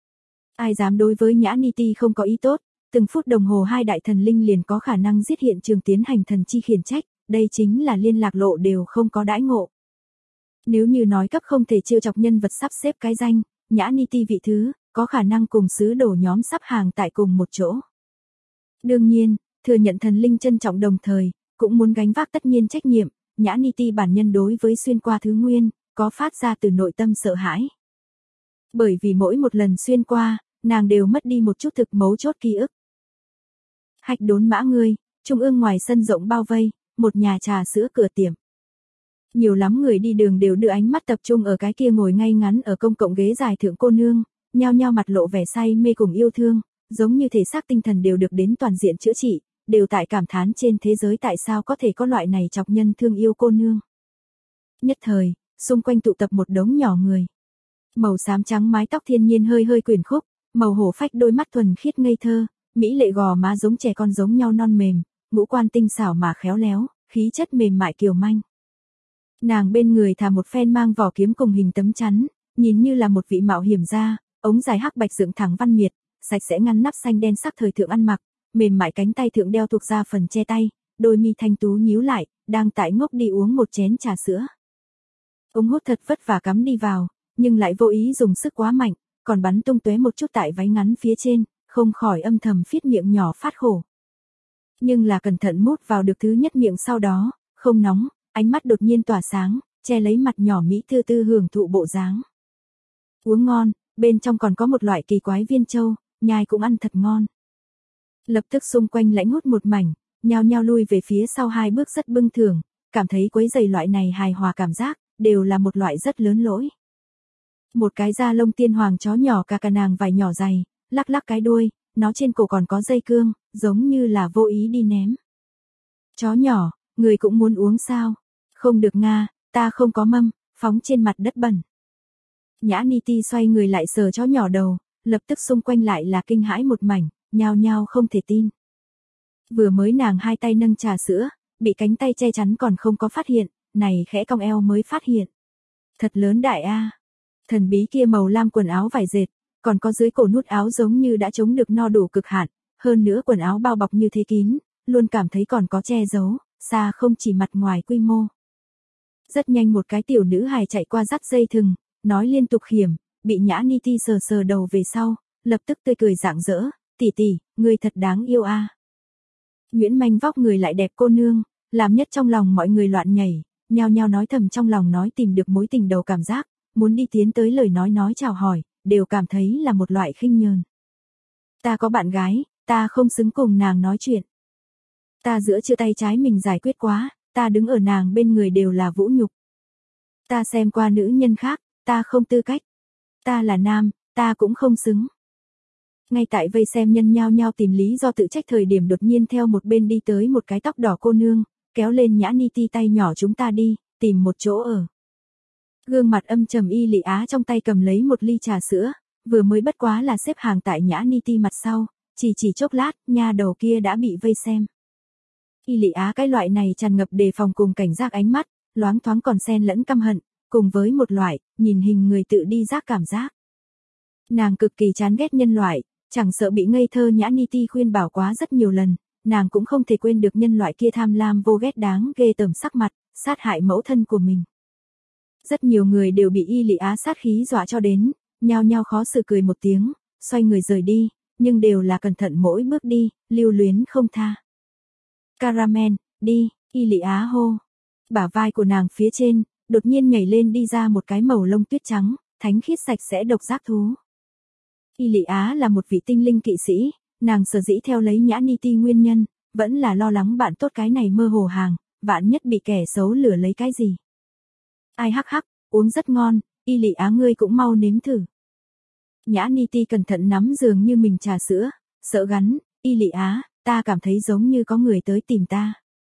Ai dám đối với Nhã Ni Ti không có ý tốt, từng phút đồng hồ hai đại thần linh liền có khả năng giết hiện trường tiến hành thần chi khiển trách, đây chính là liên lạc lộ đều không có đãi ngộ. Nếu như nói cấp không thể trêu chọc nhân vật sắp xếp cái danh, Nhã Ni Ti vị thứ, có khả năng cùng sứ đồ nhóm sắp hàng tại cùng một chỗ. Đương nhiên, thừa nhận thần linh trân trọng đồng thời, cũng muốn gánh vác tất nhiên trách nhiệm, Nhã Ni Ti bản nhân đối với xuyên qua thứ nguyên, có phát ra từ nội tâm sợ hãi. Bởi vì mỗi một lần xuyên qua, nàng đều mất đi một chút thực mấu chốt ký ức. Hạch đốn mã ngươi, trung ương ngoài sân rộng bao vây, một nhà trà sữa cửa tiệm. Nhiều lắm người đi đường đều đưa ánh mắt tập trung ở cái kia ngồi ngay ngắn ở công cộng ghế dài thượng cô nương, nhao nhao mặt lộ vẻ say mê cùng yêu thương, giống như thể xác tinh thần đều được đến toàn diện chữa trị, đều tại cảm thán trên thế giới tại sao có thể có loại này chọc nhân thương yêu cô nương. Nhất thời, xung quanh tụ tập một đống nhỏ người. Màu xám trắng mái tóc thiên nhiên hơi hơi quyển khúc, màu hổ phách đôi mắt thuần khiết ngây thơ, mỹ lệ gò má giống trẻ con giống nhau non mềm, ngũ quan tinh xảo mà khéo léo, khí chất mềm mại kiều manh. Nàng bên người thà một phen mang vỏ kiếm cùng hình tấm chắn, nhìn như là một vị mạo hiểm gia, ống dài hắc bạch dựng thẳng văn miệt, sạch sẽ ngăn nắp xanh đen sắc thời thượng ăn mặc, mềm mại cánh tay thượng đeo thuộc ra phần che tay, đôi mi thanh tú nhíu lại, đang tại ngốc đi uống một chén trà sữa. Ống hút thật vất vả cắm đi vào, nhưng lại vô ý dùng sức quá mạnh, còn bắn tung tóe một chút tại váy ngắn phía trên, không khỏi âm thầm phít miệng nhỏ phát khổ. Nhưng là cẩn thận mút vào được thứ nhất miệng sau đó, không nóng, ánh mắt đột nhiên tỏa sáng, che lấy mặt nhỏ mỹ tư tư hưởng thụ bộ dáng. Uống ngon, bên trong còn có một loại kỳ quái viên châu, nhai cũng ăn thật ngon. Lập tức xung quanh lãnh hút một mảnh, nhao nhao lui về phía sau hai bước rất bưng thưởng, cảm thấy quấy rầy loại này hài hòa cảm giác, đều là một loại rất lớn lỗi. Một cái da lông tiên hoàng chó nhỏ cà nàng vài nhỏ dày, lắc lắc cái đuôi, nó trên cổ còn có dây cương, giống như là vô ý đi ném. Chó nhỏ, người cũng muốn uống sao? Không được nga, ta không có mâm, phóng trên mặt đất bẩn. Nhã Ni Ti xoay người lại sờ chó nhỏ đầu, lập tức xung quanh lại là kinh hãi một mảnh, nhao nhao không thể tin. Vừa mới nàng hai tay nâng trà sữa, bị cánh tay che chắn còn không có phát hiện, này khẽ cong eo mới phát hiện. Thật lớn đại a. Thần bí kia màu lam quần áo vải dệt, còn có dưới cổ nút áo giống như đã chống được no đủ cực hạn, hơn nữa quần áo bao bọc như thế kín, luôn cảm thấy còn có che giấu, xa không chỉ mặt ngoài quy mô. Rất nhanh một cái tiểu nữ hài chạy qua dắt dây thừng, nói liên tục khiểm, bị Nhã Ni Ti sờ sờ đầu về sau, lập tức tươi cười rạng rỡ, tỷ tỷ, ngươi thật đáng yêu a. Nguyễn Manh vóc người lại đẹp cô nương, làm nhất trong lòng mọi người loạn nhảy, nhao nhao nói thầm trong lòng nói tìm được mối tình đầu cảm giác, muốn đi tiến tới lời nói chào hỏi, đều cảm thấy là một loại khinh nhờn. Ta có bạn gái, ta không xứng cùng nàng nói chuyện. Ta giữa chưa tay trái mình giải quyết quá, ta đứng ở nàng bên người đều là vũ nhục. Ta xem qua nữ nhân khác, ta không tư cách. Ta là nam, ta cũng không xứng. Ngay tại vây xem nhân nhao nhao tìm lý do tự trách thời điểm đột nhiên theo một bên đi tới một cái tóc đỏ cô nương, kéo lên Nhã Ni Ti tay nhỏ chúng ta đi, tìm một chỗ ở. Gương mặt âm trầm Y Lị Á trong tay cầm lấy một ly trà sữa, vừa mới bất quá là xếp hàng tại Nhã Ni Ti mặt sau, chỉ chốc lát, nha đầu kia đã bị vây xem. Y Lị Á cái loại này tràn ngập đề phòng cùng cảnh giác ánh mắt, loáng thoáng còn xen lẫn căm hận, cùng với một loại, nhìn hình người tự đi giác cảm giác. Nàng cực kỳ chán ghét nhân loại, chẳng sợ bị ngây thơ Nhã Ni Ti khuyên bảo quá rất nhiều lần, nàng cũng không thể quên được nhân loại kia tham lam vô ghét đáng ghê tởm sắc mặt, sát hại mẫu thân của mình. Rất nhiều người đều bị Y Lị Á sát khí dọa cho đến, nhao nhao khó xử cười một tiếng, xoay người rời đi, nhưng đều là cẩn thận mỗi bước đi, lưu luyến không tha. Caramel, đi, Y Lị Á hô. Bả vai của nàng phía trên, đột nhiên nhảy lên đi ra một cái màu lông tuyết trắng, thánh khiết sạch sẽ độc giác thú. Y Lị Á là một vị tinh linh kỵ sĩ, nàng sở dĩ theo lấy Nhã Ni Ti nguyên nhân, vẫn là lo lắng bạn tốt cái này mơ hồ hàng, vạn nhất bị kẻ xấu lừa lấy cái gì. Ai hắc hắc, uống rất ngon, Y Lị Á ngươi cũng mau nếm thử. Nhã Ni Ti cẩn thận nắm dường như mình trà sữa, sợ gắn, Y Lị Á, ta cảm thấy giống như có người tới tìm ta.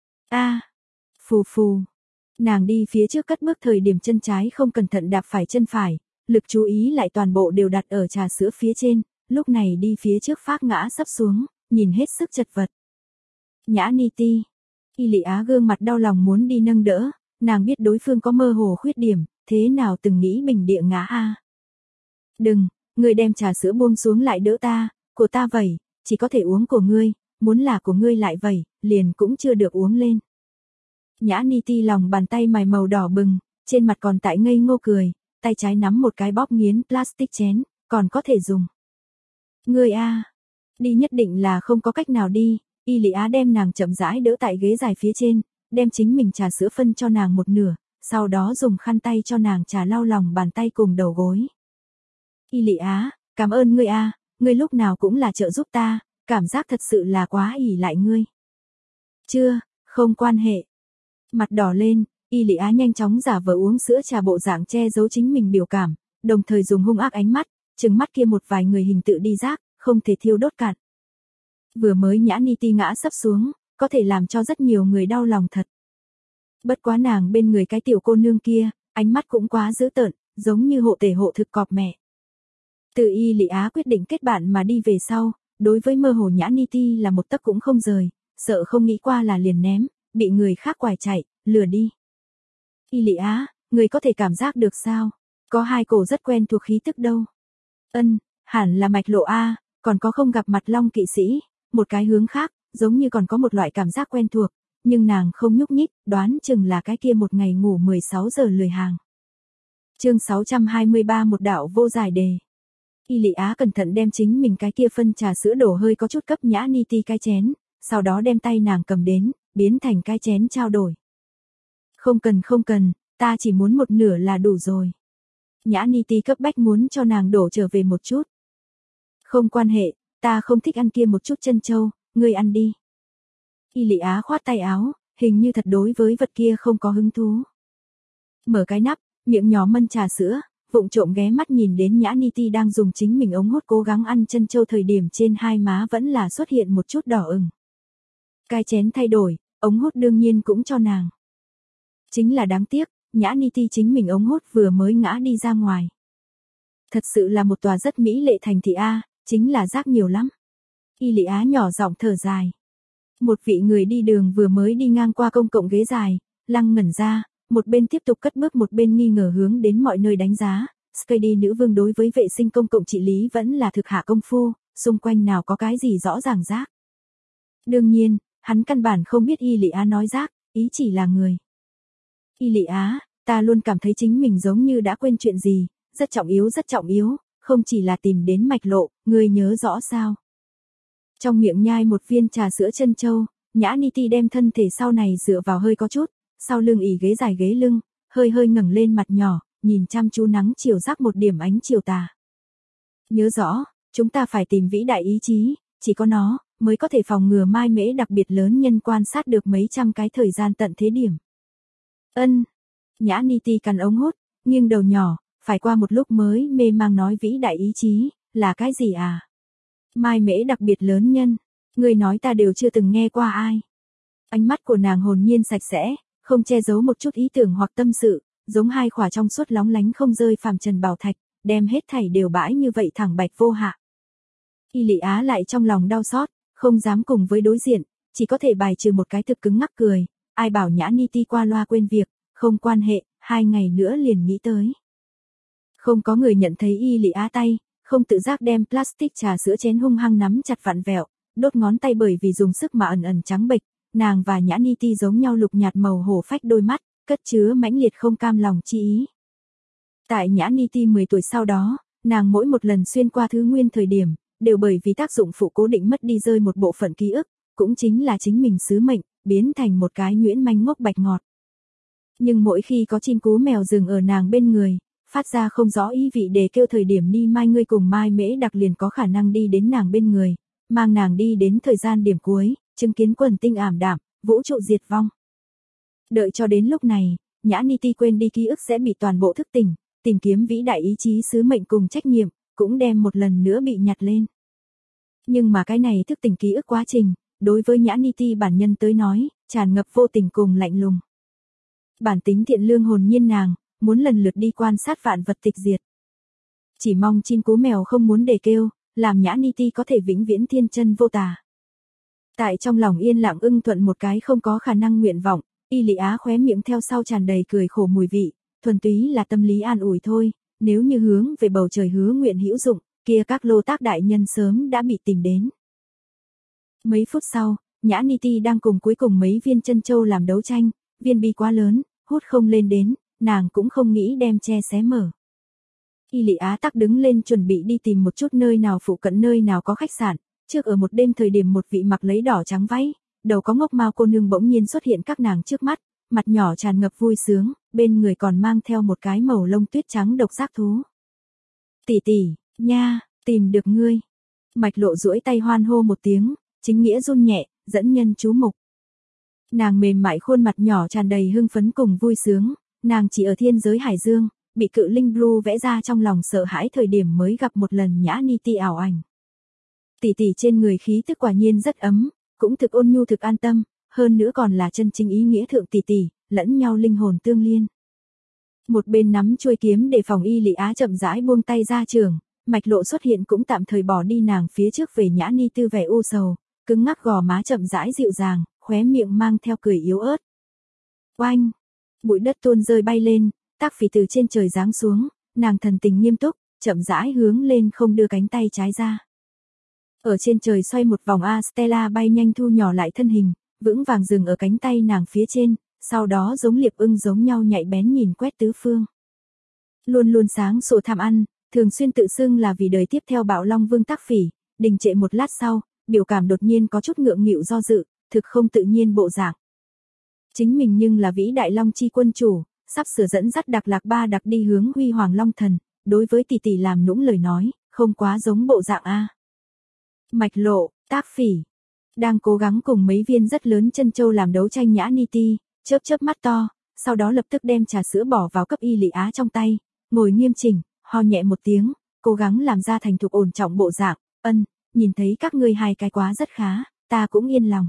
Phù phù. Nàng đi phía trước cất bước thời điểm chân trái không cẩn thận đạp phải chân phải, lực chú ý lại toàn bộ đều đặt ở trà sữa phía trên, lúc này đi phía trước phác ngã sấp xuống, nhìn hết sức chật vật. Nhã Ni Ti. Y Lị Á gương mặt đau lòng muốn đi nâng đỡ, nàng biết đối phương có mơ hồ khuyết điểm, thế nào từng nghĩ bình địa ngã a. Đừng, ngươi đem trà sữa buông xuống lại đỡ ta, của ta vẩy, chỉ có thể uống của ngươi, muốn là của ngươi lại vẩy, liền cũng chưa được uống lên. Nhã Ni Ti lòng bàn tay mài màu đỏ bừng, trên mặt còn tại ngây ngô cười, tay trái nắm một cái bóp nghiến plastic chén, còn có thể dùng. Ngươi a, đi nhất định là không có cách nào đi. Y Lị Á đem nàng chậm rãi đỡ tại ghế dài phía trên, đem chính mình trà sữa phân cho nàng một nửa, sau đó dùng khăn tay cho nàng trà lau lòng bàn tay cùng đầu gối. Y Lị Á, cảm ơn ngươi a, ngươi lúc nào cũng là trợ giúp ta, cảm giác thật sự là quá ỷ lại ngươi. Chưa, không quan hệ. Mặt đỏ lên, Y Lị Á nhanh chóng giả vờ uống sữa trà bộ dạng che giấu chính mình biểu cảm, đồng thời dùng hung ác ánh mắt, trừng mắt kia một vài người hình tự đi rác, không thể thiêu đốt cạn. Vừa mới Nhã Ni Ti ngã sấp xuống, có thể làm cho rất nhiều người đau lòng thật. Bất quá nàng bên người cái tiểu cô nương kia, ánh mắt cũng quá dữ tợn, giống như hộ tể hộ thực cọp mẹ. Từ Y Lị Á quyết định kết bạn mà đi về sau, đối với mơ hồ Nhã Ni Ti là một tấc cũng không rời, sợ không nghĩ qua là liền ném, bị người khác quải chạy, lừa đi. Y Lị Á, người có thể cảm giác được sao? Có hai cổ rất quen thuộc khí tức đâu. Hẳn là Mạch Lộ A, còn có không gặp mặt Long Kỵ Sĩ, một cái hướng khác, giống như còn có một loại cảm giác quen thuộc, nhưng nàng không nhúc nhích, đoán chừng là cái kia một ngày ngủ 16 giờ lười hàng. Chương 623 một đạo vô giải đề. Y Lị Á cẩn thận đem chính mình cái kia phân trà sữa đổ hơi có chút cấp Nhã Ni Ti cái chén, sau đó đem tay nàng cầm đến, biến thành cái chén trao đổi. Không cần, ta chỉ muốn một nửa là đủ rồi. Nhã Ni Ti cấp bách muốn cho nàng đổ trở về một chút. Không quan hệ, ta không thích ăn kia một chút chân châu, ngươi ăn đi. Y Lị Á khoát tay áo, hình như thật đối với vật kia không có hứng thú. Mở cái nắp, miệng nhỏ mân trà sữa, vụng trộm ghé mắt nhìn đến Nhã Ni Ti đang dùng chính mình ống hút cố gắng ăn chân châu thời điểm trên hai má vẫn là xuất hiện một chút đỏ ửng. Cái chén thay đổi, ống hút đương nhiên cũng cho nàng. Chính là đáng tiếc, Nhã Ni Ti chính mình ống hút vừa mới ngã đi ra ngoài. Thật sự là một tòa rất mỹ lệ thành thị A, chính là rác nhiều lắm. Y Lị Á nhỏ giọng thở dài. Một vị người đi đường vừa mới đi ngang qua công cộng ghế dài, lăng ngẩn ra, một bên tiếp tục cất bước một bên nghi ngờ hướng đến mọi nơi đánh giá. Skady nữ vương đối với vệ sinh công cộng trị lý vẫn là thực hạ công phu, xung quanh nào có cái gì rõ ràng rác. Đương nhiên, hắn căn bản không biết Y Lị Á nói rác, ý chỉ là người. Y Lị Á, ta luôn cảm thấy chính mình giống như đã quên chuyện gì, rất trọng yếu, không chỉ là tìm đến Mạch Lộ, ngươi nhớ rõ sao? Trong miệng nhai một viên trà sữa chân châu, Nhã Ni Ti đem thân thể sau này dựa vào hơi có chút, sau lưng ỉ ghế dài ghế lưng, hơi ngẩng lên mặt nhỏ, nhìn chăm chú nắng chiều rắc một điểm ánh chiều tà. Nhớ rõ, chúng ta phải tìm vĩ đại ý chí, chỉ có nó mới có thể phòng ngừa mai mễ đặc biệt lớn nhân quan sát được mấy trăm cái thời gian tận thế điểm. Nhã Ni Ti cắn ống hút, nghiêng đầu nhỏ, phải qua một lúc mới mê mang nói vĩ đại ý chí, là cái gì à? Mai mễ đặc biệt lớn nhân, người nói ta đều chưa từng nghe qua ai. Ánh mắt của nàng hồn nhiên sạch sẽ, không che giấu một chút ý tưởng hoặc tâm sự, giống hai khỏa trong suốt lóng lánh không rơi phàm trần bảo thạch, đem hết thảy đều bãi như vậy thẳng bạch vô hạ. Y Lị Á lại trong lòng đau xót, không dám cùng với đối diện, chỉ có thể bài trừ một cái thực cứng ngắc cười, ai bảo Nhã Ni Ti qua loa quên việc, không quan hệ, 2 ngày nữa liền nghĩ tới. Không có người nhận thấy Y Lị Á tay, không tự giác đem plastic trà sữa chén hung hăng nắm chặt vặn vẹo, đốt ngón tay bởi vì dùng sức mà ẩn trắng bệch, nàng và Nhã Ni Ti giống nhau lục nhạt màu hổ phách đôi mắt, cất chứa mãnh liệt không cam lòng chi ý. Tại Nhã Ni Ti 10 tuổi sau đó, nàng mỗi một lần xuyên qua thứ nguyên thời điểm, đều bởi vì tác dụng phụ cố định mất đi rơi một bộ phận ký ức, cũng chính là chính mình sứ mệnh, biến thành một cái nhuyễn manh ngốc bạch ngọt. Nhưng mỗi khi có chim cú mèo rừng ở nàng bên người, phát ra không rõ ý vị để kêu thời điểm Ni Mai ngươi cùng Mai Mễ đặc liền có khả năng đi đến nàng bên người, mang nàng đi đến thời gian điểm cuối, chứng kiến quần tinh ảm đạm, vũ trụ diệt vong. Đợi cho đến lúc này, Nhã Ni Ti quên đi ký ức sẽ bị toàn bộ thức tỉnh, tìm kiếm vĩ đại ý chí sứ mệnh cùng trách nhiệm, cũng đem một lần nữa bị nhặt lên. Nhưng mà cái này thức tỉnh ký ức quá trình, đối với Nhã Ni Ti bản nhân tới nói, tràn ngập vô tình cùng lạnh lùng. Bản tính thiện lương hồn nhiên nàng, muốn lần lượt đi quan sát vạn vật tịch diệt. Chỉ mong chim cú mèo không muốn để kêu, làm Nhã Ni Ti có thể vĩnh viễn thiên chân vô tà. Tại trong lòng yên lặng ưng thuận một cái không có khả năng nguyện vọng, Y Lị Á khóe miệng theo sau tràn đầy cười khổ mùi vị, thuần túy là tâm lý an ủi thôi, nếu như hướng về bầu trời hứa nguyện hữu dụng, kia các lô tác đại nhân sớm đã bị tìm đến. Mấy phút sau, Nhã Ni Ti đang cùng cuối cùng mấy viên chân châu làm đấu tranh, viên bi quá lớn, hút không lên đến, nàng cũng không nghĩ đem che xé mở. Y Lị Á tắc đứng lên chuẩn bị đi tìm một chút nơi nào phụ cận nơi nào có khách sạn, trước ở một đêm thời điểm một vị mặc lấy đỏ trắng váy, đầu có ngốc mao cô nương bỗng nhiên xuất hiện các nàng trước mắt, mặt nhỏ tràn ngập vui sướng, bên người còn mang theo một cái màu lông tuyết trắng độc giác thú. Tỷ tỷ, nha, tìm được ngươi. Mạch Lộ duỗi tay hoan hô một tiếng, chính nghĩa run nhẹ, dẫn nhân chú mục. Nàng mềm mại khuôn mặt nhỏ tràn đầy hưng phấn cùng vui sướng, nàng chỉ ở thiên giới Hải Dương, bị cự linh Blue vẽ ra trong lòng sợ hãi thời điểm mới gặp một lần Nhã Ni Ti ảo ảnh. Tỷ tỷ trên người khí tức quả nhiên rất ấm, cũng thực ôn nhu thực an tâm, hơn nữa còn là chân chính ý nghĩa thượng tỷ tỷ, lẫn nhau linh hồn tương liên. Một bên nắm chuôi kiếm để phòng Y Lị Á chậm rãi buông tay ra trường, Mạch Lộ xuất hiện cũng tạm thời bỏ đi nàng phía trước về Nhã Ni Tư vẻ u sầu, cứng ngắc gò má chậm rãi dịu dàng, khóe miệng mang theo cười yếu ớt. Oanh! Bụi đất tuôn rơi bay lên, Tác Phỉ từ trên trời giáng xuống, nàng thần tình nghiêm túc, chậm rãi hướng lên không đưa cánh tay trái ra. Ở trên trời xoay một vòng Stella bay nhanh thu nhỏ lại thân hình, vững vàng dừng ở cánh tay nàng phía trên, sau đó giống liệp ưng giống nhau nhạy bén nhìn quét tứ phương. Luôn luôn sáng sủa tham ăn, thường xuyên tự xưng là vì đời tiếp theo Bạo Long Vương Tác Phỉ, đình trệ một lát sau, biểu cảm đột nhiên có chút ngượng nghịu do dự, thực không tự nhiên bộ dạng. Chính mình nhưng là vĩ đại Long chi quân chủ, sắp sửa dẫn dắt Đặc Lạc Ba Đặc đi hướng Huy Hoàng Long Thần, đối với tỷ tỷ làm nũng lời nói, không quá giống bộ dạng a. Mạch Lộ, Tác Phỉ đang cố gắng cùng mấy viên rất lớn chân châu làm đấu tranh. Nhã Ni Ti chớp chớp mắt to, sau đó lập tức đem trà sữa bỏ vào cấp Y Lị Á trong tay, ngồi nghiêm chỉnh, ho nhẹ một tiếng, cố gắng làm ra thành thục ổn trọng bộ dạng. Nhìn thấy các ngươi hai cái quá rất khá, ta cũng yên lòng.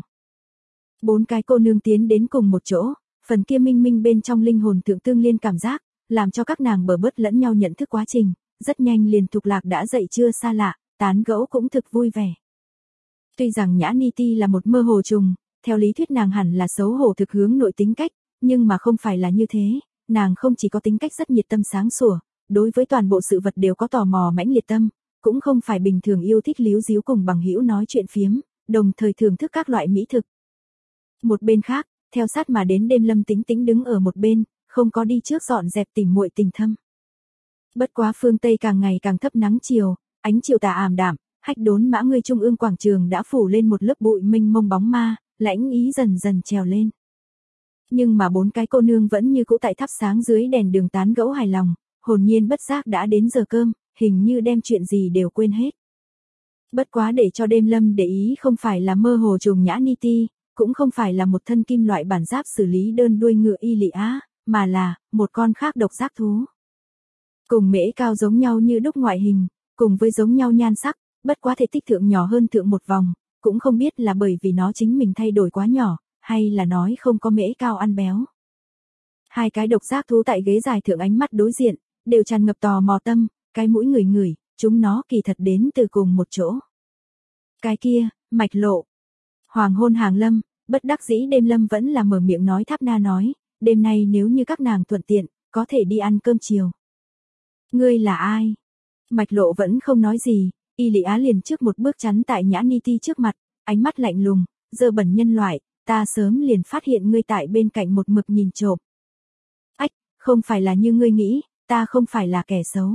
Bốn cái cô nương tiến đến cùng một chỗ, phần kia minh minh bên trong linh hồn thượng tương liên cảm giác, làm cho các nàng bờ bớt lẫn nhau nhận thức quá trình, rất nhanh liền Thục Lạc đã dậy chưa xa lạ, tán gẫu cũng thực vui vẻ. Tuy rằng Nhã Ni Ti là một mơ hồ trùng, theo lý thuyết nàng hẳn là xấu hổ thực hướng nội tính cách, nhưng mà không phải là như thế, nàng không chỉ có tính cách rất nhiệt tâm sáng sủa, đối với toàn bộ sự vật đều có tò mò mãnh liệt tâm, cũng không phải bình thường yêu thích líu díu cùng bằng hữu nói chuyện phiếm, đồng thời thưởng thức các loại mỹ thực. Một bên khác, theo sát mà đến Đêm Lâm Tĩnh Tĩnh đứng ở một bên, không có đi trước dọn dẹp tìm muội tình thâm. Bất quá phương Tây càng ngày càng thấp nắng chiều, ánh chiều tà ảm đạm, Hách Đốn Mã Ngươi trung ương quảng trường đã phủ lên một lớp bụi mênh mông bóng ma, lãnh ý dần dần trèo lên. Nhưng mà bốn cái cô nương vẫn như cũ tại thắp sáng dưới đèn đường tán gẫu hài lòng, hồn nhiên bất giác đã đến giờ cơm, hình như đem chuyện gì đều quên hết. Bất quá để cho Đêm Lâm để ý không phải là mơ hồ trùng Nhã Ni Ti, cũng không phải là một thân kim loại bản giáp xử lý đơn đuôi ngựa Y Lị Á, mà là một con khác độc giác thú. Cùng Mễ Cao giống nhau như đúc ngoại hình, cùng với giống nhau nhan sắc, bất quá thể tích thượng nhỏ hơn thượng một vòng, cũng không biết là bởi vì nó chính mình thay đổi quá nhỏ, hay là nói không có Mễ Cao ăn béo. Hai cái độc giác thú tại ghế dài thượng ánh mắt đối diện, đều tràn ngập tò mò tâm, cái mũi ngửi ngửi, chúng nó kỳ thật đến từ cùng một chỗ. Cái kia, Mạch Lộ. Hoàng hôn hàng lâm, bất đắc dĩ Đêm Lâm vẫn là mở miệng nói. Tháp Na nói, đêm nay nếu như các nàng thuận tiện, có thể đi ăn cơm chiều. Ngươi là ai? Mạch Lộ vẫn không nói gì, Y Lị Á liền trước một bước chắn tại Nhã Ni Ti trước mặt, ánh mắt lạnh lùng, dơ bẩn nhân loại, ta sớm liền phát hiện ngươi tại bên cạnh một mực nhìn trộm. Ách, không phải là như ngươi nghĩ, ta không phải là kẻ xấu.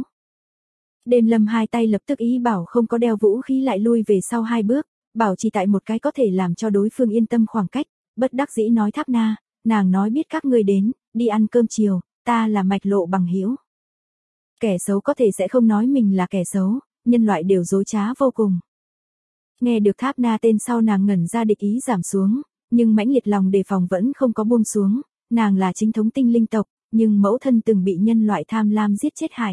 Đêm Lâm hai tay lập tức ý bảo không có đeo vũ khí lại lui về sau hai bước, bảo chỉ tại một cái có thể làm cho đối phương yên tâm khoảng cách, bất đắc dĩ nói. Tháp Na, nàng nói biết các ngươi đến, đi ăn cơm chiều, ta là Mạch Lộ bằng hữu. Kẻ xấu có thể sẽ không nói mình là kẻ xấu, nhân loại đều dối trá vô cùng. Nghe được Tháp Na tên sau nàng ngẩn ra, địch ý giảm xuống, nhưng mãnh liệt lòng đề phòng vẫn không có buông xuống, nàng là chính thống tinh linh tộc, nhưng mẫu thân từng bị nhân loại tham lam giết chết hại.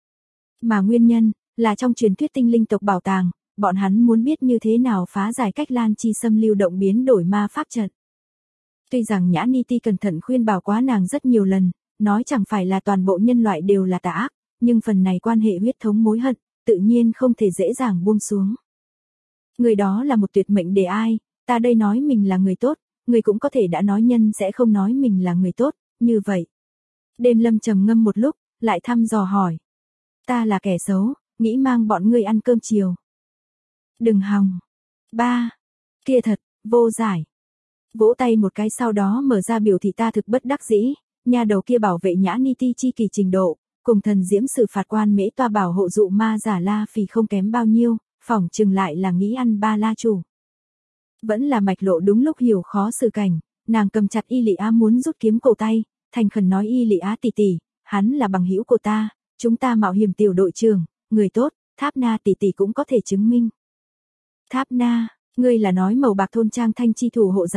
Mà nguyên nhân, là trong truyền thuyết tinh linh tộc bảo tàng, bọn hắn muốn biết như thế nào phá giải cách Lan Chi Sâm lưu động biến đổi ma pháp trận. Tuy rằng Nhã Ni Ti cẩn thận khuyên bảo quá nàng rất nhiều lần, nói chẳng phải là toàn bộ nhân loại đều là tà ác, nhưng phần này quan hệ huyết thống mối hận, tự nhiên không thể dễ dàng buông xuống. Người đó là một tuyệt mệnh để ai, ta đây nói mình là người tốt, người cũng có thể đã nói nhân sẽ không nói mình là người tốt, như vậy. Đêm Lâm trầm ngâm một lúc, lại thăm dò hỏi. Ta là kẻ xấu, nghĩ mang bọn ngươi ăn cơm chiều. Đừng hòng. Ba. Kia thật, vô giải. Vỗ tay một cái sau đó mở ra biểu thị ta thực bất đắc dĩ, nhà đầu kia bảo vệ Nhã Ni Ti chi kỳ trình độ, cùng thần diễm sự phạt quan Mễ Toa bảo hộ dụ ma giả La Phỉ không kém bao nhiêu, phỏng chừng lại là nghĩ ăn ba la chủ. Vẫn là Mạch Lộ đúng lúc hiểu khó xử cảnh, nàng cầm chặt Y Lị Á muốn rút kiếm cổ tay, thành khẩn nói. Y Lị Á tỷ tỷ, hắn là bằng hữu của ta, chúng ta mạo hiểm tiểu đội trưởng, người tốt, Tháp Na tỷ tỷ cũng có thể chứng minh. Tháp Na, ngươi là nói màu bạc thôn trang thanh chi thủ hộ giả,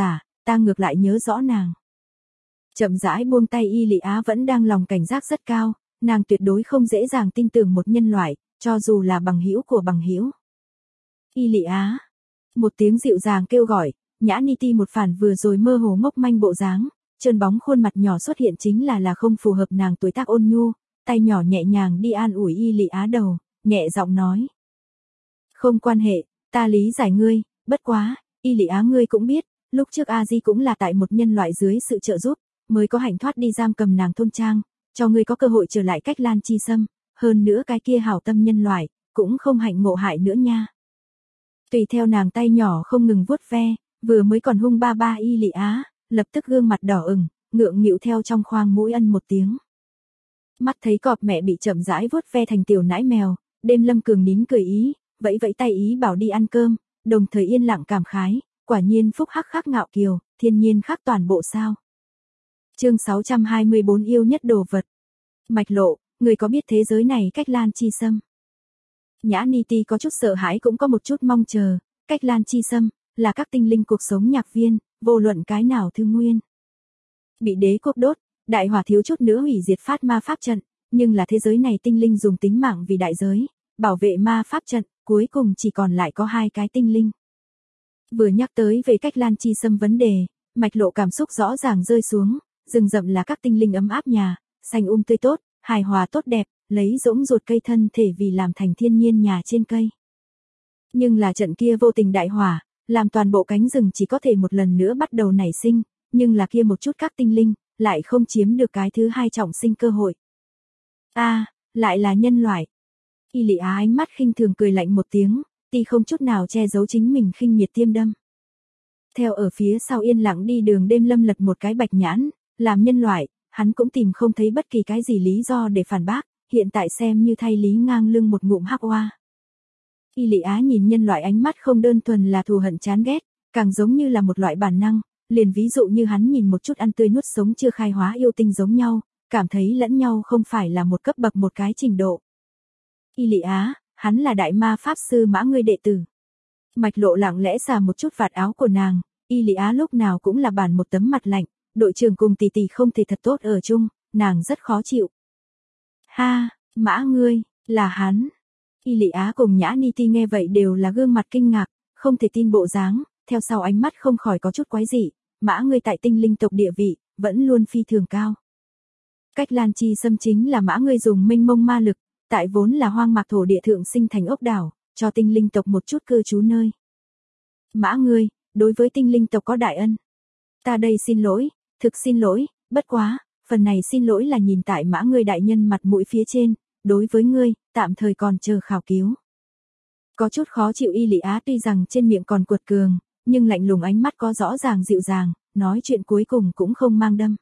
ta ngược lại nhớ rõ nàng. Chậm rãi buông tay, Y Lị Á vẫn đang lòng cảnh giác rất cao, nàng tuyệt đối không dễ dàng tin tưởng một nhân loại, cho dù là bằng hữu của bằng hữu. Y Lị Á. Một tiếng dịu dàng kêu gọi, Nhã Ni Ti một phản vừa rồi mơ hồ ngốc manh bộ dáng, trơn bóng khuôn mặt nhỏ xuất hiện chính là không phù hợp nàng tuổi tác ôn nhu, tay nhỏ nhẹ nhàng đi an ủi Y Lị Á đầu, nhẹ giọng nói. Không quan hệ, ta lý giải ngươi, bất quá, Y Lị Á ngươi cũng biết, lúc trước A Di cũng là tại một nhân loại dưới sự trợ giúp, mới có hạnh thoát đi giam cầm nàng thôn trang, cho ngươi có cơ hội trở lại Cách Lan Chi Sâm, hơn nữa cái kia hảo tâm nhân loại, cũng không hạnh ngộ hại nữa nha. Tùy theo nàng tay nhỏ không ngừng vuốt ve, vừa mới còn hung ba ba Y Lị Á, lập tức gương mặt đỏ ửng, ngượng nghịu theo trong khoang mũi ân một tiếng. Mắt thấy cọp mẹ bị chậm rãi vuốt ve thành tiểu nãi mèo, Đêm Lâm Cường nín cười ý, vẫy vẫy tay ý bảo đi ăn cơm, đồng thời yên lặng cảm khái, quả nhiên phúc hắc khắc ngạo kiều, thiên nhiên khắc toàn bộ sao. Chương 624 yêu nhất đồ vật. Mạch Lộ, người có biết thế giới này Cách Lan Chi Sâm? Nhã Ni Ti có chút sợ hãi cũng có một chút mong chờ, Cách Lan Chi Sâm là các tinh linh cuộc sống nhạc viên, vô luận cái nào thương nguyên. Bị đế quốc đốt, đại hỏa thiếu chút nữa hủy diệt phát ma pháp trận, nhưng là thế giới này tinh linh dùng tính mạng vì đại giới, bảo vệ ma pháp trận, cuối cùng chỉ còn lại có 2 cái tinh linh. Vừa nhắc tới về Cách Lan Chi Sâm vấn đề, Mạch Lộ cảm xúc rõ ràng rơi xuống, rừng rậm là các tinh linh ấm áp nhà, xanh tươi tốt, hài hòa tốt đẹp, lấy rỗng ruột cây thân thể vì làm thành thiên nhiên nhà trên cây. Nhưng là trận kia vô tình đại hỏa, làm toàn bộ cánh rừng chỉ có thể một lần nữa bắt đầu nảy sinh, nhưng là kia một chút các tinh linh, lại không chiếm được cái thứ 2 trọng sinh cơ hội. Lại là nhân loại. Y Lị Á ánh mắt khinh thường cười lạnh một tiếng, Ti không chút nào che giấu chính mình khinh miệt tiêm đâm. Theo ở phía sau yên lặng đi đường Đêm Lâm lật một cái bạch nhãn, làm nhân loại, hắn cũng tìm không thấy bất kỳ cái gì lý do để phản bác, hiện tại xem như thay lý ngang lưng một ngụm hắc oa. Y Lị Á nhìn nhân loại ánh mắt không đơn thuần là thù hận chán ghét, càng giống như là một loại bản năng, liền ví dụ như hắn nhìn một chút ăn tươi nuốt sống chưa khai hóa yêu tinh giống nhau, cảm thấy lẫn nhau không phải là một cấp bậc một cái trình độ. Y Lị Á, hắn là đại ma pháp sư Mã ngươi đệ tử. Mạch Lộ lặng lẽ xà một chút vạt áo của nàng, Y Lị Á lúc nào cũng là bản một tấm mặt lạnh, đội trưởng cùng tỷ tỷ không thể thật tốt ở chung, nàng rất khó chịu. Ha, Mã ngươi, là hắn. Y Lị Á cùng Nhã Ni Ti nghe vậy đều là gương mặt kinh ngạc, không thể tin bộ dáng, theo sau ánh mắt không khỏi có chút quái dị, Mã ngươi tại tinh linh tộc địa vị, vẫn luôn phi thường cao. Cách Lan Chi Sâm chính là Mã ngươi dùng mênh mông ma lực, tại vốn là hoang mạc thổ địa thượng sinh thành ốc đảo, cho tinh linh tộc một chút cư trú nơi. Mã ngươi, đối với tinh linh tộc có đại ân. Ta đây xin lỗi, thực xin lỗi, bất quá, phần này xin lỗi là nhìn tại Mã ngươi đại nhân mặt mũi phía trên, đối với ngươi, tạm thời còn chờ khảo cứu. Có chút khó chịu Y Lị Á tuy rằng trên miệng còn cuột cường, nhưng lạnh lùng ánh mắt có rõ ràng dịu dàng, nói chuyện cuối cùng cũng không mang đâm.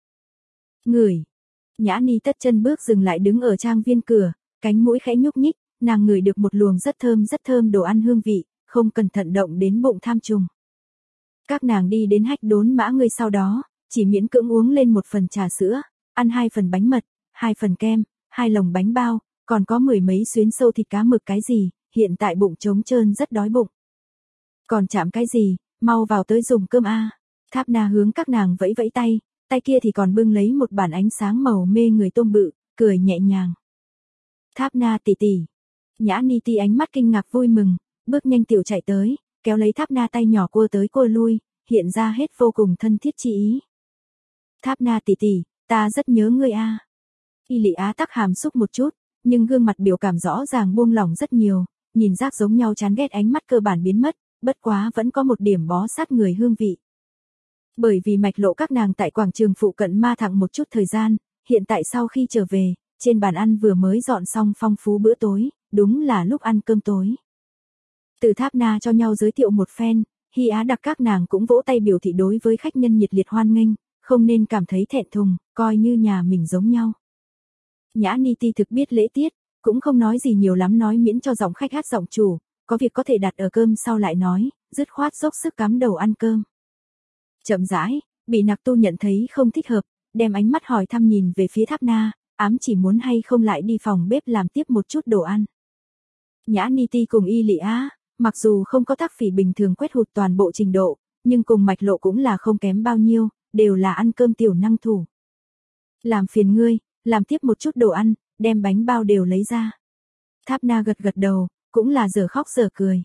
Ngửi. Nhã Ni tất chân bước dừng lại đứng ở trang viên cửa, cánh mũi khẽ nhúc nhích, nàng ngửi được một luồng rất thơm đồ ăn hương vị, không cẩn thận động đến bụng tham trùng. Các nàng đi đến hách đốn Mã ngươi sau đó, chỉ miễn cưỡng uống lên 1 phần trà sữa, ăn 2 phần bánh mật, 2 phần kem, 2 lồng bánh bao, còn có 10 mấy xuyến sâu thịt cá mực cái gì, hiện tại bụng trống trơn rất đói bụng. Còn chạm cái gì, mau vào tới dùng cơm a. Tháp Na hướng các nàng vẫy vẫy tay, tay kia thì còn bưng lấy một bản ánh sáng màu mê người tôm bự, cười nhẹ nhàng. Tháp Na tỷ tỷ. Nhã Ni Ti ánh mắt kinh ngạc vui mừng, bước nhanh tiểu chạy tới, kéo lấy Tháp Na tay nhỏ cua tới cua lui, hiện ra hết vô cùng thân thiết chi ý. Tháp Na tỷ tỷ, ta rất nhớ ngươi a. Y Lị Á tắc hàm xúc một chút, nhưng gương mặt biểu cảm rõ ràng buông lỏng rất nhiều, nhìn rác giống nhau chán ghét ánh mắt cơ bản biến mất, bất quá vẫn có một điểm bó sát người hương vị. Bởi vì Mạch Lộ các nàng tại quảng trường phụ cận ma thẳng một chút thời gian, hiện tại sau khi trở về, trên bàn ăn vừa mới dọn xong phong phú bữa tối, đúng là lúc ăn cơm tối. Từ Tháp Na cho nhau giới thiệu một phen, Hy Á đặc các nàng cũng vỗ tay biểu thị đối với khách nhân nhiệt liệt hoan nghênh, không nên cảm thấy thẹn thùng, coi như nhà mình giống nhau. Nhã Ni Ti thực biết lễ tiết, cũng không nói gì nhiều lắm nói miễn cho giọng khách hát giọng chủ, có việc có thể đặt ở cơm sau lại nói, dứt khoát dốc sức cắm đầu ăn cơm. Chậm rãi, bị Nặc Tu nhận thấy không thích hợp, đem ánh mắt hỏi thăm nhìn về phía Tháp Na, ám chỉ muốn hay không lại đi phòng bếp làm tiếp một chút đồ ăn. Nhã Ni Ti cùng Y Lị Á, mặc dù không có Thác Phỉ bình thường quét hụt toàn bộ trình độ, nhưng cùng Mạch Lộ cũng là không kém bao nhiêu, đều là ăn cơm tiểu năng thủ. Làm phiền ngươi, làm tiếp một chút đồ ăn, đem bánh bao đều lấy ra. Tháp Na gật gật đầu, cũng là dở khóc dở cười.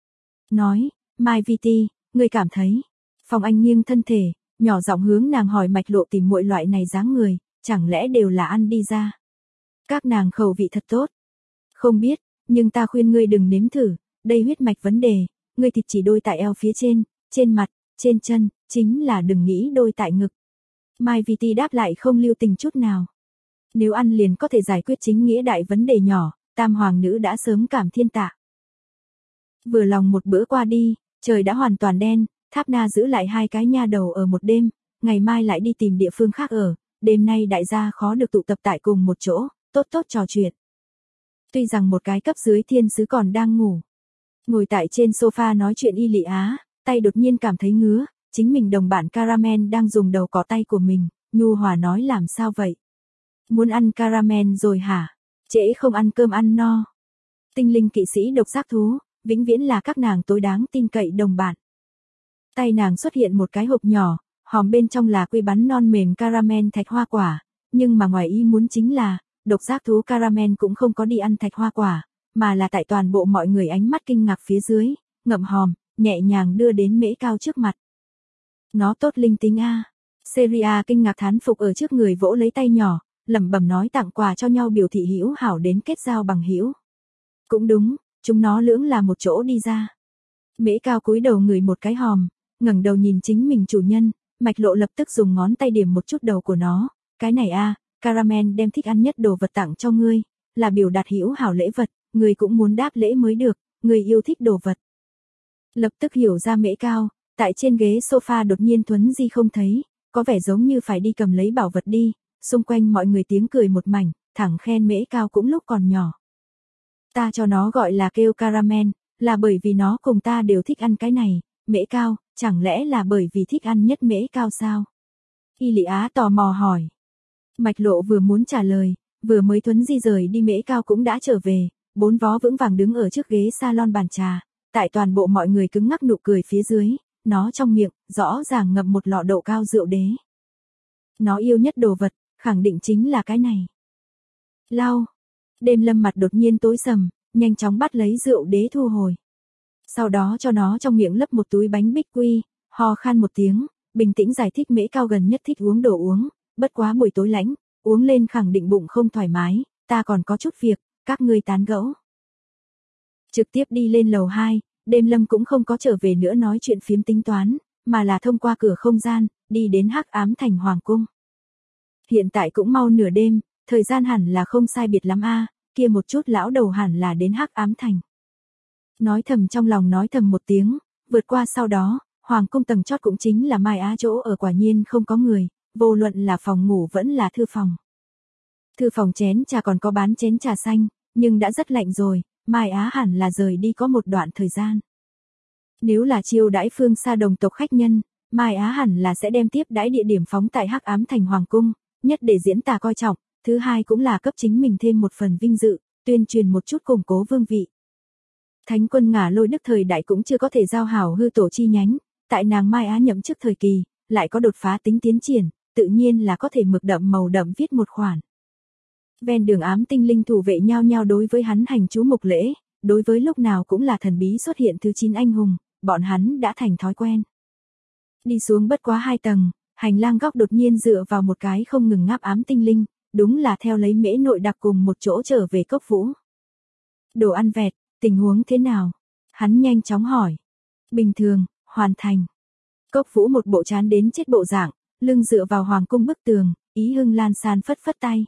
Nói, Mai Viti, ngươi cảm thấy. Phong Anh nghiêng thân thể, nhỏ giọng hướng nàng hỏi Mạch Lộ tìm muội loại này dáng người, chẳng lẽ đều là ăn đi ra. Các nàng khẩu vị thật tốt. Không biết, nhưng ta khuyên ngươi đừng nếm thử, đây huyết mạch vấn đề, ngươi thịt chỉ đôi tại eo phía trên mặt, trên chân, chính là đừng nghĩ đôi tại ngực. Mai Viti đáp lại không lưu tình chút nào. Nếu ăn liền có thể giải quyết chính nghĩa đại vấn đề nhỏ, tam hoàng nữ đã sớm cảm thiên tạ. Vừa lòng một bữa qua đi, trời đã hoàn toàn đen, Tháp Na giữ lại hai cái nha đầu ở một đêm, ngày mai lại đi tìm địa phương khác ở, đêm nay đại gia khó được tụ tập tại cùng một chỗ, tốt tốt trò chuyện. Tuy rằng một cái cấp dưới thiên sứ còn đang ngủ, ngồi tại trên sofa nói chuyện Y Lị Á, tay đột nhiên cảm thấy ngứa, chính mình đồng bạn Caramel đang dùng đầu cọ tay của mình, nhu hòa nói làm sao vậy? Muốn ăn Caramel rồi hả? Trễ không ăn cơm ăn no. Tinh linh kỵ sĩ độc giác thú, vĩnh viễn là các nàng tối đáng tin cậy đồng bạn. Tay nàng xuất hiện một cái hộp nhỏ, hòm bên trong là quy bắn non mềm Caramel thạch hoa quả, nhưng mà ngoài ý muốn chính là, độc giác thú Caramel cũng không có đi ăn thạch hoa quả, mà là tại toàn bộ mọi người ánh mắt kinh ngạc phía dưới, ngậm hòm, nhẹ nhàng đưa đến Mễ Cao trước mặt. Nó tốt linh tính a. Seria kinh ngạc thán phục ở trước người vỗ lấy tay nhỏ, lẩm bẩm nói tặng quà cho nhau biểu thị hữu hảo đến kết giao bằng hữu. Cũng đúng, chúng nó lưỡng là một chỗ đi ra. Mễ Cao cúi đầu ngửi một cái hòm, ngẩng đầu nhìn chính mình chủ nhân, Mạch Lộ lập tức dùng ngón tay điểm một chút đầu của nó, cái này a, Caramel đem thích ăn nhất đồ vật tặng cho ngươi, là biểu đạt hữu hảo lễ vật, ngươi cũng muốn đáp lễ mới được, ngươi yêu thích đồ vật. Lập tức hiểu ra Mễ Cao, tại trên ghế sofa đột nhiên thuấn di không thấy, có vẻ giống như phải đi cầm lấy bảo vật đi, xung quanh mọi người tiếng cười một mảnh, thẳng khen Mễ Cao cũng lúc còn nhỏ. Ta cho nó gọi là kêu Caramel, là bởi vì nó cùng ta đều thích ăn cái này, Mễ Cao, chẳng lẽ là bởi vì thích ăn nhất Mễ Cao sao? Y Lị Á tò mò hỏi. Mạch Lộ vừa muốn trả lời, vừa mới thuấn di rời đi Mễ Cao cũng đã trở về, bốn vó vững vàng đứng ở trước ghế salon bàn trà, tại toàn bộ mọi người cứng ngắc nụ cười phía dưới, nó trong miệng, rõ ràng ngậm một lọ độ cao rượu đế. Nó yêu nhất đồ vật, khẳng định chính là cái này. Lau. Đêm Lâm mặt đột nhiên tối sầm, nhanh chóng bắt lấy rượu đế thu hồi. Sau đó cho nó trong miệng lấp một túi bánh bích quy, ho khan một tiếng, bình tĩnh giải thích Mễ Cao gần nhất thích uống đồ uống, bất quá buổi tối lạnh, uống lên khẳng định bụng không thoải mái, ta còn có chút việc, các ngươi tán gẫu. Trực tiếp đi lên lầu 2, Đêm Lâm cũng không có trở về nữa nói chuyện phiếm tính toán, mà là thông qua cửa không gian, đi đến Hắc Ám Thành Hoàng Cung. Hiện tại cũng mau nửa đêm, thời gian hẳn là không sai biệt lắm a, kia một chút lão đầu hẳn là đến Hắc Ám Thành. Nói thầm trong lòng nói thầm một tiếng, vượt qua sau đó, Hoàng Cung tầng chót cũng chính là Mai Á chỗ ở quả nhiên không có người, vô luận là phòng ngủ vẫn là thư phòng. Thư phòng chén trà còn có bán chén trà xanh, nhưng đã rất lạnh rồi, Mai Á hẳn là rời đi có một đoạn thời gian. Nếu là chiêu đãi phương xa đồng tộc khách nhân, Mai Á hẳn là sẽ đem tiếp đãi địa điểm phóng tại Hắc Ám Thành Hoàng Cung, nhất để diễn tả coi trọng, thứ hai cũng là cấp chính mình thêm một phần vinh dự, tuyên truyền một chút củng cố vương vị. Thánh quân Ngả Lôi Đức thời đại cũng chưa có thể giao hảo hư tổ chi nhánh, tại nàng Mai Á nhậm chức thời kỳ, lại có đột phá tính tiến triển, tự nhiên là có thể mực đậm màu đậm viết một khoản. Ven đường ám tinh linh thủ vệ nhau nhau đối với hắn hành chú mục lễ, đối với lúc nào cũng là thần bí xuất hiện thứ 9 anh hùng, bọn hắn đã thành thói quen. Đi xuống bất quá 2 tầng, hành lang góc đột nhiên dựa vào một cái không ngừng ngáp ám tinh linh, đúng là theo lấy Mễ Nội đặc cùng một chỗ trở về Cốc Vũ. Đồ ăn vẹt, tình huống thế nào? Hắn nhanh chóng hỏi. Bình thường, hoàn thành. Cốc Vũ một bộ chán đến chết bộ dạng, lưng dựa vào hoàng cung bức tường, ý hưng lan san phất phất tay.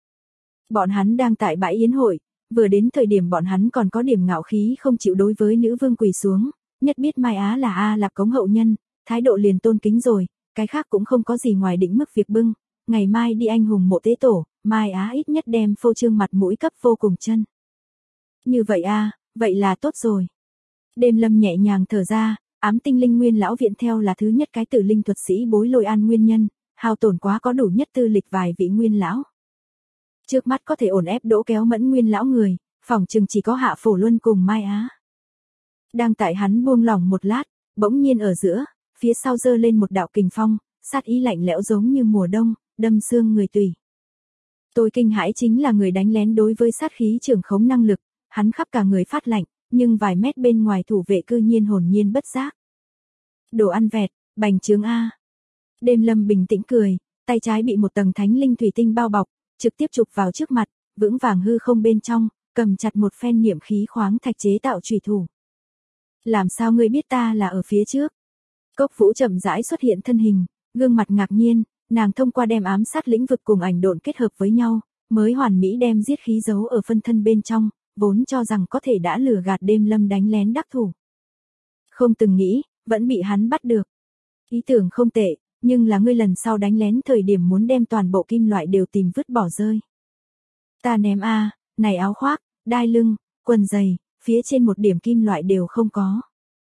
Bọn hắn đang tại bãi yến hội, vừa đến thời điểm bọn hắn còn có điểm ngạo khí không chịu đối với nữ vương quỳ xuống, nhất biết Mai Á là A Lạp Cống hậu nhân, thái độ liền tôn kính rồi, cái khác cũng không có gì ngoài định mức việc bưng, ngày mai đi anh hùng mộ tế tổ, Mai Á ít nhất đem phô trương mặt mũi cấp vô cùng chân. Như vậy a, vậy là tốt rồi. Đêm Lâm nhẹ nhàng thở ra, ám tinh linh nguyên lão viện theo là thứ nhất cái tử linh thuật sĩ bối lôi an nguyên nhân, hao tổn quá có đủ nhất tư lịch vài vị nguyên lão. Trước mắt có thể ổn ép đỗ kéo mẫn nguyên lão người, phỏng chừng chỉ có Hạ Phổ Luân cùng Mai Á. Đang tại hắn buông lỏng một lát, bỗng nhiên ở giữa, phía sau giơ lên một đạo kình phong, sát ý lạnh lẽo giống như mùa đông, đâm xương người tùy. Tôi kinh hãi chính là người đánh lén đối với sát khí trưởng khống năng lực, hắn khắp cả người phát lạnh, nhưng vài mét bên ngoài thủ vệ cư nhiên hồn nhiên bất giác. Đồ ăn vẹt, bành trướng a. Đêm Lâm bình tĩnh cười, tay trái bị một tầng thánh linh thủy tinh bao bọc, trực tiếp chụp vào trước mặt, vững vàng hư không bên trong, cầm chặt một phen niệm khí khoáng thạch chế tạo chủy thủ. Làm sao ngươi biết ta là ở phía trước? Cốc Vũ chậm rãi xuất hiện thân hình, gương mặt ngạc nhiên, nàng thông qua đem ám sát lĩnh vực cùng ảnh độn kết hợp với nhau, mới hoàn mỹ đem giết khí giấu ở phân thân bên trong, vốn cho rằng có thể đã lừa gạt Đêm Lâm đánh lén đắc thủ. Không từng nghĩ, vẫn bị hắn bắt được. Ý tưởng không tệ, nhưng là ngươi lần sau đánh lén thời điểm muốn đem toàn bộ kim loại đều tìm vứt bỏ rơi. Ta ném a, này áo khoác, đai lưng, quần giày, phía trên một điểm kim loại đều không có.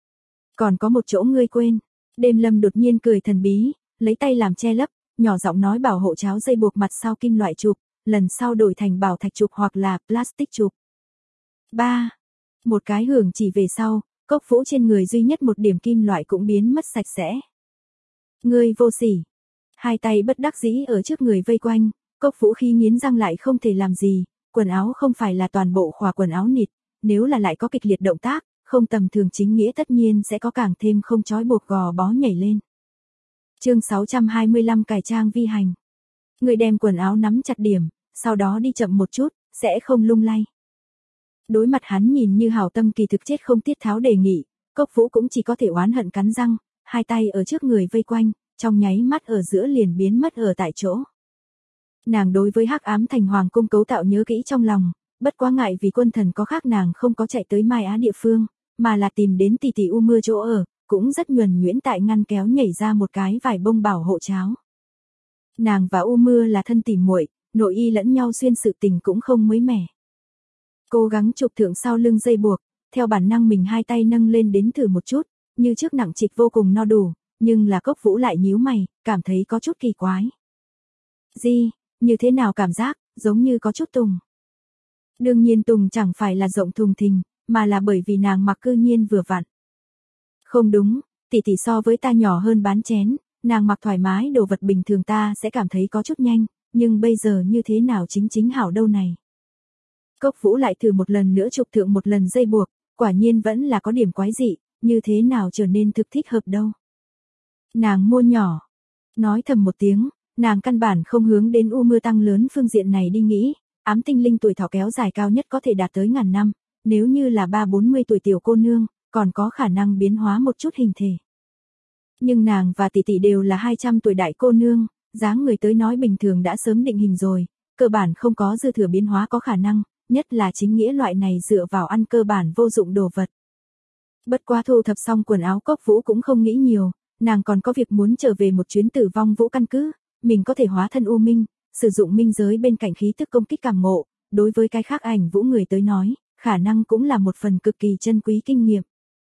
Còn có một chỗ ngươi quên. Đêm Lâm đột nhiên cười thần bí, lấy tay làm che lấp, nhỏ giọng nói bảo hộ cháo dây buộc mặt sau kim loại chụp, lần sau đổi thành bảo thạch chụp hoặc là plastic chụp. 3. Một cái hưởng chỉ về sau, Cốc Vũ trên người duy nhất một điểm kim loại cũng biến mất sạch sẽ. Ngươi vô sỉ. Hai tay bất đắc dĩ ở trước người vây quanh, Cốc Vũ khi nghiến răng lại không thể làm gì, quần áo không phải là toàn bộ khóa quần áo nịt, nếu là lại có kịch liệt động tác, không tầm thường chính nghĩa tất nhiên sẽ có càng thêm không trói buộc gò bó nhảy lên. Chương 625 cải trang vi hành. Người đem quần áo nắm chặt điểm, sau đó đi chậm một chút, sẽ không lung lay. Đối mặt hắn nhìn như hảo tâm kỳ thực chết không tiết tháo đề nghị, Cốc Vũ cũng chỉ có thể oán hận cắn răng, hai tay ở trước người vây quanh, trong nháy mắt ở giữa liền biến mất ở tại chỗ. Nàng đối với Hắc Ám Thành Hoàng cung cấu tạo nhớ kỹ trong lòng, bất quá ngại vì quân thần có khác nàng không có chạy tới Mai Á địa phương, mà là tìm đến tỷ tỷ U Mưa chỗ ở, cũng rất nhuần nhuyễn tại ngăn kéo nhảy ra một cái vải bông bảo hộ cháo. Nàng và U Mưa là thân tỉ muội, nội y lẫn nhau xuyên sự tình cũng không mới mẻ. Cố gắng chụp thượng sau lưng dây buộc, theo bản năng mình hai tay nâng lên đến thử một chút, như trước nặng trịch vô cùng no đủ, nhưng là Cốc Vũ lại nhíu mày, cảm thấy có chút kỳ quái. Gì, như thế nào cảm giác, giống như có chút tùng. Đương nhiên tùng chẳng phải là rộng thùng thình, mà là bởi vì nàng mặc cư nhiên vừa vặn. Không đúng, tỷ tỷ so với ta nhỏ hơn bán chén, nàng mặc thoải mái đồ vật bình thường ta sẽ cảm thấy có chút nhanh, nhưng bây giờ như thế nào chính hảo đâu này. Cốc Vũ lại thử một lần nữa chụp thượng một lần dây buộc, quả nhiên vẫn là có điểm quái dị, như thế nào trở nên thực thích hợp đâu. Nàng môi nhỏ, nói thầm một tiếng, nàng căn bản không hướng đến U Mưa tăng lớn phương diện này đi nghĩ, ám tinh linh tuổi thọ kéo dài cao nhất có thể đạt tới ngàn năm, nếu như là 30-40 tuổi tiểu cô nương, còn có khả năng biến hóa một chút hình thể. Nhưng nàng và tỷ tỷ đều là 200 tuổi đại cô nương, dáng người tới nói bình thường đã sớm định hình rồi, cơ bản không có dư thừa biến hóa có khả năng, nhất là chính nghĩa loại này dựa vào ăn cơ bản vô dụng đồ vật. Bất quá thu thập xong quần áo Cốc Vũ cũng không nghĩ nhiều, nàng còn có việc muốn trở về một chuyến Tử Vong Vũ căn cứ, mình có thể hóa thân U Minh, sử dụng minh giới bên cạnh khí tức công kích cảm ngộ, đối với cái khác ảnh vũ người tới nói, khả năng cũng là một phần cực kỳ chân quý kinh nghiệm.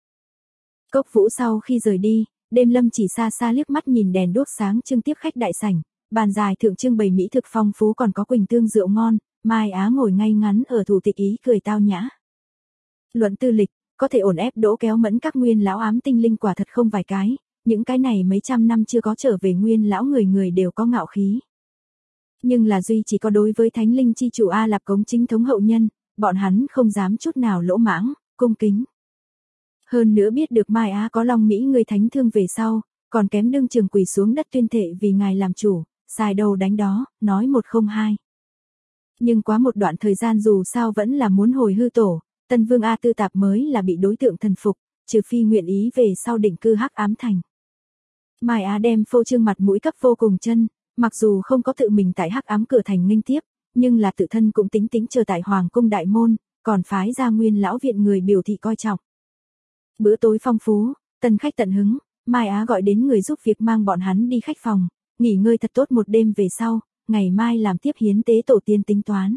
Cốc Vũ sau khi rời đi, Đêm Lâm chỉ xa xa liếc mắt nhìn đèn đuốc sáng trưng tiếp khách đại sảnh, bàn dài thượng trưng bày mỹ thực phong phú còn có quỳnh tương rượu ngon, Mai Á ngồi ngay ngắn ở thủ tịch ý cười tao nhã. Luận tư lịch, có thể ổn ép đỗ kéo mẫn các nguyên lão ám tinh linh quả thật không vài cái, những cái này mấy trăm năm chưa có trở về nguyên lão người đều có ngạo khí. Nhưng là duy chỉ có đối với thánh linh chi chủ A Lạp Cống chính thống hậu nhân, bọn hắn không dám chút nào lỗ mãng, cung kính. Hơn nữa biết được Mai Á có Long Mỹ người thánh thương về sau, còn kém đương trường quỳ xuống đất tuyên thệ vì ngài làm chủ, xài đầu đánh đó, nói một không hai. Nhưng quá một đoạn thời gian dù sao vẫn là muốn hồi hư tổ, Tân Vương A Tư Tạp mới là bị đối tượng thần phục, trừ phi nguyện ý về sau định cư Hắc Ám Thành. Mai Á đem phô trương mặt mũi cấp vô cùng chân, mặc dù không có tự mình tại Hắc Ám cửa thành nghênh tiếp, nhưng là tự thân cũng tính chờ tại Hoàng cung đại môn, còn phái ra nguyên lão viện người biểu thị coi trọng. Bữa tối phong phú, tân khách tận hứng, Mai Á gọi đến người giúp việc mang bọn hắn đi khách phòng, nghỉ ngơi thật tốt một đêm về sau, ngày mai làm tiếp hiến tế tổ tiên tính toán.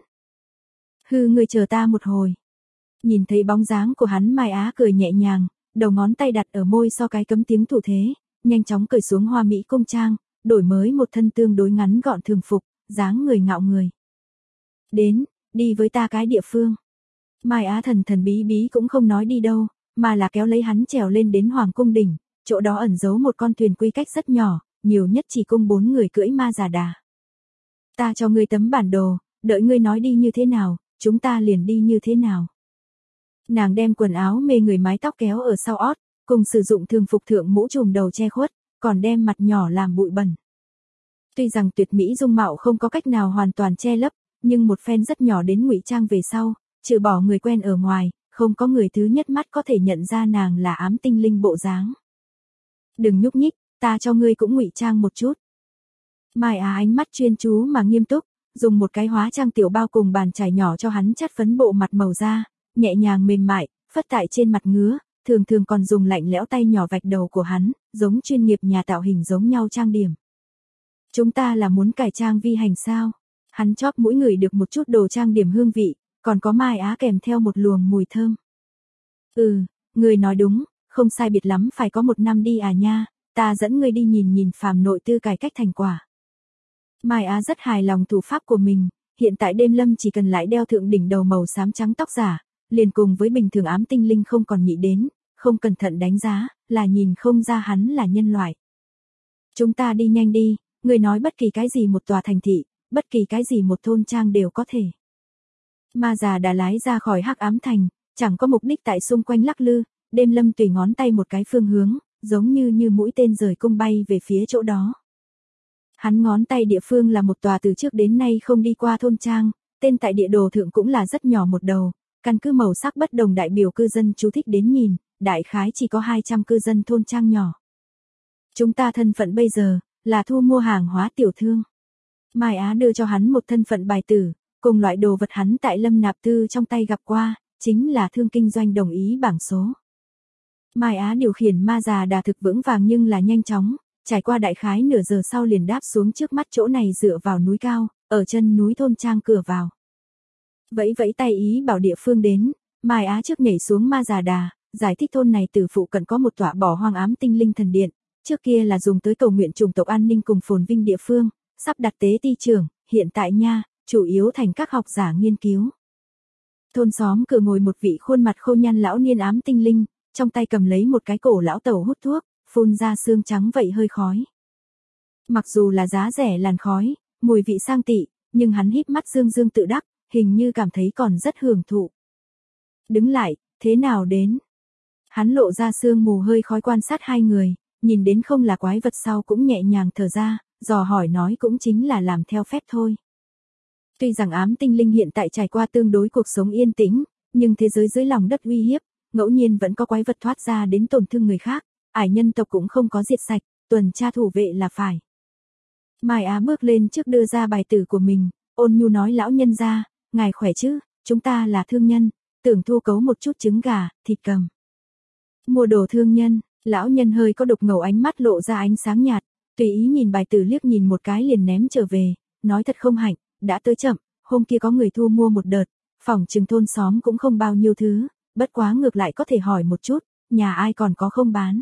Hư người chờ ta một hồi. Nhìn thấy bóng dáng của hắn Mai Á cười nhẹ nhàng, đầu ngón tay đặt ở môi so cái cấm tiếng thủ thế, nhanh chóng cởi xuống hoa mỹ cung trang, đổi mới một thân tương đối ngắn gọn thường phục, dáng người ngạo người. Đến, đi với ta cái địa phương. Mai Á thần bí bí cũng không nói đi đâu, mà là kéo lấy hắn trèo lên đến Hoàng cung đỉnh, chỗ đó ẩn giấu một con thuyền quy cách rất nhỏ, nhiều nhất chỉ cung 4 người cưỡi ma già đà. Ta cho ngươi tấm bản đồ, đợi ngươi nói đi như thế nào, chúng ta liền đi như thế nào. Nàng đem quần áo mê người mái tóc kéo ở sau ót, cùng sử dụng thường phục thượng mũ trùm đầu che khuất, còn đem mặt nhỏ làm bụi bẩn. Tuy rằng tuyệt mỹ dung mạo không có cách nào hoàn toàn che lấp, nhưng một phen rất nhỏ đến ngụy trang về sau, trừ bỏ người quen ở ngoài, không có người thứ nhất mắt có thể nhận ra nàng là ám tinh linh bộ dáng. Đừng nhúc nhích, ta cho ngươi cũng ngụy trang một chút. Mai Á ánh mắt chuyên chú mà nghiêm túc, dùng một cái hóa trang tiểu bao cùng bàn chải nhỏ cho hắn chắt phấn bộ mặt màu da, nhẹ nhàng mềm mại, phất tại trên mặt ngứa, thường thường còn dùng lạnh lẽo tay nhỏ vạch đầu của hắn, giống chuyên nghiệp nhà tạo hình giống nhau trang điểm. Chúng ta là muốn cải trang vi hành sao? Hắn chóp mũi ngửi được một chút đồ trang điểm hương vị, còn có Mai Á kèm theo một luồng mùi thơm. Người nói đúng, không sai biệt lắm phải có 1 năm đi à nha, ta dẫn ngươi đi nhìn nhìn phàm nội tư cải cách thành quả. Mai Á rất hài lòng thủ pháp của mình, hiện tại đêm lâm chỉ cần lại đeo thượng đỉnh đầu màu xám trắng tóc giả, liền cùng với bình thường ám tinh linh không còn nhị đến, không cẩn thận đánh giá, là nhìn không ra hắn là nhân loại. Chúng ta đi nhanh đi, người nói bất kỳ cái gì một tòa thành thị, bất kỳ cái gì một thôn trang đều có thể. Ma già đã lái ra khỏi hắc ám thành, chẳng có mục đích tại xung quanh lắc lư, đêm lâm tùy ngón tay một cái phương hướng, giống như mũi tên rời cung bay về phía chỗ đó. Hắn ngón tay địa phương là một tòa từ trước đến nay không đi qua thôn trang, tên tại địa đồ thượng cũng là rất nhỏ một đầu, căn cứ màu sắc bất đồng đại biểu cư dân chú thích đến nhìn, đại khái chỉ có 200 cư dân thôn trang nhỏ. Chúng ta thân phận bây giờ, là thu mua hàng hóa tiểu thương. Mai Á đưa cho hắn một thân phận bài tử, cùng loại đồ vật hắn tại Lâm Nạp Tư trong tay gặp qua, chính là thương kinh doanh đồng ý bảng số. Mai Á điều khiển ma già đà thực vững vàng nhưng là nhanh chóng, trải qua đại khái nửa giờ sau liền đáp xuống trước mắt chỗ này dựa vào núi cao, ở chân núi thôn trang cửa vào. Vẫy vẫy tay ý bảo địa phương đến, Mai Á trước nhảy xuống ma già đà, giải thích thôn này từ phụ cận có một tọa bỏ hoang ám tinh linh thần điện, trước kia là dùng tới cầu nguyện chủng tộc an ninh cùng phồn vinh địa phương, sắp đặt tế ti trưởng, hiện tại nha, chủ yếu thành các học giả nghiên cứu. Thôn xóm cửa ngồi một vị khuôn mặt khô nhăn lão niên ám tinh linh, trong tay cầm lấy một cái cổ lão tẩu hút thuốc, phun ra xương trắng vậy hơi khói. Mặc dù là giá rẻ làn khói, mùi vị sang tị, nhưng hắn híp mắt dương dương tự đắc, hình như cảm thấy còn rất hưởng thụ. Đứng lại, thế nào đến? Hắn lộ ra sương mù hơi khói quan sát hai người, nhìn đến không là quái vật sau cũng nhẹ nhàng thở ra, dò hỏi nói cũng chính là làm theo phép thôi. Tuy rằng ám tinh linh hiện tại trải qua tương đối cuộc sống yên tĩnh, nhưng thế giới dưới lòng đất uy hiếp, ngẫu nhiên vẫn có quái vật thoát ra đến tổn thương người khác, ải nhân tộc cũng không có diệt sạch, tuần tra thủ vệ là phải. Mai Á bước lên trước đưa ra bài tử của mình, ôn nhu nói lão nhân gia, ngài khỏe chứ, chúng ta là thương nhân, tưởng thu cấu một chút trứng gà, thịt cầm. Mua đồ thương nhân, lão nhân hơi có đục ngầu ánh mắt lộ ra ánh sáng nhạt, tùy ý nhìn bài tử liếc nhìn một cái liền ném trở về, nói thật không hạnh, đã tới chậm, hôm kia có người thu mua một đợt, phỏng chừng thôn xóm cũng không bao nhiêu thứ, bất quá ngược lại có thể hỏi một chút, nhà ai còn có không bán.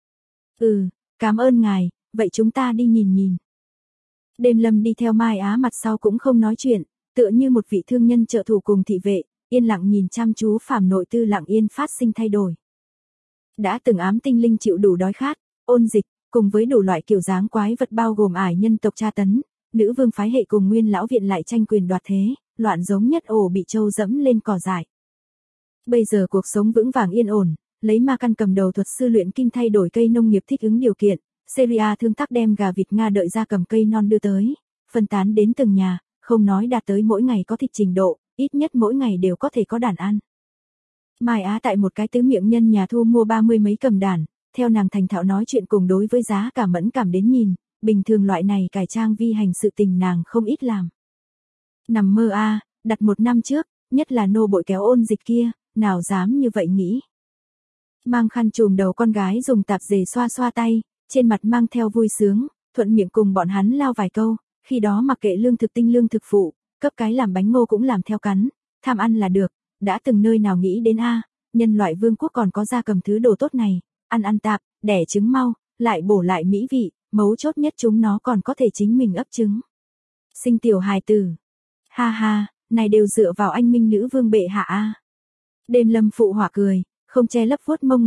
Cảm ơn ngài, vậy chúng ta đi nhìn nhìn. Đêm lâm đi theo Mai Á mặt sau cũng không nói chuyện, tựa như một vị thương nhân trợ thủ cùng thị vệ, yên lặng nhìn chăm chú phàm nội tư lặng yên phát sinh thay đổi. Đã từng ám tinh linh chịu đủ đói khát, ôn dịch, cùng với đủ loại kiểu dáng quái vật bao gồm ải nhân tộc tra tấn, nữ vương phái hệ cùng nguyên lão viện lại tranh quyền đoạt thế, loạn giống nhất ổ bị trâu dẫm lên cỏ dại. Bây giờ cuộc sống vững vàng yên ổn, lấy ma căn cầm đầu thuật sư luyện kim thay đổi cây nông nghiệp thích ứng điều kiện, Syria thương tác đem gà vịt Nga đợi ra cầm cây non đưa tới, phân tán đến từng nhà, không nói đạt tới mỗi ngày có thịt trình độ, ít nhất mỗi ngày đều có thể có đàn ăn. Mai Á tại một cái tứ miệng nhân nhà thu mua 30 mấy cầm đàn, theo nàng thành thạo nói chuyện cùng đối với giá cả mẫn cảm đến nhìn, bình thường loại này cải trang vi hành sự tình nàng không ít làm. Nằm mơ đặt 1 năm trước, nhất là nô bội kéo ôn dịch kia, nào dám như vậy nghĩ. Mang khăn trùm đầu con gái dùng tạp dề xoa xoa tay, trên mặt mang theo vui sướng, thuận miệng cùng bọn hắn lao vài câu, khi đó mặc kệ lương thực tinh lương thực phụ, cấp cái làm bánh ngô cũng làm theo cắn, tham ăn là được, đã từng nơi nào nghĩ đến nhân loại vương quốc còn có gia cầm thứ đồ tốt này, ăn tạp, đẻ trứng mau, lại bổ lại mỹ vị, mấu chốt nhất chúng nó còn có thể chính mình ấp trứng. Sinh tiểu hài tử. Ha ha, này đều dựa vào anh minh nữ vương bệ hạ Đêm lâm phụ hỏa cười, không che lấp vuốt mông ngựa,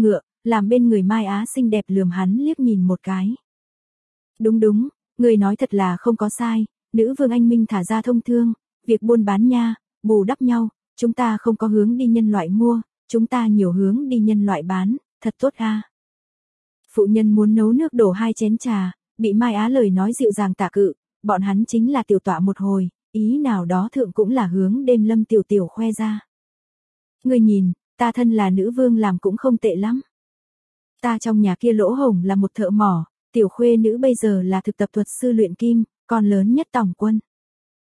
làm bên người Mai Á xinh đẹp lườm hắn liếc nhìn một cái. Đúng đúng, người nói thật là không có sai, nữ vương anh minh thả ra thông thương, việc buôn bán nha, bù đắp nhau, chúng ta không có hướng đi nhân loại mua, chúng ta nhiều hướng đi nhân loại bán, thật tốt a. Phụ nhân muốn nấu nước đổ 2 chén trà, bị Mai Á lời nói dịu dàng tạ cự, bọn hắn chính là tiểu tọa một hồi, ý nào đó thượng cũng là hướng đêm Lâm tiểu tiểu khoe ra. Ngươi nhìn, ta thân là nữ vương làm cũng không tệ lắm. Ta trong nhà kia lỗ hổng là một thợ mỏ, tiểu khuê nữ bây giờ là thực tập thuật sư luyện kim, còn lớn nhất tổng quân.